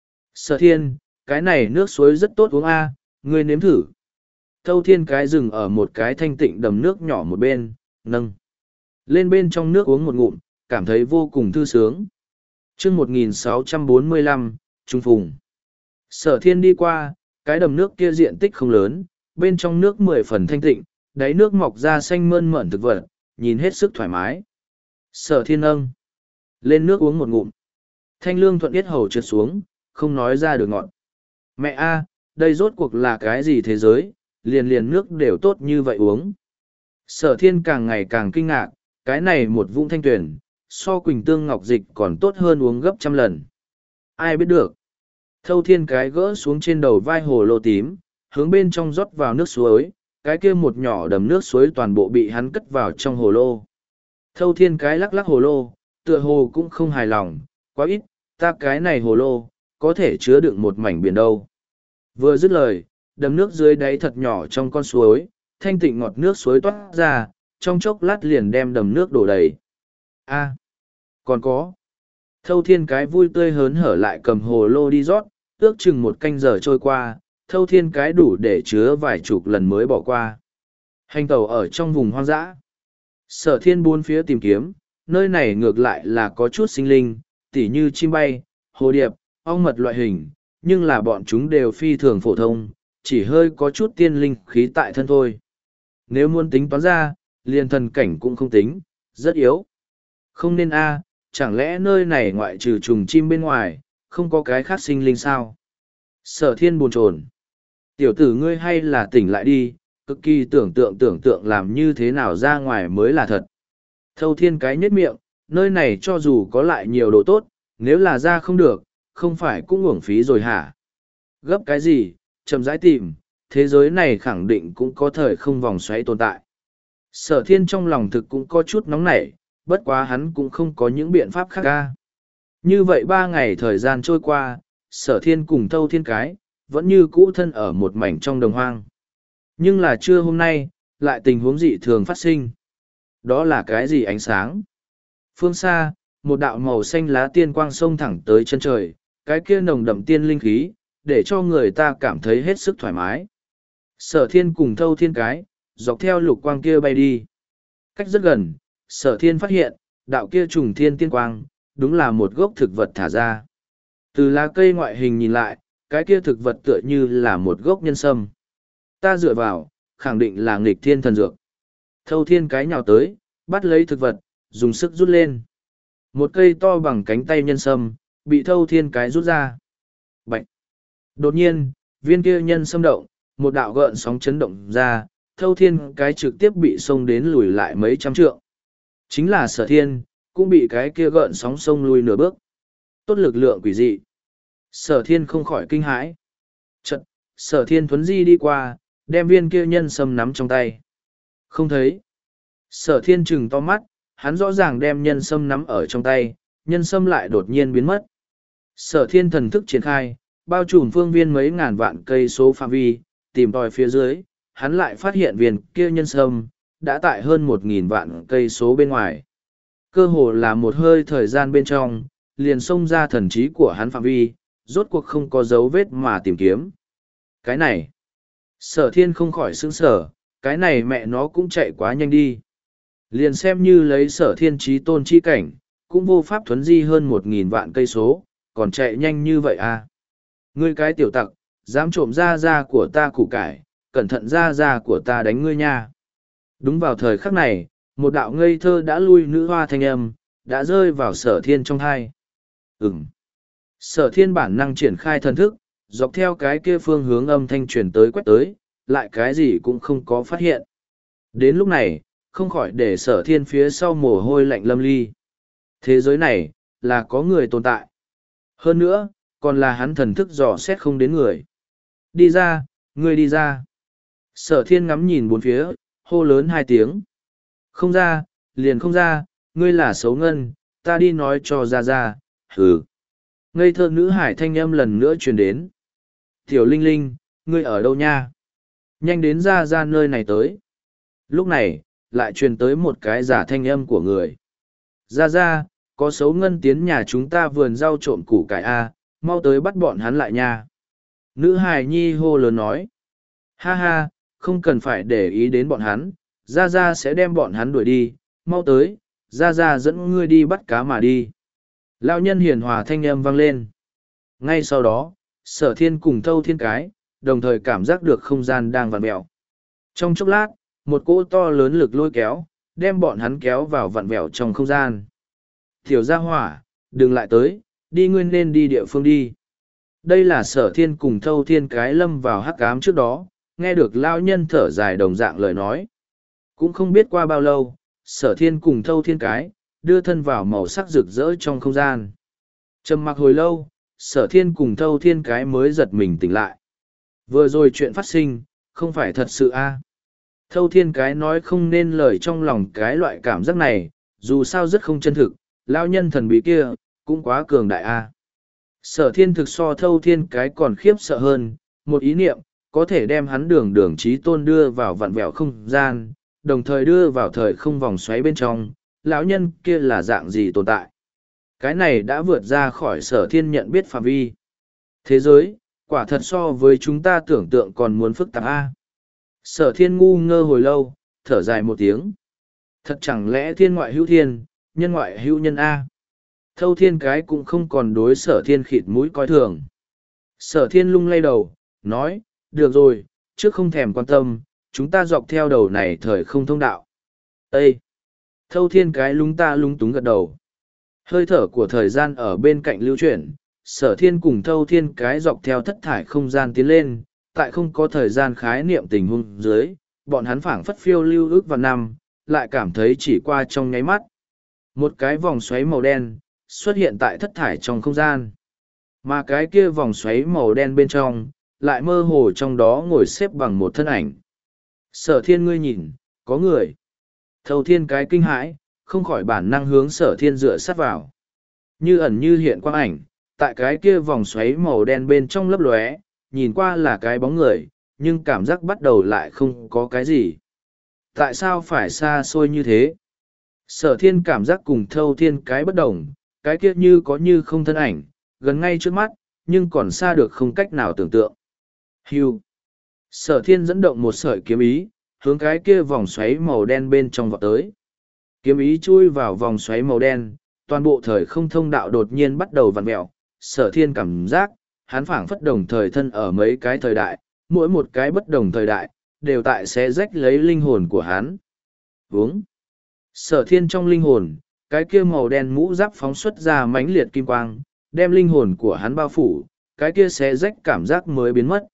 Sở thiên, cái này nước suối rất tốt uống A, ngươi nếm thử. Thâu thiên cái rừng ở một cái thanh tịnh đầm nước nhỏ một bên, nâng lên bên trong nước uống một ngụm, cảm thấy vô cùng thư sướng. chương một nghìn sáu trăm bốn mươi lăm, Trung Phùng. Sở thiên đi qua, cái đầm nước kia diện tích không lớn, bên trong nước mười phần thanh tịnh, đáy nước mọc ra xanh mơn mởn thực vật, nhìn hết sức thoải mái. Sở thiên âng. Lên nước uống một ngụm. Thanh lương thuận yết hầu trượt xuống, không nói ra được ngọn. Mẹ a, đây rốt cuộc là cái gì thế giới, liền liền nước đều tốt như vậy uống. Sở thiên càng ngày càng kinh ngạc, cái này một vũng thanh tuyển, so Quỳnh Tương Ngọc Dịch còn tốt hơn uống gấp trăm lần. Ai biết được. Thâu thiên cái gỡ xuống trên đầu vai hồ lô tím, hướng bên trong rót vào nước suối, cái kia một nhỏ đầm nước suối toàn bộ bị hắn cất vào trong hồ lô. Thâu thiên cái lắc lắc hồ lô, tựa hồ cũng không hài lòng, quá ít, ta cái này hồ lô, có thể chứa đựng một mảnh biển đâu. Vừa dứt lời, đầm nước dưới đáy thật nhỏ trong con suối, thanh tịnh ngọt nước suối toát ra, trong chốc lát liền đem đầm nước đổ đầy. A, còn có. Thâu thiên cái vui tươi hớn hở lại cầm hồ lô đi rót, ước chừng một canh giờ trôi qua, thâu thiên cái đủ để chứa vài chục lần mới bỏ qua. Hành tàu ở trong vùng hoang dã. Sở thiên bốn phía tìm kiếm, nơi này ngược lại là có chút sinh linh, tỉ như chim bay, hồ điệp, ong mật loại hình, nhưng là bọn chúng đều phi thường phổ thông, chỉ hơi có chút tiên linh khí tại thân thôi. Nếu muốn tính toán ra, liền thần cảnh cũng không tính, rất yếu. Không nên a, chẳng lẽ nơi này ngoại trừ trùng chim bên ngoài, không có cái khác sinh linh sao? Sở thiên buồn chồn. Tiểu tử ngươi hay là tỉnh lại đi, cực kỳ tưởng tượng tưởng tượng làm như thế nào ra ngoài mới là thật. Thâu thiên cái nhếch miệng, nơi này cho dù có lại nhiều đồ tốt, nếu là ra không được, không phải cũng uổng phí rồi hả? Gấp cái gì, chậm rãi tìm, thế giới này khẳng định cũng có thời không vòng xoáy tồn tại. Sở thiên trong lòng thực cũng có chút nóng nảy, bất quá hắn cũng không có những biện pháp khác ca. Như vậy ba ngày thời gian trôi qua, sở thiên cùng thâu thiên cái, vẫn như cũ thân ở một mảnh trong đồng hoang. Nhưng là trưa hôm nay, lại tình huống dị thường phát sinh. Đó là cái gì ánh sáng? Phương xa, một đạo màu xanh lá tiên quang sông thẳng tới chân trời, cái kia nồng đậm tiên linh khí, để cho người ta cảm thấy hết sức thoải mái. Sở thiên cùng thâu thiên cái, dọc theo lục quang kia bay đi. Cách rất gần, sở thiên phát hiện, đạo kia trùng thiên tiên quang, đúng là một gốc thực vật thả ra. Từ lá cây ngoại hình nhìn lại, cái kia thực vật tựa như là một gốc nhân sâm. Ta dựa vào, khẳng định là nghịch thiên thần dược. Thâu thiên cái nhào tới, bắt lấy thực vật, dùng sức rút lên. Một cây to bằng cánh tay nhân sâm, bị thâu thiên cái rút ra. Bạch! Đột nhiên, viên kia nhân sâm động, một đạo gợn sóng chấn động ra, thâu thiên cái trực tiếp bị xông đến lùi lại mấy trăm trượng. Chính là sở thiên, cũng bị cái kia gợn sóng xông lùi nửa bước. Tốt lực lượng quỷ dị. Sở thiên không khỏi kinh hãi. Chật, sở thiên thuấn di đi qua, đem viên kia nhân sâm nắm trong tay. Không thấy. Sở thiên trừng to mắt, hắn rõ ràng đem nhân sâm nắm ở trong tay, nhân sâm lại đột nhiên biến mất. Sở thiên thần thức triển khai, bao trùm phương viên mấy ngàn vạn cây số phạm vi, tìm tòi phía dưới, hắn lại phát hiện viên kia nhân sâm, đã tại hơn một nghìn vạn cây số bên ngoài. Cơ hồ là một hơi thời gian bên trong, liền xông ra thần trí của hắn phạm vi, rốt cuộc không có dấu vết mà tìm kiếm. Cái này, sở thiên không khỏi sững sở, cái này mẹ nó cũng chạy quá nhanh đi. Liền xem như lấy sở thiên trí tôn chi cảnh, cũng vô pháp thuấn di hơn một nghìn vạn cây số, còn chạy nhanh như vậy à. Ngươi cái tiểu tặc, dám trộm da da của ta củ cải, cẩn thận da da của ta đánh ngươi nha. Đúng vào thời khắc này, một đạo ngây thơ đã lui nữ hoa thanh âm, đã rơi vào sở thiên trong thai. Ừm. Sở thiên bản năng triển khai thần thức, dọc theo cái kia phương hướng âm thanh truyền tới quét tới, lại cái gì cũng không có phát hiện. Đến lúc này, không khỏi để sở thiên phía sau mồ hôi lạnh lâm ly. Thế giới này, là có người tồn tại. Hơn nữa, còn là hắn thần thức dò xét không đến người. Đi ra, ngươi đi ra. Sở thiên ngắm nhìn bốn phía, hô lớn hai tiếng. Không ra, liền không ra, ngươi là xấu ngân, ta đi nói cho ra ra, hừ. Ngây thơ nữ hải thanh âm lần nữa truyền đến. Tiểu Linh Linh, ngươi ở đâu nha? Nhanh đến ra ra nơi này tới. Lúc này, lại truyền tới một cái giả thanh âm của người. Ra ra, có xấu ngân tiến nhà chúng ta vườn rau trộm củ cải A, mau tới bắt bọn hắn lại nha. Nữ hài nhi hô lớn nói. Ha ha, không cần phải để ý đến bọn hắn, ra ra sẽ đem bọn hắn đuổi đi, mau tới, ra ra dẫn ngươi đi bắt cá mà đi. Lão nhân hiền hòa thanh âm vang lên. Ngay sau đó, sở thiên cùng thâu thiên cái, đồng thời cảm giác được không gian đang vặn vẹo. Trong chốc lát, một cỗ to lớn lực lôi kéo, đem bọn hắn kéo vào vặn vẹo trong không gian. Tiểu gia hỏa, đừng lại tới, đi nguyên nên đi địa phương đi. Đây là sở thiên cùng thâu thiên cái lâm vào hắc ám trước đó, nghe được lão nhân thở dài đồng dạng lời nói. Cũng không biết qua bao lâu, sở thiên cùng thâu thiên cái, đưa thân vào màu sắc rực rỡ trong không gian. Trầm mặc hồi lâu, sở thiên cùng thâu thiên cái mới giật mình tỉnh lại. Vừa rồi chuyện phát sinh, không phải thật sự a à? Thâu thiên cái nói không nên lời trong lòng cái loại cảm giác này, dù sao rất không chân thực, lao nhân thần bí kia, cũng quá cường đại a à? Sở thiên thực so thâu thiên cái còn khiếp sợ hơn, một ý niệm, có thể đem hắn đường đường trí tôn đưa vào vặn vẹo không gian, đồng thời đưa vào thời không vòng xoáy bên trong, lão nhân kia là dạng gì tồn tại. Cái này đã vượt ra khỏi sở thiên nhận biết phạm vi. Thế giới, quả thật so với chúng ta tưởng tượng còn muốn phức tạp a. Sở thiên ngu ngơ hồi lâu, thở dài một tiếng. Thật chẳng lẽ thiên ngoại hữu thiên, nhân ngoại hữu nhân a. Thâu thiên cái cũng không còn đối sở thiên khịt mũi coi thường. Sở thiên lung lay đầu, nói, được rồi, trước không thèm quan tâm, chúng ta dọc theo đầu này thời không thông đạo. Ê! Thâu thiên cái lúng ta lúng túng gật đầu. Hơi thở của thời gian ở bên cạnh lưu chuyển, sở thiên cùng thâu thiên cái dọc theo thất thải không gian tiến lên, tại không có thời gian khái niệm tình huống dưới, bọn hắn phảng phất phiêu lưu ước vào năm, lại cảm thấy chỉ qua trong nháy mắt. Một cái vòng xoáy màu đen, xuất hiện tại thất thải trong không gian. Mà cái kia vòng xoáy màu đen bên trong, lại mơ hồ trong đó ngồi xếp bằng một thân ảnh. Sở thiên ngươi nhìn, có người. Thâu thiên cái kinh hãi, không khỏi bản năng hướng sở thiên dựa sát vào. Như ẩn như hiện quang ảnh, tại cái kia vòng xoáy màu đen bên trong lấp lóe, nhìn qua là cái bóng người, nhưng cảm giác bắt đầu lại không có cái gì. Tại sao phải xa xôi như thế? Sở thiên cảm giác cùng thâu thiên cái bất đồng, cái kia như có như không thân ảnh, gần ngay trước mắt, nhưng còn xa được không cách nào tưởng tượng. Hưu. Sở thiên dẫn động một sợi kiếm ý, hướng cái kia vòng xoáy màu đen bên trong vọt tới. Kiếm ý chui vào vòng xoáy màu đen, toàn bộ thời không thông đạo đột nhiên bắt đầu vặn mẹo. Sở thiên cảm giác, hắn phảng phất đồng thời thân ở mấy cái thời đại, mỗi một cái bất đồng thời đại, đều tại sẽ rách lấy linh hồn của hắn. Vúng. Sở thiên trong linh hồn, cái kia màu đen mũ giáp phóng xuất ra mãnh liệt kim quang, đem linh hồn của hắn bao phủ, cái kia sẽ rách cảm giác mới biến mất.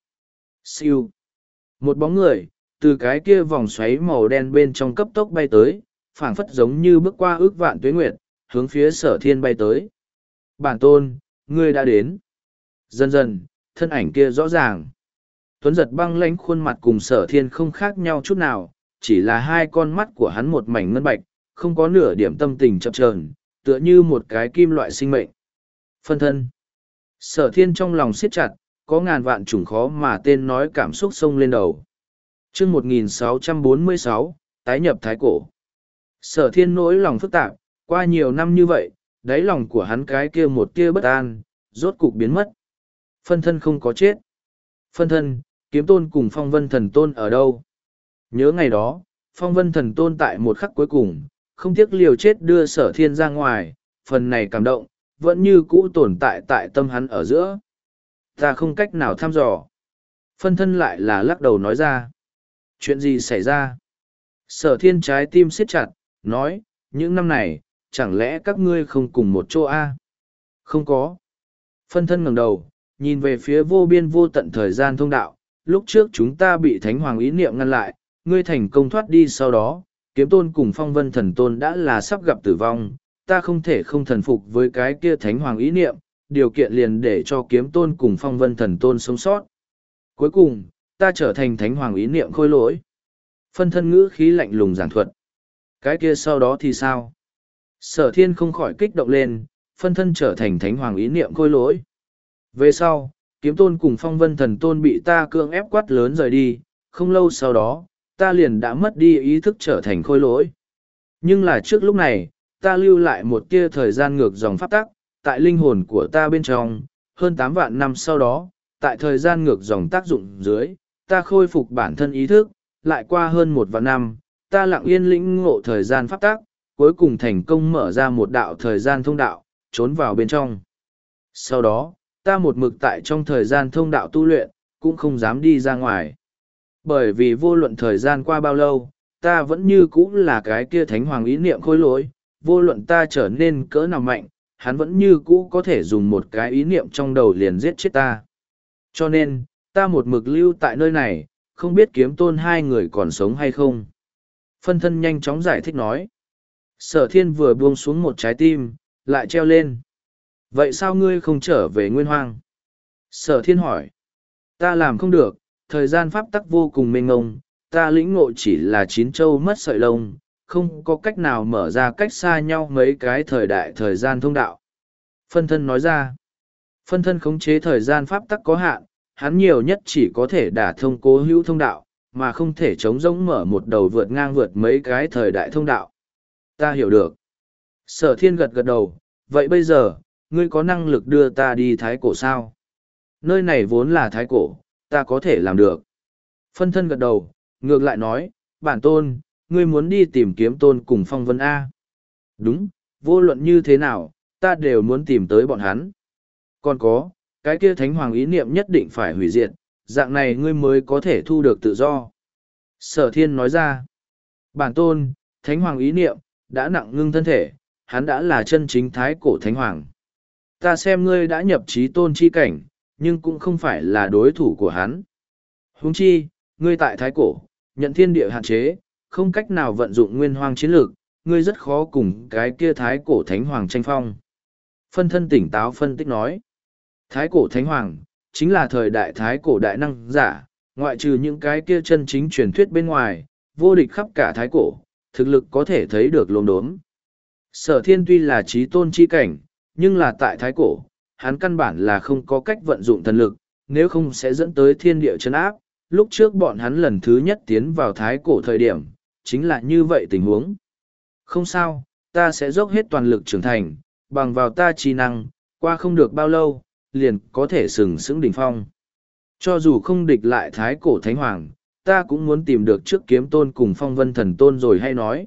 Siêu. Một bóng người, từ cái kia vòng xoáy màu đen bên trong cấp tốc bay tới, phảng phất giống như bước qua ước vạn tuế nguyệt, hướng phía sở thiên bay tới. Bản tôn, ngươi đã đến. Dần dần, thân ảnh kia rõ ràng. Tuấn giật băng lãnh khuôn mặt cùng sở thiên không khác nhau chút nào, chỉ là hai con mắt của hắn một mảnh ngân bạch, không có nửa điểm tâm tình chập chờn, tựa như một cái kim loại sinh mệnh. Phân thân. Sở thiên trong lòng siết chặt, có ngàn vạn chủng khó mà tên nói cảm xúc sông lên đầu. chương một nghìn sáu trăm bốn mươi sáu, tái nhập thái cổ. Sở thiên nỗi lòng phức tạp, qua nhiều năm như vậy, đáy lòng của hắn cái kia một tia bất an, rốt cục biến mất. Phân thân không có chết. Phân thân, kiếm tôn cùng phong vân thần tôn ở đâu? Nhớ ngày đó, phong vân thần tôn tại một khắc cuối cùng, không tiếc liều chết đưa sở thiên ra ngoài, phần này cảm động, vẫn như cũ tồn tại tại tâm hắn ở giữa. Ta không cách nào thăm dò. Phân thân lại là lắc đầu nói ra. Chuyện gì xảy ra? Sở thiên trái tim siết chặt, nói, những năm này, chẳng lẽ các ngươi không cùng một chỗ a? Không có. Phân thân ngẩng đầu, nhìn về phía vô biên vô tận thời gian thông đạo, lúc trước chúng ta bị thánh hoàng ý niệm ngăn lại, ngươi thành công thoát đi sau đó, kiếm tôn cùng phong vân thần tôn đã là sắp gặp tử vong, ta không thể không thần phục với cái kia thánh hoàng ý niệm, điều kiện liền để cho kiếm tôn cùng phong vân thần tôn sống sót. Cuối cùng, ta trở thành thánh hoàng ý niệm khôi lỗi. Phân thân ngữ khí lạnh lùng giảng thuật. Cái kia sau đó thì sao? Sở thiên không khỏi kích động lên, phân thân trở thành thánh hoàng ý niệm khôi lỗi. Về sau, kiếm tôn cùng phong vân thần tôn bị ta cưỡng ép quát lớn rời đi, không lâu sau đó, ta liền đã mất đi ý thức trở thành khôi lỗi. Nhưng là trước lúc này, ta lưu lại một tia thời gian ngược dòng pháp tắc, tại linh hồn của ta bên trong, hơn tám vạn năm sau đó, tại thời gian ngược dòng tác dụng dưới, ta khôi phục bản thân ý thức, lại qua hơn một vạn năm, ta lặng yên lĩnh ngộ thời gian pháp tắc, cuối cùng thành công mở ra một đạo thời gian thông đạo, trốn vào bên trong. Sau đó, ta một mực tại trong thời gian thông đạo tu luyện, cũng không dám đi ra ngoài. Bởi vì vô luận thời gian qua bao lâu, ta vẫn như cũ là cái kia thánh hoàng ý niệm khôi lỗi, vô luận ta trở nên cỡ nào mạnh, hắn vẫn như cũ có thể dùng một cái ý niệm trong đầu liền giết chết ta. Cho nên, ta một mực lưu tại nơi này, không biết kiếm tôn hai người còn sống hay không. Phân thân nhanh chóng giải thích nói. Sở thiên vừa buông xuống một trái tim, lại treo lên. Vậy sao ngươi không trở về nguyên hoang? Sở thiên hỏi. Ta làm không được, thời gian pháp tắc vô cùng mênh ngông, ta lĩnh ngộ chỉ là chín châu mất sợi lông, không có cách nào mở ra cách xa nhau mấy cái thời đại thời gian thông đạo. Phân thân nói ra. Phân thân khống chế thời gian pháp tắc có hạn, hắn nhiều nhất chỉ có thể đả thông cố hữu thông đạo, mà không thể chống rỗng mở một đầu vượt ngang vượt mấy cái thời đại thông đạo. Ta hiểu được. Sở thiên gật gật đầu, vậy bây giờ, ngươi có năng lực đưa ta đi thái cổ sao? Nơi này vốn là thái cổ, ta có thể làm được. Phân thân gật đầu, ngược lại nói, bản tôn, ngươi muốn đi tìm kiếm tôn cùng phong vân A. Đúng, vô luận như thế nào, ta đều muốn tìm tới bọn hắn. Còn có, cái kia thánh hoàng ý niệm nhất định phải hủy diệt, dạng này ngươi mới có thể thu được tự do. Sở thiên nói ra, bản tôn, thánh hoàng ý niệm, đã nặng ngưng thân thể, hắn đã là chân chính thái cổ thánh hoàng. Ta xem ngươi đã nhập trí tôn chi cảnh, nhưng cũng không phải là đối thủ của hắn. Huống chi, ngươi tại thái cổ, nhận thiên địa hạn chế, không cách nào vận dụng nguyên hoang chiến lược, ngươi rất khó cùng cái kia thái cổ thánh hoàng tranh phong. Phân thân tỉnh táo phân tích nói, thái cổ thánh hoàng, chính là thời đại thái cổ đại năng giả, ngoại trừ những cái kia chân chính truyền thuyết bên ngoài, vô địch khắp cả thái cổ, thực lực có thể thấy được lồn đốm. Sở thiên tuy là trí tôn chi cảnh, nhưng là tại thái cổ, hắn căn bản là không có cách vận dụng thần lực, nếu không sẽ dẫn tới thiên địa chấn áp. Lúc trước bọn hắn lần thứ nhất tiến vào thái cổ thời điểm, chính là như vậy tình huống. Không sao, ta sẽ dốc hết toàn lực trưởng thành, bằng vào ta trí năng, qua không được bao lâu, liền có thể sừng sững đỉnh phong. Cho dù không địch lại thái cổ thánh hoàng, ta cũng muốn tìm được trước kiếm tôn cùng phong vân thần tôn rồi hay nói.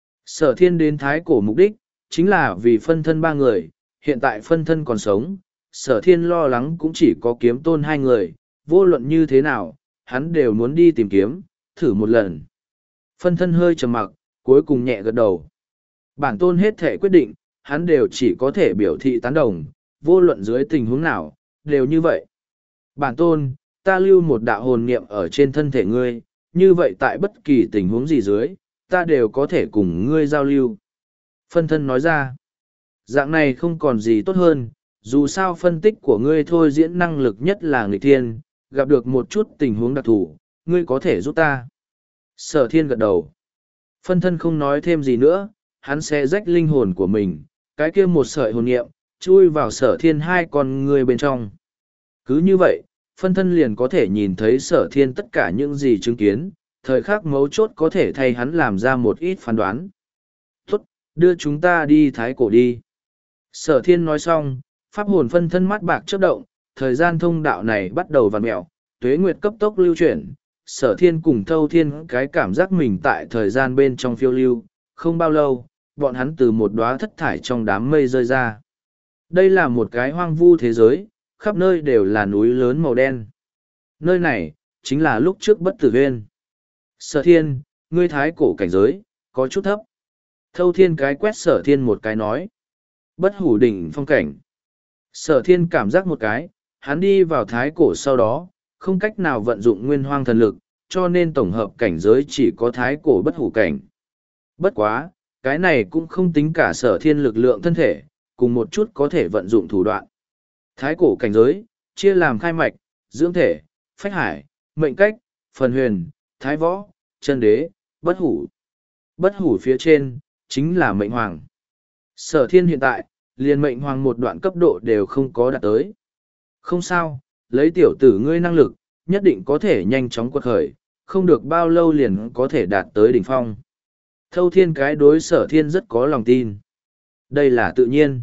Sở thiên đến thái cổ mục đích, chính là vì phân thân ba người, hiện tại phân thân còn sống, sở thiên lo lắng cũng chỉ có kiếm tôn hai người, vô luận như thế nào, hắn đều muốn đi tìm kiếm, thử một lần. Phân thân hơi trầm mặc, cuối cùng nhẹ gật đầu. Bản tôn hết thể quyết định, hắn đều chỉ có thể biểu thị tán đồng, vô luận dưới tình huống nào, đều như vậy. Bản tôn, ta lưu một đạo hồn niệm ở trên thân thể ngươi, như vậy tại bất kỳ tình huống gì dưới, ta đều có thể cùng ngươi giao lưu. Phân thân nói ra, dạng này không còn gì tốt hơn, dù sao phân tích của ngươi thôi diễn năng lực nhất là nghịch thiên, gặp được một chút tình huống đặc thù, ngươi có thể giúp ta. Sở thiên gật đầu. Phân thân không nói thêm gì nữa, hắn sẽ rách linh hồn của mình, cái kia một sợi hồn niệm, chui vào sở thiên hai con ngươi bên trong. Cứ như vậy, phân thân liền có thể nhìn thấy sở thiên tất cả những gì chứng kiến, thời khắc mấu chốt có thể thay hắn làm ra một ít phán đoán. Tốt, đưa chúng ta đi thái cổ đi. Sở thiên nói xong, pháp hồn phân thân mắt bạc chớp động, thời gian thông đạo này bắt đầu vặn mẹo, tuế nguyệt cấp tốc lưu chuyển. Sở thiên cùng thâu thiên cái cảm giác mình tại thời gian bên trong phiêu lưu, không bao lâu, bọn hắn từ một đóa thất thải trong đám mây rơi ra. Đây là một cái hoang vu thế giới, khắp nơi đều là núi lớn màu đen. Nơi này, chính là lúc trước bất tử huyên. Sở thiên, ngươi thái cổ cảnh giới, có chút thấp. Thâu thiên cái quét sở thiên một cái nói. Bất hủ đỉnh phong cảnh. Sở thiên cảm giác một cái, hắn đi vào thái cổ sau đó, không cách nào vận dụng nguyên hoang thần lực, cho nên tổng hợp cảnh giới chỉ có thái cổ bất hủ cảnh. Bất quá, cái này cũng không tính cả sở thiên lực lượng thân thể, cùng một chút có thể vận dụng thủ đoạn. Thái cổ cảnh giới, chia làm khai mạch, dưỡng thể, phách hải, mệnh cách, phần huyền, thái võ, chân đế, bất hủ. Bất hủ phía trên, chính là mệnh hoàng. Sở thiên hiện tại, liền mệnh hoàng một đoạn cấp độ đều không có đạt tới. Không sao, lấy tiểu tử ngươi năng lực, nhất định có thể nhanh chóng quật khởi, không được bao lâu liền có thể đạt tới đỉnh phong. Thâu thiên cái đối sở thiên rất có lòng tin. Đây là tự nhiên.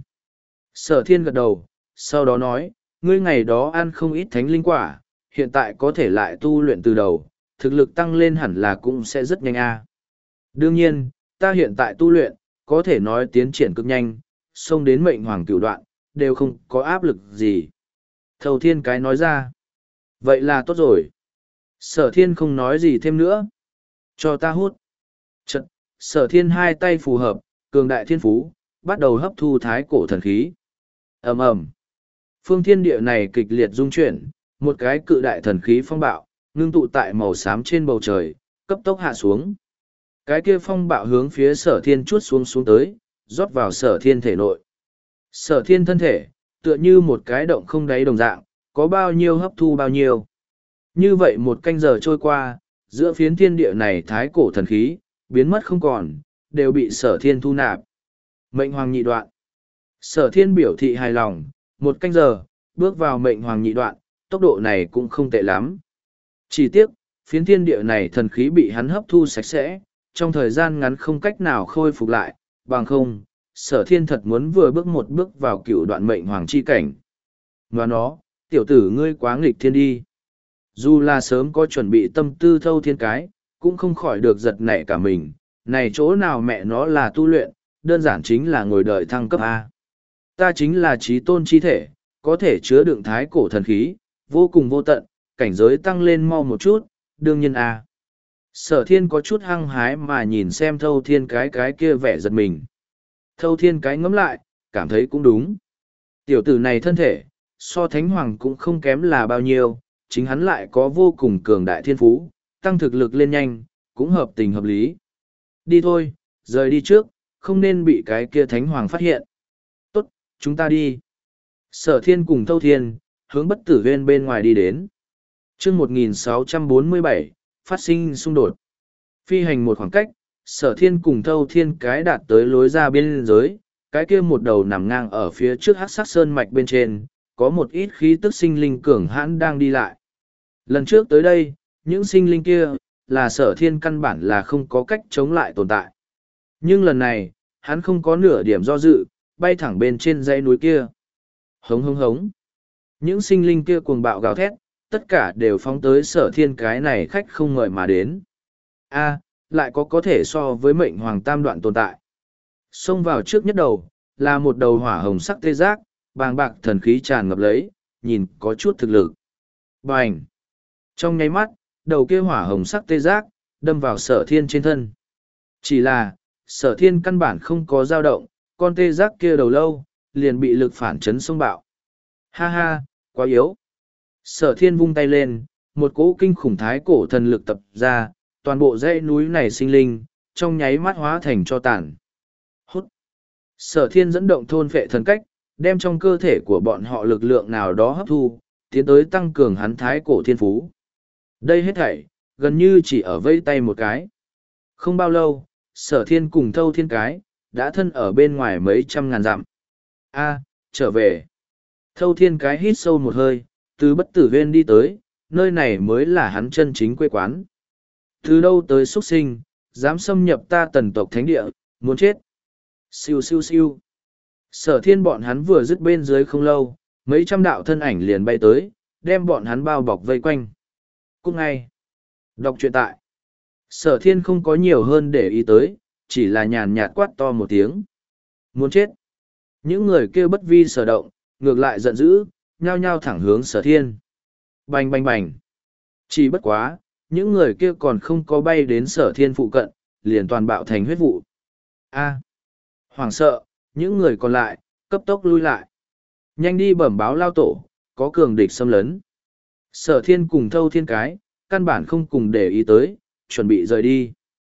Sở thiên gật đầu, sau đó nói, ngươi ngày đó ăn không ít thánh linh quả, hiện tại có thể lại tu luyện từ đầu, thực lực tăng lên hẳn là cũng sẽ rất nhanh a. Đương nhiên, ta hiện tại tu luyện, có thể nói tiến triển cực nhanh, xông đến mệnh hoàng cửu đoạn, đều không có áp lực gì. Thâu thiên cái nói ra. Vậy là tốt rồi. Sở thiên không nói gì thêm nữa. Cho ta hút. Chật, sở thiên hai tay phù hợp, cường đại thiên phú, bắt đầu hấp thu thái cổ thần khí. ầm ầm Phương thiên địa này kịch liệt rung chuyển, một cái cự đại thần khí phong bạo, ngưng tụ tại màu xám trên bầu trời, cấp tốc hạ xuống. Cái kia phong bạo hướng phía sở thiên chuốt xuống xuống tới, rót vào sở thiên thể nội. Sở thiên thân thể, tựa như một cái động không đáy đồng dạng, có bao nhiêu hấp thu bao nhiêu. Như vậy một canh giờ trôi qua, giữa phiến thiên địa này thái cổ thần khí, biến mất không còn, đều bị sở thiên thu nạp. Mệnh hoàng nhị đoạn. Sở thiên biểu thị hài lòng, một canh giờ, bước vào mệnh hoàng nhị đoạn, tốc độ này cũng không tệ lắm. Chỉ tiếc, phiến thiên địa này thần khí bị hắn hấp thu sạch sẽ, trong thời gian ngắn không cách nào khôi phục lại, bằng không, sở thiên thật muốn vừa bước một bước vào cựu đoạn mệnh hoàng chi cảnh. Và nó, tiểu tử ngươi quá nghịch thiên đi. Dù là sớm có chuẩn bị tâm tư thâu thiên cái, cũng không khỏi được giật nảy cả mình, này chỗ nào mẹ nó là tu luyện, đơn giản chính là ngồi đợi thăng cấp A. Ta chính là trí tôn chi thể, có thể chứa đựng thái cổ thần khí, vô cùng vô tận, cảnh giới tăng lên mau một chút, đương nhiên A. Sở thiên có chút hăng hái mà nhìn xem thâu thiên cái cái kia vẻ giật mình. Thâu thiên cái ngẫm lại, cảm thấy cũng đúng. Tiểu tử này thân thể, so thánh hoàng cũng không kém là bao nhiêu, chính hắn lại có vô cùng cường đại thiên phú, tăng thực lực lên nhanh, cũng hợp tình hợp lý. Đi thôi, rời đi trước, không nên bị cái kia thánh hoàng phát hiện. Tốt, chúng ta đi. Sở thiên cùng thâu thiên, hướng bất tử huyên bên ngoài đi đến. chương một nghìn sáu trăm bốn mươi bảy, phát sinh xung đột. Phi hành một khoảng cách, sở thiên cùng thâu thiên cái đạt tới lối ra biên giới, cái kia một đầu nằm ngang ở phía trước hắc sắc sơn mạch bên trên, có một ít khí tức sinh linh cường hãn đang đi lại. Lần trước tới đây, những sinh linh kia, là sở thiên căn bản là không có cách chống lại tồn tại. Nhưng lần này, hắn không có nửa điểm do dự, bay thẳng bên trên dãy núi kia. Hống hống hống. Những sinh linh kia cuồng bạo gào thét, tất cả đều phóng tới sở thiên cái này khách không ngợi mà đến. A, lại có có thể so với mệnh hoàng tam đoạn tồn tại. Xông vào trước nhất đầu, là một đầu hỏa hồng sắc tê giác, bàng bạc thần khí tràn ngập lấy, nhìn có chút thực lực. Bành! Trong nháy mắt, đầu kia hỏa hồng sắc tê giác, đâm vào sở thiên trên thân. Chỉ là, sở thiên căn bản không có dao động, con tê giác kia đầu lâu, liền bị lực phản chấn xông bạo. Ha ha, quá yếu. Sở thiên vung tay lên, một cỗ kinh khủng thái cổ thần lực tập ra, toàn bộ dãy núi này sinh linh, trong nháy mắt hóa thành cho tàn. Hút. Sở thiên dẫn động thôn phệ thần cách, đem trong cơ thể của bọn họ lực lượng nào đó hấp thu, tiến tới tăng cường hắn thái cổ thiên phú. Đây hết thảy, gần như chỉ ở vây tay một cái. Không bao lâu, sở thiên cùng thâu thiên cái, đã thân ở bên ngoài mấy trăm ngàn dặm. A, trở về. Thâu thiên cái hít sâu một hơi, từ bất tử viên đi tới, nơi này mới là hắn chân chính quê quán. Từ đâu tới xuất sinh, dám xâm nhập ta tần tộc thánh địa, muốn chết. Siêu siêu siêu. Sở thiên bọn hắn vừa dứt bên dưới không lâu, mấy trăm đạo thân ảnh liền bay tới, đem bọn hắn bao bọc vây quanh. Cút ngay. Đọc truyện tại. Sở thiên không có nhiều hơn để ý tới, chỉ là nhàn nhạt quát to một tiếng. Muốn chết. Những người kêu bất vi sở động, ngược lại giận dữ, nhao nhao thẳng hướng sở thiên. Bành bành bành. Chỉ bất quá, những người kia còn không có bay đến sở thiên phụ cận, liền toàn bạo thành huyết vụ. A. Hoảng sợ, những người còn lại, cấp tốc lui lại. Nhanh đi bẩm báo lao tổ, có cường địch xâm lấn. Sở thiên cùng thâu thiên cái, căn bản không cùng để ý tới, chuẩn bị rời đi.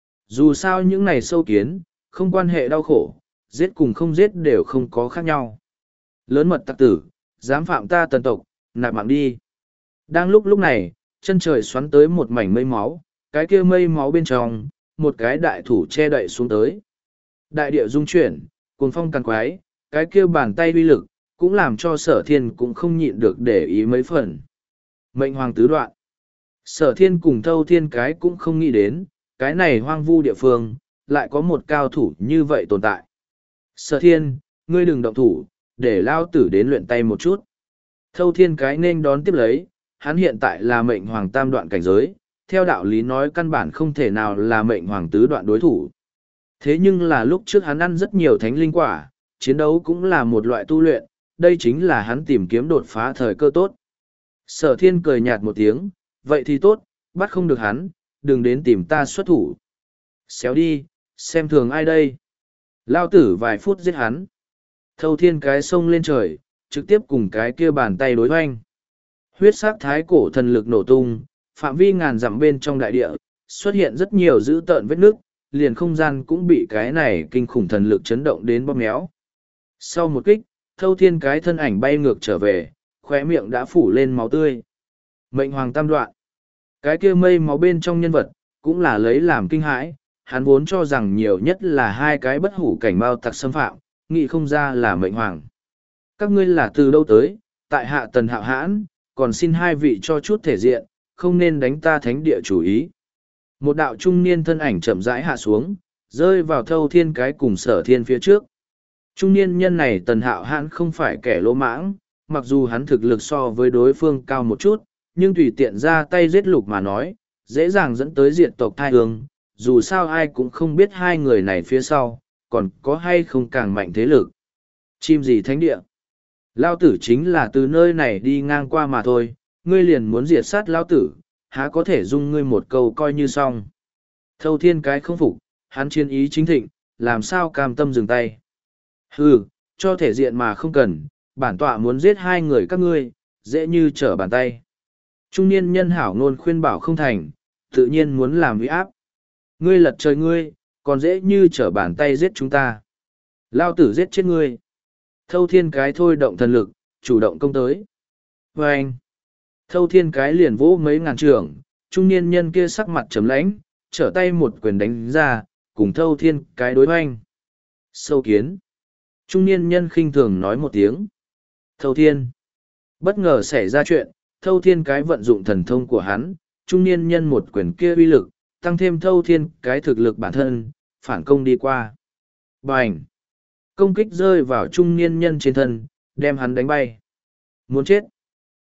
Dù sao những này sâu kiến, không quan hệ đau khổ, giết cùng không giết đều không có khác nhau. Lớn mật tặc tử, dám phạm ta tần tộc, nạp mạng đi. Đang lúc lúc này, chân trời xoắn tới một mảnh mây máu, cái kia mây máu bên trong, một cái đại thủ che đậy xuống tới. Đại địa rung chuyển, cuồng phong càng quái, cái kia bàn tay uy lực, cũng làm cho sở thiên cũng không nhịn được để ý mấy phần. Mệnh hoàng tứ đoạn. Sở thiên cùng thâu thiên cái cũng không nghĩ đến, cái này hoang vu địa phương, lại có một cao thủ như vậy tồn tại. Sở thiên, ngươi đừng động thủ, để lao tử đến luyện tay một chút. Thâu thiên cái nên đón tiếp lấy, hắn hiện tại là mệnh hoàng tam đoạn cảnh giới, theo đạo lý nói căn bản không thể nào là mệnh hoàng tứ đoạn đối thủ. Thế nhưng là lúc trước hắn ăn rất nhiều thánh linh quả, chiến đấu cũng là một loại tu luyện, đây chính là hắn tìm kiếm đột phá thời cơ tốt. Sở thiên cười nhạt một tiếng, vậy thì tốt, bắt không được hắn, đừng đến tìm ta xuất thủ. Xéo đi, xem thường ai đây. Lao tử vài phút giết hắn. Thâu thiên cái sông lên trời, trực tiếp cùng cái kia bàn tay đối hoanh. Huyết sắc thái cổ thần lực nổ tung, phạm vi ngàn dặm bên trong đại địa, xuất hiện rất nhiều dữ tợn vết nước, liền không gian cũng bị cái này kinh khủng thần lực chấn động đến bóp méo. Sau một kích, thâu thiên cái thân ảnh bay ngược trở về, khóe miệng đã phủ lên máu tươi. Mệnh hoàng tam đoạn. Cái kia mây máu bên trong nhân vật, cũng là lấy làm kinh hãi, hắn vốn cho rằng nhiều nhất là hai cái bất hủ cảnh bao tặc xâm phạm, nghĩ không ra là mệnh hoàng. Các ngươi là từ đâu tới, tại hạ tần hạo hãn, còn xin hai vị cho chút thể diện, không nên đánh ta thánh địa chủ ý. Một đạo trung niên thân ảnh chậm rãi hạ xuống, rơi vào thâu thiên cái cùng sở thiên phía trước. Trung niên nhân này tần hạo hãn không phải kẻ lỗ mãng, mặc dù hắn thực lực so với đối phương cao một chút, nhưng tùy tiện ra tay giết lục mà nói, dễ dàng dẫn tới diệt tộc thai hương, dù sao ai cũng không biết hai người này phía sau, còn có hay không càng mạnh thế lực. Chim gì thánh địa? Lao tử chính là từ nơi này đi ngang qua mà thôi, ngươi liền muốn diệt sát Lao tử, há có thể dung ngươi một câu coi như xong. Thâu thiên cái không phục, hắn chiến ý chính thịnh, làm sao cam tâm dừng tay. Hừ, cho thể diện mà không cần, bản tọa muốn giết hai người các ngươi, dễ như trở bàn tay. Trung niên nhân hảo ngôn khuyên bảo không thành, tự nhiên muốn làm uy áp. Ngươi lật trời ngươi, còn dễ như trở bàn tay giết chúng ta. Lao tử giết chết ngươi. Thâu thiên cái thôi động thần lực, chủ động công tới. Và anh, thâu thiên cái liền vỗ mấy ngàn trường, trung niên nhân kia sắc mặt trầm lãnh, trở tay một quyền đánh ra, cùng thâu thiên cái đối hoanh. Sâu kiến. Trung niên nhân khinh thường nói một tiếng. Thâu thiên. Bất ngờ xảy ra chuyện, thâu thiên cái vận dụng thần thông của hắn, trung niên nhân một quyền kia uy lực, tăng thêm thâu thiên cái thực lực bản thân, phản công đi qua. Bành! Công kích rơi vào trung niên nhân trên thân, đem hắn đánh bay. Muốn chết!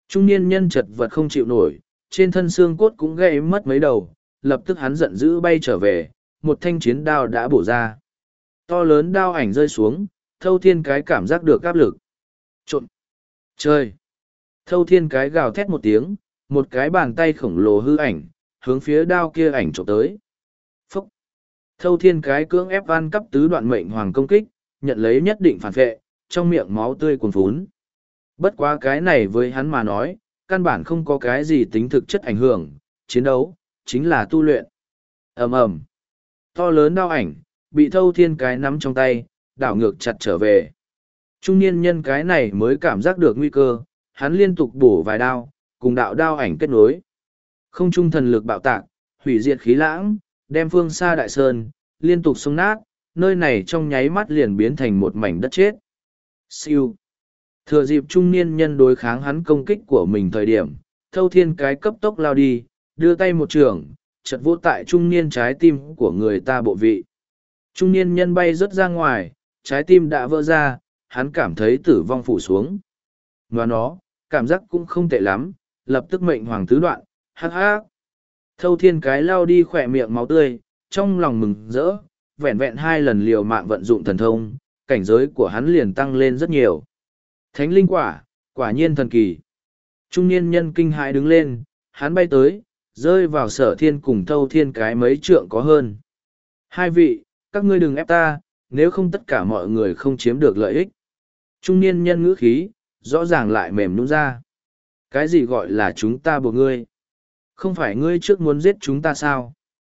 Trung niên nhân chật vật không chịu nổi, trên thân xương cốt cũng gãy mất mấy đầu, lập tức hắn giận dữ bay trở về, một thanh chiến đao đã bổ ra. To lớn đao ảnh rơi xuống, Thâu Thiên Cái cảm giác được áp lực. Trộn! Chơi! Thâu Thiên Cái gào thét một tiếng, một cái bàn tay khổng lồ hư ảnh, hướng phía đao kia ảnh trộm tới. Phúc! Thâu Thiên Cái cưỡng ép van cấp tứ đoạn mệnh hoàng công kích, nhận lấy nhất định phản vệ, trong miệng máu tươi cuồn phún. Bất quá cái này với hắn mà nói, căn bản không có cái gì tính thực chất ảnh hưởng, chiến đấu, chính là tu luyện. ầm ầm, to lớn đao ảnh, bị Thâu Thiên Cái nắm trong tay, đảo ngược chặt trở về. Trung niên nhân cái này mới cảm giác được nguy cơ, hắn liên tục bổ vài đao, cùng đạo đao ảnh kết nối. Không trung thần lực bạo tạc, hủy diệt khí lãng, đem phương xa đại sơn, liên tục xông nát, nơi này trong nháy mắt liền biến thành một mảnh đất chết. Siêu. Thừa dịp trung niên nhân đối kháng hắn công kích của mình thời điểm, Thâu Thiên Cái cấp tốc lao đi, đưa tay một trường, chật vỗ tại trung niên trái tim của người ta bộ vị. Trung niên nhân bay rớt ra ngoài, trái tim đã vỡ ra, hắn cảm thấy tử vong phủ xuống. Và nó, cảm giác cũng không tệ lắm, lập tức mệnh hoàng tứ đoạn, hắc hắc. Thâu Thiên Cái lao đi khỏe miệng máu tươi, trong lòng mừng rỡ, vẹn vẹn hai lần liều mạng vận dụng thần thông, cảnh giới của hắn liền tăng lên rất nhiều. Thánh linh quả, quả nhiên thần kỳ. Trung niên nhân kinh hãi đứng lên, hắn bay tới, rơi vào Sở Thiên cùng Thâu Thiên Cái mấy trượng có hơn. Hai vị, các ngươi đừng ép ta, nếu không tất cả mọi người không chiếm được lợi ích. Trung niên nhân ngữ khí, rõ ràng lại mềm nhũn ra. Cái gì gọi là chúng ta buộc ngươi? Không phải ngươi trước muốn giết chúng ta sao?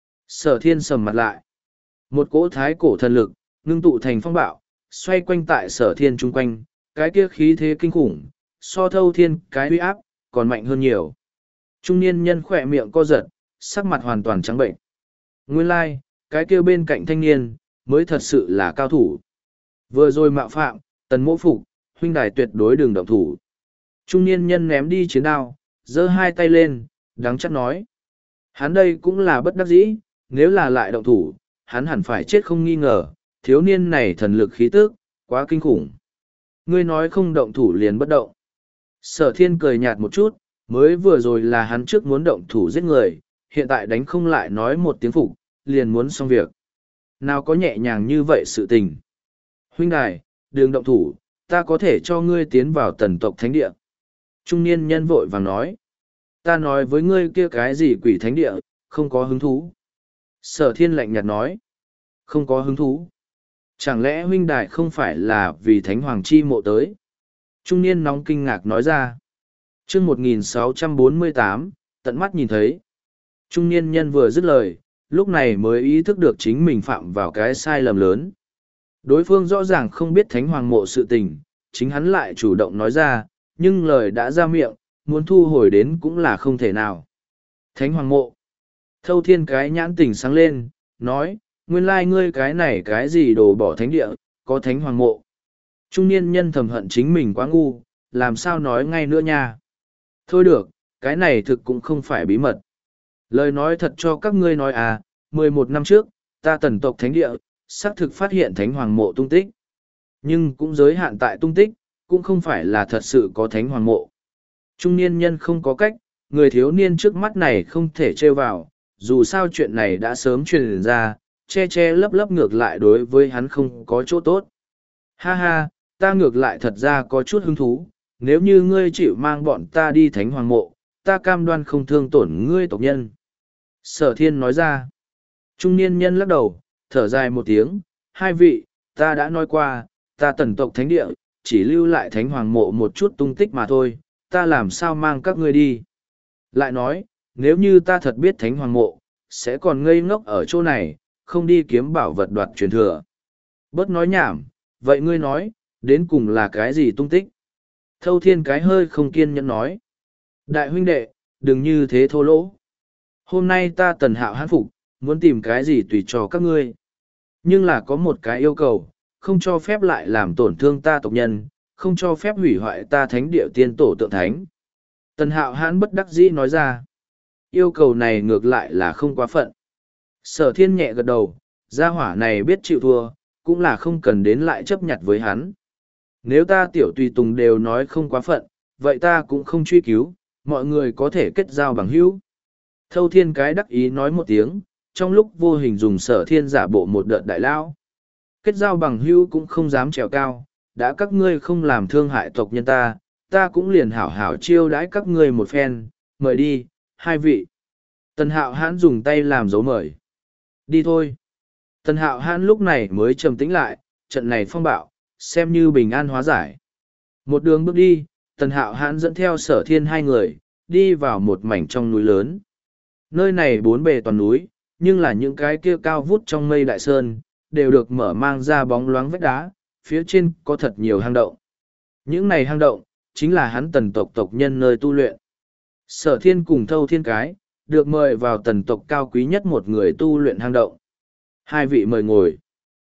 Sở Thiên sầm mặt lại. Một cỗ thái cổ thần lực, ngưng tụ thành phong bạo, xoay quanh tại Sở Thiên chung quanh, cái kia khí thế kinh khủng, so Thâu Thiên Cái uy áp, còn mạnh hơn nhiều. Trung niên nhân khỏe miệng co giật, sắc mặt hoàn toàn trắng bệnh. Nguyên lai, like, cái kia bên cạnh thanh niên, mới thật sự là cao thủ. Vừa rồi mạo phạm, Tần Mỗ phục, huynh đài tuyệt đối đừng động thủ. Trung niên nhân ném đi chiến đao, giơ hai tay lên, đắng chắc nói. Hắn đây cũng là bất đắc dĩ, nếu là lại động thủ, hắn hẳn phải chết không nghi ngờ, thiếu niên này thần lực khí tức, quá kinh khủng. Ngươi nói không động thủ liền bất động. Sở Thiên cười nhạt một chút, mới vừa rồi là hắn trước muốn động thủ giết người, hiện tại đánh không lại nói một tiếng phục, liền muốn xong việc. Nào có nhẹ nhàng như vậy sự tình. Huynh đài, đừng động thủ, ta có thể cho ngươi tiến vào tần tộc thánh địa. Trung niên nhân vội vàng nói. Ta nói với ngươi kia cái gì quỷ thánh địa, không có hứng thú. Sở Thiên lạnh nhạt nói. Không có hứng thú. Chẳng lẽ huynh đài không phải là vì thánh hoàng chi mộ tới? Trung niên nóng kinh ngạc nói ra. chương một nghìn sáu trăm bốn mươi tám, tận mắt nhìn thấy. Trung niên nhân vừa dứt lời, lúc này mới ý thức được chính mình phạm vào cái sai lầm lớn. Đối phương rõ ràng không biết thánh hoàng mộ sự tình, chính hắn lại chủ động nói ra, nhưng lời đã ra miệng, muốn thu hồi đến cũng là không thể nào. Thánh hoàng mộ. Thâu Thiên Cái nhãn tỉnh sáng lên, nói, nguyên lai ngươi cái này cái gì đồ bỏ thánh địa, có thánh hoàng mộ. Trung niên nhân thầm hận chính mình quá ngu, làm sao nói ngay nữa nha. Thôi được, cái này thực cũng không phải bí mật. Lời nói thật cho các ngươi nói à, mười một năm trước, ta tần tộc thánh địa, xác thực phát hiện thánh hoàng mộ tung tích. Nhưng cũng giới hạn tại tung tích, cũng không phải là thật sự có thánh hoàng mộ. Trung niên nhân không có cách, người thiếu niên trước mắt này không thể trêu vào, dù sao chuyện này đã sớm truyền ra, che che lấp lấp ngược lại đối với hắn không có chỗ tốt. Ha ha, ta ngược lại thật ra có chút hứng thú, nếu như ngươi chịu mang bọn ta đi thánh hoàng mộ, ta cam đoan không thương tổn ngươi tộc nhân. Sở Thiên nói ra. Trung niên nhân lắc đầu, thở dài một tiếng, hai vị, ta đã nói qua, ta tần tộc thánh địa, chỉ lưu lại thánh hoàng mộ một chút tung tích mà thôi, ta làm sao mang các ngươi đi. Lại nói, nếu như ta thật biết thánh hoàng mộ, sẽ còn ngây ngốc ở chỗ này, không đi kiếm bảo vật đoạt truyền thừa. Bớt nói nhảm, vậy ngươi nói, đến cùng là cái gì tung tích? Thâu Thiên Cái hơi không kiên nhẫn nói. Đại huynh đệ, đừng như thế thô lỗ. Hôm nay ta tần hạo hãn phục, muốn tìm cái gì tùy cho các ngươi. Nhưng là có một cái yêu cầu, không cho phép lại làm tổn thương ta tộc nhân, không cho phép hủy hoại ta thánh địa tiên tổ tượng thánh. Tần hạo hãn bất đắc dĩ nói ra. Yêu cầu này ngược lại là không quá phận. Sở Thiên nhẹ gật đầu, gia hỏa này biết chịu thua, cũng là không cần đến lại chấp nhặt với hắn. Nếu ta tiểu tùy tùng đều nói không quá phận, vậy ta cũng không truy cứu, mọi người có thể kết giao bằng hữu. Thâu thiên cái đắc ý nói một tiếng, trong lúc vô hình dùng sở thiên giả bộ một đợt đại lao. Kết giao bằng hữu cũng không dám trèo cao, đã các ngươi không làm thương hại tộc nhân ta, ta cũng liền hảo hảo chiêu đãi các ngươi một phen, mời đi, hai vị. Tần hạo hãn dùng tay làm dấu mời. Đi thôi. Tần hạo hãn lúc này mới trầm tĩnh lại, trận này phong bạo, xem như bình an hóa giải. Một đường bước đi, tần hạo hãn dẫn theo sở thiên hai người, đi vào một mảnh trong núi lớn. Nơi này bốn bề toàn núi, nhưng là những cái kia cao vút trong mây đại sơn, đều được mở mang ra bóng loáng vách đá, phía trên có thật nhiều hang động. Những này hang động, chính là hắn tần tộc tộc nhân nơi tu luyện. Sở thiên cùng thâu thiên cái, được mời vào tần tộc cao quý nhất một người tu luyện hang động. Hai vị mời ngồi.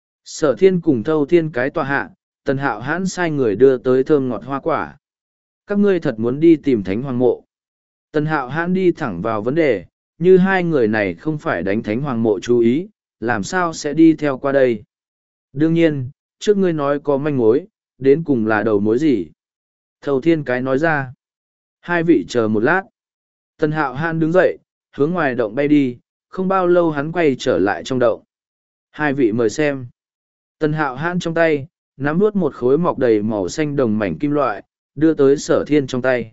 Sở thiên cùng thâu thiên cái tòa hạ, tần hạo hãn sai người đưa tới thơm ngọt hoa quả. Các ngươi thật muốn đi tìm thánh hoàng mộ. Tần hạo hãn đi thẳng vào vấn đề, như hai người này không phải đánh thánh hoàng mộ chú ý, làm sao sẽ đi theo qua đây. Đương nhiên, trước ngươi nói có manh mối, đến cùng là đầu mối gì. Thâu thiên cái nói ra. Hai vị chờ một lát. Tần hạo hãn đứng dậy, hướng ngoài động bay đi, không bao lâu hắn quay trở lại trong động. Hai vị mời xem. Tần hạo hãn trong tay, nắm nuốt một khối mọc đầy màu xanh đồng mảnh kim loại, đưa tới sở thiên trong tay.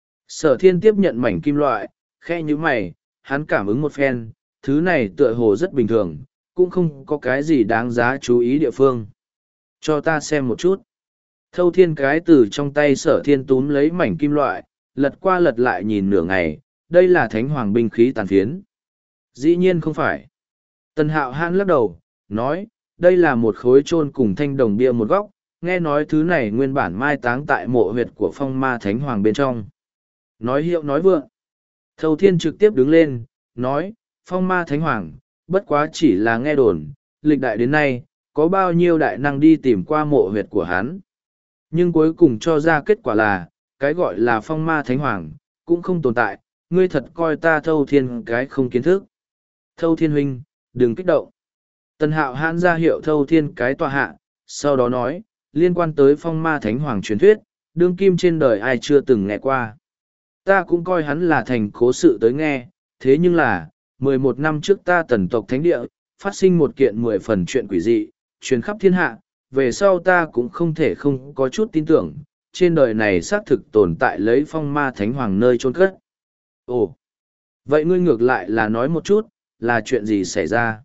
Sở thiên tiếp nhận mảnh kim loại, khe như mày, hắn cảm ứng một phen, thứ này tựa hồ rất bình thường, cũng không có cái gì đáng giá chú ý địa phương. Cho ta xem một chút. Thâu thiên cái từ trong tay sở thiên túm lấy mảnh kim loại, lật qua lật lại nhìn nửa ngày, đây là thánh hoàng binh khí tàn phiến. Dĩ nhiên không phải. Tần hạo hãn lắc đầu, nói, đây là một khối chôn cùng thanh đồng bia một góc, nghe nói thứ này nguyên bản mai táng tại mộ huyệt của phong ma thánh hoàng bên trong. Nói hiệu nói vượng. Thâu thiên trực tiếp đứng lên, nói, phong ma thánh hoàng, bất quá chỉ là nghe đồn, lịch đại đến nay, có bao nhiêu đại năng đi tìm qua mộ huyệt của hắn. Nhưng cuối cùng cho ra kết quả là, cái gọi là phong ma thánh hoàng, cũng không tồn tại, ngươi thật coi ta thâu thiên cái không kiến thức. Thâu thiên huynh, đừng kích động. Tần hạo hãn ra hiệu thâu thiên cái tòa hạ, sau đó nói, liên quan tới phong ma thánh hoàng truyền thuyết, đương kim trên đời ai chưa từng nghe qua. Ta cũng coi hắn là thành cố sự tới nghe, thế nhưng là, mười một năm trước ta tần tộc thánh địa, phát sinh một kiện mười phần chuyện quỷ dị, truyền khắp thiên hạ, về sau ta cũng không thể không có chút tin tưởng, trên đời này xác thực tồn tại lấy phong ma thánh hoàng nơi chôn cất. Ồ, vậy ngươi ngược lại là nói một chút, là chuyện gì xảy ra?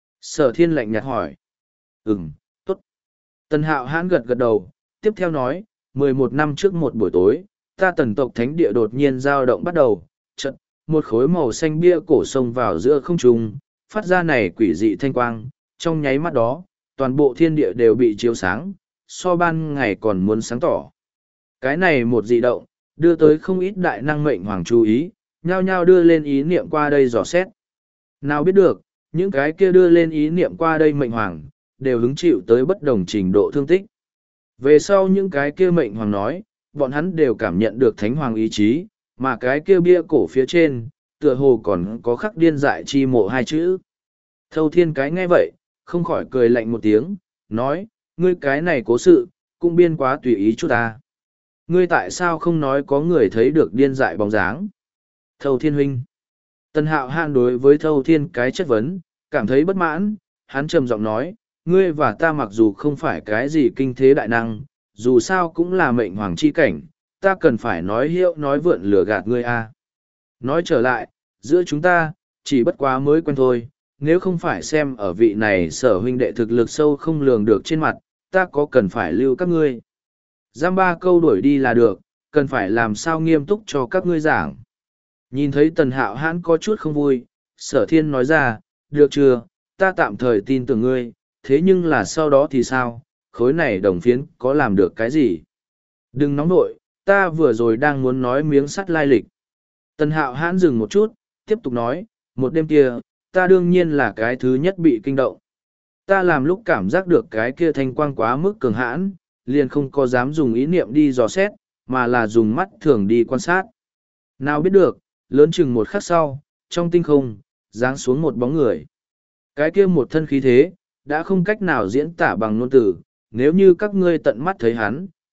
Sở thiên lạnh nhạt hỏi. Ừm, tốt. Tần hạo hãn gật gật đầu, tiếp theo nói, mười một năm trước một buổi tối, ta tần tộc thánh địa đột nhiên dao động bắt đầu, chợt một khối màu xanh bia cổ xông vào giữa không trung, phát ra này quỷ dị thanh quang, trong nháy mắt đó, toàn bộ thiên địa đều bị chiếu sáng, so ban ngày còn muốn sáng tỏ. Cái này một dị động, đưa tới không ít đại năng mệnh hoàng chú ý, nhao nhao đưa lên ý niệm qua đây dò xét. Nào biết được, những cái kia đưa lên ý niệm qua đây mệnh hoàng, đều hứng chịu tới bất đồng trình độ thương tích. Về sau những cái kia mệnh hoàng nói, bọn hắn đều cảm nhận được thánh hoàng ý chí, mà cái kia bia cổ phía trên, tựa hồ còn có khắc điên dại chi mộ hai chữ. Thâu thiên cái nghe vậy, không khỏi cười lạnh một tiếng, nói, ngươi cái này cố sự, cũng biên quá tùy ý chút ta. Ngươi tại sao không nói có người thấy được điên dại bóng dáng? Thâu thiên huynh. Tần hạo hãn đối với thâu thiên cái chất vấn, cảm thấy bất mãn, hắn trầm giọng nói, ngươi và ta mặc dù không phải cái gì kinh thế đại năng, dù sao cũng là mệnh hoàng chi cảnh, ta cần phải nói hiệu nói vượn lừa gạt ngươi a. À. Nói trở lại, giữa chúng ta, chỉ bất quá mới quen thôi, nếu không phải xem ở vị này sở huynh đệ thực lực sâu không lường được trên mặt, ta có cần phải lưu các ngươi. Giam ba câu đuổi đi là được, cần phải làm sao nghiêm túc cho các ngươi giảng. Nhìn thấy tần hạo hãn có chút không vui, sở thiên nói ra, được chưa, ta tạm thời tin tưởng ngươi, thế nhưng là sau đó thì sao, khối này đồng phiến có làm được cái gì? Đừng nóng nội, ta vừa rồi đang muốn nói miếng sắt lai lịch. Tần hạo hãn dừng một chút, tiếp tục nói, một đêm kia, ta đương nhiên là cái thứ nhất bị kinh động. Ta làm lúc cảm giác được cái kia thanh quang quá mức cường hãn, liền không có dám dùng ý niệm đi dò xét, mà là dùng mắt thường đi quan sát. Nào biết được, lớn chừng một khắc sau, trong tinh không, giáng xuống một bóng người. Cái kia một thân khí thế, đã không cách nào diễn tả bằng ngôn từ, nếu như các ngươi tận mắt thấy hắn,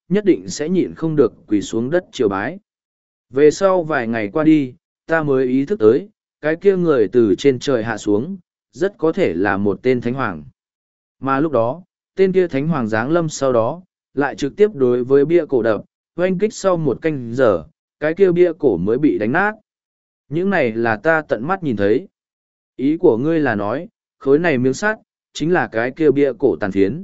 nhất định sẽ nhịn không được quỳ xuống đất triều bái. Về sau vài ngày qua đi, ta mới ý thức tới, cái kia người từ trên trời hạ xuống, rất có thể là một tên thánh hoàng. Mà lúc đó, tên kia thánh hoàng giáng lâm sau đó, lại trực tiếp đối với bia cổ đập, oanh kích sau một canh giờ, cái kia bia cổ mới bị đánh nát. Những này là ta tận mắt nhìn thấy. Ý của ngươi là nói, khối này miếng sắt, chính là cái kia bia cổ tàn phiến.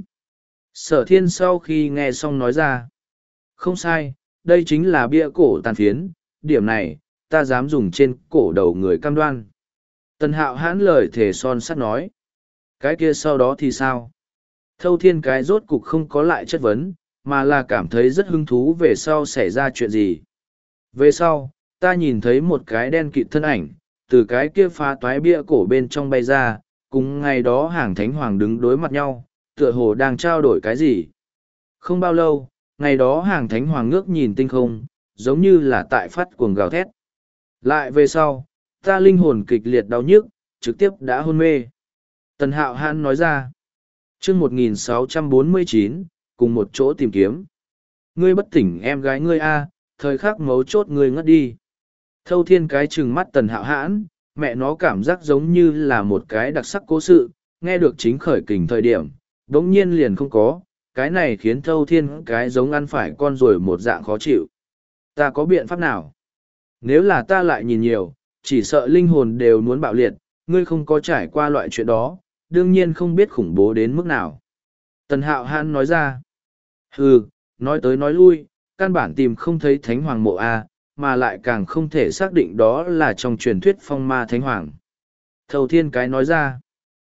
Sở thiên sau khi nghe xong nói ra. Không sai, đây chính là bia cổ tàn phiến, điểm này, ta dám dùng trên cổ đầu người cam đoan. Tần hạo hãn lời thể son sắt nói. Cái kia sau đó thì sao? Thâu thiên cái rốt cục không có lại chất vấn, mà là cảm thấy rất hứng thú về sau xảy ra chuyện gì. Về sau, ta nhìn thấy một cái đen kịt thân ảnh, từ cái kia phá toái bia cổ bên trong bay ra, cùng ngày đó hàng thánh hoàng đứng đối mặt nhau, tựa hồ đang trao đổi cái gì. Không bao lâu, ngày đó hàng thánh hoàng ngước nhìn tinh không, giống như là tại phát cuồng gào thét. Lại về sau, ta linh hồn kịch liệt đau nhức, trực tiếp đã hôn mê. Tần hạo hãn nói ra. chương một nghìn sáu trăm bốn mươi chín, cùng một chỗ tìm kiếm. Ngươi bất tỉnh em gái ngươi a, thời khắc mấu chốt ngươi ngất đi. Thâu thiên cái trừng mắt tần hạo hãn, mẹ nó cảm giác giống như là một cái đặc sắc cố sự, nghe được chính khởi kình thời điểm, đống nhiên liền không có, cái này khiến thâu thiên cái giống ăn phải con rồi một dạng khó chịu. Ta có biện pháp nào? Nếu là ta lại nhìn nhiều, chỉ sợ linh hồn đều muốn bạo liệt, ngươi không có trải qua loại chuyện đó, đương nhiên không biết khủng bố đến mức nào. Tần hạo hãn nói ra. Hừ, nói tới nói lui, căn bản tìm không thấy thánh hoàng mộ A, mà lại càng không thể xác định đó là trong truyền thuyết phong ma thánh hoàng. Thầu thiên cái nói ra.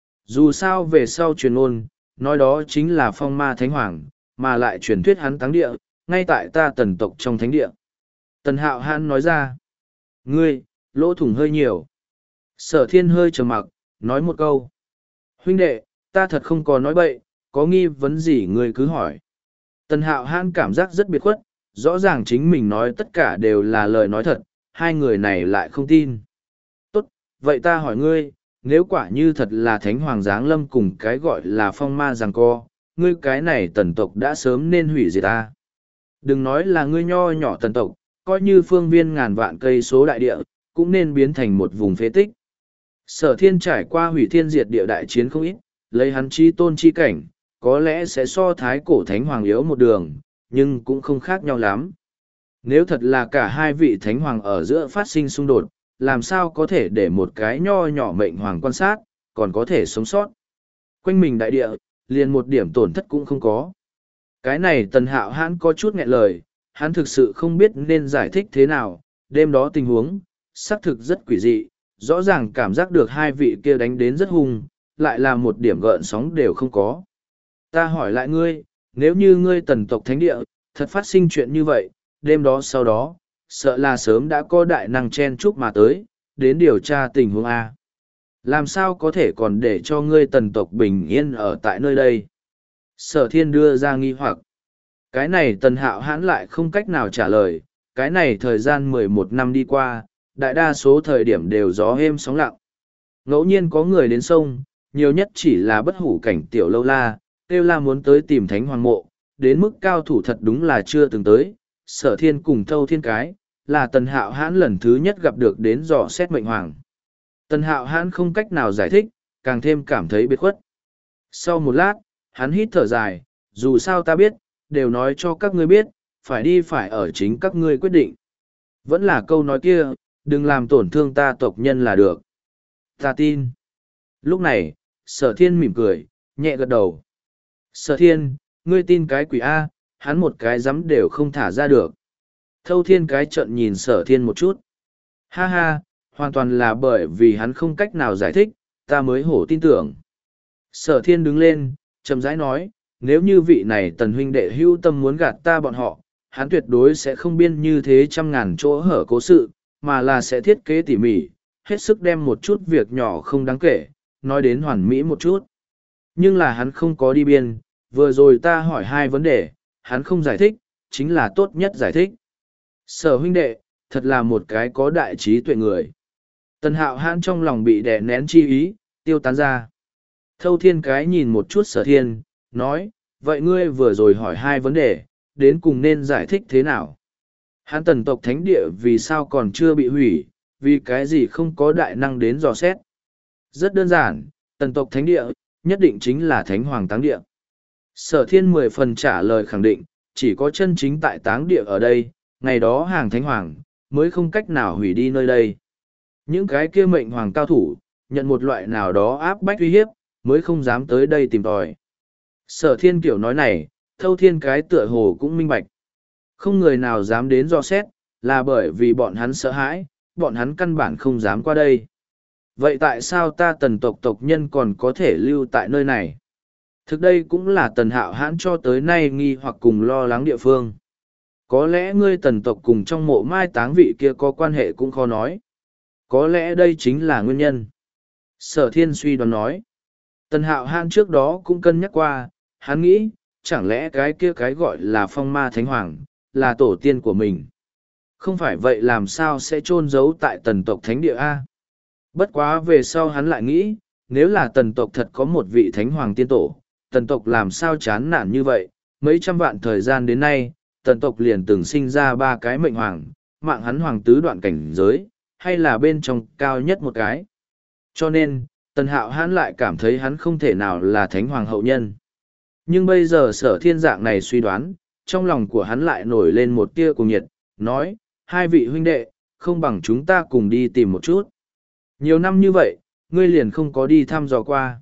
Dù sao về sau truyền ôn, nói đó chính là phong ma thánh hoàng, mà lại truyền thuyết hắn táng địa, ngay tại ta tần tộc trong thánh địa. Tần hạo hãn nói ra. Ngươi, lỗ thủng hơi nhiều. Sở thiên hơi trầm mặc, nói một câu. Huynh đệ, ta thật không có nói bậy, có nghi vấn gì ngươi cứ hỏi. Tần hạo hãn cảm giác rất biệt khuất, rõ ràng chính mình nói tất cả đều là lời nói thật, hai người này lại không tin. Tốt, vậy ta hỏi ngươi, nếu quả như thật là thánh hoàng giáng lâm cùng cái gọi là phong ma giằng co, ngươi cái này tần tộc đã sớm nên hủy diệt ta. Đừng nói là ngươi nho nhỏ tần tộc, coi như phương viên ngàn vạn cây số đại địa, cũng nên biến thành một vùng phế tích. Sở thiên trải qua hủy thiên diệt địa đại chiến không ít, lấy hắn chi tôn chi cảnh, có lẽ sẽ so thái cổ thánh hoàng yếu một đường, nhưng cũng không khác nhau lắm. Nếu thật là cả hai vị thánh hoàng ở giữa phát sinh xung đột, làm sao có thể để một cái nho nhỏ mệnh hoàng quan sát, còn có thể sống sót. Quanh mình đại địa, liền một điểm tổn thất cũng không có. Cái này tần hạo hãn có chút nghẹn lời, hắn thực sự không biết nên giải thích thế nào, đêm đó tình huống, xác thực rất quỷ dị, rõ ràng cảm giác được hai vị kia đánh đến rất hung, lại là một điểm gợn sóng đều không có. Ta hỏi lại ngươi, nếu như ngươi tần tộc thánh địa, thật phát sinh chuyện như vậy, đêm đó sau đó, sợ là sớm đã có đại năng chen chúc mà tới, đến điều tra tình huống A. Làm sao có thể còn để cho ngươi tần tộc bình yên ở tại nơi đây? Sở thiên đưa ra nghi hoặc. Cái này tần hạo hãn lại không cách nào trả lời, cái này thời gian mười một năm đi qua, đại đa số thời điểm đều gió êm sóng lặng. Ngẫu nhiên có người đến sông, nhiều nhất chỉ là bất hủ cảnh tiểu lâu la, kêu la muốn tới tìm thánh hoàng mộ, đến mức cao thủ thật đúng là chưa từng tới. Sở thiên cùng thâu thiên cái, là tần hạo hãn lần thứ nhất gặp được đến dò xét mệnh hoàng. Tần hạo hãn không cách nào giải thích, càng thêm cảm thấy biệt khuất. Sau một lát, hắn hít thở dài, dù sao ta biết, đều nói cho các ngươi biết, phải đi phải ở chính các ngươi quyết định. Vẫn là câu nói kia, đừng làm tổn thương ta tộc nhân là được. Ta tin. Lúc này, sở thiên mỉm cười, nhẹ gật đầu. Sở thiên, ngươi tin cái quỷ A, hắn một cái dám đều không thả ra được. Thâu thiên cái trận nhìn sở thiên một chút. Ha ha, hoàn toàn là bởi vì hắn không cách nào giải thích, ta mới hổ tin tưởng. Sở thiên đứng lên, chậm rãi nói, nếu như vị này tần huynh đệ hưu tâm muốn gạt ta bọn họ, hắn tuyệt đối sẽ không biên như thế trăm ngàn chỗ hở cố sự, mà là sẽ thiết kế tỉ mỉ, hết sức đem một chút việc nhỏ không đáng kể, nói đến hoàn mỹ một chút. Nhưng là hắn không có đi biên, vừa rồi ta hỏi hai vấn đề, hắn không giải thích, chính là tốt nhất giải thích. Sở huynh đệ, thật là một cái có đại trí tuệ người. Tần hạo hãn trong lòng bị đè nén chi ý, tiêu tán ra. Thâu thiên cái nhìn một chút sở thiên, nói, vậy ngươi vừa rồi hỏi hai vấn đề, đến cùng nên giải thích thế nào. Hắn tần tộc thánh địa vì sao còn chưa bị hủy, vì cái gì không có đại năng đến dò xét. Rất đơn giản, tần tộc thánh địa, nhất định chính là thánh hoàng táng địa. Sở thiên mười phần trả lời khẳng định, chỉ có chân chính tại táng địa ở đây, ngày đó hàng thánh hoàng, mới không cách nào hủy đi nơi đây. Những cái kia mệnh hoàng cao thủ, nhận một loại nào đó áp bách uy hiếp, mới không dám tới đây tìm tòi. Sở thiên kiểu nói này, thâu thiên cái tựa hồ cũng minh bạch. Không người nào dám đến dò xét, là bởi vì bọn hắn sợ hãi, bọn hắn căn bản không dám qua đây. Vậy tại sao ta tần tộc tộc nhân còn có thể lưu tại nơi này? Thực đây cũng là tần hạo hãn cho tới nay nghi hoặc cùng lo lắng địa phương. Có lẽ ngươi tần tộc cùng trong mộ mai táng vị kia có quan hệ cũng khó nói. Có lẽ đây chính là nguyên nhân. Sở thiên suy đoán nói. Tần hạo hãn trước đó cũng cân nhắc qua, hắn nghĩ, chẳng lẽ cái kia cái gọi là phong ma thánh hoàng, là tổ tiên của mình. Không phải vậy làm sao sẽ chôn giấu tại tần tộc thánh địa A. Bất quá về sau hắn lại nghĩ, nếu là tần tộc thật có một vị thánh hoàng tiên tổ, tần tộc làm sao chán nản như vậy, mấy trăm vạn thời gian đến nay, tần tộc liền từng sinh ra ba cái mệnh hoàng, mạng hắn hoàng tứ đoạn cảnh giới, hay là bên trong cao nhất một cái. Cho nên, tần hạo hắn lại cảm thấy hắn không thể nào là thánh hoàng hậu nhân. Nhưng bây giờ sở thiên dạng này suy đoán, trong lòng của hắn lại nổi lên một tia cùng nhiệt, nói, hai vị huynh đệ, không bằng chúng ta cùng đi tìm một chút. Nhiều năm như vậy, ngươi liền không có đi thăm dò qua.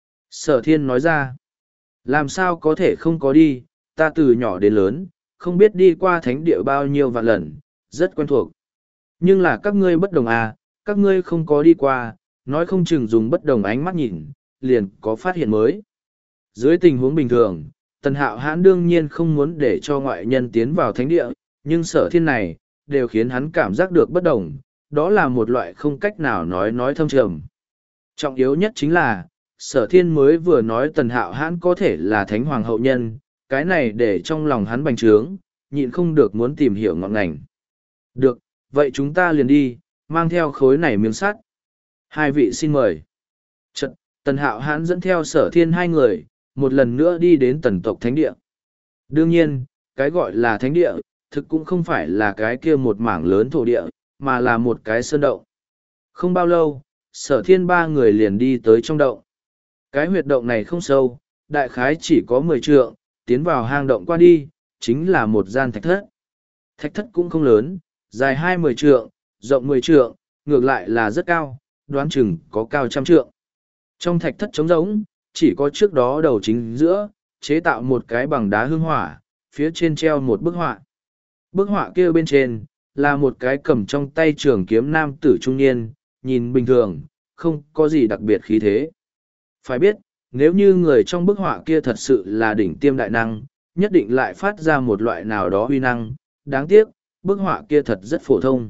Sở thiên nói ra, làm sao có thể không có đi, ta từ nhỏ đến lớn, không biết đi qua thánh địa bao nhiêu vạn lần, rất quen thuộc. Nhưng là các ngươi bất đồng à, các ngươi không có đi qua, nói không chừng dùng bất đồng ánh mắt nhìn, liền có phát hiện mới. Dưới tình huống bình thường, tần hạo hãn đương nhiên không muốn để cho ngoại nhân tiến vào thánh địa, nhưng sở thiên này, đều khiến hắn cảm giác được bất đồng, đó là một loại không cách nào nói nói thâm trầm. Trọng yếu nhất chính là, sở thiên mới vừa nói tần hạo hãn có thể là thánh hoàng hậu nhân, cái này để trong lòng hắn bành trướng, nhịn không được muốn tìm hiểu ngọn ngành. Được, vậy chúng ta liền đi, mang theo khối này miếng sắt. Hai vị xin mời. Chật, tần hạo hãn dẫn theo sở thiên hai người, một lần nữa đi đến tần tộc thánh địa. Đương nhiên, cái gọi là thánh địa, thực cũng không phải là cái kia một mảng lớn thổ địa, mà là một cái sơn động. Không bao lâu, sở thiên ba người liền đi tới trong động. Cái huyệt động này không sâu, đại khái chỉ có mười trượng, tiến vào hang động qua đi, chính là một gian thạch thất. Thạch thất cũng không lớn, dài hai mươi trượng, rộng mười trượng, ngược lại là rất cao, đoán chừng có cao trăm trượng. Trong thạch thất trống rỗng, chỉ có trước đó đầu chính giữa, chế tạo một cái bằng đá hương hỏa, phía trên treo một bức họa. Bức họa kia bên trên, là một cái cầm trong tay trường kiếm nam tử trung niên, nhìn bình thường, không có gì đặc biệt khí thế. Phải biết, nếu như người trong bức họa kia thật sự là đỉnh tiêm đại năng, nhất định lại phát ra một loại nào đó huy năng, đáng tiếc, bức họa kia thật rất phổ thông.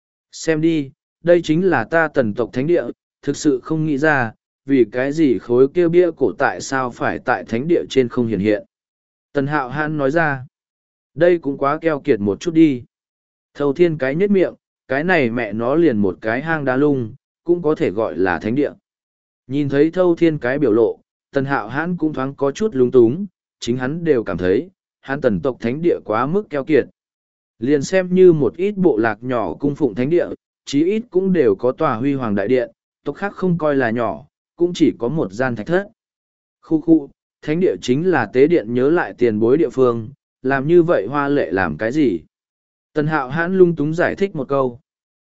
Xem đi, đây chính là ta tần tộc thánh địa, thực sự không nghĩ ra, vì cái gì khối kia bia cổ tại sao phải tại thánh địa trên không hiện hiện. Tần hạo hãn nói ra, đây cũng quá keo kiệt một chút đi. Thâu thiên cái nhếch miệng, cái này mẹ nó liền một cái hang đá lung, cũng có thể gọi là thánh địa. Nhìn thấy thâu thiên cái biểu lộ, tần hạo hãn cũng thoáng có chút lung túng, chính hắn đều cảm thấy, hắn tần tộc thánh địa quá mức keo kiệt. Liền xem như một ít bộ lạc nhỏ cung phụng thánh địa, chí ít cũng đều có tòa huy hoàng đại điện, tộc khác không coi là nhỏ, cũng chỉ có một gian thạch thất. Khu khu, thánh địa chính là tế điện nhớ lại tiền bối địa phương, làm như vậy hoa lệ làm cái gì? Tần hạo hãn lung túng giải thích một câu.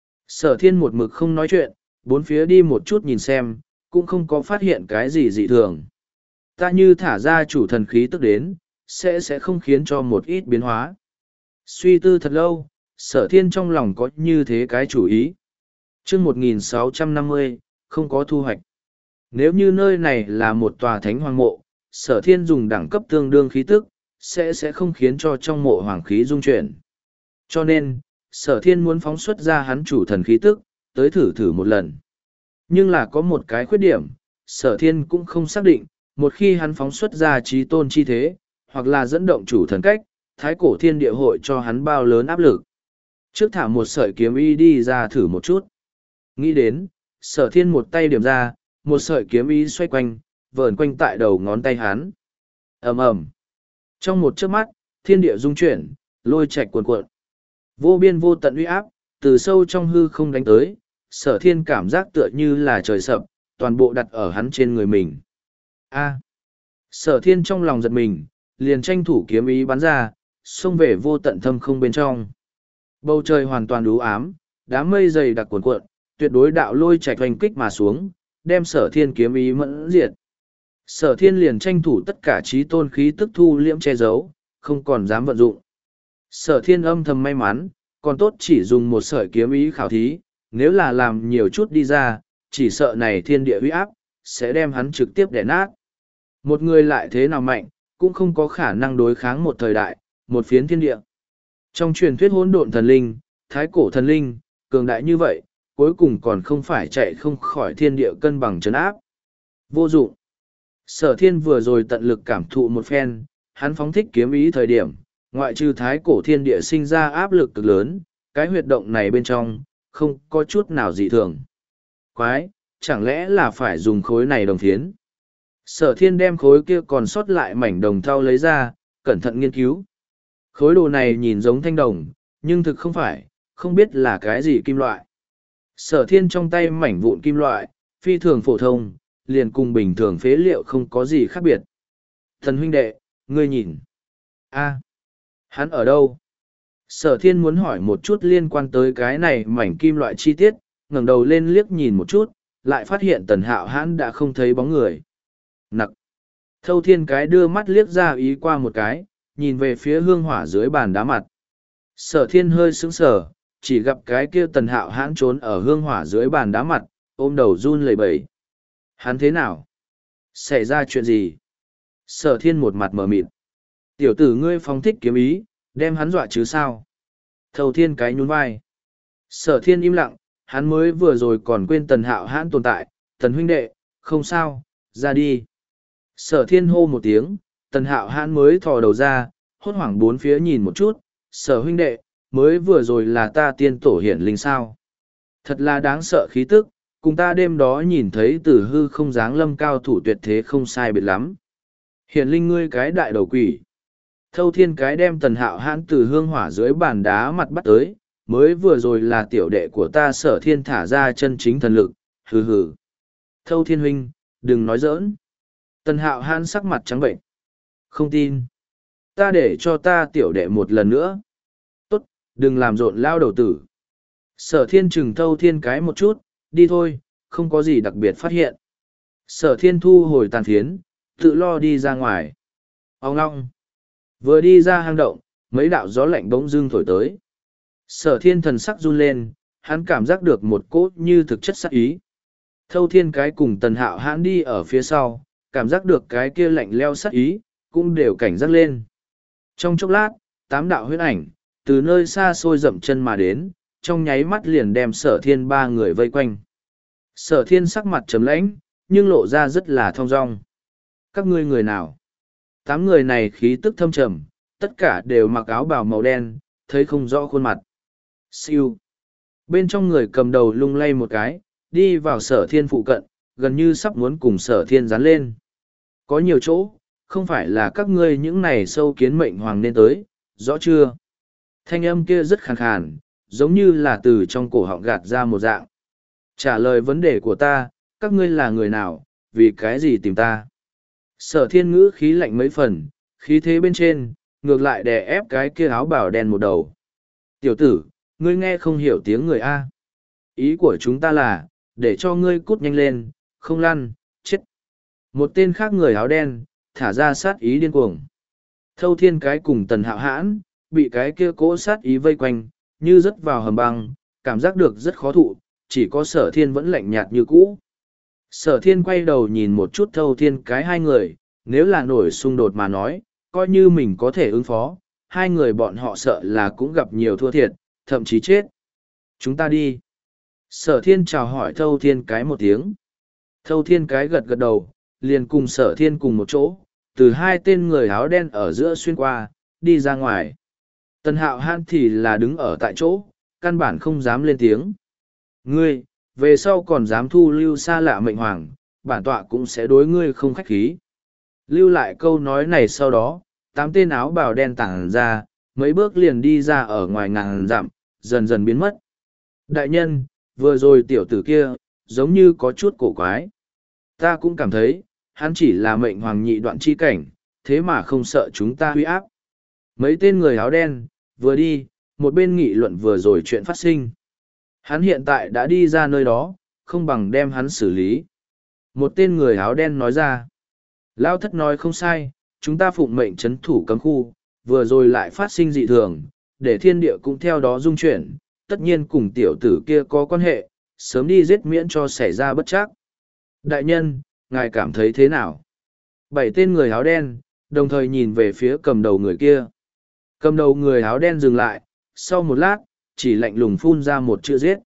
Sở thiên một mực không nói chuyện, bốn phía đi một chút nhìn xem, cũng không có phát hiện cái gì dị thường. Ta như thả ra chủ thần khí tức đến, sẽ sẽ không khiến cho một ít biến hóa. Suy tư thật lâu, sở thiên trong lòng có như thế cái chủ ý. chương một nghìn sáu trăm năm mươi, không có thu hoạch. Nếu như nơi này là một tòa thánh hoàng mộ, sở thiên dùng đẳng cấp tương đương khí tức, sẽ sẽ không khiến cho trong mộ hoàng khí dung chuyển. Cho nên, sở thiên muốn phóng xuất ra hắn chủ thần khí tức, tới thử thử một lần. Nhưng là có một cái khuyết điểm, sở thiên cũng không xác định, một khi hắn phóng xuất ra trí tôn chi thế, hoặc là dẫn động chủ thần cách, thái cổ thiên địa hội cho hắn bao lớn áp lực. Trước thả một sợi kiếm y đi ra thử một chút. Nghĩ đến, sở thiên một tay điểm ra, một sợi kiếm y xoay quanh, vờn quanh tại đầu ngón tay hắn. ầm ầm. Trong một chớp mắt, thiên địa rung chuyển, lôi trạch cuồn cuộn. Vô biên vô tận uy áp, từ sâu trong hư không đánh tới, sở thiên cảm giác tựa như là trời sập, toàn bộ đặt ở hắn trên người mình. A. Sở thiên trong lòng giật mình, liền tranh thủ kiếm ý bắn ra, xông về vô tận thâm không bên trong. Bầu trời hoàn toàn u ám, đám mây dày đặc cuồn cuộn, tuyệt đối đạo lôi trạch hoành kích mà xuống, đem sở thiên kiếm ý mẫn diệt. Sở thiên liền tranh thủ tất cả trí tôn khí tức thu liễm che giấu, không còn dám vận dụng. Sở thiên âm thầm may mắn, còn tốt chỉ dùng một sợi kiếm ý khảo thí, nếu là làm nhiều chút đi ra, chỉ sợ này thiên địa uy áp, sẽ đem hắn trực tiếp đè nát. Một người lại thế nào mạnh, cũng không có khả năng đối kháng một thời đại, một phiến thiên địa. Trong truyền thuyết hỗn độn thần linh, thái cổ thần linh, cường đại như vậy, cuối cùng còn không phải chạy không khỏi thiên địa cân bằng trấn áp. Vô dụng. Sở thiên vừa rồi tận lực cảm thụ một phen, hắn phóng thích kiếm ý thời điểm, ngoại trừ thái cổ thiên địa sinh ra áp lực cực lớn, cái huyệt động này bên trong, không có chút nào dị thường. Quái, chẳng lẽ là phải dùng khối này đồng thiến? Sở thiên đem khối kia còn sót lại mảnh đồng thau lấy ra, cẩn thận nghiên cứu. Khối đồ này nhìn giống thanh đồng, nhưng thực không phải, không biết là cái gì kim loại. Sở thiên trong tay mảnh vụn kim loại, phi thường phổ thông, liền cùng bình thường phế liệu không có gì khác biệt. Thần huynh đệ, ngươi nhìn. A, hắn ở đâu? Sở thiên muốn hỏi một chút liên quan tới cái này mảnh kim loại chi tiết, ngẩng đầu lên liếc nhìn một chút, lại phát hiện tần hạo hãn đã không thấy bóng người. Nặc. Thâu thiên cái đưa mắt liếc ra ý qua một cái, nhìn về phía hương hỏa dưới bàn đá mặt. Sở thiên hơi sững sờ, chỉ gặp cái kia tần hạo hãn trốn ở hương hỏa dưới bàn đá mặt, ôm đầu run lẩy bẩy. Hắn thế nào? Xảy ra chuyện gì? Sở thiên một mặt mờ mịt. Tiểu tử ngươi phóng thích kiếm ý, đem hắn dọa chứ sao? Thâu thiên cái nhún vai. Sở thiên im lặng, hắn mới vừa rồi còn quên tần hạo hãn tồn tại. Tần huynh đệ, không sao, ra đi. Sở thiên hô một tiếng, tần hạo hãn mới thò đầu ra, hốt hoảng bốn phía nhìn một chút. Sở huynh đệ, mới vừa rồi là ta tiên tổ hiển linh sao? Thật là đáng sợ khí tức, cùng ta đêm đó nhìn thấy từ hư không dáng lâm cao thủ tuyệt thế không sai biệt lắm. Hiển linh ngươi cái đại đầu quỷ. Thâu thiên cái đem tần hạo hãn từ hương hỏa dưới bàn đá mặt bắt tới, mới vừa rồi là tiểu đệ của ta sở thiên thả ra chân chính thần lực, hừ hừ. Thâu thiên huynh, đừng nói giỡn. Tần hạo hãn sắc mặt trắng bệnh. Không tin. Ta để cho ta tiểu đệ một lần nữa. Tốt, đừng làm rộn lao đầu tử. Sở thiên chừng thâu thiên cái một chút, đi thôi, không có gì đặc biệt phát hiện. Sở thiên thu hồi tàn phiến, tự lo đi ra ngoài. Ông ngong. Vừa đi ra hang động, mấy đạo gió lạnh bỗng dưng thổi tới. Sở thiên thần sắc run lên, hắn cảm giác được một cốt như thực chất sắc ý. Thâu thiên cái cùng tần hạo hãn đi ở phía sau, cảm giác được cái kia lạnh leo sắc ý, cũng đều cảnh giác lên. Trong chốc lát, tám đạo huyết ảnh, từ nơi xa xôi dậm chân mà đến, trong nháy mắt liền đem sở thiên ba người vây quanh. Sở thiên sắc mặt trầm lãnh, nhưng lộ ra rất là thong dong. Các ngươi người nào? Tám người này khí tức thâm trầm, tất cả đều mặc áo bào màu đen, thấy không rõ khuôn mặt. Siêu. Bên trong người cầm đầu lung lay một cái, đi vào sở thiên phụ cận, gần như sắp muốn cùng sở thiên dán lên. Có nhiều chỗ, không phải là các ngươi những này sâu kiến mệnh hoàng nên tới, rõ chưa? Thanh âm kia rất khàn khàn, giống như là từ trong cổ họng gạt ra một dạng. Trả lời vấn đề của ta, các ngươi là người nào, vì cái gì tìm ta? Sở thiên ngữ khí lạnh mấy phần, khí thế bên trên, ngược lại đè ép cái kia áo bào đen một đầu. Tiểu tử, ngươi nghe không hiểu tiếng người A. Ý của chúng ta là, để cho ngươi cút nhanh lên, không lăn, chết. Một tên khác người áo đen, thả ra sát ý điên cuồng. Thâu thiên cái cùng tần hạo hãn, bị cái kia cỗ sát ý vây quanh, như rớt vào hầm băng, cảm giác được rất khó thụ, chỉ có sở thiên vẫn lạnh nhạt như cũ. Sở thiên quay đầu nhìn một chút thâu thiên cái hai người, nếu là nổi xung đột mà nói, coi như mình có thể ứng phó, hai người bọn họ sợ là cũng gặp nhiều thua thiệt, thậm chí chết. Chúng ta đi. Sở thiên chào hỏi thâu thiên cái một tiếng. Thâu thiên cái gật gật đầu, liền cùng sở thiên cùng một chỗ, từ hai tên người áo đen ở giữa xuyên qua, đi ra ngoài. Tần hạo hãn thì là đứng ở tại chỗ, căn bản không dám lên tiếng. Ngươi, về sau còn dám thu lưu xa lạ mệnh hoàng, bản tọa cũng sẽ đối ngươi không khách khí. Lưu lại câu nói này sau đó, tám tên áo bào đen tản ra, mấy bước liền đi ra ở ngoài ngàn dặm, dần dần biến mất. Đại nhân, vừa rồi tiểu tử kia, giống như có chút cổ quái. Ta cũng cảm thấy, hắn chỉ là mệnh hoàng nhị đoạn chi cảnh, thế mà không sợ chúng ta huy áp. Mấy tên người áo đen, vừa đi, một bên nghị luận vừa rồi chuyện phát sinh. Hắn hiện tại đã đi ra nơi đó, không bằng đem hắn xử lý. Một tên người áo đen nói ra. Lao thất nói không sai, chúng ta phụng mệnh chấn thủ cấm khu, vừa rồi lại phát sinh dị thường, để thiên địa cũng theo đó dung chuyển, tất nhiên cùng tiểu tử kia có quan hệ, sớm đi giết miễn cho xảy ra bất trắc. Đại nhân, ngài cảm thấy thế nào? Bảy tên người áo đen, đồng thời nhìn về phía cầm đầu người kia. Cầm đầu người áo đen dừng lại, sau một lát, chỉ lạnh lùng phun ra một chữ giết.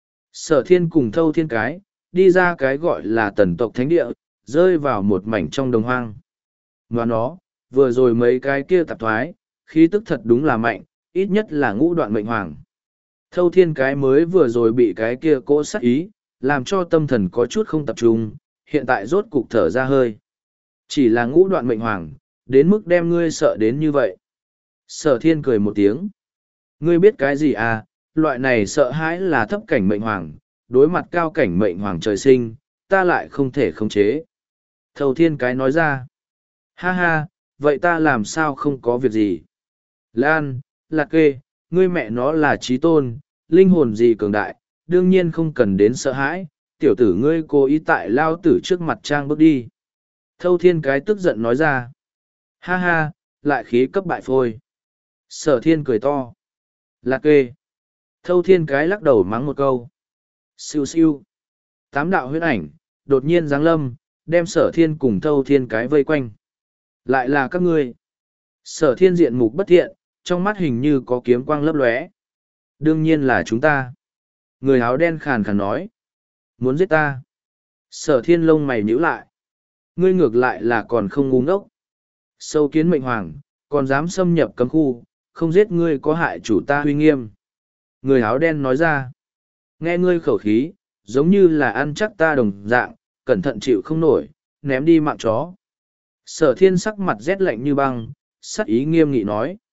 Sở thiên cùng thâu thiên cái, đi ra cái gọi là tần tộc thánh địa, rơi vào một mảnh trong đồng hoang. Và nó, vừa rồi mấy cái kia tạp thoái, khí tức thật đúng là mạnh, ít nhất là ngũ đoạn mệnh hoàng. Thâu thiên cái mới vừa rồi bị cái kia cỗ sát ý, làm cho tâm thần có chút không tập trung, hiện tại rốt cục thở ra hơi. Chỉ là ngũ đoạn mệnh hoàng, đến mức đem ngươi sợ đến như vậy. Sở thiên cười một tiếng. Ngươi biết cái gì à, loại này sợ hãi là thấp cảnh mệnh hoàng, đối mặt cao cảnh mệnh hoàng trời sinh, ta lại không thể khống chế. Thâu thiên cái nói ra. Ha ha, vậy ta làm sao không có việc gì? Lan, Lạc Kê, ngươi mẹ nó là trí tôn, linh hồn gì cường đại, đương nhiên không cần đến sợ hãi, tiểu tử ngươi cố ý tại lao tử trước mặt trang bước đi. Thâu thiên cái tức giận nói ra. Ha ha, lại khí cấp bại phôi. Sở thiên cười to. Lạc Kê. Thâu thiên cái lắc đầu mắng một câu. Siêu siêu. Tám đạo huyết ảnh, đột nhiên giáng lâm, đem sở thiên cùng thâu thiên cái vây quanh. Lại là các ngươi. Sở thiên diện mục bất thiện, trong mắt hình như có kiếm quang lấp lóe. Đương nhiên là chúng ta. Người áo đen khàn khàn nói. Muốn giết ta. Sở thiên lông mày nhíu lại. Ngươi ngược lại là còn không ngu ngốc. Sâu kiến mệnh hoàng, còn dám xâm nhập cấm khu, không giết ngươi có hại chủ ta huy nghiêm. Người áo đen nói ra. Nghe ngươi khẩu khí, giống như là ăn chắc ta đồng dạng, cẩn thận chịu không nổi, ném đi mạng chó. Sở thiên sắc mặt rét lạnh như băng, sắc ý nghiêm nghị nói.